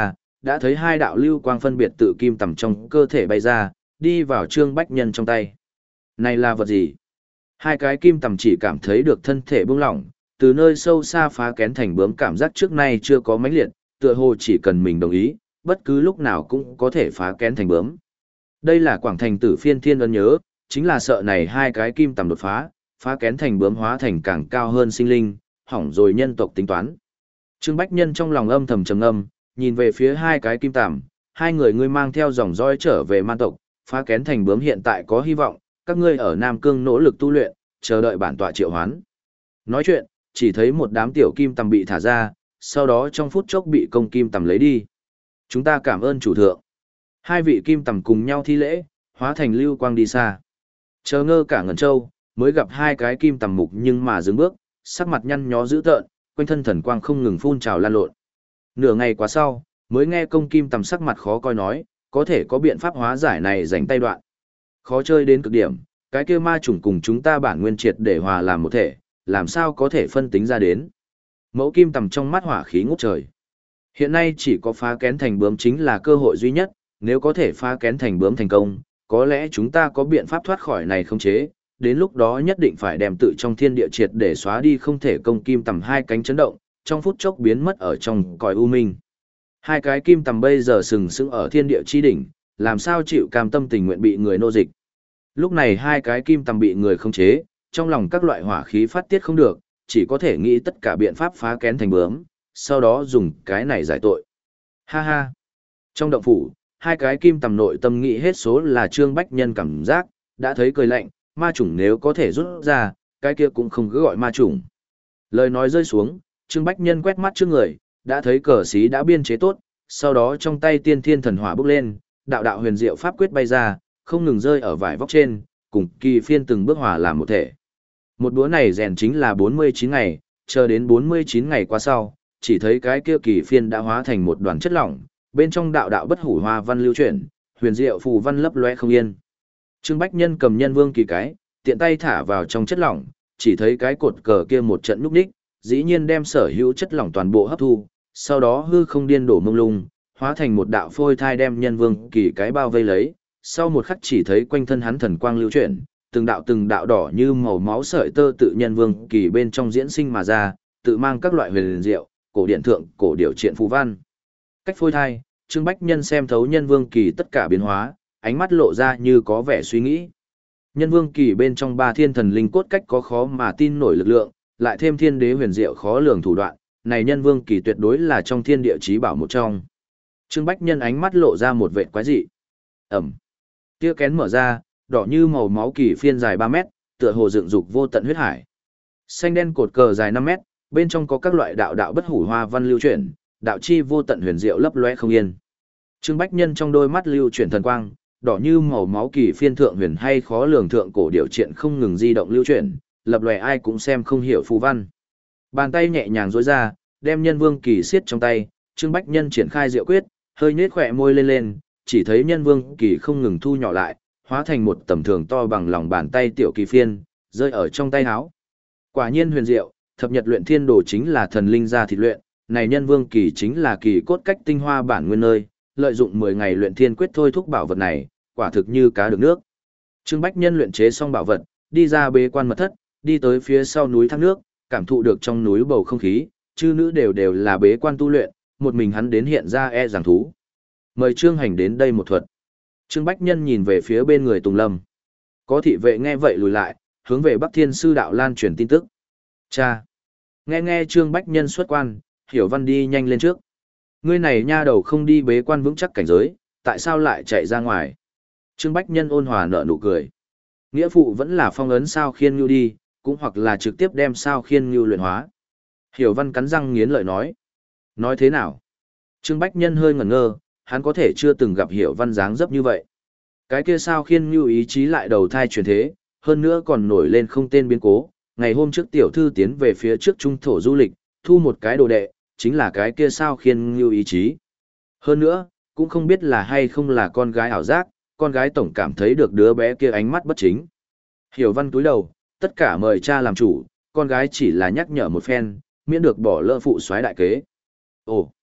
đã thấy hai đạo lưu quang phân biệt tự kim tầm trong cơ thể bay ra, đi vào Trương Bách Nhân trong tay. Này là vật gì? Hai cái kim tầm chỉ cảm thấy được thân thể buông lỏng, từ nơi sâu xa phá kén thành bướm, cảm giác trước nay chưa có mãnh liệt, tựa hồ chỉ cần mình đồng ý, bất cứ lúc nào cũng có thể phá kén thành bướm. Đây là Quảng Thành Tử Phiên Thiên Ấn nhớ, chính là sợ này hai cái kim tầm đột phá, phá kén thành bướm hóa thành càng cao hơn sinh linh, hỏng rồi nhân tộc tính toán. Trương Bách Nhân trong lòng âm thầm trầm ngâm, nhìn về phía hai cái kim tằm, hai người ngươi mang theo dòng dõi trở về man tộc, phá kén thành bướm hiện tại có hy vọng, các ngươi ở Nam Cương nỗ lực tu luyện, chờ đợi bản tọa triệu hoán. Nói chuyện, chỉ thấy một đám tiểu kim tằm bị thả ra, sau đó trong phút chốc bị công kim tằm lấy đi. Chúng ta cảm ơn chủ thượng. Hai vị kim tằm cùng nhau thi lễ, hóa thành lưu quang đi xa. Chờ ngơ cả ngẩn châu, mới gặp hai cái kim tằm mục nhưng mà dừng bước, sắc mặt nhăn nhó dữ tợn, quanh thân thần quang không ngừng phun trào lan lộn. Nửa ngày quá sau, mới nghe công kim tằm sắc mặt khó coi nói, có thể có biện pháp hóa giải này dành tay đoạn. Khó chơi đến cực điểm, cái kia ma chủng cùng chúng ta bản nguyên triệt để hòa làm một thể, làm sao có thể phân tính ra đến. Mẫu kim tằm trong mắt hỏa khí ngút trời. Hiện nay chỉ có phá kén thành bướm chính là cơ hội duy nhất, nếu có thể phá kén thành bướm thành công, có lẽ chúng ta có biện pháp thoát khỏi này không chế, đến lúc đó nhất định phải đem tự trong thiên địa triệt để xóa đi, không thể công kim tằm hai cánh chấn động, trong phút chốc biến mất ở trong cõi u minh. Hai cái kim tằm bây giờ sừng sững ở thiên địa chi đỉnh, làm sao chịu cam tâm tình nguyện bị người nô dịch. Lúc này hai cái kim tằm bị người khống chế, trong lòng các loại hỏa khí phát tiết không được, chỉ có thể nghĩ tất cả biện pháp phá kén thành bướm, sau đó dùng cái này giải tội. Ha ha. Trong động phủ, hai cái kim tằm nội tâm nghĩ hết số là Trương Bách Nhân cảm giác, đã thấy cười lạnh, ma chủng nếu có thể rút ra, cái kia cũng không cứ gọi ma chủng. Lời nói rơi xuống, Trương Bách Nhân quét mắt trước người, đã thấy cờ xí đã biên chế tốt, sau đó trong tay tiên thiên thần hỏa bốc lên, đạo đạo huyền diệu pháp quyết bay ra, không ngừng rơi ở vải vóc trên, cùng kỳ phiên từng bước hòa làm một thể. Một búa này rèn chính là bốn mươi chín ngày, chờ đến bốn mươi chín ngày qua sau, chỉ thấy cái kia kỳ phiên đã hóa thành một đoàn chất lỏng, bên trong đạo đạo bất hủ hoa văn lưu chuyển, huyền diệu phù văn lấp lóe không yên. Trương Bách Nhân cầm nhân vương kỳ cái, tiện tay thả vào trong chất lỏng, chỉ thấy cái cột cờ kia một trận núp đích, dĩ nhiên đem sở hữu chất lỏng toàn bộ hấp thu, sau đó hư không điên đổ mông lung, hóa thành một đạo phôi thai đem nhân vương kỳ cái bao vây lấy, sau một khắc chỉ thấy quanh thân hắn thần quang lưu chuyển, từng đạo từng đạo đỏ như màu máu sợi tơ tự nhân vương kỳ bên trong diễn sinh mà ra, tự mang các loại huyền diệu, cổ điện thượng, cổ điều triện phù văn. Cách phôi thai, Trương Bách Nhân xem thấu nhân vương kỳ tất cả biến hóa, ánh mắt lộ ra như có vẻ suy nghĩ. Nhân vương kỳ bên trong ba thiên thần linh cốt cách có khó mà tin nổi lực lượng, lại thêm thiên đế huyền diệu khó lường thủ đoạn, này nhân vương kỳ tuyệt đối là trong thiên địa chí bảo một trong. Trương Bách Nhân ánh mắt lộ ra một vệt quái dị. Ẩm. Tia kén mở ra, đỏ như màu máu kỳ phiên dài ba mét, tựa hồ dựng dục vô tận huyết hải. Xanh đen cột cờ dài năm mét, bên trong có các loại đạo đạo bất hủ hoa văn lưu chuyển, đạo chi vô tận huyền diệu lấp lóe không yên. Trương Bách Nhân trong đôi mắt lưu chuyển thần quang, đỏ như màu máu kỳ phiên thượng huyền hay khó lường thượng cổ điều triện không ngừng di động lưu chuyển, lập lòe ai cũng xem không hiểu phù văn. Bàn tay nhẹ nhàng duỗi ra, đem nhân vương kỳ siết trong tay, Trương Bách Nhân triển khai diệu quyết, hơi nhếch khỏe môi lên lên, chỉ thấy nhân vương kỳ không ngừng thu nhỏ lại, hóa thành một tầm thường to bằng lòng bàn tay tiểu kỳ phiên, rơi ở trong tay áo. Quả nhiên huyền diệu, thập nhật luyện thiên đồ chính là thần linh gia thịt luyện, này nhân vương kỳ chính là kỳ cốt cách tinh hoa bản nguyên nơi, lợi dụng mười ngày luyện thiên quyết thôi thúc bảo vật này, quả thực như cá được nước. Trương Bách Nhân luyện chế xong bảo vật, đi ra bế quan mật thất, đi tới phía sau núi thác nước, cảm thụ được trong núi bầu không khí, chư nữ đều đều là bế quan tu luyện, một mình hắn đến hiện ra e giảng thú. Mời Trương Hành đến đây một thuật. Trương Bách Nhân nhìn về phía bên người Tùng Lâm. Có thị vệ nghe vậy lùi lại, hướng về Bắc Thiên Sư Đạo lan truyền tin tức. Cha! Nghe nghe Trương Bách Nhân xuất quan, Hiểu Văn đi nhanh lên trước. Ngươi này nha đầu không đi bế quan vững chắc cảnh giới, tại sao lại chạy ra ngoài? Trương Bách Nhân ôn hòa nở nụ cười. Nghĩa phụ vẫn là phong ấn sao khiên nhu đi, cũng hoặc là trực tiếp đem sao khiên nhu luyện hóa. Hiểu Văn cắn răng nghiến lợi nói. Nói thế nào? Trương Bách Nhân hơi ngẩn ngơ, hắn có thể chưa từng gặp Hiểu Văn dáng dấp như vậy. Cái kia sao khiên nhu ý chí lại đầu thai chuyển thế, hơn nữa còn nổi lên không tên biến cố. Ngày hôm trước tiểu thư tiến về phía trước trung thổ du lịch, thu một cái đồ đệ, chính là cái kia sao khiên nhu ý chí. Hơn nữa, cũng không biết là hay không là con gái ảo giác, con gái tổng cảm thấy được đứa bé kia ánh mắt bất chính. Hiểu Văn túi đầu, tất cả mời cha làm chủ, con gái chỉ là nhắc nhở một phen, miễn được bỏ lỡ phụ soái đại kế. Ồ,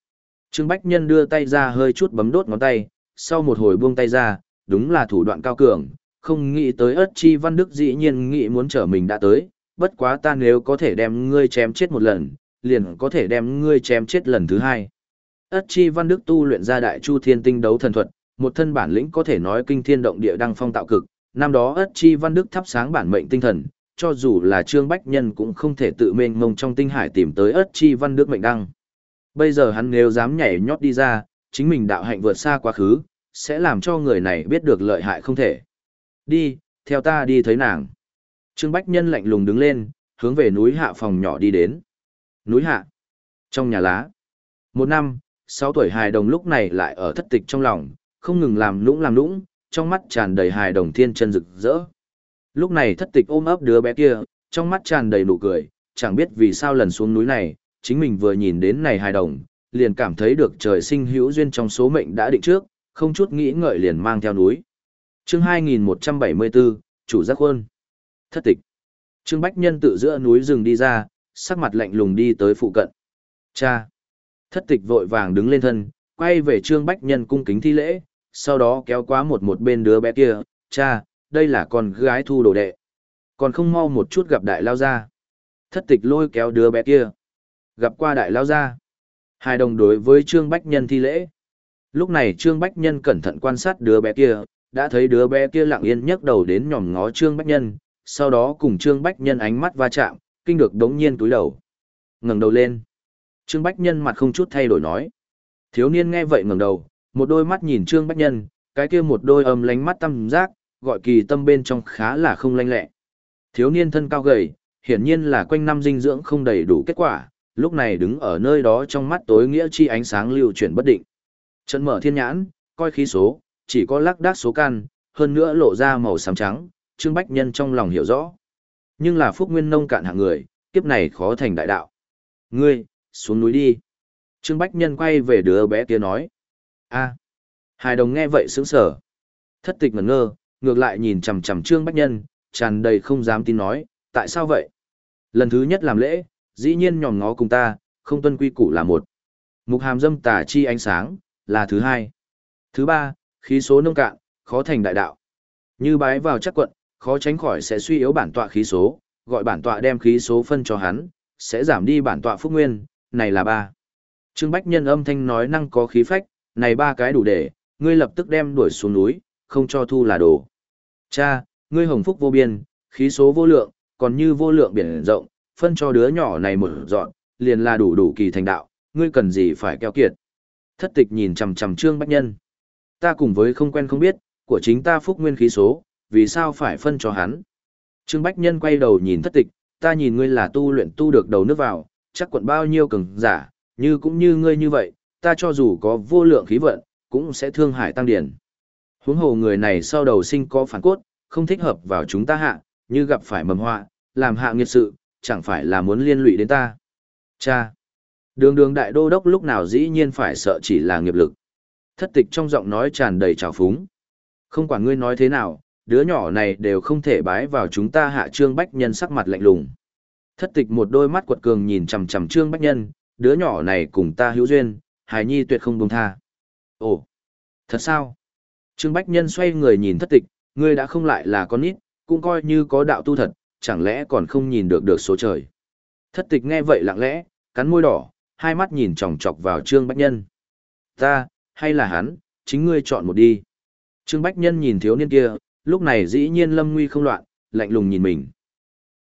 Trương Bách Nhân đưa tay ra hơi chút bấm đốt ngón tay, sau một hồi buông tay ra, đúng là thủ đoạn cao cường, không nghĩ tới Ất Chi Văn Đức dĩ nhiên nghĩ muốn trở mình đã tới, bất quá ta nếu có thể đem ngươi chém chết một lần, liền có thể đem ngươi chém chết lần thứ hai. Ất Chi Văn Đức tu luyện ra Đại Chu Thiên Tinh đấu thần thuật, một thân bản lĩnh có thể nói kinh thiên động địa đăng phong tạo cực, năm đó Ất Chi Văn Đức thắp sáng bản mệnh tinh thần, cho dù là Trương Bách Nhân cũng không thể tự mênh mông trong tinh hải tìm tới Ất Chi Văn Đức mệnh đăng. Bây giờ hắn nếu dám nhảy nhót đi ra, chính mình đạo hạnh vượt xa quá khứ, sẽ làm cho người này biết được lợi hại không thể. Đi, theo ta đi thấy nàng. Trương Bách Nhân lạnh lùng đứng lên, hướng về núi hạ phòng nhỏ đi đến. Núi hạ. Trong nhà lá. Một năm, sáu tuổi hài đồng lúc này lại ở thất tịch trong lòng, không ngừng làm nũng làm nũng, trong mắt tràn đầy hài đồng thiên chân rực rỡ. Lúc này thất tịch ôm ấp đứa bé kia, trong mắt tràn đầy nụ cười, chẳng biết vì sao lần xuống núi này, chính mình vừa nhìn đến này hài đồng, liền cảm thấy được trời sinh hữu duyên trong số mệnh đã định trước, không chút nghĩ ngợi liền mang theo núi. Chương hai nghìn một trăm bảy mươi bốn, chủ giác khuôn. Thất tịch. Trương Bách Nhân tự giữa núi rừng đi ra, sắc mặt lạnh lùng đi tới phụ cận. Cha. Thất tịch vội vàng đứng lên thân, quay về Trương Bách Nhân cung kính thi lễ, sau đó kéo qua một một bên đứa bé kia. Cha, đây là con gái thu đồ đệ. Còn không mau một chút gặp đại lao gia. Thất tịch lôi kéo đứa bé kia. Gặp qua đại lao gia. Hai đồng đối với Trương Bách Nhân thi lễ. Lúc này Trương Bách Nhân cẩn thận quan sát đứa bé kia, đã thấy đứa bé kia lặng yên nhấc đầu đến nhòm ngó Trương Bách Nhân, sau đó cùng Trương Bách Nhân ánh mắt va chạm, kinh được đống nhiên túi đầu. Ngẩng đầu lên. Trương Bách Nhân mặt không chút thay đổi nói. Thiếu niên nghe vậy ngẩng đầu, một đôi mắt nhìn Trương Bách Nhân, cái kia một đôi âm lánh mắt tăm giác, gọi kỳ tâm bên trong khá là không lanh lẹ. Thiếu niên thân cao gầy, hiển nhiên là quanh năm dinh dưỡng không đầy đủ kết quả, lúc này đứng ở nơi đó trong mắt tối nghĩa chi ánh sáng lưu chuyển bất định. Trận mở thiên nhãn, coi khí số, chỉ có lác đác số căn, hơn nữa lộ ra màu xám trắng, Trương Bách Nhân trong lòng hiểu rõ. Nhưng là phúc nguyên nông cạn hạng người, kiếp này khó thành đại đạo. Ngươi, xuống núi đi. Trương Bách Nhân quay về đứa bé kia nói. A. Hài đồng nghe vậy sững sờ. Thất tịch ngẩn ngơ, ngược lại nhìn chằm chằm Trương Bách Nhân, tràn đầy không dám tin nói, tại sao vậy? Lần thứ nhất làm lễ, dĩ nhiên nhòm ngó cùng ta, không tuân quy củ là một. Mục hàm dâm tà chi ánh sáng, là thứ hai. Thứ ba, khí số nông cạn, khó thành đại đạo. Như bái vào chắc quận, khó tránh khỏi sẽ suy yếu bản tọa khí số, gọi bản tọa đem khí số phân cho hắn, sẽ giảm đi bản tọa phúc nguyên, này là ba. Trương Bách Nhân âm thanh nói năng có khí phách, này ba cái đủ để, ngươi lập tức đem đuổi xuống núi, không cho thu là đồ. Cha, ngươi hồng phúc vô biên, khí số vô lượng, còn như vô lượng biển rộng, phân cho đứa nhỏ này một dọn, liền là đủ đủ kỳ thành đạo, ngươi cần gì phải keo kiệt. Thất tịch nhìn chằm chằm Trương Bách Nhân. Ta cùng với không quen không biết, của chính ta phúc nguyên khí số, vì sao phải phân cho hắn. Trương Bách Nhân quay đầu nhìn thất tịch, ta nhìn ngươi là tu luyện tu được đầu nước vào, chắc quận bao nhiêu cường giả, như cũng như ngươi như vậy, ta cho dù có vô lượng khí vận, cũng sẽ thương hại tăng điển. Huống hồ người này sau đầu sinh có phản cốt, không thích hợp vào chúng ta hạ, như gặp phải mầm họa, làm hạ nghiệt sự, chẳng phải là muốn liên lụy đến ta. Cha! Đường đường đại đô đốc lúc nào dĩ nhiên phải sợ chỉ là nghiệp lực. Thất tịch trong giọng nói tràn đầy trào phúng. Không quản ngươi nói thế nào, đứa nhỏ này đều không thể bái vào chúng ta hạ. Trương Bách Nhân sắc mặt lạnh lùng. Thất tịch một đôi mắt quật cường nhìn chằm chằm Trương Bách Nhân, đứa nhỏ này cùng ta hữu duyên, hài nhi tuyệt không buông tha. Ồ, thật sao? Trương Bách Nhân xoay người nhìn thất tịch, ngươi đã không lại là con nít, cũng coi như có đạo tu thật, chẳng lẽ còn không nhìn được được số trời. Thất tịch nghe vậy lặng lẽ, cắn môi đỏ, hai mắt nhìn chòng chọc vào Trương Bách Nhân. Ta, hay là hắn, chính ngươi chọn một đi. Trương Bách Nhân nhìn thiếu niên kia, lúc này dĩ nhiên lâm nguy không loạn, lạnh lùng nhìn mình.